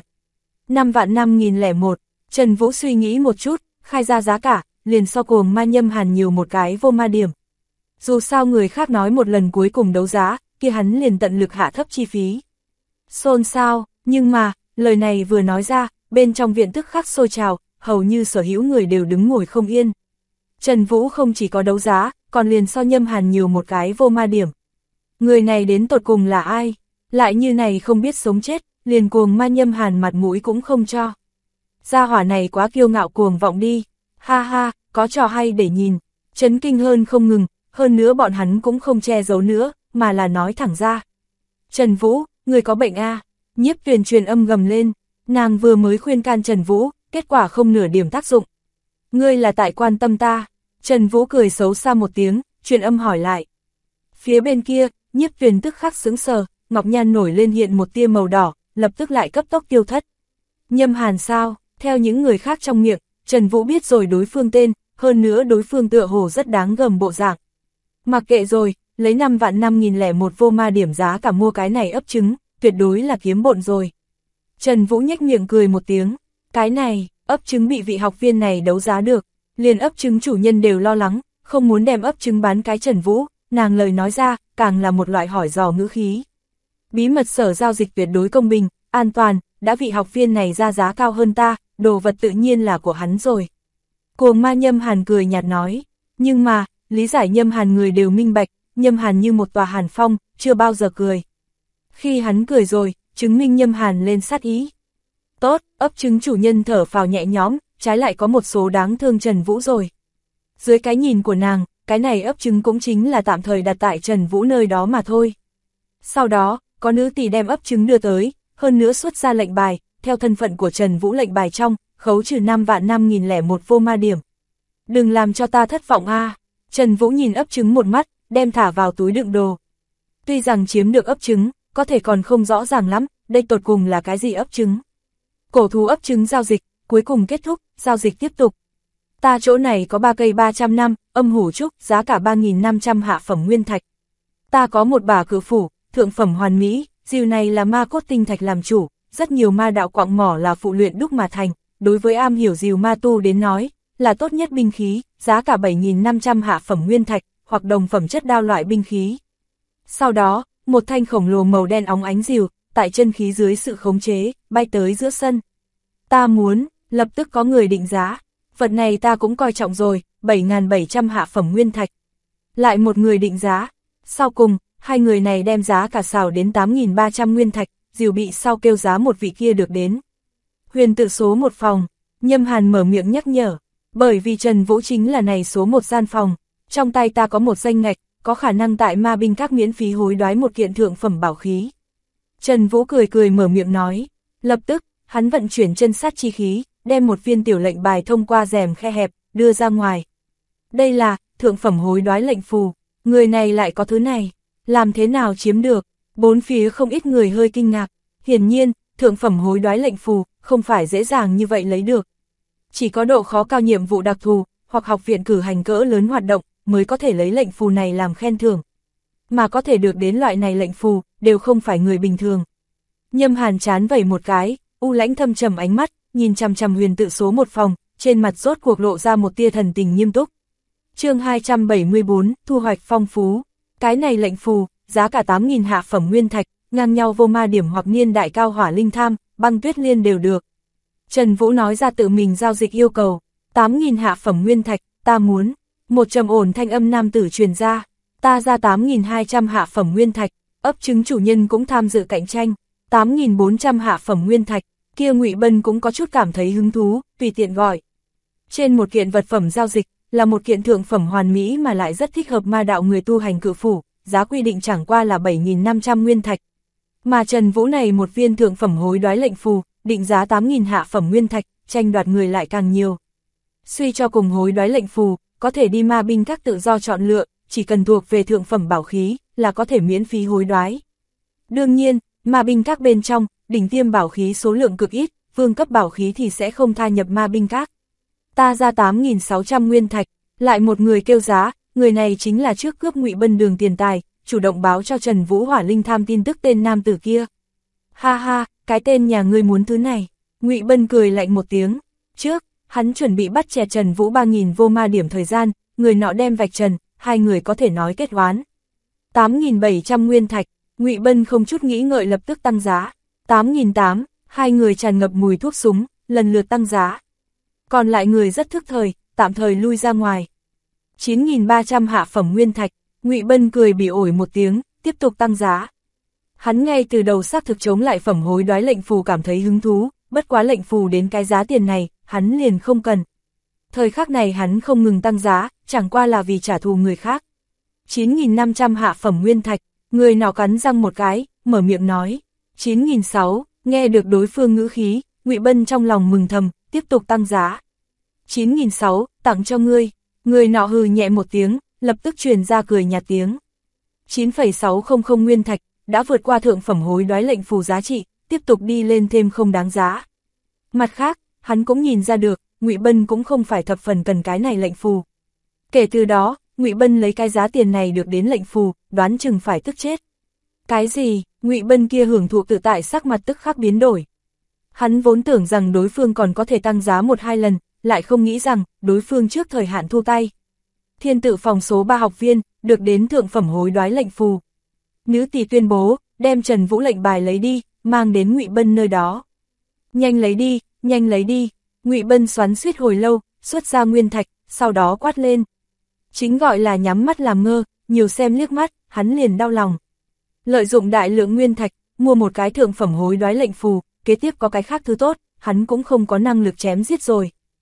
5.501, Trần Vũ suy nghĩ một chút, khai ra giá cả, liền so Cuồng Ma Nhâm Hàn nhiều một cái vô ma điểm. Dù sao người khác nói một lần cuối cùng đấu giá, kia hắn liền tận lực hạ thấp chi phí. Xôn xao, nhưng mà, lời này vừa nói ra, bên trong viện tức khắc sôi trào, hầu như sở hữu người đều đứng ngồi không yên. Trần Vũ không chỉ có đấu giá, còn liền so Nhâm Hàn nhiều một cái vô ma điểm. Người này đến tột cùng là ai? Lại như này không biết sống chết, liền Cuồng Ma Nhâm Hàn mặt mũi cũng không cho. Gia hỏa này quá kiêu ngạo cuồng vọng đi. Ha ha, có trò hay để nhìn. Chấn kinh hơn không ngừng, hơn nữa bọn hắn cũng không che giấu nữa, mà là nói thẳng ra. Trần Vũ, người có bệnh a? Nhiếp Tuyền truyền âm gầm lên, nàng vừa mới khuyên can Trần Vũ, kết quả không nửa điểm tác dụng. Ngươi là tại quan tâm ta. Trần Vũ cười xấu xa một tiếng, truyền âm hỏi lại. Phía bên kia, Nhiếp Tuyền tức khắc sững sờ, ngọc nhan nổi lên hiện một tia màu đỏ, lập tức lại cấp tốc tiêu thất. Nhâm Hàn sao? Theo những người khác trong miệng, Trần Vũ biết rồi đối phương tên, hơn nữa đối phương tựa hồ rất đáng gầm bộ dạng. Mặc kệ rồi, lấy 5.501 vô ma điểm giá cả mua cái này ấp trứng, tuyệt đối là kiếm bộn rồi. Trần Vũ nhếch miệng cười một tiếng, cái này, ấp trứng bị vị học viên này đấu giá được, liền ấp trứng chủ nhân đều lo lắng, không muốn đem ấp trứng bán cái Trần Vũ, nàng lời nói ra, càng là một loại hỏi dò ngữ khí. Bí mật sở giao dịch tuyệt đối công bình, an toàn, đã vị học viên này ra giá cao hơn ta, đồ vật tự nhiên là của hắn rồi. Cuồng Ma Nhâm Hàn cười nhạt nói, nhưng mà, lý giải Nhâm Hàn người đều minh bạch, Nhâm Hàn như một tòa hàn phong, chưa bao giờ cười. Khi hắn cười rồi, chứng minh Nhâm Hàn lên sát ý. Tốt, ấp trứng chủ nhân thở phào nhẹ nhõm, trái lại có một số đáng thương Trần Vũ rồi. Dưới cái nhìn của nàng, cái này ấp trứng cũng chính là tạm thời đặt tại Trần Vũ nơi đó mà thôi. Sau đó, có nữ tỷ đem ấp trứng đưa tới, hơn nữa xuất ra lệnh bài, theo thân phận của Trần Vũ lệnh bài trong, khấu trừ 5.000.001 vô ma điểm. Đừng làm cho ta thất vọng a. Trần Vũ nhìn ấp trứng một mắt, đem thả vào túi đựng đồ. Tuy rằng chiếm được ấp trứng, có thể còn không rõ ràng lắm, đây tột cùng là cái gì ấp trứng. Cổ thú ấp trứng giao dịch, cuối cùng kết thúc, giao dịch tiếp tục. Ta chỗ này có 3 cây 300 năm, âm hủ trúc, giá cả 3.500 hạ phẩm nguyên thạch. Ta có một bả cự phủ, thượng phẩm hoàn mỹ, dìu này là ma cốt tinh thạch làm chủ, rất nhiều ma đạo quặng mỏ là phụ luyện đúc mà thành, đối với am hiểu dìu ma tu đến nói, là tốt nhất binh khí, giá cả 7.500 hạ phẩm nguyên thạch, hoặc đồng phẩm chất đao loại binh khí. Sau đó, một thanh khổng lồ màu đen óng ánh dìu, tại chân khí dưới sự khống chế, bay tới giữa sân. Ta muốn, lập tức có người định giá, vật này ta cũng coi trọng rồi, 7.700 hạ phẩm nguyên thạch. Lại một người định giá, sau cùng, hai người này đem giá cả xào đến 8.300 nguyên thạch, dìu bị sau kêu giá một vị kia được đến. Huyền tự số một phòng, Nhâm Hàn mở miệng nhắc nhở, bởi vì Trần Vũ chính là này số một gian phòng, trong tay ta có một danh ngạch, có khả năng tại ma binh các miễn phí hối đoái một kiện thượng phẩm bảo khí. Trần Vũ cười cười mở miệng nói, lập tức, hắn vận chuyển chân sát chi khí, đem một viên tiểu lệnh bài thông qua rèm khe hẹp, đưa ra ngoài. Đây là, thượng phẩm hối đoái lệnh phù, người này lại có thứ này, làm thế nào chiếm được, bốn phía không ít người hơi kinh ngạc, hiển nhiên, thượng phẩm hối đoái lệnh phù, không phải dễ dàng như vậy lấy được. Chỉ có độ khó cao nhiệm vụ đặc thù, hoặc học viện cử hành cỡ lớn hoạt động, mới có thể lấy lệnh phù này làm khen thưởng. Mà có thể được đến loại này lệnh phù, đều không phải người bình thường. Nhâm Hàn chán vẩy một cái, u lãnh thâm trầm ánh mắt, nhìn chằm chằm huyền tự số một phòng, trên mặt rốt cuộc lộ ra một tia thần tình nghiêm túc. Chương 274, thu hoạch phong phú. Cái này lệnh phù, giá cả 8.000 hạ phẩm nguyên thạch, ngang nhau vô ma điểm hoặc niên đại cao hỏa linh tham, băng tuyết liên đều được. Trần Vũ nói ra tự mình giao dịch yêu cầu, 8.000 hạ phẩm nguyên thạch, ta muốn. Một trầm ổn thanh âm nam tử truyền ra, ta ra 8.200 hạ phẩm nguyên thạch, ấp trứng chủ nhân cũng tham dự cạnh tranh, 8.400 hạ phẩm nguyên thạch, kia Ngụy Bân cũng có chút cảm thấy hứng thú, tùy tiện gọi. Trên một kiện vật phẩm giao dịch, là một kiện thượng phẩm hoàn mỹ mà lại rất thích hợp ma đạo người tu hành cự phủ, giá quy định chẳng qua là 7.500 nguyên thạch. Mà Trần Vũ này một viên thượng phẩm hối đoái lệnh phù, định giá 8.000 hạ phẩm nguyên thạch, tranh đoạt người lại càng nhiều. Suy cho cùng hối đoái lệnh phù, có thể đi ma binh các tự do chọn lựa, chỉ cần thuộc về thượng phẩm bảo khí, là có thể miễn phí hối đoái. Đương nhiên, ma binh các bên trong, đỉnh tiêm bảo khí số lượng cực ít, vương cấp bảo khí thì sẽ không tha nhập ma binh các. Ta ra 8.600 nguyên thạch, lại một người kêu giá, người này chính là trước cướp Ngụy Bân đường tiền tài, chủ động báo cho Trần Vũ hỏa linh tham tin tức tên nam tử kia. Ha ha, cái tên nhà ngươi muốn thứ này. Ngụy Bân cười lạnh một tiếng, trước, hắn chuẩn bị bắt chẹt Trần Vũ 3.000 vô ma điểm thời gian, người nọ đem vạch trần, hai người có thể nói kết oán. 8.700 nguyên thạch, Ngụy Bân không chút nghĩ ngợi lập tức tăng giá. 8.800, hai người tràn ngập mùi thuốc súng, lần lượt tăng giá. Còn lại người rất thức thời, tạm thời lui ra ngoài. 9.300 hạ phẩm nguyên thạch, Ngụy Bân cười bỉ ổi một tiếng, tiếp tục tăng giá. Hắn ngay từ đầu xác thực chống lại phẩm hối đoái lệnh phù cảm thấy hứng thú, bất quá lệnh phù đến cái giá tiền này, hắn liền không cần. Thời khắc này hắn không ngừng tăng giá, chẳng qua là vì trả thù người khác. 9.500 hạ phẩm nguyên thạch, người nọ cắn răng một cái, mở miệng nói. 9.600, nghe được đối phương ngữ khí, Ngụy Bân trong lòng mừng thầm, tiếp tục tăng giá. 9.600, tặng cho ngươi. Người nọ hừ nhẹ một tiếng, lập tức truyền ra cười nhạt tiếng. 9,600 nguyên thạch, đã vượt qua thượng phẩm hối đoái lệnh phù giá trị, tiếp tục đi lên thêm không đáng giá. Mặt khác, hắn cũng nhìn ra được, Ngụy Bân cũng không phải thập phần cần cái này lệnh phù. Kể từ đó, Ngụy Bân lấy cái giá tiền này được đến lệnh phù, đoán chừng phải tức chết. Cái gì? Ngụy Bân kia hưởng thụ tự tại sắc mặt tức khắc biến đổi. Hắn vốn tưởng rằng đối phương còn có thể tăng giá 1-2 lần, lại không nghĩ rằng đối phương trước thời hạn thu tay. Thiên tự phòng số 3 học viên, được đến thượng phẩm hối đoái lệnh phù. Nữ tỷ tuyên bố, đem Trần Vũ lệnh bài lấy đi, mang đến Ngụy Bân nơi đó. Nhanh lấy đi, nhanh lấy đi. Ngụy Bân xoắn xuýt hồi lâu, xuất ra nguyên thạch, sau đó quát lên. Chính gọi là nhắm mắt làm ngơ, nhiều xem liếc mắt, hắn liền đau lòng. Lợi dụng đại lượng nguyên thạch, mua một cái thượng phẩm hối đoái lệnh phù, kế tiếp có cái khác thứ tốt, hắn cũng không có năng lực chém giết rồi.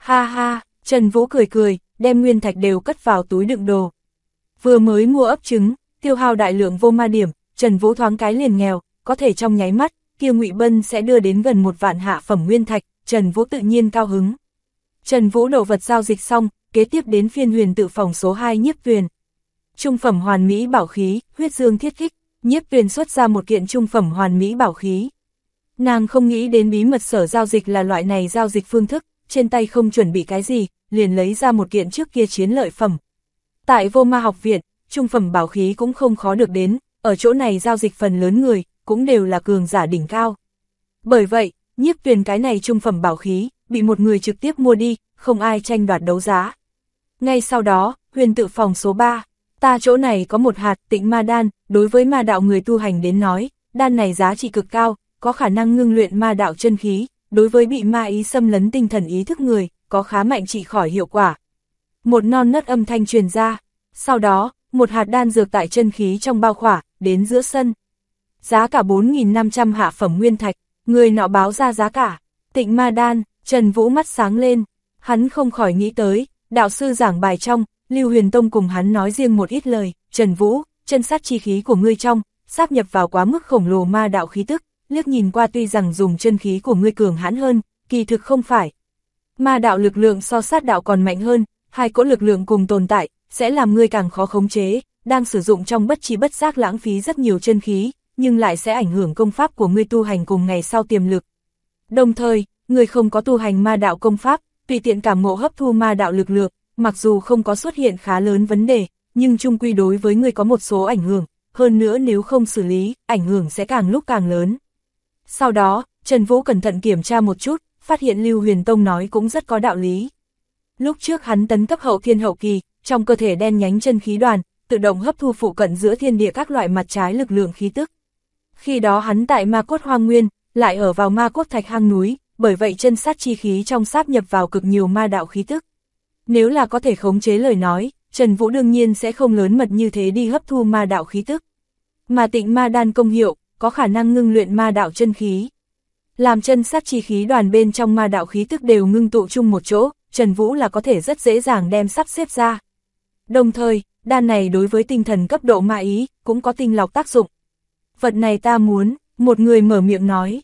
Ha ha, Trần Vũ cười cười, đem nguyên thạch đều cất vào túi đựng đồ. Vừa mới mua ấp trứng, tiêu hao đại lượng vô ma điểm, Trần Vũ thoáng cái liền nghèo, có thể trong nháy mắt, kia Ngụy Bân sẽ đưa đến gần 1 vạn hạ phẩm nguyên thạch, Trần Vũ tự nhiên cao hứng. Trần Vũ đồ vật giao dịch xong, kế tiếp đến phiên huyền tự phòng số 2 Nhiếp Tuyền. Trung phẩm hoàn mỹ bảo khí, huyết dương thiết kích, Nhiếp Tuyền xuất ra một kiện trung phẩm hoàn mỹ bảo khí. Nàng không nghĩ đến bí mật sở giao dịch là loại này giao dịch phương thức, trên tay không chuẩn bị cái gì, liền lấy ra một kiện trước kia chiến lợi phẩm. Tại Vô Ma học viện, trung phẩm bảo khí cũng không khó được đến, ở chỗ này giao dịch phần lớn người, cũng đều là cường giả đỉnh cao. Bởi vậy, Nhiếp Tuyền cái này trung phẩm bảo khí, bị một người trực tiếp mua đi, không ai tranh đoạt đấu giá. Ngay sau đó, huyền tự phòng số 3, ta chỗ này có một hạt tịnh ma đan, đối với ma đạo người tu hành đến nói, đan này giá trị cực cao, có khả năng ngưng luyện ma đạo chân khí, đối với bị ma ý xâm lấn tinh thần ý thức người, có khá mạnh trị khỏi hiệu quả. Một non nớt âm thanh truyền ra, sau đó, một hạt đan dược tại chân khí trong bao khỏa, đến giữa sân. Giá cả 4.500 hạ phẩm nguyên thạch, người nọ báo ra giá cả, tịnh ma đan, Trần Vũ mắt sáng lên, hắn không khỏi nghĩ tới, đạo sư giảng bài trong, Lưu Huyền Tông cùng hắn nói riêng một ít lời, Trần Vũ, chân sát chi khí của ngươi trong, sáp nhập vào quá mức khổng lồ ma đạo khí tức, liếc nhìn qua tuy rằng dùng chân khí của ngươi cường hãn hơn, kỳ thực không phải. Ma đạo lực lượng so sát đạo còn mạnh hơn, hai cỗ lực lượng cùng tồn tại, sẽ làm ngươi càng khó khống chế, đang sử dụng trong bất chi bất giác lãng phí rất nhiều chân khí, nhưng lại sẽ ảnh hưởng công pháp của ngươi tu hành cùng ngày sau tiềm lực. Đồng thời, ngươi không có tu hành ma đạo công pháp, tùy tiện cảm ngộ hấp thu ma đạo lực lượng, mặc dù không có xuất hiện khá lớn vấn đề, nhưng chung quy đối với ngươi có một số ảnh hưởng, hơn nữa nếu không xử lý, ảnh hưởng sẽ càng lúc càng lớn. Sau đó, Trần Vũ cẩn thận kiểm tra một chút, phát hiện Lưu Huyền Tông nói cũng rất có đạo lý. Lúc trước hắn tấn cấp hậu thiên hậu kỳ, trong cơ thể đen nhánh chân khí đoàn, tự động hấp thu phụ cận giữa thiên địa các loại mặt trái lực lượng khí tức. Khi đó hắn tại ma cốt hoang nguyên, lại ở vào ma cốt thạch hang núi, bởi vậy chân sát chi khí trong sáp nhập vào cực nhiều ma đạo khí tức. Nếu là có thể khống chế lời nói, Trần Vũ đương nhiên sẽ không lớn mật như thế đi hấp thu ma đạo khí tức. Mà tịnh ma đan công hiệu, có khả năng ngưng luyện ma đạo chân khí. Làm chân sát chi khí đoàn bên trong ma đạo khí tức đều ngưng tụ chung một chỗ, Trần Vũ là có thể rất dễ dàng đem sắp xếp ra. Đồng thời, đan này đối với tinh thần cấp độ ma ý, cũng có tinh lọc tác dụng. Vật này ta muốn, một người mở miệng nói,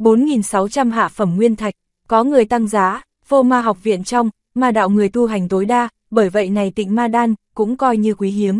4.600 hạ phẩm nguyên thạch, có người tăng giá, Vô Ma học viện trong, ma đạo người tu hành tối đa, bởi vậy này tịnh ma đan, cũng coi như quý hiếm.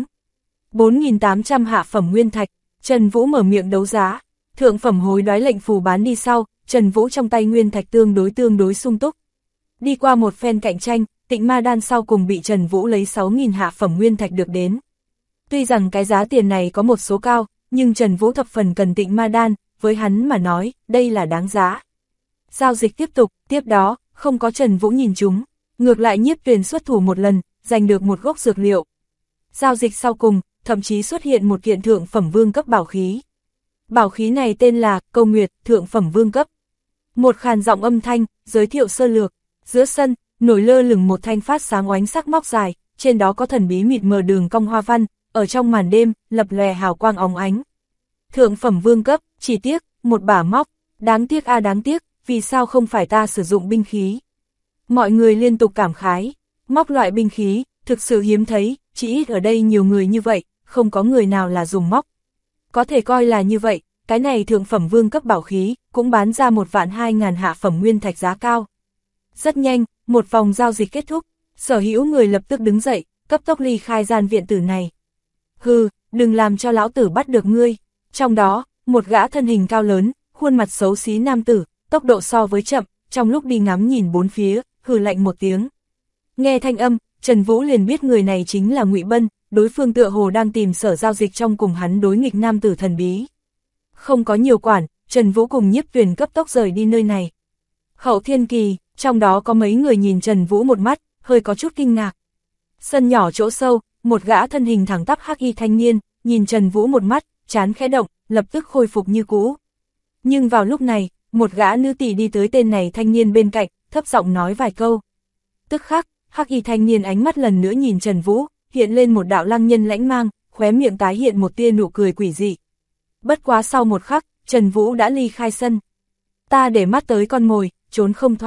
4.800 hạ phẩm nguyên thạch, Trần Vũ mở miệng đấu giá, thượng phẩm hối đoái lệnh phù bán đi sau, Trần Vũ trong tay nguyên thạch tương đối sung túc. Đi qua một phen cạnh tranh, tịnh ma đan sau cùng bị Trần Vũ lấy 6.000 hạ phẩm nguyên thạch được đến. Tuy rằng cái giá tiền này có một số cao, nhưng Trần Vũ thập phần cần tịnh ma đan, với hắn mà nói, đây là đáng giá. Giao dịch tiếp tục, tiếp đó, không có Trần Vũ nhìn chúng, ngược lại Nhiếp Tuyền xuất thủ một lần, giành được một gốc dược liệu. Giao dịch sau cùng, thậm chí xuất hiện một kiện thượng phẩm vương cấp bảo khí. Bảo khí này tên là Câu Nguyệt, thượng phẩm vương cấp. Một khàn giọng âm thanh, giới thiệu sơ lược, giữa sân, nổi lơ lửng một thanh phát sáng oánh sắc móc dài, trên đó có thần bí mịt mờ đường cong hoa văn, ở trong màn đêm, lập lòe hào quang óng ánh. Thượng phẩm vương cấp, chỉ tiếc, một bả móc, đáng tiếc đáng tiếc, vì sao không phải ta sử dụng binh khí. Mọi người liên tục cảm khái, móc loại binh khí, thực sự hiếm thấy, chỉ ít ở đây nhiều người như vậy, không có người nào là dùng móc. Có thể coi là như vậy, cái này thượng phẩm vương cấp bảo khí, cũng bán ra 1.200.000 hạ phẩm nguyên thạch giá cao. Rất nhanh, một vòng giao dịch kết thúc, sở hữu người lập tức đứng dậy, cấp tốc ly khai gian viện tử này. Hừ, đừng làm cho lão tử bắt được ngươi. Trong đó, một gã thân hình cao lớn, khuôn mặt xấu xí nam tử, tốc độ so với chậm, trong lúc đi ngắm nhìn bốn phía, hừ lạnh một tiếng. Nghe thanh âm, Trần Vũ liền biết người này chính là Ngụy Bân, đối phương tựa hồ đang tìm sở giao dịch trong cùng hắn đối nghịch nam tử thần bí. Không có nhiều quản, Trần Vũ cùng Nhiếp Tuyền cấp tốc rời đi nơi này. Hậu thiên kỳ, trong đó có mấy người nhìn Trần Vũ một mắt, hơi có chút kinh ngạc. Sân nhỏ chỗ sâu, một gã thân hình thẳng tắp hắc y thanh niên, nhìn Trần Vũ một mắt, trán khẽ động, lập tức khôi phục như cũ. Nhưng vào lúc này, một gã nữ tỷ đi tới tên này thanh niên bên cạnh, thấp giọng nói vài câu. Tức khắc, hắc y thanh niên ánh mắt lần nữa nhìn Trần Vũ, hiện lên một đạo lăng nhân lãnh mang, khóe miệng tái hiện một tia nụ cười quỷ dị. Bất quá sau một khắc, Trần Vũ đã ly khai sân. Ta để mắt tới con mồi, trốn không thoát.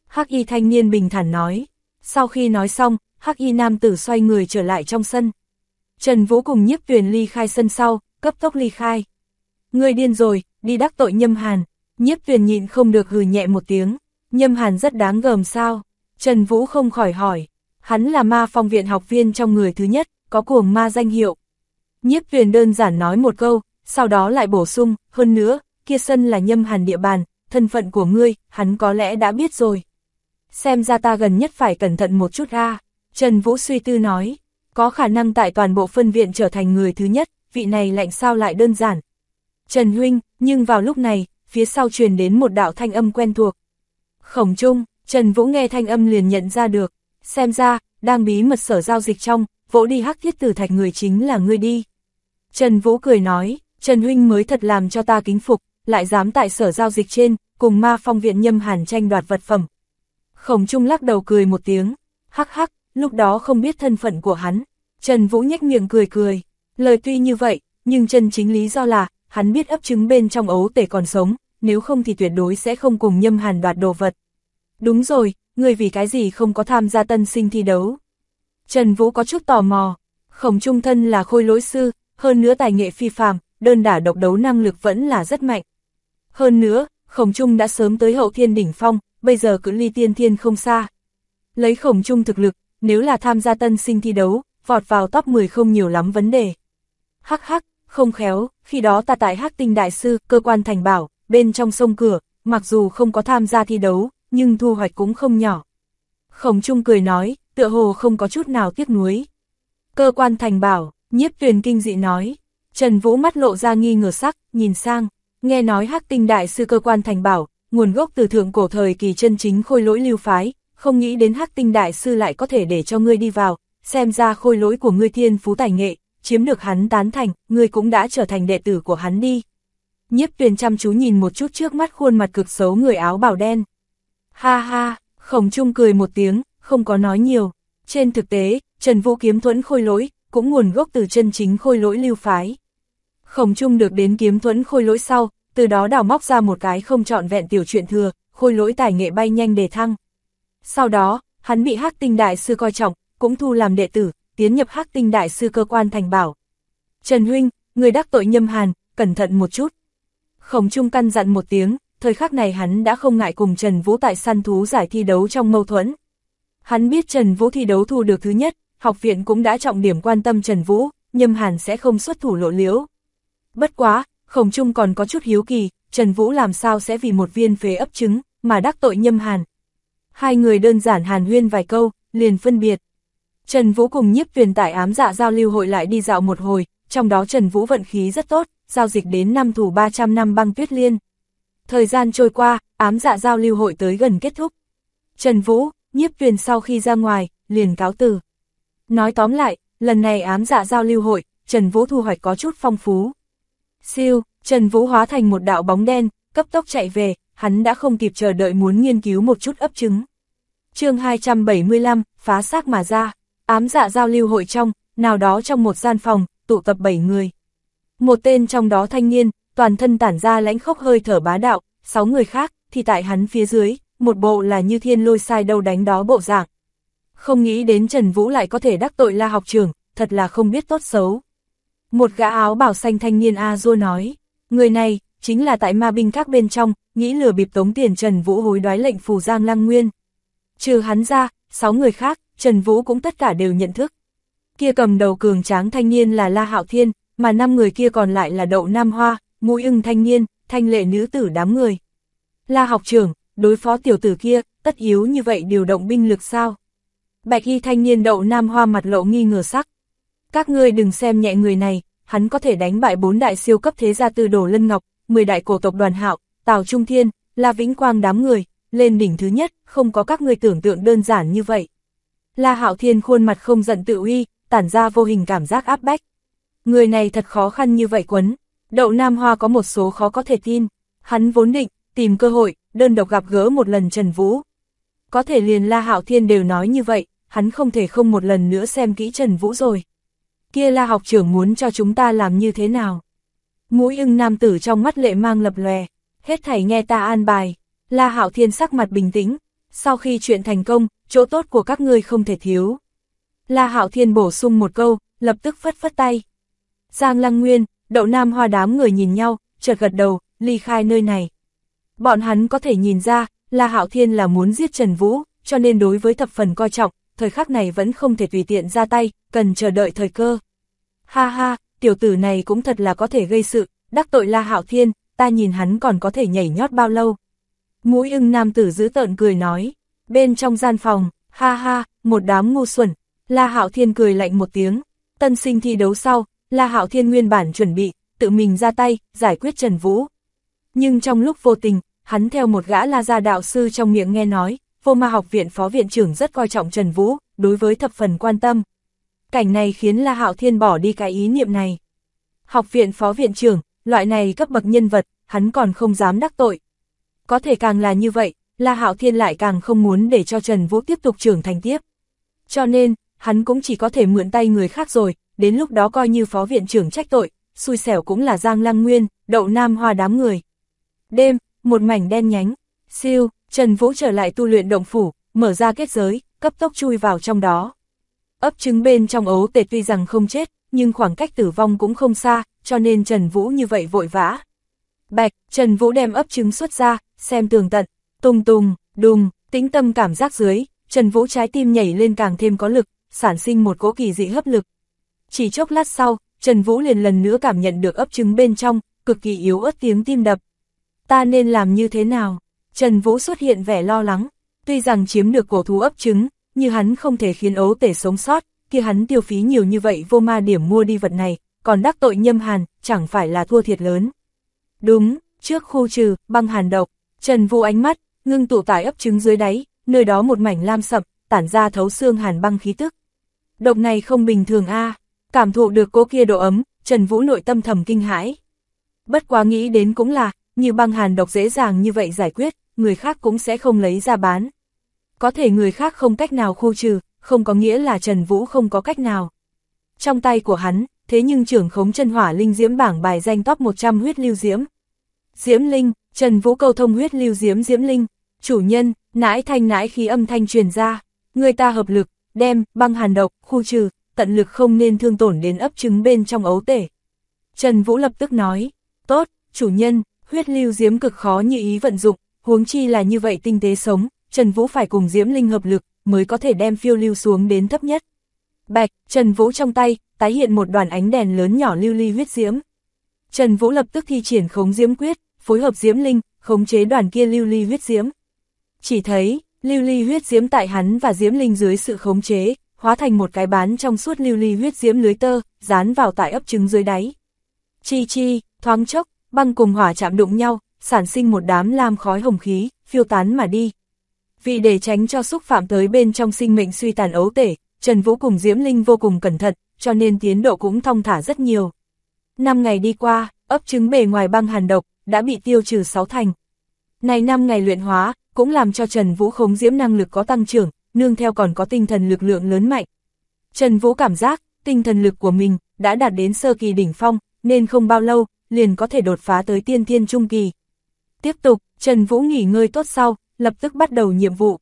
Hắc y thanh niên bình thản nói. Sau khi nói xong, hắc y nam tử xoay người trở lại trong sân. Trần Vũ cùng Nhiếp Tuyền ly khai sân sau, cấp tốc ly khai. Ngươi điên rồi, đi đắc tội Nhâm Hàn. Nhiếp Tuyền nhịn không được hừ nhẹ một tiếng. Nhâm Hàn rất đáng gờm sao? Trần Vũ không khỏi hỏi. Hắn là ma phong viện học viên trong người thứ nhất, có cuồng ma danh hiệu. Nhiếp Tuyền đơn giản nói một câu, sau đó lại bổ sung, hơn nữa, kia sân là Nhâm Hàn địa bàn, thân phận của ngươi, hắn có lẽ đã biết rồi. Xem ra ta gần nhất phải cẩn thận một chút a. Trần Vũ suy tư nói, có khả năng tại toàn bộ phân viện trở thành người thứ nhất, vị này lạnh sao lại đơn giản. Trần huynh, nhưng vào lúc này, phía sau truyền đến một đạo thanh âm quen thuộc. Khổng Trung, Trần Vũ nghe thanh âm liền nhận ra được, xem ra, đang bí mật sở giao dịch trong, vỗ đi hắc thiết tử thạch người chính là ngươi đi. Trần Vũ cười nói, Trần huynh mới thật làm cho ta kính phục, lại dám tại sở giao dịch trên, cùng ma phong viện Nhâm Hàn tranh đoạt vật phẩm. Khổng Trung lắc đầu cười một tiếng, hắc hắc, lúc đó không biết thân phận của hắn. Trần Vũ nhếch miệng cười cười, lời tuy như vậy, nhưng chân chính lý do là, hắn biết ấp trứng bên trong ấu tể còn sống, nếu không thì tuyệt đối sẽ không cùng Nhâm Hàn đoạt đồ vật. Đúng rồi, người vì cái gì không có tham gia tân sinh thi đấu? Trần Vũ có chút tò mò, Khổng Trung thân là khôi lỗi sư, hơn nữa tài nghệ phi phàm, đơn đả độc đấu năng lực vẫn là rất mạnh. Hơn nữa, Khổng Trung đã sớm tới hậu thiên đỉnh phong, bây giờ cự ly tiên thiên không xa. Lấy Khổng Trung thực lực, nếu là tham gia tân sinh thi đấu, vọt vào top 10 không nhiều lắm vấn đề. Hắc hắc, không khéo, khi đó ta tại Hắc Tinh Đại Sư, cơ quan thành bảo, bên trong sông cửa, mặc dù không có tham gia thi đấu, nhưng thu hoạch cũng không nhỏ. Khổng Trung cười nói, tựa hồ không có chút nào tiếc nuối. Cơ quan thành bảo, Nhiếp Tuyền kinh dị nói. Trần Vũ mắt lộ ra nghi ngờ sắc, nhìn sang, nghe nói Hắc Tinh Đại Sư cơ quan thành bảo, nguồn gốc từ thượng cổ thời kỳ chân chính khôi lỗi lưu phái, không nghĩ đến Hắc Tinh Đại Sư lại có thể để cho ngươi đi vào, xem ra khôi lỗi của ngươi thiên phú tài nghệ, chiếm được hắn tán thành, ngươi cũng đã trở thành đệ tử của hắn đi. Nhiếp Tuyền chăm chú nhìn một chút trước mắt khuôn mặt cực xấu người áo bào đen. Ha ha, Khổng Trung cười một tiếng, không có nói nhiều. Trên thực tế, Trần Vũ kiếm thuẫn khôi lỗi, cũng nguồn gốc từ chân chính khôi lỗi lưu phái. Khổng Trung được đến kiếm thuẫn khôi lỗi sau, từ đó đào móc ra một cái không trọn vẹn tiểu truyện thừa, khôi lỗi tài nghệ bay nhanh đề thăng. Sau đó, hắn bị Hắc Tinh Đại Sư coi trọng, cũng thu làm đệ tử, tiến nhập Hắc Tinh Đại Sư cơ quan thành bảo. Trần huynh, người đắc tội Nhâm Hàn, cẩn thận một chút. Khổng Trung căn dặn một tiếng, thời khắc này hắn đã không ngại cùng Trần Vũ tại săn thú giải thi đấu trong mâu thuẫn. Hắn biết Trần Vũ thi đấu thu được thứ nhất, học viện cũng đã trọng điểm quan tâm Trần Vũ, Nhâm Hàn sẽ không xuất thủ lộ liễu. Bất quá, Khổng Trung còn có chút hiếu kỳ, Trần Vũ làm sao sẽ vì một viên phế ấp trứng, mà đắc tội Nhâm Hàn. Hai người đơn giản hàn huyên vài câu, liền phân biệt. Trần Vũ cùng Nhiếp Tuyền tại ám dạ giao lưu hội lại đi dạo một hồi, trong đó Trần Vũ vận khí rất tốt, giao dịch đến năm thủ 300 năm băng tuyết liên. Thời gian trôi qua, ám dạ giao lưu hội tới gần kết thúc. Trần Vũ, Nhiếp Tuyền sau khi ra ngoài, liền cáo từ. Nói tóm lại, lần này ám dạ giao lưu hội, Trần Vũ thu hoạch có chút phong phú. Siêu, Trần Vũ hóa thành một đạo bóng đen, cấp tốc chạy về, hắn đã không kịp chờ đợi muốn nghiên cứu một chút ấp trứng. Chương 275, phá xác mà ra, ám dạ giao lưu hội trong, nào đó trong một gian phòng, tụ tập 7 người. Một tên trong đó thanh niên, toàn thân tản ra lãnh khốc hơi thở bá đạo, 6 người khác, thì tại hắn phía dưới, một bộ là như thiên lôi sai đâu đánh đó bộ dạng. Không nghĩ đến Trần Vũ lại có thể đắc tội La học trưởng, thật là không biết tốt xấu. Một gã áo bào xanh thanh niên A-dua nói, người này, chính là tại ma binh các bên trong, nghĩ lừa bịp tống tiền Trần Vũ hối đoái lệnh phù Giang Lăng Nguyên. Trừ hắn ra, 6 người khác, Trần Vũ cũng tất cả đều nhận thức. Kia cầm đầu cường tráng thanh niên là La Hạo Thiên, mà 5 người kia còn lại là Đậu Nam Hoa, Mũi Ưng thanh niên, Thanh Lệ nữ tử đám người. La học trưởng, đối phó tiểu tử kia, tất yếu như vậy điều động binh lực sao? Bạch y thanh niên Đậu Nam Hoa mặt lộ nghi ngờ sắc. Các ngươi đừng xem nhẹ người này, hắn có thể đánh bại 4 đại siêu cấp thế gia Tư Đồ Lân Ngọc, 10 đại cổ tộc Đoàn Hạo, Tào Trung Thiên, La Vĩnh Quang đám người, lên đỉnh thứ nhất, không có các ngươi tưởng tượng đơn giản như vậy. La Hạo Thiên khuôn mặt không giận tự uy, tản ra vô hình cảm giác áp bách. Người này thật khó khăn như vậy quấn. Đậu Nam Hoa có một số khó có thể tin, hắn vốn định tìm cơ hội, đơn độc gặp gỡ một lần Trần Vũ. Có thể liền La Hạo Thiên đều nói như vậy, hắn không thể không một lần nữa xem kỹ Trần Vũ rồi. Kia La học trưởng muốn cho chúng ta làm như thế nào? Mũi Ưng nam tử trong mắt lệ mang lập lòe, hết thảy nghe ta an bài. La Hạo Thiên sắc mặt bình tĩnh, Sau khi chuyện thành công, chỗ tốt của các ngươi không thể thiếu. La Hạo Thiên bổ sung một câu, lập tức phất phất tay. Giang Lăng Nguyên, Đậu Nam Hoa đám người nhìn nhau, chợt gật đầu, ly khai nơi này. Bọn hắn có thể nhìn ra, La Hạo Thiên là muốn giết Trần Vũ, cho nên đối với thập phần coi trọng, thời khắc này vẫn không thể tùy tiện ra tay, cần chờ đợi thời cơ. Ha ha, tiểu tử này cũng thật là có thể gây sự, đắc tội La Hạo Thiên, ta nhìn hắn còn có thể nhảy nhót bao lâu. Mũi ưng nam tử dữ tợn cười nói, bên trong gian phòng, ha ha, một đám ngu xuẩn. La Hạo Thiên cười lạnh một tiếng, tân sinh thi đấu sau, La Hạo Thiên nguyên bản chuẩn bị, tự mình ra tay, giải quyết Trần Vũ. Nhưng trong lúc vô tình, hắn theo một gã La gia đạo sư trong miệng nghe nói, Vô Ma học viện phó viện trưởng rất coi trọng Trần Vũ, đối với thập phần quan tâm. Cảnh này khiến La Hạo Thiên bỏ đi cái ý niệm này. Học viện phó viện trưởng, loại này cấp bậc nhân vật, hắn còn không dám đắc tội. Có thể càng là như vậy, La Hạo Thiên lại càng không muốn để cho Trần Vũ tiếp tục trưởng thành tiếp. Cho nên, hắn cũng chỉ có thể mượn tay người khác rồi, đến lúc đó coi như phó viện trưởng trách tội, xui xẻo cũng là Giang Lăng Nguyên, Đậu Nam Hoa đám người. Đêm, một mảnh đen nhánh, siêu, Trần Vũ trở lại tu luyện động phủ, mở ra kết giới, cấp tốc chui vào trong đó. Ấp trứng bên trong ấu tể tuy rằng không chết, nhưng khoảng cách tử vong cũng không xa, cho nên Trần Vũ như vậy vội vã. Bạch, Trần Vũ đem ấp trứng xuất ra, xem tường tận, tùng tùng, đùng, tĩnh tâm cảm giác dưới, Trần Vũ trái tim nhảy lên càng thêm có lực, sản sinh một cỗ kỳ dị hấp lực. Chỉ chốc lát sau, Trần Vũ liền lần nữa cảm nhận được ấp trứng bên trong, cực kỳ yếu ớt tiếng tim đập. Ta nên làm như thế nào? Trần Vũ xuất hiện vẻ lo lắng, tuy rằng chiếm được cổ thú ấp trứng, nhưng hắn không thể khiến ấu tể sống sót, kia hắn tiêu phí nhiều như vậy vô ma điểm mua đi vật này, còn đắc tội Nhâm Hàn, chẳng phải là thua thiệt lớn. Đúng, trước khu trừ, băng hàn độc, Trần Vũ ánh mắt, ngưng tụ tại ấp trứng dưới đáy, nơi đó một mảnh lam sậm, tản ra thấu xương hàn băng khí tức. Độc này không bình thường a, cảm thụ được cố kia độ ấm, Trần Vũ nội tâm thầm kinh hãi. Bất quá nghĩ đến cũng là, như băng hàn độc dễ dàng như vậy giải quyết, người khác cũng sẽ không lấy ra bán. Có thể người khác không cách nào khu trừ, không có nghĩa là Trần Vũ không có cách nào. Trong tay của hắn, thế nhưng trưởng khống chân hỏa linh diễm bảng bài danh top 100 huyết lưu diễm. Diễm linh, Trần Vũ cầu thông huyết lưu diễm diễm linh, chủ nhân, nãi thanh nãi khí âm thanh truyền ra, người ta hợp lực, đem, băng hàn độc, khu trừ, tận lực không nên thương tổn đến ấp trứng bên trong ấu tể. Trần Vũ lập tức nói, tốt, chủ nhân, huyết lưu diễm cực khó như ý vận dụng, huống chi là như vậy tinh tế sống, Trần Vũ phải cùng diễm linh hợp lực, mới có thể đem phiêu lưu xuống đến thấp nhất. Bạch, Trần Vũ trong tay, tái hiện một đoàn ánh đèn lớn nhỏ lưu ly huyết diễm. Trần Vũ lập tức thi triển khống diễm quyết, phối hợp diễm linh, khống chế đoàn kia lưu ly huyết diễm. Chỉ thấy, lưu ly huyết diễm tại hắn và diễm linh dưới sự khống chế, hóa thành một cái bán trong suốt lưu ly huyết diễm lưới tơ, dán vào tại ấp trứng dưới đáy. Chi chi, thoáng chốc, băng cùng hỏa chạm đụng nhau, sản sinh một đám lam khói hồng khí, phiêu tán mà đi. Vì để tránh cho xúc phạm tới bên trong sinh mệnh suy tàn ấu tể, Trần Vũ cùng diễm linh vô cùng cẩn thận, cho nên tiến độ cũng thong thả rất nhiều. 5 ngày đi qua, ấp trứng bề ngoài băng hàn độc đã bị tiêu trừ 6 thành. Này 5 ngày luyện hóa, cũng làm cho Trần Vũ khống diễm năng lực có tăng trưởng, nương theo còn có tinh thần lực lượng lớn mạnh. Trần Vũ cảm giác, tinh thần lực của mình đã đạt đến sơ kỳ đỉnh phong, nên không bao lâu, liền có thể đột phá tới tiên thiên trung kỳ. Tiếp tục, Trần Vũ nghỉ ngơi tốt sau, lập tức bắt đầu nhiệm vụ.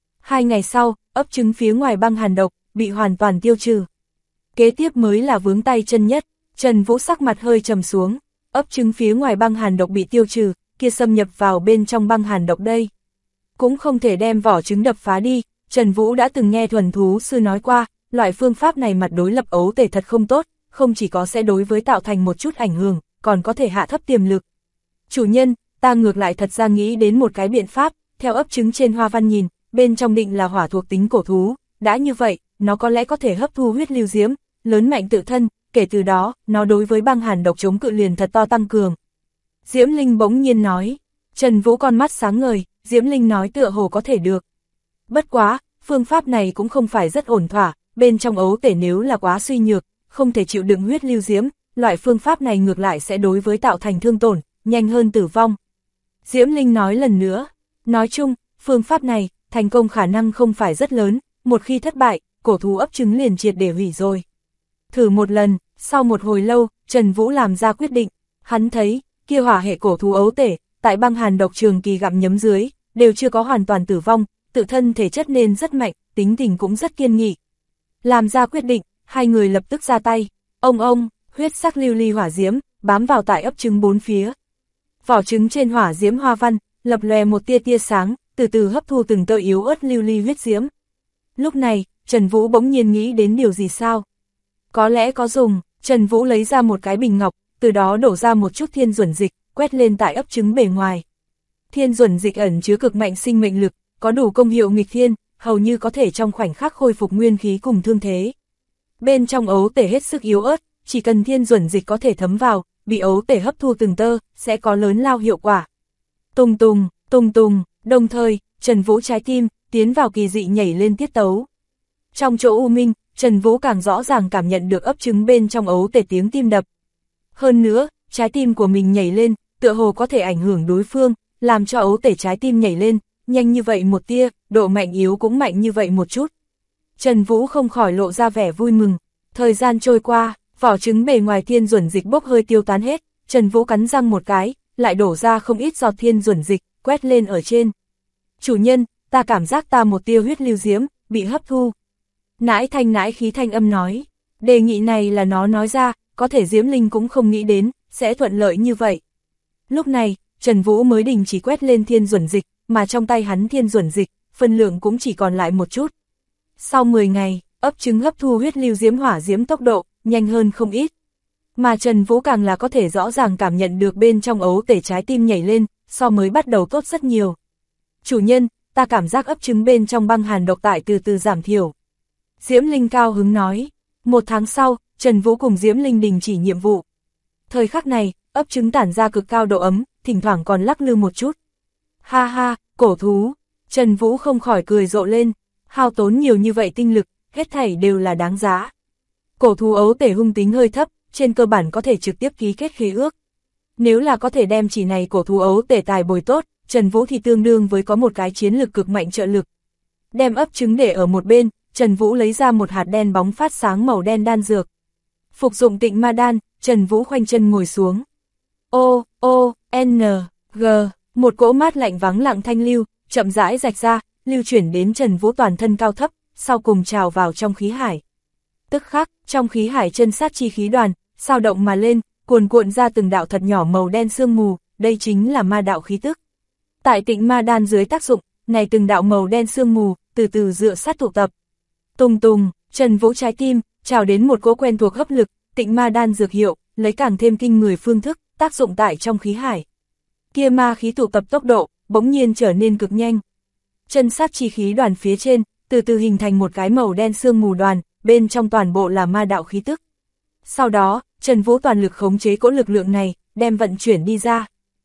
2 ngày sau, ấp trứng phía ngoài băng hàn độc bị hoàn toàn tiêu trừ. Kế tiếp mới là vướng tay chân nhất, Trần Vũ sắc mặt hơi trầm xuống, ấp trứng phía ngoài băng hàn độc bị tiêu trừ, kia xâm nhập vào bên trong băng hàn độc đây. Cũng không thể đem vỏ trứng đập phá đi, Trần Vũ đã từng nghe thuần thú sư nói qua, loại phương pháp này mặt đối lập ấu tể thật không tốt, không chỉ có sẽ đối với tạo thành một chút ảnh hưởng, còn có thể hạ thấp tiềm lực. Chủ nhân, ta ngược lại thật ra nghĩ đến một cái biện pháp, theo ấp trứng trên hoa văn nhìn, bên trong định là hỏa thuộc tính cổ thú, đã như vậy, nó có lẽ có thể hấp thu huyết lưu diễm, lớn mạnh tự thân, kể từ đó, nó đối với băng hàn độc chống cự liền thật to tăng cường. Diễm Linh bỗng nhiên nói, Trần Vũ con mắt sáng ngời, Diễm Linh nói tựa hồ có thể được. Bất quá, phương pháp này cũng không phải rất ổn thỏa, bên trong ấu tể nếu là quá suy nhược, không thể chịu đựng huyết lưu diễm, loại phương pháp này ngược lại sẽ đối với tạo thành thương tổn, nhanh hơn tử vong. Diễm Linh nói lần nữa, nói chung, phương pháp này, thành công khả năng không phải rất lớn, một khi thất bại, cổ thú ấp trứng liền triệt để hủy rồi. Thử một lần, sau một hồi lâu, Trần Vũ làm ra quyết định, hắn thấy, kia hỏa hệ cổ thú ấu tể, tại băng hàn độc trường kỳ gặm nhấm dưới, đều chưa có hoàn toàn tử vong, tự thân thể chất nên rất mạnh, tính tình cũng rất kiên nghị. Làm ra quyết định, hai người lập tức ra tay, ông, huyết sắc lưu ly hỏa diễm, bám vào tại ấp trứng bốn phía. Vỏ trứng trên hỏa diễm hoa văn, lập lòe một tia tia sáng, từ từ hấp thu từng tơ yếu ớt lưu ly huyết diễm. Lúc này, Trần Vũ bỗng nhiên nghĩ đến điều gì sao? Có lẽ có dùng, Trần Vũ lấy ra một cái bình ngọc, từ đó đổ ra một chút thiên duẩn dịch, quét lên tại ấp trứng bề ngoài. Thiên duẩn dịch ẩn chứa cực mạnh sinh mệnh lực, có đủ công hiệu nghịch thiên, hầu như có thể trong khoảnh khắc khôi phục nguyên khí cùng thương thế. Bên trong ấu tể hết sức yếu ớt, chỉ cần thiên duẩn dịch có thể thấm vào, bị ấu tể hấp thu từng tơ, sẽ có lớn lao hiệu quả. Tùng tùng, đồng thời, Trần Vũ trái tim, tiến vào kỳ dị nhảy lên tiết tấu. Trong chỗ u minh, Trần Vũ càng rõ ràng cảm nhận được ấp trứng bên trong ấu tể tiếng tim đập. Hơn nữa, trái tim của mình nhảy lên, tựa hồ có thể ảnh hưởng đối phương, làm cho ấu tể trái tim nhảy lên, nhanh như vậy một tia, độ mạnh yếu cũng mạnh như vậy một chút. Trần Vũ không khỏi lộ ra vẻ vui mừng. Thời gian trôi qua, vỏ trứng bề ngoài thiên duẩn dịch bốc hơi tiêu tán hết, Trần Vũ cắn răng một cái, lại đổ ra không ít giọt thiên duẩn dịch, quét lên ở trên. Chủ nhân, ta cảm giác ta một tia huyết lưu diễm, bị hấp thu. Nãi khí thanh âm nói, đề nghị này là nó nói ra, có thể Diễm Linh cũng không nghĩ đến, sẽ thuận lợi như vậy. Lúc này, Trần Vũ mới đình chỉ quét lên thiên duẩn dịch, mà trong tay hắn thiên duẩn dịch, phân lượng cũng chỉ còn lại một chút. Sau 10 ngày, ấp trứng hấp thu huyết lưu diễm hỏa diễm tốc độ, nhanh hơn không ít. Mà Trần Vũ càng là có thể rõ ràng cảm nhận được bên trong ấu tể trái tim nhảy lên, so mới bắt đầu tốt rất nhiều. Chủ nhân, ta cảm giác ấp trứng bên trong băng hàn độc tại từ từ giảm thiểu. Diễm Linh cao hứng nói. 1 tháng sau, Trần Vũ cùng Diễm Linh đình chỉ nhiệm vụ. Thời khắc này, ấp trứng tản ra cực cao độ ấm, thỉnh thoảng còn lắc lư một chút. Ha ha, cổ thú. Trần Vũ không khỏi cười rộ lên, hao tốn nhiều như vậy tinh lực, hết thảy đều là đáng giá. Cổ thú ấu tể hung tính hơi thấp, trên cơ bản có thể trực tiếp ký kết khế ước. Nếu là có thể đem chỉ này cổ thú ấu tể tài bồi tốt, Trần Vũ thì tương đương với có một cái chiến lực cực mạnh trợ lực. Đem ấp trứng để ở một bên, Trần Vũ lấy ra một hạt đen bóng phát sáng màu đen đan dược. Phục dụng Tịnh Ma đan, Trần Vũ khoanh chân ngồi xuống. G, một cỗ mát lạnh vắng lặng thanh lưu, chậm rãi rạch ra, lưu chuyển đến Trần Vũ toàn thân cao thấp, sau cùng trào vào trong khí hải. Tức khắc, trong khí hải chân sát chi khí đoàn, sao động mà lên, cuồn cuộn ra từng đạo thật nhỏ màu đen sương mù, đây chính là ma đạo khí tức. Tại Tịnh Ma đan dưới tác dụng, này từng đạo màu đen sương mù, từ từ dựa sát tụ tập. Tùng, Trần Vũ trái tim, trào đến một cỗ quen thuộc hấp lực, Tịnh Ma đan dược hiệu, lấy càng thêm kinh người phương thức, tác dụng tại trong khí hải. Kia ma khí tụ tập tốc độ, bỗng nhiên trở nên cực nhanh. Chân sát chi khí đoàn phía trên, từ từ hình thành một cái màu đen sương mù đoàn, bên trong toàn bộ là ma đạo khí tức. Sau đó, Trần Vũ toàn lực khống chế cỗ lực lượng này, đem vận chuyển đi ra.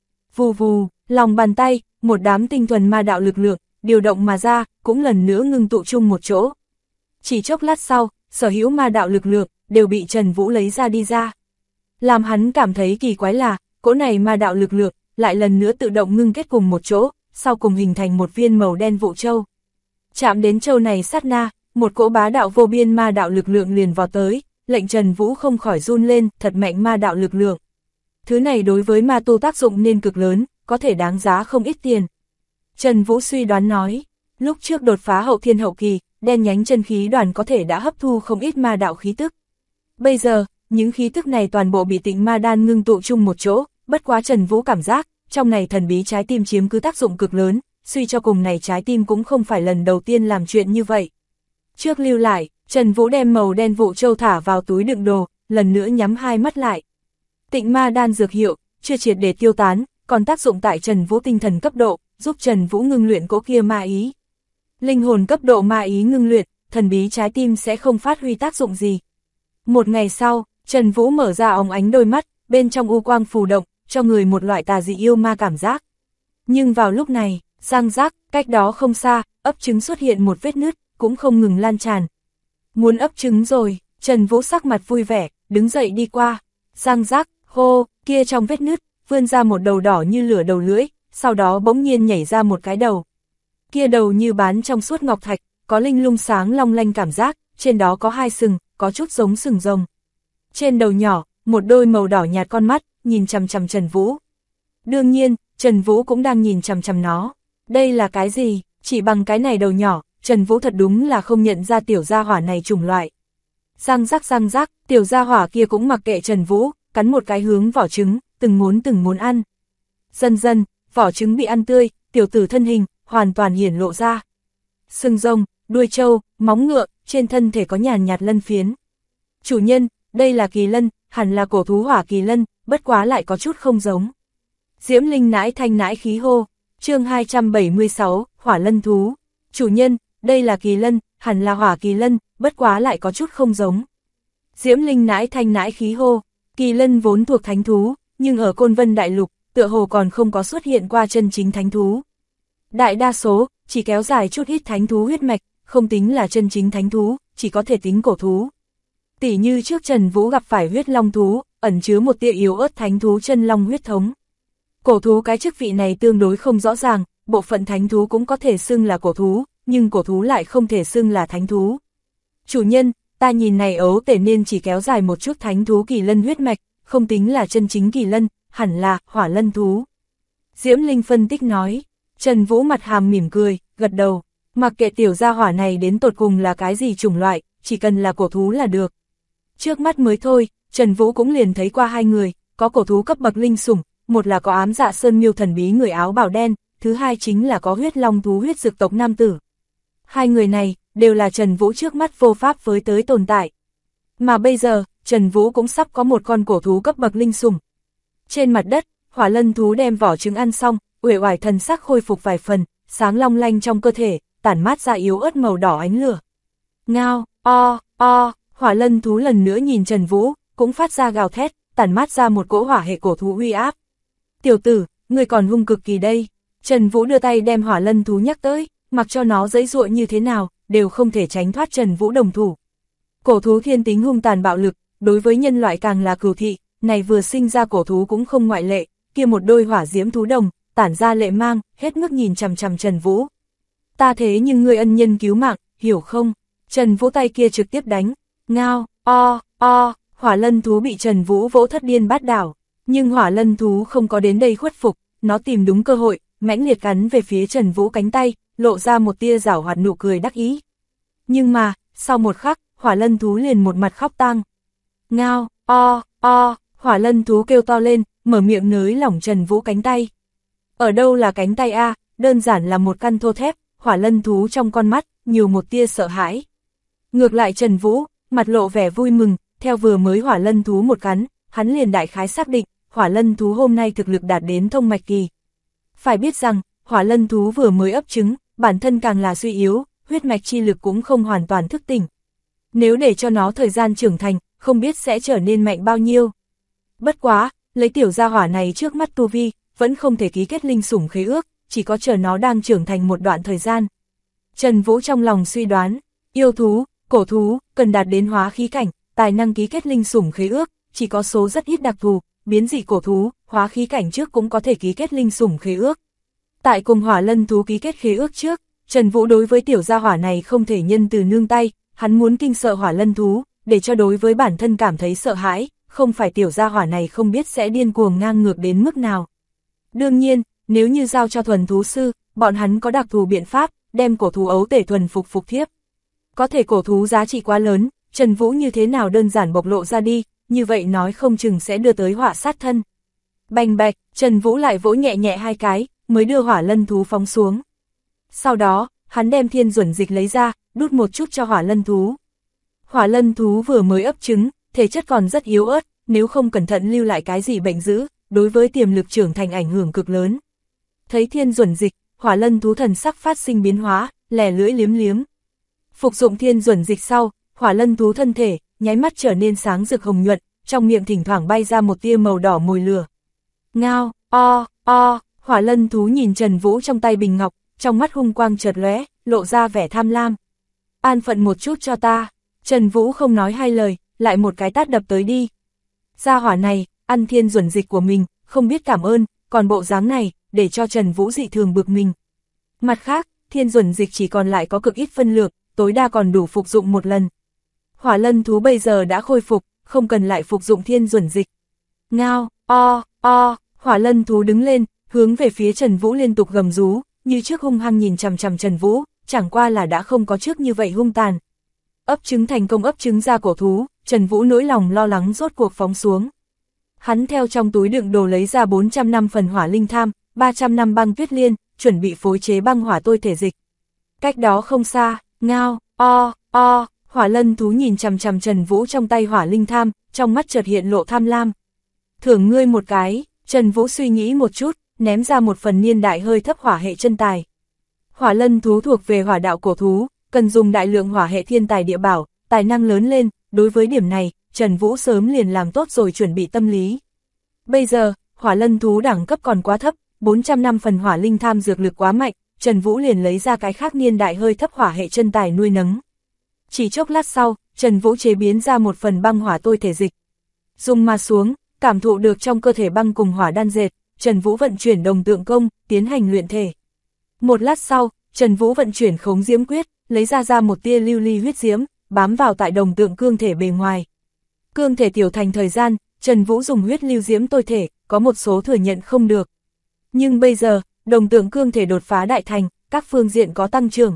Vù vù, lòng bàn tay, một đám tinh thuần ma đạo lực lượng, điều động mà ra, cũng lần nữa ngưng tụ chung một chỗ. Chỉ chốc lát sau, sở hữu ma đạo lực lượng, đều bị Trần Vũ lấy ra đi ra. Làm hắn cảm thấy kỳ quái là, cỗ này ma đạo lực lượng, lại lần nữa tự động ngưng kết cùng một chỗ, sau cùng hình thành một viên màu đen vụ châu. Chạm đến châu này sát na, một cỗ bá đạo vô biên ma đạo lực lượng liền vào tới, lệnh Trần Vũ không khỏi run lên, thật mạnh ma đạo lực lượng. Thứ này đối với ma tu tác dụng nên cực lớn, có thể đáng giá không ít tiền. Trần Vũ suy đoán nói, lúc trước đột phá hậu thiên hậu kỳ, đen nhánh chân khí đoàn có thể đã hấp thu không ít ma đạo khí tức. Bây giờ, những khí tức này toàn bộ bị Tịnh Ma đan ngưng tụ chung một chỗ, bất quá Trần Vũ cảm giác, trong này thần bí trái tim chiếm cứ tác dụng cực lớn, suy cho cùng này trái tim cũng không phải lần đầu tiên làm chuyện như vậy. Trước lưu lại, Trần Vũ đem màu đen vụ châu thả vào túi đựng đồ, lần nữa nhắm hai mắt lại. Tịnh Ma đan dược hiệu, chưa triệt để tiêu tán, còn tác dụng tại Trần Vũ tinh thần cấp độ, giúp Trần Vũ ngưng luyện cỗ kia ma ý. Linh hồn cấp độ ma ý ngưng luyện, thần bí trái tim sẽ không phát huy tác dụng gì. Một ngày sau, Trần Vũ mở ra óng ánh đôi mắt, bên trong u quang phù động, cho người một loại tà dị yêu ma cảm giác. Nhưng vào lúc này, răng rác, cách đó không xa, ấp trứng xuất hiện một vết nứt, cũng không ngừng lan tràn. Muốn ấp trứng rồi, Trần Vũ sắc mặt vui vẻ, đứng dậy đi qua. Răng rác, hô, kia trong vết nứt, vươn ra một đầu đỏ như lửa đầu lưỡi, sau đó bỗng nhiên nhảy ra một cái đầu. Kia đầu như bán trong suốt ngọc thạch, có linh lung sáng long lanh cảm giác, trên đó có hai sừng, có chút giống sừng rồng. Trên đầu nhỏ, một đôi màu đỏ nhạt con mắt, nhìn chằm chằm Trần Vũ. Đương nhiên, Trần Vũ cũng đang nhìn chằm chằm nó. Đây là cái gì? Chỉ bằng cái này đầu nhỏ, Trần Vũ thật đúng là không nhận ra tiểu gia hỏa này chủng loại. Răng rắc, tiểu gia hỏa kia cũng mặc kệ Trần Vũ, cắn một cái hướng vỏ trứng, từng muốn ăn. Dần dần, vỏ trứng bị ăn tươi, tiểu tử thân hình, hoàn toàn hiển lộ ra. Sừng rồng, đuôi trâu, móng ngựa, trên thân thể có nhàn nhạt lân phiến. Chủ nhân, đây là kỳ lân, hẳn là cổ thú hỏa kỳ lân, bất quá lại có chút không giống. Diễm Linh nãi thanh nãi khí hô, chương 276, hỏa lân thú. Chủ nhân, đây là kỳ lân, hẳn là hỏa kỳ lân, bất quá lại có chút không giống. Diễm Linh nãi thanh nãi khí hô, kỳ lân vốn thuộc thánh thú, nhưng ở Côn Vân Đại Lục, tựa hồ còn không có xuất hiện qua chân chính thánh thú. Đại đa số, chỉ kéo dài chút ít thánh thú huyết mạch, không tính là chân chính thánh thú, chỉ có thể tính cổ thú. Tỉ như trước Trần Vũ gặp phải huyết long thú, ẩn chứa một tia yếu ớt thánh thú chân long huyết thống. Cổ thú cái chức vị này tương đối không rõ ràng, bộ phận thánh thú cũng có thể xưng là cổ thú, nhưng cổ thú lại không thể xưng là thánh thú. Chủ nhân, ta nhìn này ấu tể nên chỉ kéo dài một chút thánh thú kỳ lân huyết mạch, không tính là chân chính kỳ lân, hẳn là hỏa lân thú. Diễm Linh phân tích nói, Trần Vũ mặt hàm mỉm cười, gật đầu, mặc kệ tiểu gia hỏa này đến tột cùng là cái gì chủng loại, chỉ cần là cổ thú là được. Trước mắt mới thôi, Trần Vũ cũng liền thấy qua hai người, có cổ thú cấp bậc linh sủng, một là có ám dạ sơn miêu thần bí người áo bào đen, thứ hai chính là có huyết long thú huyết dược tộc nam tử. Hai người này, đều là Trần Vũ trước mắt vô pháp với tới tồn tại. Mà bây giờ, Trần Vũ cũng sắp có một con cổ thú cấp bậc linh sủng. Trên mặt đất, hỏa lân thú đem vỏ trứng ăn xong, uể oải thần sắc khôi phục vài phần, sáng long lanh trong cơ thể, tản mát ra yếu ớt màu đỏ ánh lửa. Ngao, hỏa lân thú lần nữa nhìn Trần Vũ, cũng phát ra gào thét, tản mát ra một cỗ hỏa hệ cổ thú uy áp. Tiểu tử, người còn hung cực kỳ đây. Trần Vũ đưa tay đem hỏa lân thú nhắc tới, mặc cho nó giãy giụa như thế nào, đều không thể tránh thoát Trần Vũ đồng thủ. Cổ thú thiên tính hung tàn bạo lực, đối với nhân loại càng là cừu thị, này vừa sinh ra cổ thú cũng không ngoại lệ, kia một đôi hỏa diễm thú đồng, tản ra lệ mang, hết mức nhìn chằm chằm Trần Vũ. Ta thế nhưng ngươi ân nhân cứu mạng, hiểu không? Trần Vũ tay kia trực tiếp đánh, ngao, hỏa lân thú bị Trần Vũ vỗ thất điên bát đảo, nhưng hỏa lân thú không có đến đây khuất phục, nó tìm đúng cơ hội, mãnh liệt cắn về phía Trần Vũ cánh tay, lộ ra một tia giảo hoạt nụ cười đắc ý. Nhưng mà, sau một khắc, hỏa lân thú liền một mặt khóc tang. Ngao, hỏa lân thú kêu to lên, mở miệng nới lỏng Trần Vũ cánh tay. Ở đâu là cánh tay a, đơn giản là một căn thô thép, hỏa lân thú trong con mắt, nhiều một tia sợ hãi. Ngược lại Trần Vũ, mặt lộ vẻ vui mừng, theo vừa mới hỏa lân thú một cắn, hắn liền đại khái xác định, hỏa lân thú hôm nay thực lực đạt đến thông mạch kỳ. Phải biết rằng, hỏa lân thú vừa mới ấp trứng, bản thân càng là suy yếu, huyết mạch chi lực cũng không hoàn toàn thức tỉnh. Nếu để cho nó thời gian trưởng thành, không biết sẽ trở nên mạnh bao nhiêu. Bất quá, lấy tiểu gia hỏa này trước mắt tu vi, vẫn không thể ký kết linh sủng khế ước, chỉ có chờ nó đang trưởng thành một đoạn thời gian. Trần Vũ trong lòng suy đoán, yêu thú, cổ thú, cần đạt đến hóa khí cảnh, tài năng ký kết linh sủng khế ước, chỉ có số rất ít đặc thù, biến dị cổ thú, hóa khí cảnh trước cũng có thể ký kết linh sủng khế ước. Tại cùng hỏa lân thú ký kết khế ước trước, Trần Vũ đối với tiểu gia hỏa này không thể nhân từ nương tay, hắn muốn kinh sợ hỏa lân thú, để cho đối với bản thân cảm thấy sợ hãi, không phải tiểu gia hỏa này không biết sẽ điên cuồng ngang ngược đến mức nào. Đương nhiên, nếu như giao cho thuần thú sư, bọn hắn có đặc thù biện pháp, đem cổ thú ấu tể thuần phục thiếp. Có thể cổ thú giá trị quá lớn, Trần Vũ như thế nào đơn giản bộc lộ ra đi, như vậy nói không chừng sẽ đưa tới họa sát thân. Bành bạch, Trần Vũ lại vỗ nhẹ nhẹ hai cái, mới đưa hỏa lân thú phóng xuống. Sau đó, hắn đem thiên duẩn dịch lấy ra, đút một chút cho hỏa lân thú. Hỏa lân thú vừa mới ấp trứng, thể chất còn rất yếu ớt, nếu không cẩn thận lưu lại cái gì bệnh dữ, đối với tiềm lực trưởng thành ảnh hưởng cực lớn. Thấy thiên duẩn dịch, hỏa lân thú thần sắc phát sinh biến hóa, lè lưỡi liếm liếm. Phục dụng thiên duẩn dịch sau, hỏa lân thú thân thể, nháy mắt trở nên sáng rực hồng nhuận, trong miệng thỉnh thoảng bay ra một tia màu đỏ mùi lửa. Ngao, hỏa lân thú nhìn Trần Vũ trong tay bình ngọc, trong mắt hung quang chợt lóe, lộ ra vẻ tham lam. An phận một chút cho ta. Trần Vũ không nói hai lời, lại một cái tát đập tới đi. Gia hỏa này, ăn thiên duẩn dịch của mình, không biết cảm ơn, còn bộ dáng này, để cho Trần Vũ dị thường bực mình. Mặt khác, thiên duẩn dịch chỉ còn lại có cực ít phân lượng, tối đa còn đủ phục dụng một lần. Hỏa lân thú bây giờ đã khôi phục, không cần lại phục dụng thiên duẩn dịch. Ngao, hỏa lân thú đứng lên, hướng về phía Trần Vũ liên tục gầm rú, như trước hung hăng nhìn chằm chằm Trần Vũ, chẳng qua là đã không có trước như vậy hung tàn. Ấp trứng thành công ấp trứng ra cổ thú, Trần Vũ nỗi lòng lo lắng rốt cuộc phóng xuống. Hắn theo trong túi đựng đồ lấy ra 400 năm phần hỏa linh tham, 300 năm băng tuyết liên, chuẩn bị phối chế băng hỏa tôi thể dịch. Cách đó không xa, ngao, hỏa lân thú nhìn chằm chằm Trần Vũ trong tay hỏa linh tham, trong mắt chợt hiện lộ tham lam. Thưởng ngươi một cái, Trần Vũ suy nghĩ một chút, ném ra một phần niên đại hơi thấp hỏa hệ chân tài. Hỏa lân thú thuộc về hỏa đạo cổ thú, cần dùng đại lượng hỏa hệ thiên tài địa bảo, tài năng lớn lên, đối với điểm này, Trần Vũ sớm liền làm tốt rồi chuẩn bị tâm lý. Bây giờ, hỏa lân thú đẳng cấp còn quá thấp, 400 năm phần hỏa linh tham dược lực quá mạnh, Trần Vũ liền lấy ra cái khác niên đại hơi thấp hỏa hệ chân tài nuôi nấng. Chỉ chốc lát sau, Trần Vũ chế biến ra một phần băng hỏa tôi thể dịch. Dùng mà xuống, cảm thụ được trong cơ thể băng cùng hỏa đan dệt, Trần Vũ vận chuyển đồng tượng công, tiến hành luyện thể. Một lát sau, Trần Vũ vận chuyển khống diễm quyết, lấy ra một tia lưu ly huyết diễm, bám vào tại đồng tượng cương thể bề ngoài. Cương thể tiểu thành thời gian, Trần Vũ dùng huyết lưu diễm tôi thể, có một số thừa nhận không được. Nhưng bây giờ, đồng tượng cương thể đột phá đại thành, các phương diện có tăng trưởng.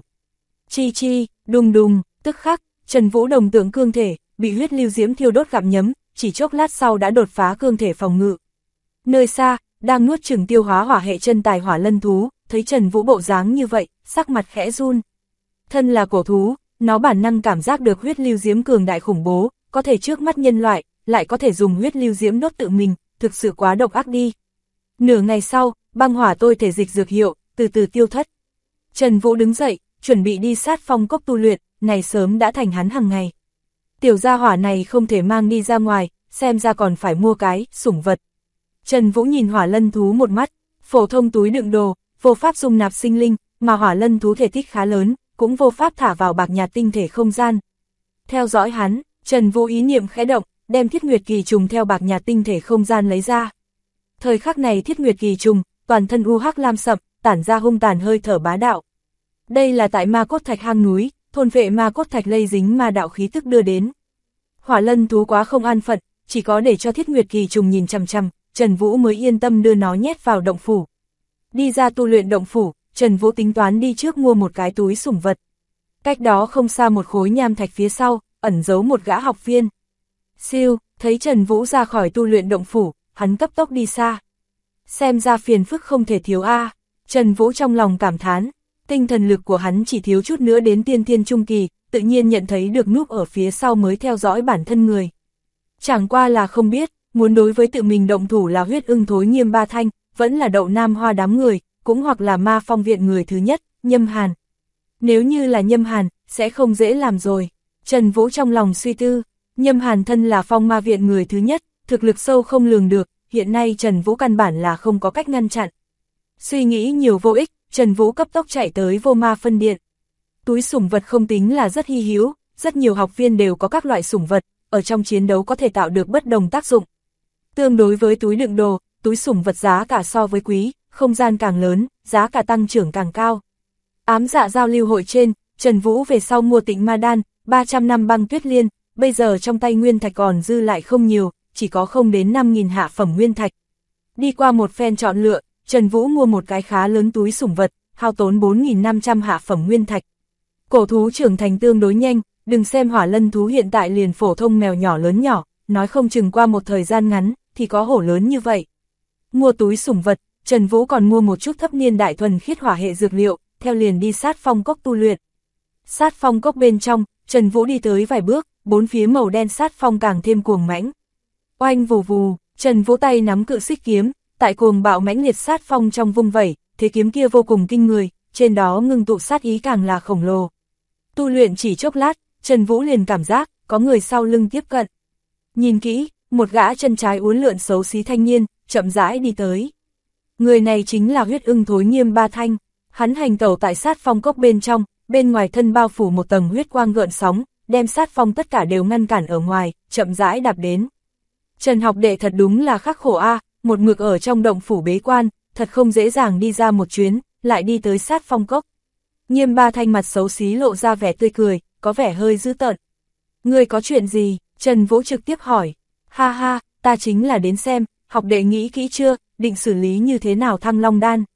Chi, đùng đùng, tức khắc, Trần Vũ đồng tượng cương thể, bị huyết lưu diễm thiêu đốt gặm nhấm, chỉ chốc lát sau đã đột phá cương thể phòng ngự. Nơi xa, đang nuốt chửng tiêu hóa hỏa hệ chân tài hỏa lân thú, thấy Trần Vũ bộ dáng như vậy, sắc mặt khẽ run. Thân là cổ thú, nó bản năng cảm giác được huyết lưu diễm cường đại khủng bố, có thể trước mắt nhân loại, lại có thể dùng huyết lưu diễm đốt tự mình, thực sự quá độc ác đi. Nửa ngày sau, băng hỏa tôi thể dịch dược hiệu, từ từ tiêu thất. Trần Vũ đứng dậy, chuẩn bị đi sát phong cốc tu luyện, này sớm đã thành hắn hàng ngày. Tiểu gia hỏa này không thể mang đi ra ngoài, xem ra còn phải mua cái, sủng vật. Trần Vũ nhìn hỏa lân thú một mắt, phổ thông túi đựng đồ, vô pháp dung nạp sinh linh, mà hỏa lân thú thể tích khá lớn, cũng vô pháp thả vào bạc nhạt tinh thể không gian. Theo dõi hắn, Trần Vũ ý niệm khẽ động, đem thiết nguyệt kỳ trùng theo bạc nhạt tinh thể không gian lấy ra. Thời khắc này thiết nguyệt kỳ trùng, toàn thân u hắc lam sậm, tản ra hung tàn hơi thở bá đạo. Đây là tại ma cốt thạch hang núi, thôn vệ ma cốt thạch lây dính ma đạo khí tức đưa đến. Hỏa lân thú quá không an phận, chỉ có để cho thiết nguyệt kỳ trùng nhìn chằm chằm, Trần Vũ mới yên tâm đưa nó nhét vào động phủ. Đi ra tu luyện động phủ, Trần Vũ tính toán đi trước mua một cái túi sủng vật. Cách đó không xa một khối nham thạch phía sau, ẩn giấu một gã học viên. Siêu, thấy Trần Vũ ra khỏi tu luyện động phủ, hắn cấp tốc đi xa. Xem ra phiền phức không thể thiếu a. Trần Vũ trong lòng cảm thán, tinh thần lực của hắn chỉ thiếu chút nữa đến tiên thiên trung kỳ, tự nhiên nhận thấy được núp ở phía sau mới theo dõi bản thân người. Chẳng qua là không biết, muốn đối với tự mình động thủ là huyết ưng thối nghiêm ba thanh, vẫn là đậu nam hoa đám người, cũng hoặc là ma phong viện người thứ nhất, Nhâm Hàn. Nếu như là Nhâm Hàn, sẽ không dễ làm rồi. Trần Vũ trong lòng suy tư, Nhâm Hàn thân là phong ma viện người thứ nhất, thực lực sâu không lường được, hiện nay Trần Vũ căn bản là không có cách ngăn chặn. Suy nghĩ nhiều vô ích, Trần Vũ cấp tốc chạy tới vô ma phân điện. Túi sủng vật không tính là rất hy hữu, rất nhiều học viên đều có các loại sủng vật, ở trong chiến đấu có thể tạo được bất đồng tác dụng. Tương đối với túi đựng đồ, túi sủng vật giá cả so với quý, không gian càng lớn, giá cả tăng trưởng càng cao. Ám dạ giao lưu hội trên, Trần Vũ về sau mua Tịnh Ma Đan, 300 năm băng tuyết liên, bây giờ trong tay nguyên thạch còn dư lại không nhiều, chỉ có không đến 5.000 hạ phẩm nguyên thạch. Đi qua một phen chọn lựa, Trần Vũ mua một cái khá lớn túi sủng vật, hao tốn 4.500 hạ phẩm nguyên thạch. Cổ thú trưởng thành tương đối nhanh, đừng xem hỏa lân thú hiện tại liền phổ thông mèo nhỏ lớn nhỏ, nói không chừng qua một thời gian ngắn, thì có hổ lớn như vậy. Mua túi sủng vật, Trần Vũ còn mua một chút thấp niên đại thuần khiết hỏa hệ dược liệu, theo liền đi sát phong cốc tu luyện. Sát phong cốc bên trong, Trần Vũ đi tới vài bước, bốn phía màu đen sát phong càng thêm cuồng mãnh. Oanh vù vù, Trần Vũ tay nắm cự xích kiếm, tại cuồng bạo mãnh liệt sát phong trong vung vẩy, thế kiếm kia vô cùng kinh người, trên đó ngưng tụ sát ý càng là khổng lồ. Tu luyện chỉ chốc lát, Trần Vũ liền cảm giác, có người sau lưng tiếp cận. Nhìn kỹ, một gã chân trái uốn lượn xấu xí thanh niên, chậm rãi đi tới. Người này chính là huyết ưng thối nghiêm ba thanh, hắn hành tẩu tại sát phong cốc bên trong, bên ngoài thân bao phủ một tầng huyết quang gợn sóng, đem sát phong tất cả đều ngăn cản ở ngoài, chậm rãi đạp đến. Trần học đệ thật đúng là khắc khổ a, một mực ở trong động phủ bế quan, thật không dễ dàng đi ra một chuyến, lại đi tới sát phong cốc. Nghiêm ba thanh mặt xấu xí lộ ra vẻ tươi cười, có vẻ hơi dữ tợn. Ngươi có chuyện gì? Trần Vũ trực tiếp hỏi. Ha ha, ta chính là đến xem, học đệ nghĩ kỹ chưa, định xử lý như thế nào Thăng Long Đan.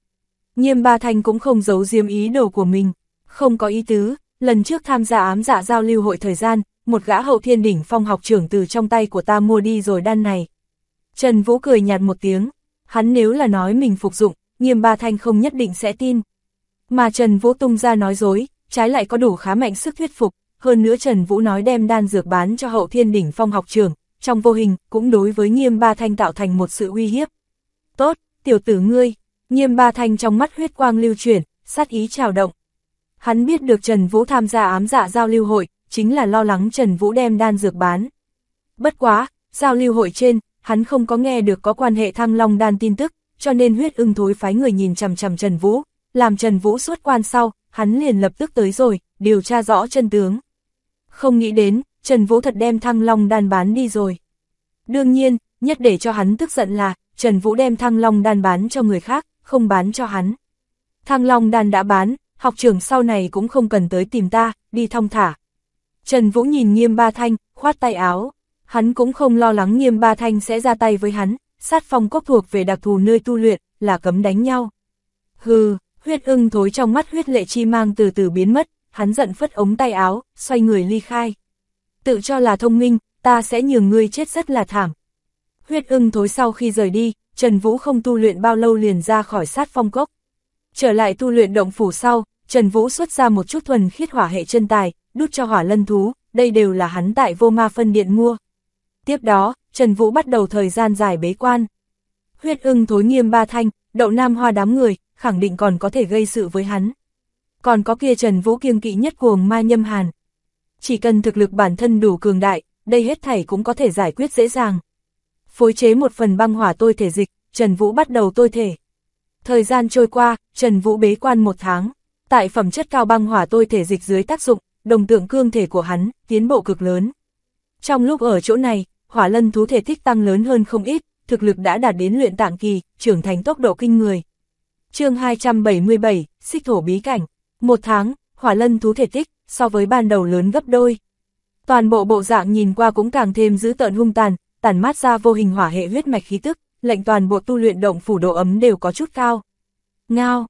Nghiêm Ba Thanh cũng không giấu giếm ý đồ của mình, không có ý tứ, lần trước tham gia ám dạ giao lưu hội thời gian, một gã hậu thiên đỉnh phong học trưởng từ trong tay của ta mua đi rồi đan này. Trần Vũ cười nhạt một tiếng, hắn nếu là nói mình phục dụng, Nghiêm Ba Thanh không nhất định sẽ tin. Mà Trần Vũ tung ra nói dối, trái lại có đủ khá mạnh sức thuyết phục, hơn nữa Trần Vũ nói đem đan dược bán cho hậu thiên đỉnh phong học trưởng, trong vô hình cũng đối với Nghiêm Ba Thanh tạo thành một sự uy hiếp. Tốt, tiểu tử ngươi, Nghiêm Ba Thanh trong mắt huyết quang lưu chuyển, sát ý trào động. Hắn biết được Trần Vũ tham gia ám dạ giao lưu hội, chính là lo lắng Trần Vũ đem đan dược bán. Bất quá, giao lưu hội trên, hắn không có nghe được có quan hệ Thăng Long đan tin tức, cho nên huyết ưng thối phái người nhìn chằm chằm Trần Vũ, làm Trần Vũ xuất quan sau, hắn liền lập tức tới rồi, điều tra rõ chân tướng. Không nghĩ đến, Trần Vũ thật đem Thăng Long đan bán đi rồi. Đương nhiên, nhất để cho hắn tức giận là, Trần Vũ đem Thăng Long đan bán cho người khác, không bán cho hắn. Thăng Long đan đã bán, học trưởng sau này cũng không cần tới tìm ta, đi thong thả. Trần Vũ nhìn Nghiêm Ba Thanh, khoát tay áo. Hắn cũng không lo lắng Nghiêm Ba Thanh sẽ ra tay với hắn, sát phong cốc thuộc về đặc thù nơi tu luyện, là cấm đánh nhau. Hừ, huyết ưng thối trong mắt huyết lệ chi mang từ từ biến mất, hắn giận phất ống tay áo, xoay người ly khai. Tự cho là thông minh, ta sẽ nhường ngươi chết rất là thảm. Huyết ưng thối sau khi rời đi, Trần Vũ không tu luyện bao lâu liền ra khỏi sát phong cốc. Trở lại tu luyện động phủ sau, Trần Vũ xuất ra một chút thuần khiết hỏa hệ chân tài, đút cho hỏa lân thú, đây đều là hắn tại Vô Ma Phân Điện mua. Tiếp đó, Trần Vũ bắt đầu thời gian dài bế quan. Huyết ưng thối Nghiêm Ba Thanh, Đậu Nam Hoa đám người, khẳng định còn có thể gây sự với hắn. Còn có kia Trần Vũ kiêng kỵ nhất cuồng ma Nhâm Hàn. Chỉ cần thực lực bản thân đủ cường đại, đây hết thảy cũng có thể giải quyết dễ dàng. Phối chế một phần băng hỏa tôi thể dịch, Trần Vũ bắt đầu tôi thể. Thời gian trôi qua, Trần Vũ bế quan 1 tháng. Tại phẩm chất cao băng hỏa tôi thể dịch dưới tác dụng, đồng tượng cương thể của hắn, tiến bộ cực lớn. Trong lúc ở chỗ này, hỏa lân thú thể tích tăng lớn hơn không ít, thực lực đã đạt đến luyện tạng kỳ, trưởng thành tốc độ kinh người. Chương 277, Xích thổ bí cảnh. 1 tháng, hỏa lân thú thể tích, so với ban đầu lớn gấp đôi. Toàn bộ bộ dạng nhìn qua cũng càng thêm dữ tợn hung tàn, tản mát ra vô hình hỏa hệ huyết mạch khí tức, lệnh toàn bộ tu luyện động phủ độ ấm đều có chút cao. Ngao,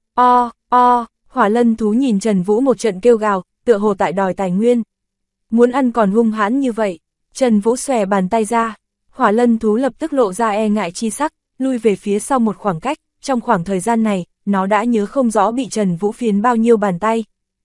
hỏa lân thú nhìn Trần Vũ một trận kêu gào, tựa hồ tại đòi tài nguyên. Muốn ăn còn hung hãn như vậy, Trần Vũ xòe bàn tay ra, hỏa lân thú lập tức lộ ra e ngại chi sắc, lui về phía sau một khoảng cách, trong khoảng thời gian này, nó đã nhớ không rõ bị Trần Vũ phiến bao nhiêu bàn tay.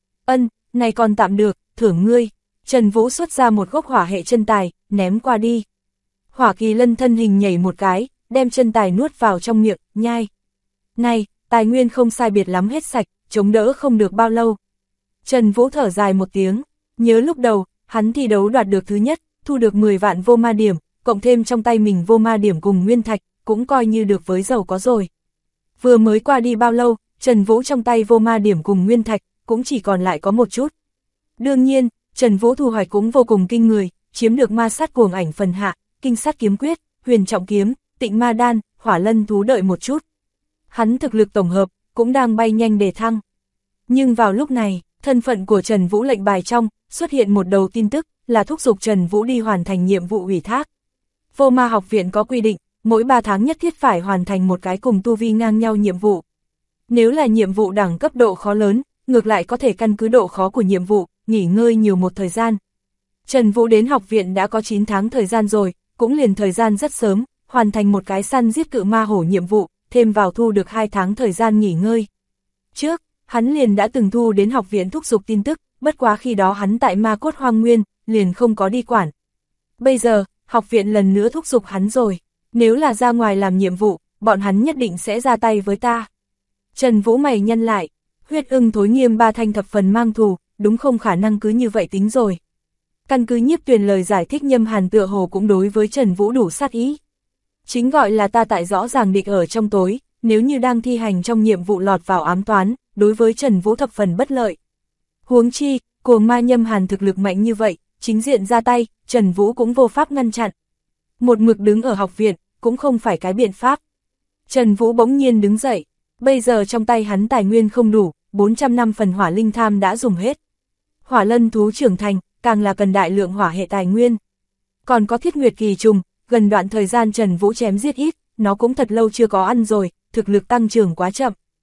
Này còn tạm được, thưởng ngươi. Trần Vũ xuất ra một gốc hỏa hệ chân tài, ném qua đi. Hỏa kỳ lân thân hình nhảy một cái, đem chân tài nuốt vào trong miệng, nhai. Này, tài nguyên không sai biệt lắm hết sạch, chống đỡ không được bao lâu. Trần Vũ thở dài một tiếng, nhớ lúc đầu, hắn thi đấu đoạt được thứ nhất, thu được 10 vạn vô ma điểm, cộng thêm trong tay mình vô ma điểm cùng nguyên thạch, cũng coi như được với giàu có rồi. Vừa mới qua đi bao lâu, Trần Vũ trong tay vô ma điểm cùng nguyên thạch, cũng chỉ còn lại có một chút. Đương nhiên, Trần Vũ thu hoạch cũng vô cùng kinh người, chiếm được ma sát cuồng ảnh phần hạ, kinh sát kiếm quyết, huyền trọng kiếm, tịnh ma đan, hỏa lân thú đợi một chút. Hắn thực lực tổng hợp, cũng đang bay nhanh đề thăng. Nhưng vào lúc này, thân phận của Trần Vũ lệnh bài trong, xuất hiện một đầu tin tức, là thúc giục Trần Vũ đi hoàn thành nhiệm vụ ủy thác. Vô Ma học viện có quy định, mỗi 3 tháng nhất thiết phải hoàn thành một cái cùng tu vi ngang nhau nhiệm vụ. Nếu là nhiệm vụ đẳng cấp độ khó lớn, ngược lại có thể căn cứ độ khó của nhiệm vụ, nghỉ ngơi nhiều một thời gian. Trần Vũ đến học viện đã có 9 tháng thời gian rồi, cũng liền thời gian rất sớm, hoàn thành một cái săn giết cự ma hổ nhiệm vụ, thêm vào thu được 2 tháng thời gian nghỉ ngơi. Trước, hắn liền đã từng thu đến học viện thúc giục tin tức, bất quá khi đó hắn tại Ma Cốt Hoang Nguyên, liền không có đi quản. Bây giờ, học viện lần nữa thúc giục hắn rồi, nếu là ra ngoài làm nhiệm vụ, bọn hắn nhất định sẽ ra tay với ta. Trần Vũ mày nhăn lại, huyết ưng thối Nghiêm Ba Thanh thập phần mang thù, đúng không khả năng cứ như vậy tính rồi. Căn cứ Nhiếp Tuyền lời giải thích Nhâm Hàn tựa hồ cũng đối với Trần Vũ đủ sát ý. Chính gọi là ta tại rõ ràng địch ở trong tối, nếu như đang thi hành trong nhiệm vụ lọt vào ám toán, đối với Trần Vũ thập phần bất lợi. Huống chi, cuồng ma Nhâm Hàn thực lực mạnh như vậy, chính diện ra tay, Trần Vũ cũng vô pháp ngăn chặn. Một mực đứng ở học viện, cũng không phải cái biện pháp. Trần Vũ bỗng nhiên đứng dậy, bây giờ trong tay hắn tài nguyên không đủ, 400 năm phần hỏa linh tham đã dùng hết. Hỏa lân thú trưởng thành, càng là cần đại lượng hỏa hệ tài nguyên. Còn có thiết nguyệt kỳ trùng, gần đoạn thời gian Trần Vũ chém giết ít, nó cũng thật lâu chưa có ăn rồi, thực lực tăng trưởng quá chậm.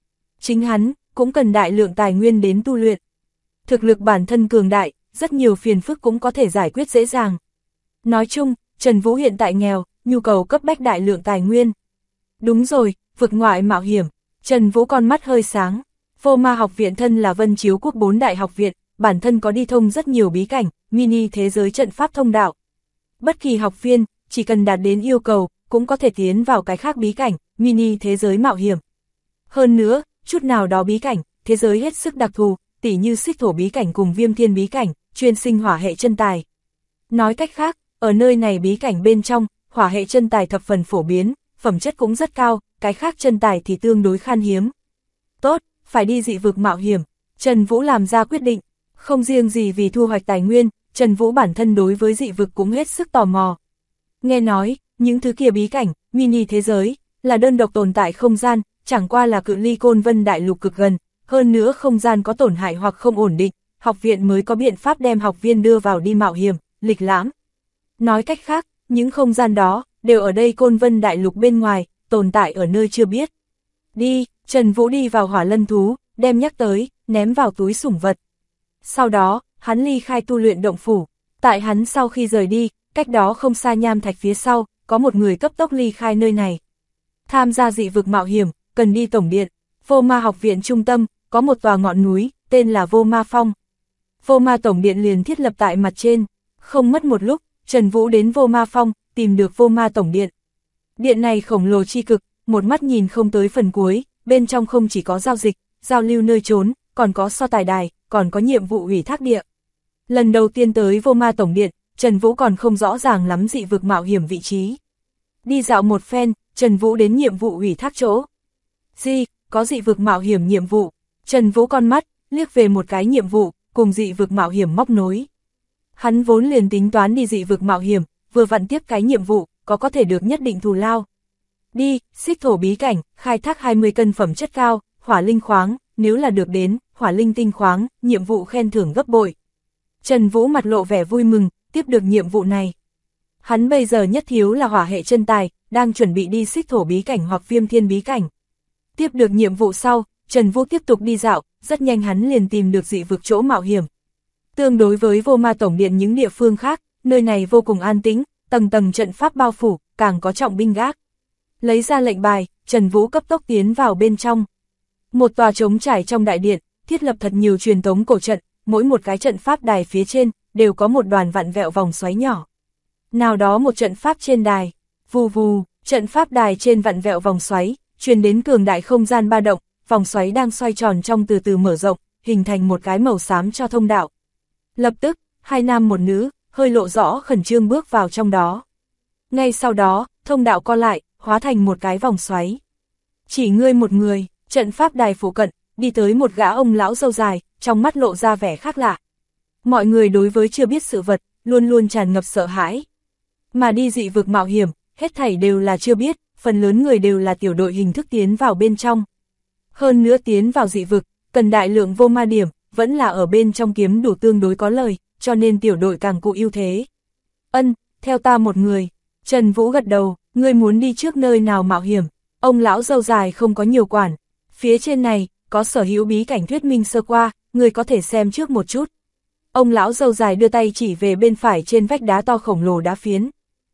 chính hắn cũng cần đại lượng tài nguyên đến tu luyện. Thực lực bản thân cường đại, rất nhiều phiền phức cũng có thể giải quyết dễ dàng. Nói chung, Trần Vũ hiện tại nghèo, nhu cầu cấp bách đại lượng tài nguyên. Đúng rồi, vực ngoại mạo hiểm. Trần Vũ con mắt hơi sáng. Vô Ma học viện thân là Vân Chiếu quốc 4 đại học viện, bản thân có đi thông rất nhiều bí cảnh, mini thế giới trận pháp thông đạo. Bất kỳ học viên, chỉ cần đạt đến yêu cầu, cũng có thể tiến vào cái khác bí cảnh, mini thế giới mạo hiểm. Hơn nữa, chút nào đó bí cảnh, thế giới hết sức đặc thù, tỉ như Xích Thổ bí cảnh cùng Viêm Thiên bí cảnh, chuyên sinh hỏa hệ chân tài. Nói cách khác, ở nơi này bí cảnh bên trong, hỏa hệ chân tài thập phần phổ biến, phẩm chất cũng rất cao, cái khác chân tài thì tương đối khan hiếm. Tốt, phải đi dị vực mạo hiểm. Trần Vũ làm ra quyết định, không riêng gì vì thu hoạch tài nguyên, Trần Vũ bản thân đối với dị vực cũng hết sức tò mò. Nghe nói, những thứ kia bí cảnh, mini thế giới, là đơn độc tồn tại không gian, chẳng qua là cự ly Côn Vân đại lục cực gần, hơn nữa không gian có tổn hại hoặc không ổn định, học viện mới có biện pháp đem học viên đưa vào đi mạo hiểm, lịch lãm. Nói cách khác, những không gian đó, đều ở đây Côn Vân đại lục bên ngoài, tồn tại ở nơi chưa biết. Đi, Trần Vũ đi vào hỏa lân thú, đem nhắc tới, ném vào túi sủng vật. Sau đó, hắn ly khai tu luyện động phủ, tại hắn sau khi rời đi, cách đó không xa nham thạch phía sau, có một người cấp tốc ly khai nơi này. Tham gia dị vực mạo hiểm, cần đi tổng điện, Vô Ma học viện trung tâm, có một tòa ngọn núi, tên là Vô Ma Phong. Vô Ma tổng điện liền thiết lập tại mặt trên, không mất một lúc, Trần Vũ đến Vô Ma Phong, tìm được Vô Ma tổng điện. Điện này khổng lồ chi cực, một mắt nhìn không tới phần cuối, bên trong không chỉ có giao dịch, giao lưu nơi trốn, còn có so tài đài, còn có nhiệm vụ ủy thác địa. Lần đầu tiên tới Vô Ma tổng điện, Trần Vũ còn không rõ ràng lắm dị vực mạo hiểm vị trí. Đi dạo một phen, Trần Vũ đến nhiệm vụ ủy thác chỗ. Có dị vực mạo hiểm nhiệm vụ. Trần Vũ con mắt, liếc về một cái nhiệm vụ, cùng dị vực mạo hiểm móc nối. Hắn vốn liền tính toán đi dị vực mạo hiểm, vừa vặn tiếp cái nhiệm vụ, có thể được nhất định thù lao. Đi, Xích Thổ bí cảnh, khai thác 20 cân phẩm chất cao, hỏa linh khoáng, nếu là được đến, hỏa linh tinh khoáng, nhiệm vụ khen thưởng gấp bội. Trần Vũ mặt lộ vẻ vui mừng, tiếp được nhiệm vụ này. Hắn bây giờ nhất thiếu là hỏa hệ chân tài, đang chuẩn bị đi Xích Thổ bí cảnh hoặc Viêm Thiên bí cảnh. Tiếp được nhiệm vụ sau, Trần Vũ tiếp tục đi dạo, rất nhanh hắn liền tìm được dị vực chỗ mạo hiểm. Tương đối với Vô Ma tổng điện những địa phương khác, nơi này vô cùng an tĩnh, tầng tầng trận pháp bao phủ, càng có trọng binh gác. Lấy ra lệnh bài, Trần Vũ cấp tốc tiến vào bên trong. Một tòa trống trải trong đại điện, thiết lập thật nhiều truyền tống cổ trận, mỗi một cái trận pháp đài phía trên, đều có một đoàn vặn vẹo vòng xoáy nhỏ. Nào đó một trận pháp trên đài, vù vù, trận pháp đài trên vặn vẹo vòng xoáy, truyền đến cường đại không gian ba động, vòng xoáy đang xoay tròn trong từ từ mở rộng, hình thành một cái màu xám cho thông đạo. Lập tức, hai nam một nữ, hơi lộ rõ khẩn trương bước vào trong đó. Ngay sau đó, thông đạo co lại, hóa thành một cái vòng xoáy. Chỉ ngươi một người, trận pháp đài phụ cận, đi tới một gã ông lão râu dài, trong mắt lộ ra vẻ khác lạ. Mọi người đối với chưa biết sự vật, luôn luôn tràn ngập sợ hãi. Mà đi dị vực mạo hiểm, hết thảy đều là chưa biết, phần lớn người đều là tiểu đội hình thức tiến vào bên trong. Hơn nữa tiến vào dị vực, cần đại lượng vô ma điểm, vẫn là ở bên trong kiếm đủ tương đối có lời, cho nên tiểu đội càng cụ ưu thế. Theo ta một người. Trần Vũ gật đầu, ngươi muốn đi trước nơi nào mạo hiểm, ông lão râu dài không có nhiều quản. Phía trên này, có sở hữu bí cảnh thuyết minh sơ qua, ngươi có thể xem trước một chút. Ông lão râu dài đưa tay chỉ về bên phải trên vách đá to khổng lồ đá phiến.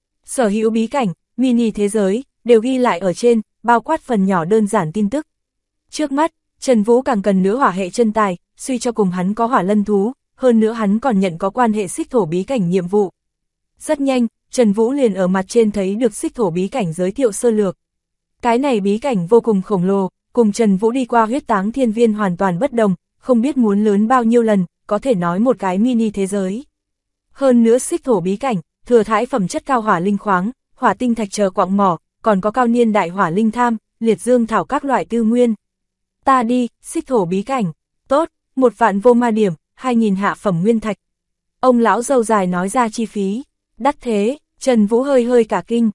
Sở hữu bí cảnh, mini thế giới, đều ghi lại ở trên, bao quát phần nhỏ đơn giản tin tức. Trước mắt, Trần Vũ càng cần nữa hỏa hệ chân tài, suy cho cùng hắn có hỏa lân thú, hơn nữa hắn còn nhận có quan hệ Xích Thổ bí cảnh nhiệm vụ. Rất nhanh, Trần Vũ liền ở mặt trên thấy được Xích Thổ bí cảnh giới thiệu sơ lược. Cái này bí cảnh vô cùng khổng lồ, cùng Trần Vũ đi qua huyết táng thiên viên hoàn toàn bất đồng, không biết muốn lớn bao nhiêu lần, có thể nói một cái mini thế giới. Hơn nữa Xích Thổ bí cảnh, thừa thãi phẩm chất cao hỏa linh khoáng, hỏa tinh thạch chờ quặng mỏ, còn có cao niên đại hỏa linh tham, liệt dương thảo các loại tư nguyên. Ta đi, Xích Thổ bí cảnh, tốt, 1 vạn vô ma điểm, 2.000 hạ phẩm nguyên thạch. Ông lão râu dài nói ra chi phí, đắt thế, Trần Vũ hơi cả kinh,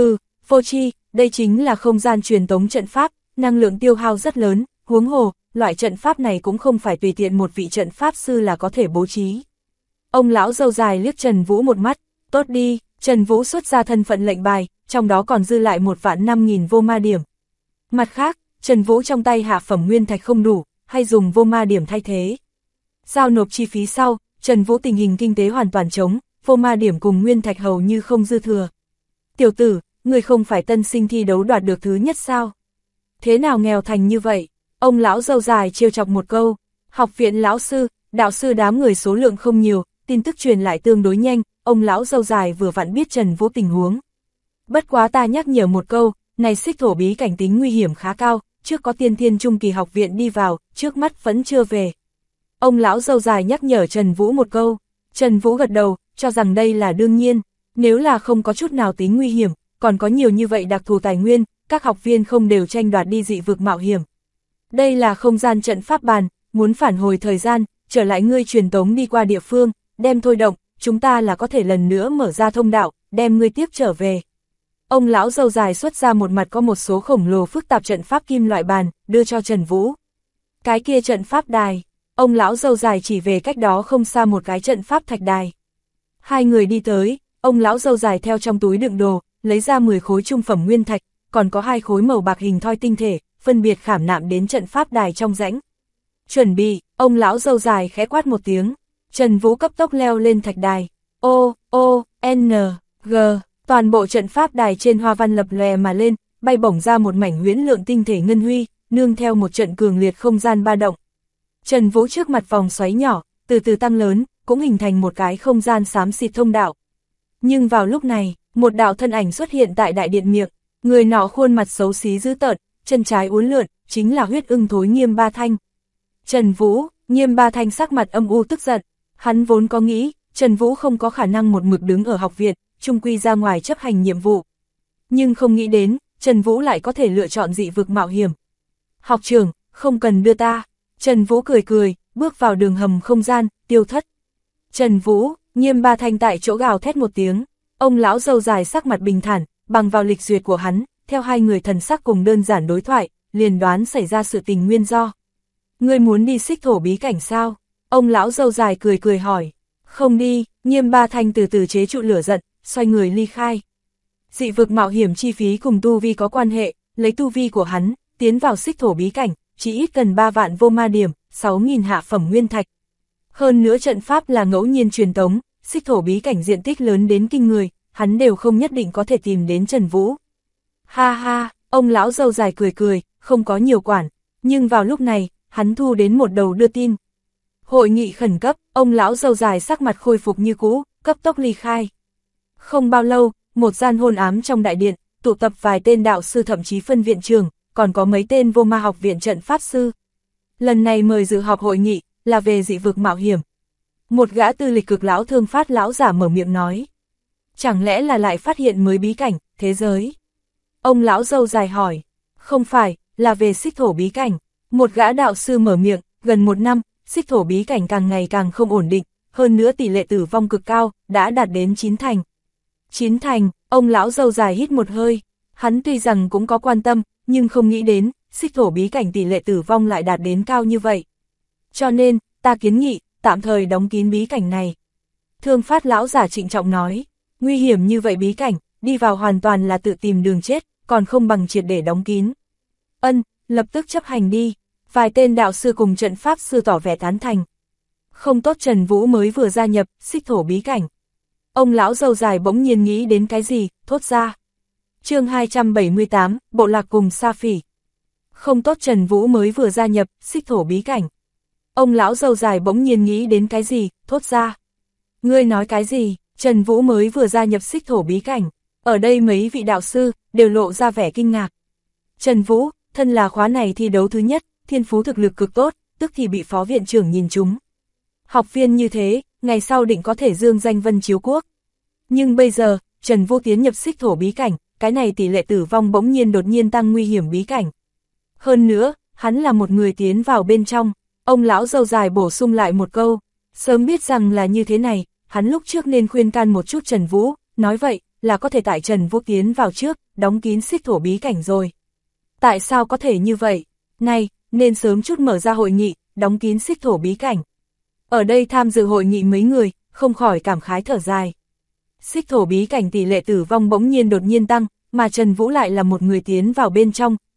vô chi, đây chính là không gian truyền tống trận pháp, năng lượng tiêu hao rất lớn, huống hồ, loại trận pháp này cũng không phải tùy tiện một vị trận pháp sư là có thể bố trí. Ông lão râu dài liếc Trần Vũ một mắt, tốt đi, Trần Vũ xuất ra thân phận lệnh bài, trong đó còn dư lại 1.500.000 vô ma điểm. Mặt khác, Trần Vũ trong tay hạ phẩm nguyên thạch không đủ, hay dùng vô ma điểm thay thế. Giao nộp chi phí sau, Trần Vũ tình hình kinh tế hoàn toàn trống, vô ma điểm cùng nguyên thạch hầu như không dư thừa. Tiểu tử, người không phải tân sinh thi đấu đoạt được thứ nhất sao? Thế nào nghèo thành như vậy? Ông lão râu dài trêu chọc một câu. Học viện lão sư, đạo sư đám người số lượng không nhiều, tin tức truyền lại tương đối nhanh, ông lão râu dài vừa vặn biết Trần Vũ tình huống. Bất quá ta nhắc nhở một câu, này xích thổ bí cảnh tính nguy hiểm khá cao, trước có tiên thiên trung kỳ học viện đi vào, trước mắt vẫn chưa về. Ông lão râu dài nhắc nhở Trần Vũ một câu, Trần Vũ gật đầu, cho rằng đây là đương nhiên, nếu là không có chút nào tính nguy hiểm, còn có nhiều như vậy đặc thù tài nguyên, các học viên không đều tranh đoạt đi dị vực mạo hiểm. Đây là không gian trận pháp bàn, muốn phản hồi thời gian, trở lại ngươi truyền tống đi qua địa phương, đem thôi động, chúng ta là có thể lần nữa mở ra thông đạo, đem ngươi tiếp trở về. Ông lão râu dài xuất ra một mặt có một số khổng lồ phức tạp trận pháp kim loại bàn, đưa cho Trần Vũ. Cái kia trận pháp đài, ông lão râu dài chỉ về cách đó không xa một cái trận pháp thạch đài. Hai người đi tới, ông lão râu dài theo trong túi đựng đồ, lấy ra 10 khối trung phẩm nguyên thạch, còn có 2 khối màu bạc hình thoi tinh thể, phân biệt khảm nạm đến trận pháp đài trong rãnh. Chuẩn bị, ông lão râu dài khẽ quát một tiếng, Trần Vũ cấp tốc leo lên thạch đài. N, G, toàn bộ trận pháp đài trên hoa văn lập lòe mà lên, bay bổng ra một mảnh huyễn lượng tinh thể ngân huy, nương theo một trận cường liệt không gian ba động. Trần Vũ trước mặt vòng xoáy nhỏ, từ từ tăng lớn, cũng hình thành một cái không gian xám xịt thông đạo. Nhưng vào lúc này, một đạo thân ảnh xuất hiện tại đại điện miệng, người nọ khuôn mặt xấu xí dữ tợn, chân trái uốn lượn, chính là huyết ưng thối Nghiêm Ba Thanh. Trần Vũ, Nghiêm Ba Thanh sắc mặt âm u tức giận, hắn vốn có nghĩ, Trần Vũ không có khả năng một mực đứng ở học viện, chung quy ra ngoài chấp hành nhiệm vụ. Nhưng không nghĩ đến, Trần Vũ lại có thể lựa chọn dị vực mạo hiểm. Học trưởng, không cần đưa ta. Trần Vũ cười cười, bước vào đường hầm không gian, tiêu thất. Trần Vũ, Nghiêm Ba Thanh tại chỗ gào thét một tiếng, ông lão râu dài sắc mặt bình thản, bằng vào lịch duyệt của hắn, theo hai người thần sắc cùng đơn giản đối thoại, liền đoán xảy ra sự tình nguyên do. Ngươi muốn đi xích thổ bí cảnh sao? Ông lão râu dài cười cười hỏi. Không đi, Nghiêm Ba Thanh từ từ chế trụ lửa giận, xoay người ly khai. Dị vực mạo hiểm chi phí cùng tu vi có quan hệ, lấy tu vi của hắn, tiến vào xích thổ bí cảnh, chỉ ít cần 3 vạn vô ma điểm, 6.000 hạ phẩm nguyên thạch. Hơn nữa trận pháp là ngẫu nhiên truyền tống, xích thổ bí cảnh diện tích lớn đến kinh người, hắn đều không nhất định có thể tìm đến Trần Vũ. Ha ha, ông lão râu dài cười cười, không có nhiều quản, nhưng vào lúc này, hắn thu đến một đầu đưa tin. Hội nghị khẩn cấp, ông lão râu dài sắc mặt khôi phục như cũ, cấp tốc ly khai. Không bao lâu, một gian hôn ám trong đại điện, tụ tập vài tên đạo sư thậm chí phân viện trưởng, còn có mấy tên vô ma học viện trận pháp sư. Lần này mời dự họp hội nghị, là về dị vực mạo hiểm. Một gã tư lịch cực lão Thương Phát lão giả mở miệng nói. Chẳng lẽ là lại phát hiện mới bí cảnh, thế giới? Ông lão râu dài hỏi. Không phải, là về xích thổ bí cảnh. Một gã đạo sư mở miệng, gần 1 năm, xích thổ bí cảnh càng ngày càng không ổn định, hơn nữa tỷ lệ tử vong cực cao, đã đạt đến 9 thành. 9 thành, ông lão râu dài hít một hơi. Hắn tuy rằng cũng có quan tâm, nhưng không nghĩ đến, xích thổ bí cảnh tỷ lệ tử vong lại đạt đến cao như vậy. Cho nên, ta kiến nghị, tạm thời đóng kín bí cảnh này. Thương Phát lão giả trịnh trọng nói, nguy hiểm như vậy bí cảnh, đi vào hoàn toàn là tự tìm đường chết, còn không bằng triệt để đóng kín. Ân, lập tức chấp hành đi. Vài tên đạo sư cùng trận pháp sư tỏ vẻ tán thành. Không tốt, Trần Vũ mới vừa gia nhập, xích thổ bí cảnh. Ông lão râu dài bỗng nhiên nghĩ đến cái gì, thốt ra. Chương 278, Bộ Lạc cùng Sa Phỉ. Không tốt, Trần Vũ mới vừa gia nhập, xích thổ bí cảnh. Ông lão râu dài bỗng nhiên nghĩ đến cái gì, thốt ra. Ngươi nói cái gì? Trần Vũ mới vừa gia nhập xích thổ bí cảnh. Ở đây mấy vị đạo sư, đều lộ ra vẻ kinh ngạc. Trần Vũ, thân là khóa này thi đấu thứ nhất, thiên phú thực lực cực tốt, tức thì bị phó viện trưởng nhìn trúng. Học viên như thế, ngày sau định có thể dương danh vân chiếu quốc. Nhưng bây giờ, Trần Vũ tiến nhập xích thổ bí cảnh, cái này tỷ lệ tử vong bỗng nhiên đột nhiên tăng nguy hiểm bí cảnh. Hơn nữa, hắn là một người tiến vào bên trong, ông lão râu dài bổ sung lại một câu, sớm biết rằng là như thế này, hắn lúc trước nên khuyên can một chút Trần Vũ, nói vậy, là có thể tại Trần Vũ tiến vào trước, đóng kín xích thổ bí cảnh rồi. Tại sao có thể như vậy? Này, nên sớm chút mở ra hội nghị, đóng kín xích thổ bí cảnh. Ở đây tham dự hội nghị mấy người, không khỏi cảm khái thở dài. Xích thổ bí cảnh tỷ lệ tử vong bỗng nhiên đột nhiên tăng, mà Trần Vũ lại là một người tiến vào bên trong,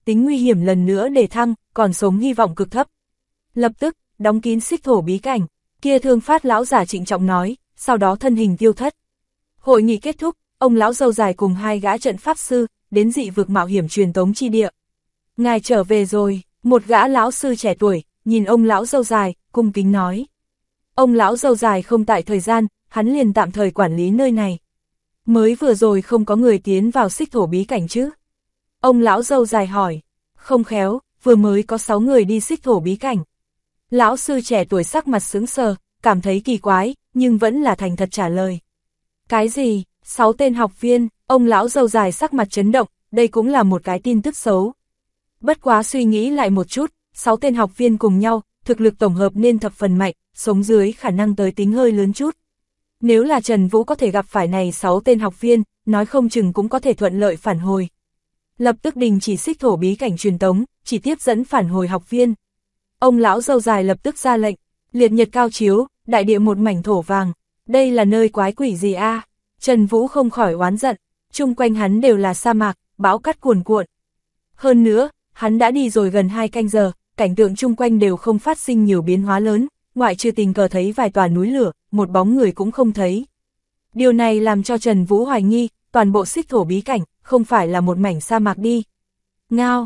tính nguy hiểm lần nữa để thăng, còn sống hy vọng cực thấp. Lập tức, đóng kín xích thổ bí cảnh, kia Thương Phát lão giả trịnh trọng nói, sau đó thân hình tiêu thất. Hội nghị kết thúc, ông lão râu dài cùng 2 gã trận pháp sư, đến dị vực mạo hiểm truyền tống chi địa. Ngài trở về rồi, một gã lão sư trẻ tuổi, nhìn ông lão râu dài, cung kính nói. Ông lão râu dài không tại thời gian, hắn liền tạm thời quản lý nơi này. Mới vừa rồi không có người tiến vào xích thổ bí cảnh chứ? Ông lão râu dài hỏi. Không khéo, vừa mới có 6 người đi xích thổ bí cảnh. Lão sư trẻ tuổi sắc mặt sững sờ, cảm thấy kỳ quái, nhưng vẫn là thành thật trả lời. Cái gì? 6 tên học viên, ông lão râu dài sắc mặt chấn động, đây cũng là một cái tin tức xấu. Bất quá suy nghĩ lại một chút, 6 tên học viên cùng nhau, thực lực tổng hợp nên thập phần mạnh, sống dưới khả năng tới tính hơi lớn chút. Nếu là Trần Vũ có thể gặp phải này 6 tên học viên, nói không chừng cũng có thể thuận lợi phản hồi. Lập tức đình chỉ xích thổ bí cảnh truyền tống, chỉ tiếp dẫn phản hồi học viên. Ông lão râu dài lập tức ra lệnh, liệt nhật cao chiếu, đại địa một mảnh thổ vàng. Đây là nơi quái quỷ gì a? Trần Vũ không khỏi oán giận, chung quanh hắn đều là sa mạc, bão cát cuồn cuộn. Hơn nữa, hắn đã đi rồi gần 2 canh giờ, cảnh tượng chung quanh đều không phát sinh nhiều biến hóa lớn, ngoại trừ tình cờ thấy vài tòa núi lửa, một bóng người cũng không thấy. Điều này làm cho Trần Vũ hoài nghi, toàn bộ xích thổ bí cảnh, không phải là một mảnh sa mạc đi. Ngao,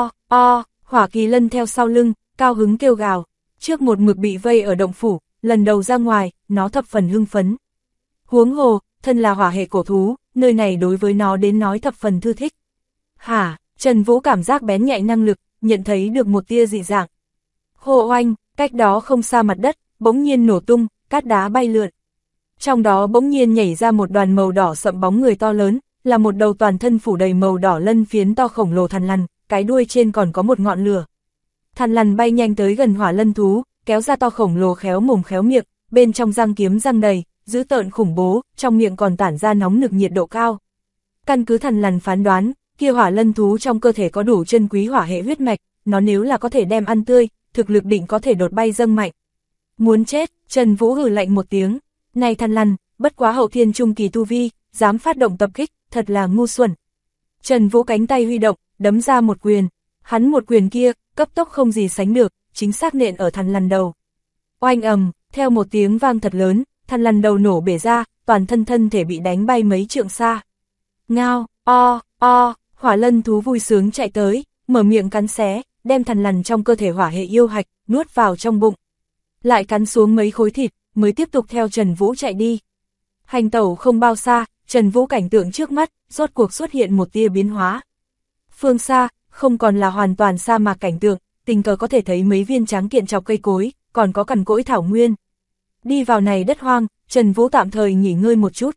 hỏa kỳ lân theo sau lưng, cao hứng kêu gào, trước một mực bị vây ở động phủ, lần đầu ra ngoài, nó thập phần hưng phấn. Huống hồ, thân là hỏa hệ cổ thú, nơi này đối với nó đến nói thập phần thư thích. Hả, Trần Vũ cảm giác bén nhạy năng lực, nhận thấy được một tia dị dạng. Hồ oanh, cách đó không xa mặt đất, bỗng nhiên nổ tung, cát đá bay lượn. Trong đó bỗng nhiên nhảy ra một đoàn màu đỏ sậm bóng người to lớn, là một đầu toàn thân phủ đầy màu đỏ lân phiến to khổng lồ thằn lằn, cái đuôi trên còn có một ngọn lửa. Thằn lằn bay nhanh tới gần hỏa lân thú, kéo ra to khổng lồ khéo mồm khéo miệng, bên trong răng kiếm răng đầy, dữ tợn khủng bố, trong miệng còn tản ra nóng nực nhiệt độ cao. Căn cứ thằn lằn phán đoán, kia hỏa lân thú trong cơ thể có đủ chân quý hỏa hệ huyết mạch, nó nếu là có thể đem ăn tươi, thực lực định có thể đột bay dâng mạnh. Muốn chết, Trần Vũ hừ lạnh một tiếng, này thằn lằn, bất quá hậu thiên trung kỳ tu vi, dám phát động tập kích, thật là ngu xuẩn. Trần Vũ cánh tay huy động, đấm ra một quyền, hắn một quyền kia, cấp tốc không gì sánh được, chính xác nện ở thằn lằn đầu. Oanh ầm, theo một tiếng vang thật lớn, thằn lằn đầu nổ bể ra, toàn thân thể bị đánh bay mấy trượng xa. Ngao, hỏa lân thú vui sướng chạy tới, mở miệng cắn xé, đem thằn lằn trong cơ thể hỏa hệ yêu hạch, nuốt vào trong bụng. Lại cắn xuống mấy khối thịt, mới tiếp tục theo Trần Vũ chạy đi. Hành tẩu không bao xa, Trần Vũ cảnh tượng trước mắt, rốt cuộc xuất hiện một tia biến hóa. Phương xa, không còn là hoàn toàn sa mạc cảnh tượng, tình cờ có thể thấy mấy viên tráng kiện chọc cây cối, còn có cằn cỗi thảo nguyên. Đi vào này đất hoang, Trần Vũ tạm thời nghỉ ngơi một chút.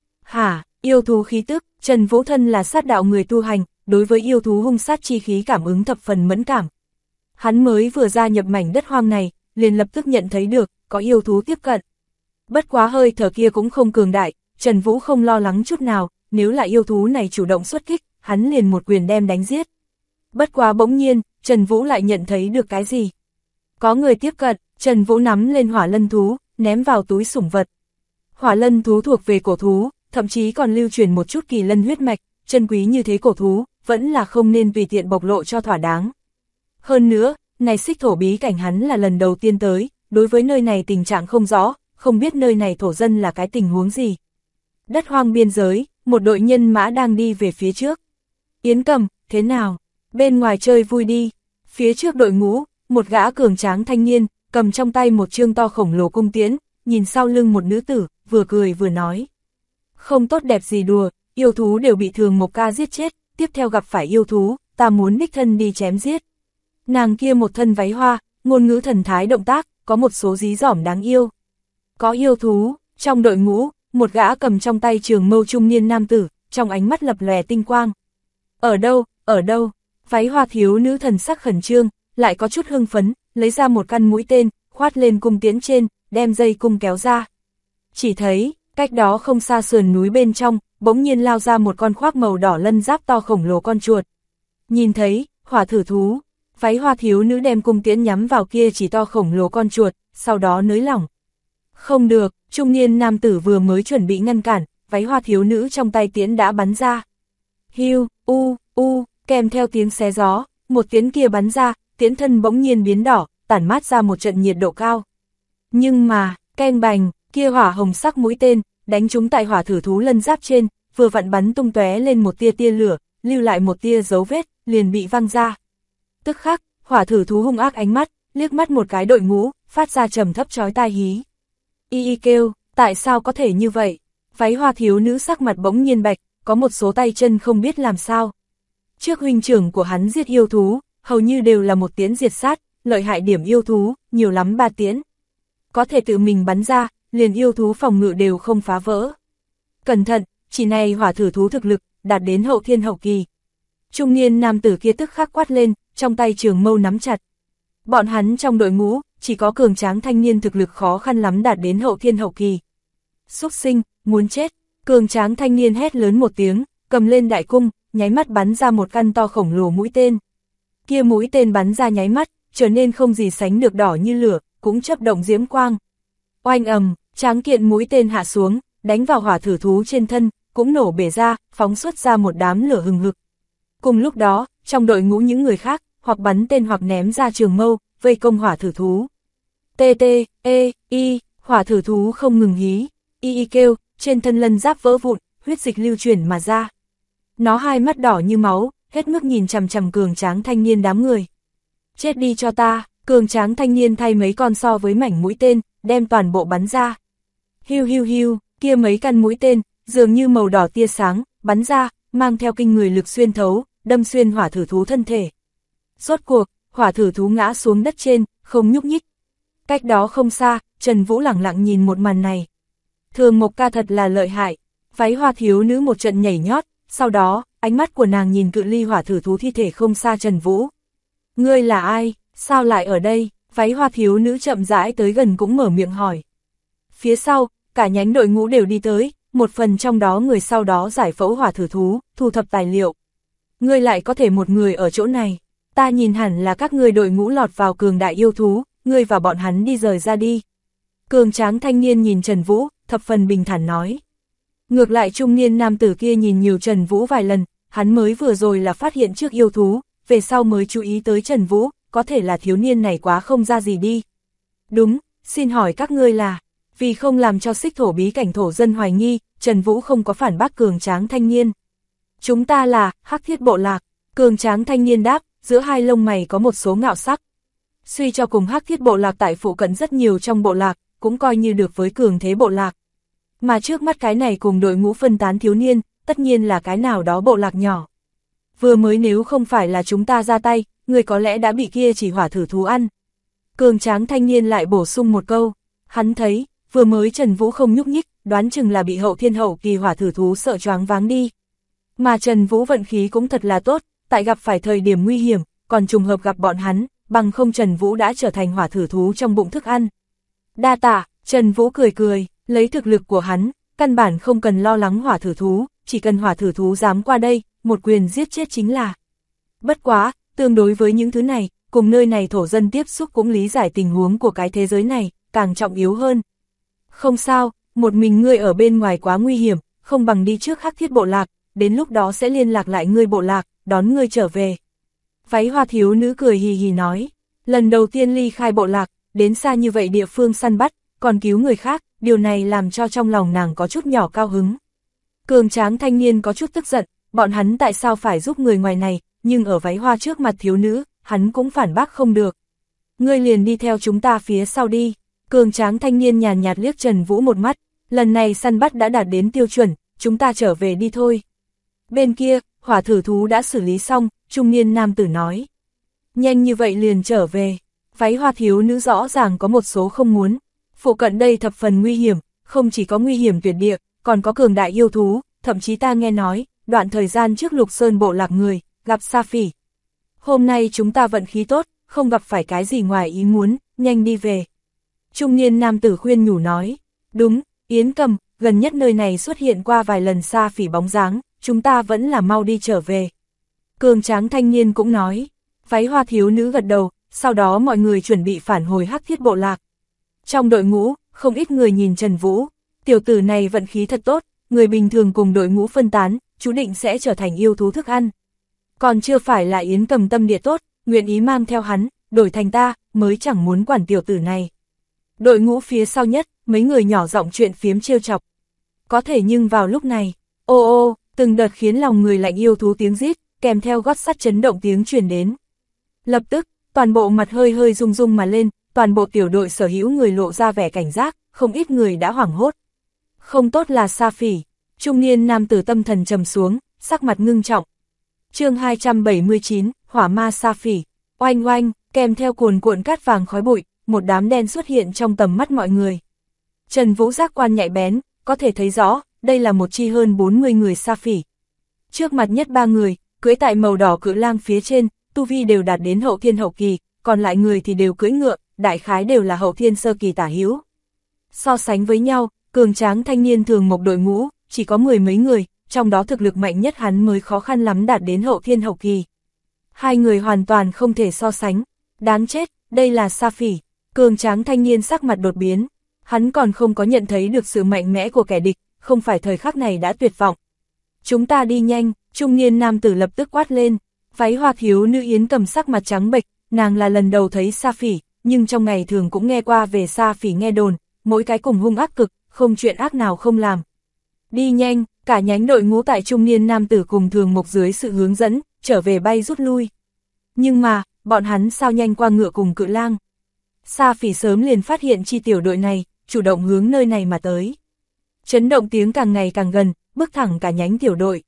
Hả, yêu thú khí tức, Trần Vũ thân là sát đạo người tu hành, đối với yêu thú hung sát chi khí cảm ứng thập phần mẫn cảm. Hắn mới vừa gia nhập mảnh đất hoang này, liền lập tức nhận thấy được, có yêu thú tiếp cận. Bất quá hơi thở kia cũng không cường đại, Trần Vũ không lo lắng chút nào, nếu là yêu thú này chủ động xuất kích, hắn liền một quyền đem đánh giết. Bất quá bỗng nhiên, Trần Vũ lại nhận thấy được cái gì? Có người tiếp cận, Trần Vũ nắm lên hỏa lân thú, ném vào túi sủng vật. Hỏa lân thú thuộc về cổ thú, thậm chí còn lưu truyền một chút kỳ lân huyết mạch, chân quý như thế cổ thú, vẫn là không nên tùy tiện bộc lộ cho thỏa đáng. Hơn nữa, này xích thổ bí cảnh hắn là lần đầu tiên tới, đối với nơi này tình trạng không rõ, không biết nơi này thổ dân là cái tình huống gì. Đất hoang biên giới, một đội nhân mã đang đi về phía trước. Yến Cầm, thế nào? Bên ngoài chơi vui đi. Phía trước đội ngũ, một gã cường tráng thanh niên, cầm trong tay một chương to khổng lồ cung tiễn, nhìn sau lưng một nữ tử, vừa cười vừa nói. Không tốt đẹp gì đùa, yêu thú đều bị Thường Mộc Ca giết chết, tiếp theo gặp phải yêu thú, ta muốn đích thân đi chém giết. Nàng kia một thân váy hoa, ngôn ngữ thần thái động tác, có một số dí dỏm đáng yêu. Có yêu thú, trong đội ngũ, một gã cầm trong tay trường mâu trung niên nam tử, trong ánh mắt lập lòe tinh quang. Ở đâu, váy hoa thiếu nữ thần sắc khẩn trương, lại có chút hưng phấn, lấy ra một căn mũi tên, khoát lên cung tiễn trên, đem dây cung kéo ra. Chỉ thấy, cách đó không xa sườn núi bên trong, bỗng nhiên lao ra một con khoác màu đỏ lân giáp to khổng lồ con chuột. Nhìn thấy, hỏa thử thú, váy hoa thiếu nữ đem cung tiễn nhắm vào kia chỉ to khổng lồ con chuột, sau đó nới lỏng. Không được, trung niên nam tử vừa mới chuẩn bị ngăn cản, váy hoa thiếu nữ trong tay tiễn đã bắn ra. Hiu, Kèm theo tiếng xé gió, một tiễn kia bắn ra, tiễn thân bỗng nhiên biến đỏ, tản mát ra một trận nhiệt độ cao. Nhưng mà, keng bành, kia hỏa hồng sắc mũi tên, đánh trúng tại hỏa thử thú lân giáp trên, vừa vặn bắn tung tóe lên một tia tia lửa, lưu lại một tia dấu vết, liền bị văng ra. Tức khắc, hỏa thử thú hung ác ánh mắt, liếc mắt một cái đội ngũ, phát ra trầm thấp chói tai hí. Y kêu, tại sao có thể như vậy? Váy hoa thiếu nữ sắc mặt bỗng nhiên bạch, có một số tay chân không biết làm sao. Trước huynh trưởng của hắn giết yêu thú, hầu như đều là một tiễn diệt sát, lợi hại điểm yêu thú, nhiều lắm 3 tiễn. Có thể tự mình bắn ra, liền yêu thú phòng ngự đều không phá vỡ. Cẩn thận, chỉ này hỏa thử thú thực lực, đạt đến hậu thiên hậu kỳ. Trung niên nam tử kia tức khắc quát lên, trong tay trường mâu nắm chặt. Bọn hắn trong đội ngũ, chỉ có cường tráng thanh niên thực lực khó khăn lắm đạt đến hậu thiên hậu kỳ. Xúc sinh, muốn chết, cường tráng thanh niên hét lớn một tiếng, cầm lên đại cung, nháy mắt bắn ra một căn to khổng lồ mũi tên. Kia mũi tên bắn ra nháy mắt, trở nên không gì sánh được đỏ như lửa, cũng chớp động diễm quang. Oanh ầm, tráng kiện mũi tên hạ xuống, đánh vào hỏa thử thú trên thân, cũng nổ bể ra, phóng xuất ra một đám lửa hừng hực. Cùng lúc đó, trong đội ngũ những người khác, hoặc bắn tên hoặc ném ra trường mâu, vây công hỏa thử thú. Hỏa thử thú không ngừng hí, kêu, trên thân lân giáp vỡ vụn, huyết dịch lưu chuyển mà ra. Nó hai mắt đỏ như máu, hết mức nhìn chằm chằm cường tráng thanh niên đám người. Chết đi cho ta, cường tráng thanh niên thay mấy con so với mảnh mũi tên, đem toàn bộ bắn ra. Hiu hiu hiu, kia mấy căn mũi tên, dường như màu đỏ tia sáng, bắn ra, mang theo kinh người lực xuyên thấu, đâm xuyên hỏa thử thú thân thể. Rốt cuộc, hỏa thử thú ngã xuống đất trên, không nhúc nhích. Cách đó không xa, Trần Vũ lẳng lặng nhìn một màn này. Thường Mộc ca thật là lợi hại, váy hoa thiếu nữ một trận nhảy nhót, sau đó, ánh mắt của nàng nhìn cự ly hỏa thử thú thi thể không xa Trần Vũ. Ngươi là ai, sao lại ở đây? Váy hoa thiếu nữ chậm rãi tới gần cũng mở miệng hỏi. Phía sau, cả nhánh đội ngũ đều đi tới, một phần trong đó người sau đó giải phẫu hỏa thử thú, thu thập tài liệu. Ngươi lại có thể một người ở chỗ này, ta nhìn hẳn là các ngươi đội ngũ lọt vào cường đại yêu thú, ngươi và bọn hắn đi rời ra đi. Cường tráng thanh niên nhìn Trần Vũ, thập phần bình thản nói. Ngược lại trung niên nam tử kia nhìn nhiều Trần Vũ vài lần, hắn mới vừa rồi là phát hiện trước yêu thú, về sau mới chú ý tới Trần Vũ, có thể là thiếu niên này quá không ra gì đi. Đúng, xin hỏi các ngươi là, vì không làm cho xích thổ bí cảnh thổ dân hoài nghi, Trần Vũ không có phản bác cường tráng thanh niên. Chúng ta là, Hắc Thiết Bộ Lạc, cường tráng thanh niên đáp, giữa hai lông mày có một số ngạo sắc. Suy cho cùng Hắc Thiết Bộ Lạc tại phụ cận rất nhiều trong bộ lạc, cũng coi như được với cường thế bộ lạc. Mà trước mắt cái này cùng đội ngũ phân tán thiếu niên, tất nhiên là cái nào đó bộ lạc nhỏ. Vừa mới nếu không phải là chúng ta ra tay, người có lẽ đã bị kia chỉ hỏa thử thú ăn. Cường tráng thanh niên lại bổ sung một câu, hắn thấy, vừa mới Trần Vũ không nhúc nhích, đoán chừng là bị hậu thiên hậu kỳ hỏa thử thú sợ choáng váng đi. Mà Trần Vũ vận khí cũng thật là tốt, tại gặp phải thời điểm nguy hiểm, còn trùng hợp gặp bọn hắn, bằng không Trần Vũ đã trở thành hỏa thử thú trong bụng thức ăn. Đa tạ, Trần Vũ cười cười, lấy thực lực của hắn, căn bản không cần lo lắng hỏa thử thú, chỉ cần hỏa thử thú dám qua đây, một quyền giết chết chính là. Bất quá, tương đối với những thứ này, cùng nơi này thổ dân tiếp xúc cũng lý giải tình huống của cái thế giới này, càng trọng yếu hơn. Không sao, một mình ngươi ở bên ngoài quá nguy hiểm, không bằng đi trước Hắc Thiết Bộ Lạc, đến lúc đó sẽ liên lạc lại ngươi bộ lạc, đón ngươi trở về. Váy hoa thiếu nữ cười hì hì nói, lần đầu tiên ly khai bộ lạc, đến xa như vậy địa phương săn bắt, còn cứu người khác, điều này làm cho trong lòng nàng có chút nhỏ cao hứng. Cường tráng thanh niên có chút tức giận, bọn hắn tại sao phải giúp người ngoài này, nhưng ở váy hoa trước mặt thiếu nữ, hắn cũng phản bác không được. Ngươi liền đi theo chúng ta phía sau đi. Cường tráng thanh niên nhàn nhạt liếc Trần Vũ một mắt, lần này săn bắt đã đạt đến tiêu chuẩn, chúng ta trở về đi thôi. Bên kia, hỏa thử thú đã xử lý xong, trung niên nam tử nói. Nhanh như vậy liền trở về, váy hoa thiếu nữ rõ ràng có một số không muốn. Phụ cận đây thập phần nguy hiểm, không chỉ có nguy hiểm tuyệt địa, còn có cường đại yêu thú, thậm chí ta nghe nói, đoạn thời gian trước Lục Sơn bộ lạc người, gặp Sa Phỉ. Hôm nay chúng ta vận khí tốt, không gặp phải cái gì ngoài ý muốn, nhanh đi về. Trung niên nam tử khuyên nhủ nói, đúng, Yến Cầm, gần nhất nơi này xuất hiện qua vài lần Sa Phỉ bóng dáng, chúng ta vẫn là mau đi trở về. Cường tráng thanh niên cũng nói, váy hoa thiếu nữ gật đầu, sau đó mọi người chuẩn bị phản hồi Hắc Thiết Bộ Lạc. Trong đội ngũ, không ít người nhìn Trần Vũ, tiểu tử này vận khí thật tốt, người bình thường cùng đội ngũ phân tán, chú định sẽ trở thành yêu thú thức ăn. Còn chưa phải là Yến Cầm tâm địa tốt, nguyện ý mang theo hắn, đổi thành ta, mới chẳng muốn quản tiểu tử này. Đội ngũ phía sau nhất, mấy người nhỏ giọng chuyện phiếm trêu chọc. Có thể nhưng vào lúc này, ô ô, từng đợt khiến lòng người lạnh yêu thú tiếng rít, kèm theo gót sắt chấn động tiếng truyền đến. Lập tức, toàn bộ mặt hơi hơi rung rung mà lên, toàn bộ tiểu đội sở hữu người lộ ra vẻ cảnh giác, không ít người đã hoảng hốt. Không tốt là Sa Phỉ, trung niên nam tử tâm thần trầm xuống, sắc mặt ngưng trọng. Chương 279, Hỏa Ma Sa Phỉ, oanh oanh, kèm theo cuồn cuộn cát vàng khói bụi, một đám đen xuất hiện trong tầm mắt mọi người. Trần Vũ giác quan nhạy bén, có thể thấy rõ, đây là một chi hơn 40 người Sa Phỉ. Trước mặt nhất 3 người, cưỡi tại màu đỏ cự lang phía trên, tu vi đều đạt đến hậu thiên hậu kỳ, còn lại người thì đều cưỡi ngựa, đại khái đều là hậu thiên sơ kỳ tả hữu. So sánh với nhau, cường tráng thanh niên thường một đội ngũ, chỉ có 10 mấy người, trong đó thực lực mạnh nhất hắn mới khó khăn lắm đạt đến hậu thiên hậu kỳ. Hai người hoàn toàn không thể so sánh, đáng chết, đây là Sa Phỉ. Cường tráng thanh niên sắc mặt đột biến, hắn còn không có nhận thấy được sự mạnh mẽ của kẻ địch, không phải thời khắc này đã tuyệt vọng. Chúng ta đi nhanh, trung niên nam tử lập tức quát lên, váy hoa thiếu nữ Yến Cầm sắc mặt trắng bệch, nàng là lần đầu thấy Sa Phỉ, nhưng trong ngày thường cũng nghe qua về Sa Phỉ nghe đồn, mỗi cái cùng hung ác cực, không chuyện ác nào không làm. Đi nhanh, cả nhánh đội ngũ tại trung niên nam tử cùng Thường Mục dưới sự hướng dẫn, trở về bay rút lui. Nhưng mà, bọn hắn sao nhanh qua ngựa cùng cự lang. Sa Phỉ sớm liền phát hiện chi tiểu đội này, chủ động hướng nơi này mà tới. Chấn động tiếng càng ngày càng gần, bước thẳng cả nhánh tiểu đội.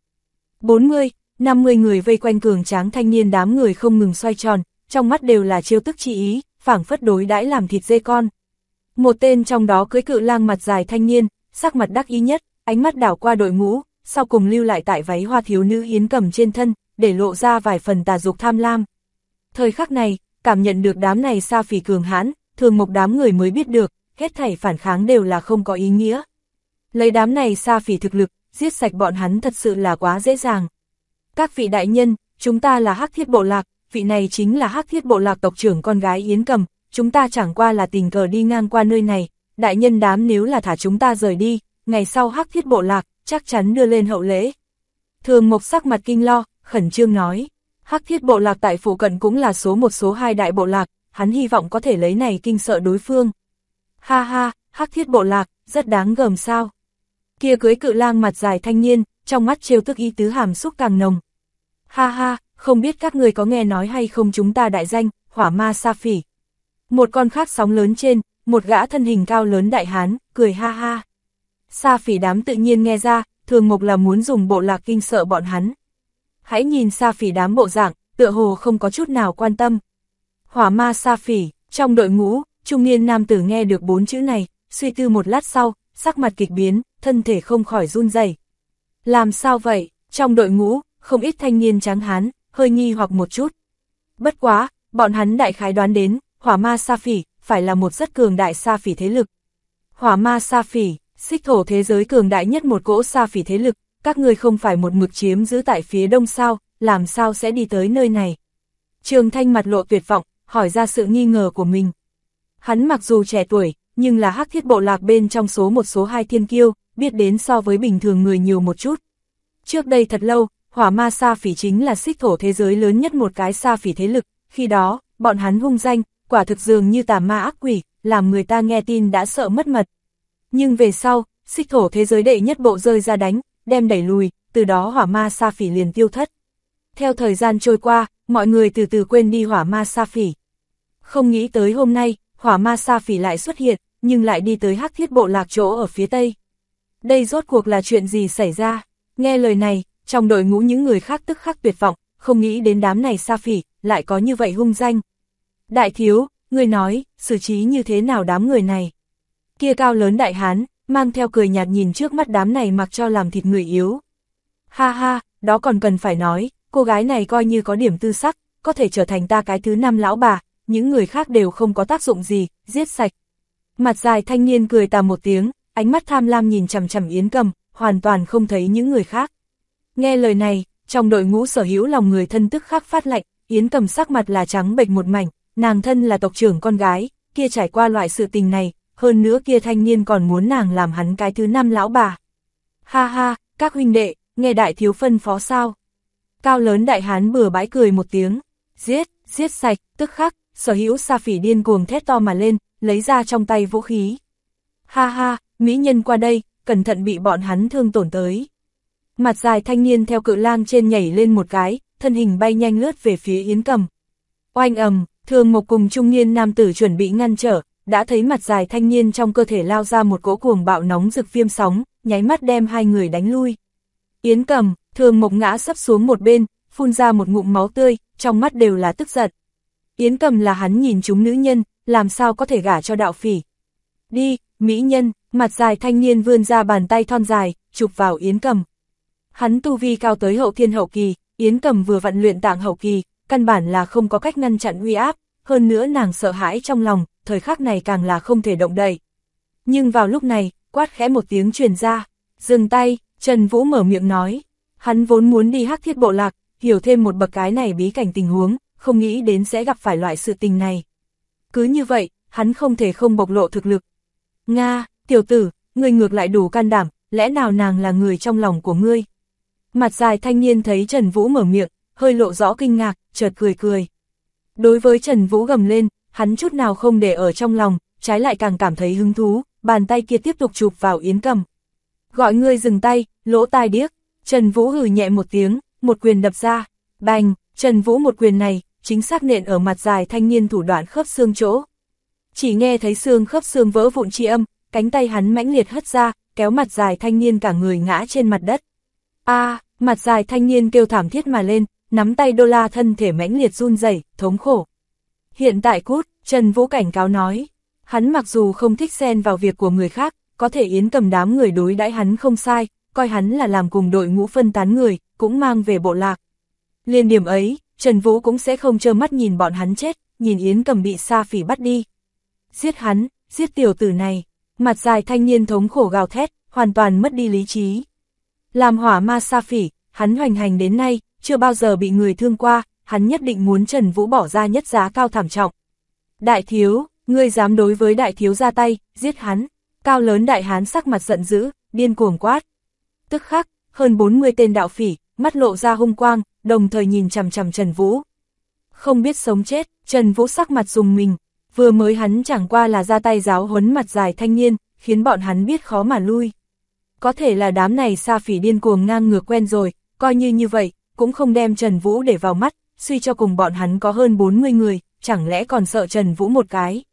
40, 50 người vây quanh cường tráng thanh niên, đám người không ngừng xoay tròn, trong mắt đều là trêu tức chi ý, phảng phất đối đãi làm thịt dê con. Một tên trong đó cưỡi cự lang mặt dài thanh niên, sắc mặt đắc ý nhất, ánh mắt đảo qua đội ngũ, sau cùng lưu lại tại váy hoa thiếu nữ Yến Cầm trên thân, để lộ ra vài phần tà dục tham lam. Thời khắc này, cảm nhận được đám này Sa Phỉ cường hãn, Thường Mục đám người mới biết được, hết thảy phản kháng đều là không có ý nghĩa. Lấy đám này Sa Phỉ thực lực, giết sạch bọn hắn thật sự là quá dễ dàng. Các vị đại nhân, chúng ta là Hắc Thiết Bộ Lạc, vị này chính là Hắc Thiết Bộ Lạc tộc trưởng con gái Yến Cầm, chúng ta chẳng qua là tình cờ đi ngang qua nơi này, đại nhân đám nếu là thả chúng ta rời đi, ngày sau Hắc Thiết Bộ Lạc, chắc chắn đưa lên hậu lễ. Thường Mục sắc mặt kinh lo, khẩn trương nói, Hắc Thiết Bộ Lạc tại phụ cận cũng là số 1 số 2 đại bộ lạc, hắn hy vọng có thể lấy này kinh sợ đối phương. Ha ha, Hắc Thiết Bộ Lạc, rất đáng gờm sao. Kia cưới cự lang mặt dài thanh niên, trong mắt trêu tức ý tứ hàm xúc càng nồng. Ha ha, không biết các người có nghe nói hay không, chúng ta đại danh, Hỏa Ma Sa Phỉ. Một con khác sóng lớn trên, một gã thân hình cao lớn đại hán, cười ha ha. Sa Phỉ đám tự nhiên nghe ra, Thường Mục là muốn dùng bộ lạc kinh sợ bọn hắn. Hãy nhìn Sa Phỉ đám bộ dạng, tựa hồ không có chút nào quan tâm. Hỏa Ma Sa Phỉ, trong đội ngũ, trung niên nam tử nghe được 4 chữ này, suy tư một lát sau, sắc mặt kịch biến, thân thể không khỏi run rẩy. Làm sao vậy? Trong đội ngũ, không ít thanh niên tráng hán, hơi nghi hoặc một chút. Bất quá, bọn hắn đại khái đoán đến, Hỏa Ma Sa Phỉ, phải là một rất cường đại Sa Phỉ thế lực. Hỏa Ma Sa Phỉ, xích thổ thế giới cường đại nhất một cỗ Sa Phỉ thế lực, các người không phải một mực chiếm giữ tại phía đông sao, làm sao sẽ đi tới nơi này? Trường Thanh mặt lộ tuyệt vọng, hỏi ra sự nghi ngờ của mình. Hắn mặc dù trẻ tuổi, nhưng là Hắc Thiết Bộ Lạc bên trong số 1 số 2 thiên kiêu, biết đến so với bình thường người nhiều một chút. Trước đây thật lâu, Hỏa Ma Sa Phỉ chính là xích thổ thế giới lớn nhất một cái Sa Phỉ thế lực, khi đó, bọn hắn hung danh, quả thực dường như tà ma ác quỷ, làm người ta nghe tin đã sợ mất mật. Nhưng về sau, xích thổ thế giới đệ nhất bộ rơi ra đánh, đem đẩy lùi, từ đó Hỏa Ma Sa Phỉ liền tiêu thất. Theo thời gian trôi qua, mọi người từ từ quên đi Hỏa Ma Sa Phỉ. Không nghĩ tới hôm nay, Hỏa Ma Sa Phỉ lại xuất hiện, nhưng lại đi tới Hắc Thiết Bộ Lạc chỗ ở phía tây. Đây rốt cuộc là chuyện gì xảy ra? Nghe lời này, trong đội ngũ những người khác tức khắc tuyệt vọng, không nghĩ đến đám này Sa Phỉ, lại có như vậy hung danh. Đại thiếu, người nói, xử trí như thế nào đám người này? Kia cao lớn đại hán, mang theo cười nhạt nhìn trước mắt đám này mặc cho làm thịt người yếu. Ha ha, đó còn cần phải nói, cô gái này coi như có điểm tư sắc, có thể trở thành ta cái thứ 5 lão bà, những người khác đều không có tác dụng gì, giết sạch. Mặt dài thanh niên cười tà một tiếng, ánh mắt tham lam nhìn chằm chằm Yến Cầm, hoàn toàn không thấy những người khác. Nghe lời này, trong đội ngũ sở hữu lòng người thân tức khắc phát lạnh, Yến Cầm sắc mặt là trắng bệch một mảnh, nàng thân là tộc trưởng con gái, kia trải qua loại sự tình này, hơn nữa kia thanh niên còn muốn nàng làm hắn cái thứ 5 lão bà. Ha ha, các huynh đệ, nghe đại thiếu phân phó sao? Cao lớn đại hán bừa bãi cười một tiếng, giết sạch, tức khắc, sở hữu sa phỉ điên cuồng thét to mà lên, lấy ra trong tay vũ khí. Ha ha, mỹ nhân qua đây, cẩn thận bị bọn hắn thương tổn tới. Mặt dài thanh niên theo cự lang trên nhảy lên một cái, thân hình bay nhanh lướt về phía Yến Cầm. Oanh ầm, Thường Mộc cùng trung niên nam tử chuẩn bị ngăn trở, đã thấy mặt dài thanh niên trong cơ thể lao ra một cỗ cuồng bạo nóng rực viêm sóng, nháy mắt đem hai người đánh lui. Yến Cầm, Thường Mộc ngã sấp xuống một bên, phun ra một ngụm máu tươi, trong mắt đều là tức giận. Yến Cầm là hắn nhìn chúng nữ nhân, làm sao có thể gả cho đạo phỉ. Đi, mỹ nhân, mặt dài thanh niên vươn ra bàn tay thon dài, chụp vào Yến Cầm. Hắn tu vi cao tới hậu thiên hậu kỳ, Yến Cầm vừa vận luyện tạng hậu kỳ, căn bản là không có cách ngăn chặn uy áp, hơn nữa nàng sợ hãi trong lòng, thời khắc này càng là không thể động đậy. Nhưng vào lúc này, quát khẽ một tiếng truyền ra, dừng tay, Trần Vũ mở miệng nói, hắn vốn muốn đi Hắc Thiết bộ lạc, hiểu thêm một bậc cái này bí cảnh tình huống, không nghĩ đến sẽ gặp phải loại sự tình này. Cứ như vậy, hắn không thể không bộc lộ thực lực. Nga, tiểu tử, ngươi ngược lại đủ can đảm, lẽ nào nàng là người trong lòng của ngươi? Mặt dài thanh niên thấy Trần Vũ mở miệng, hơi lộ rõ kinh ngạc, chợt cười cười. Đối với Trần Vũ gầm lên, hắn chút nào không để ở trong lòng, trái lại càng cảm thấy hứng thú, bàn tay kia tiếp tục chụp vào Yến Cầm. Gọi ngươi dừng tay, lỗ tai điếc. Trần Vũ hừ nhẹ một tiếng, một quyền đập ra. Bành, Trần Vũ một quyền này, chính xác nện ở mặt dài thanh niên thủ đoạn khớp xương chỗ. Chỉ nghe thấy xương khớp xương vỡ vụn chi âm, cánh tay hắn mãnh liệt hất ra, kéo mặt dài thanh niên cả người ngã trên mặt đất. Mặt dài thanh niên kêu thảm thiết mà lên, nắm tay đô la thân thể mãnh liệt run rẩy, thống khổ. Hiện tại cút, Trần Vũ cảnh cáo nói. Hắn mặc dù không thích xen vào việc của người khác, có thể Yến Cầm đám người đối đãi hắn không sai, coi hắn là làm cùng đội ngũ phân tán người, cũng mang về bộ lạc. Liên điểm ấy, Trần Vũ cũng sẽ không trơ mắt nhìn bọn hắn chết, nhìn Yến Cầm bị sa phỉ bắt đi. Giết hắn, giết tiểu tử này. Mặt dài thanh niên thống khổ gào thét, hoàn toàn mất đi lý trí. Làm hỏa ma sa phỉ, hắn hoành hành đến nay, chưa bao giờ bị người thương qua, hắn nhất định muốn Trần Vũ bỏ ra nhất giá cao thảm trọng. Đại thiếu, ngươi dám đối với đại thiếu ra tay, giết hắn. Cao lớn đại hán sắc mặt giận dữ, điên cuồng quát. Tức khắc, hơn 40 tên đạo phỉ, mắt lộ ra hung quang, đồng thời nhìn chằm chằm Trần Vũ. Không biết sống chết, Trần Vũ sắc mặt rùng mình, vừa mới hắn chẳng qua là ra tay giáo huấn mặt dài thanh niên, khiến bọn hắn biết khó mà lui. Có thể là đám này sa phỉ điên cuồng ngang ngược quen rồi, coi như vậy, cũng không đem Trần Vũ để vào mắt, suy cho cùng bọn hắn có hơn 40 người, chẳng lẽ còn sợ Trần Vũ một cái.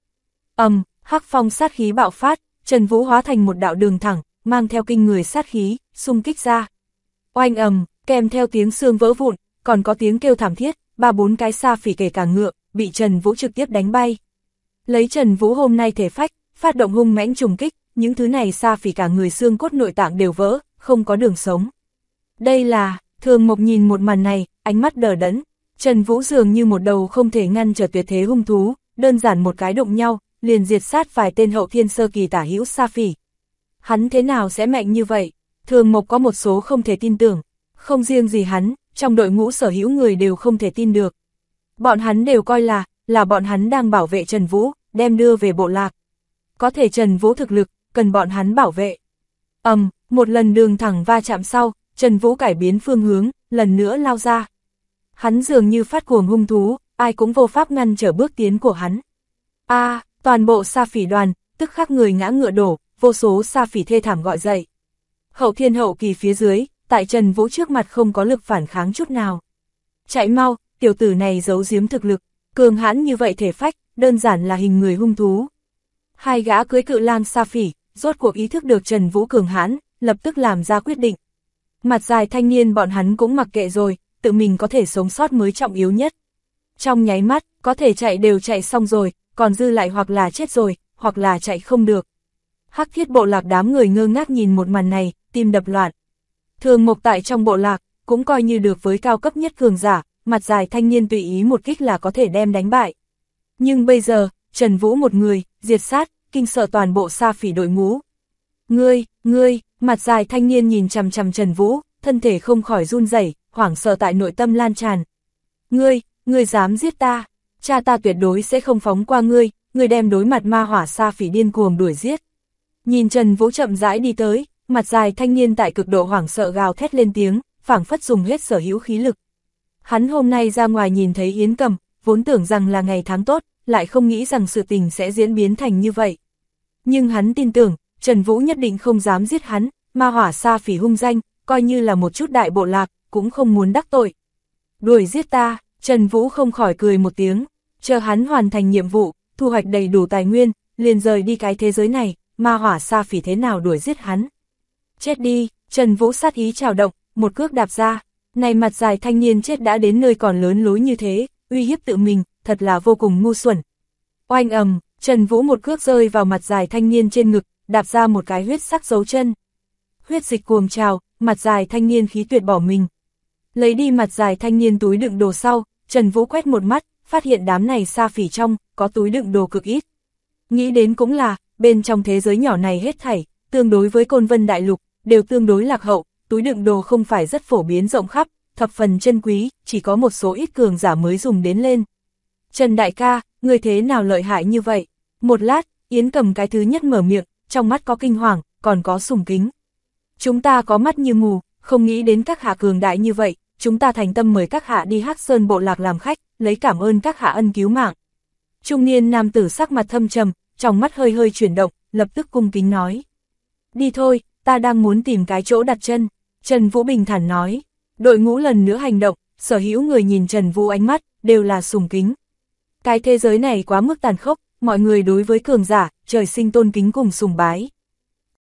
Hắc phong sát khí bạo phát, Trần Vũ hóa thành một đạo đường thẳng, mang theo kinh người sát khí, xung kích ra. Oanh kèm theo tiếng xương vỡ vụn, còn có tiếng kêu thảm thiết, 3-4 cái sa phỉ kể cả ngựa, bị Trần Vũ trực tiếp đánh bay. Lấy Trần Vũ hôm nay thể phách, phát động hung mãnh trùng kích, những thứ này sa phỉ cả người xương cốt nội tạng đều vỡ, không có đường sống. Đây là, Thường Mộc nhìn một màn này, ánh mắt đờ đẫn, Trần Vũ dường như một đầu không thể ngăn trở tuyệt thế hung thú, đơn giản một cái đụng nhau, liền diệt sát vài tên hậu thiên sơ kỳ tả hữu sa phỉ. Hắn thế nào sẽ mạnh như vậy? Thường Mộc có một số không thể tin tưởng, không riêng gì hắn, trong đội ngũ sở hữu người đều không thể tin được. Bọn hắn đều coi là bọn hắn đang bảo vệ Trần Vũ, đem đưa về bộ lạc. Có thể Trần Vũ thực lực, cần bọn hắn bảo vệ. Một lần đường thẳng va chạm sau, Trần Vũ cải biến phương hướng, lần nữa lao ra. Hắn dường như phát cuồng hung thú, ai cũng vô pháp ngăn trở bước tiến của hắn. Toàn bộ sa phỉ đoàn, tức khắc người ngã ngựa đổ, vô số sa phỉ thê thảm gọi dậy. Hậu thiên hậu kỳ phía dưới, tại Trần Vũ trước mặt không có lực phản kháng chút nào. Chạy mau, tiểu tử này giấu giếm thực lực, cường hãn như vậy thể phách, đơn giản là hình người hung thú. Hai gã cưới cự lang sa phỉ, rốt cuộc ý thức được Trần Vũ cường hãn, lập tức làm ra quyết định. Mặt dài thanh niên bọn hắn cũng mặc kệ rồi, tự mình có thể sống sót mới trọng yếu nhất. Trong nháy mắt, có thể chạy đều chạy xong rồi, còn dư lại hoặc là chết rồi, hoặc là chạy không được. Hắc Thiết bộ lạc đám người ngơ ngác nhìn một màn này, tim đập loạn. Thường Mộc tại trong bộ lạc, cũng coi như được với cao cấp nhất cường giả, mặt dài thanh niên tùy ý một kích là có thể đem đánh bại. Nhưng bây giờ, Trần Vũ một người, diệt sát, kinh sợ toàn bộ sa phỉ đội ngũ. Ngươi, mặt dài thanh niên nhìn chằm chằm Trần Vũ, thân thể không khỏi run rẩy, hoảng sợ tại nội tâm lan tràn. Ngươi dám giết ta, cha ta tuyệt đối sẽ không phóng qua ngươi đem đối mặt ma hỏa sa phỉ điên cuồng đuổi giết. Nhìn Trần Vũ chậm rãi đi tới, mặt dài thanh niên tại cực độ hoảng sợ gào thét lên tiếng, phảng phất dùng hết sở hữu khí lực. Hắn hôm nay ra ngoài nhìn thấy Yến Cầm, vốn tưởng rằng là ngày tháng tốt, lại không nghĩ rằng sự tình sẽ diễn biến thành như vậy. Nhưng hắn tin tưởng, Trần Vũ nhất định không dám giết hắn, ma hỏa sa phỉ hung danh, coi như là một chút đại bộ lạc, cũng không muốn đắc tội. Đuổi giết ta, Trần Vũ không khỏi cười một tiếng, chờ hắn hoàn thành nhiệm vụ, thu hoạch đầy đủ tài nguyên, liền rời đi cái thế giới này, ma hỏa sa phỉ thế nào đuổi giết hắn. Chết đi, Trần Vũ sát ý trào động, một cước đạp ra, này mặt dài thanh niên chết đã đến nơi còn lớn lối như thế, uy hiếp tự mình, thật là vô cùng ngu xuẩn. Oanh ầm, Trần Vũ một cước rơi vào mặt dài thanh niên trên ngực, đạp ra một cái huyết sắc dấu chân. Huyết dịch cuồng trào, mặt dài thanh niên khí tuyệt bỏ mình. Lấy đi mặt dài thanh niên túi đựng đồ sau, Trần Vũ quét một mắt, phát hiện đám này sa phỉ trong, có túi đựng đồ cực ít. Nghĩ đến cũng là, bên trong thế giới nhỏ này hết thảy, tương đối với Côn Vân Đại Lục, đều tương đối lạc hậu, túi đựng đồ không phải rất phổ biến rộng khắp, thập phần chân quý, chỉ có một số ít cường giả mới dùng đến lên. Trần đại ca, người thế nào lợi hại như vậy? Một lát, Yến Cầm cái thứ nhất mở miệng, trong mắt có kinh hoàng, còn có sùng kính. Chúng ta có mắt như mù, không nghĩ đến các hạ cường đại như vậy, chúng ta thành tâm mời các hạ đi Hắc Sơn bộ lạc làm khách, lấy cảm ơn các hạ ân cứu mạng. Trung niên nam tử sắc mặt thâm trầm, trong mắt hơi hơi chuyển động, lập tức cung kính nói. Đi thôi, ta đang muốn tìm cái chỗ đặt chân, Trần Vũ bình thản nói. Đội ngũ lần nữa hành động, sở hữu người nhìn Trần Vũ ánh mắt, đều là sùng kính. Cái thế giới này quá mức tàn khốc, mọi người đối với cường giả, trời sinh tôn kính cùng sùng bái.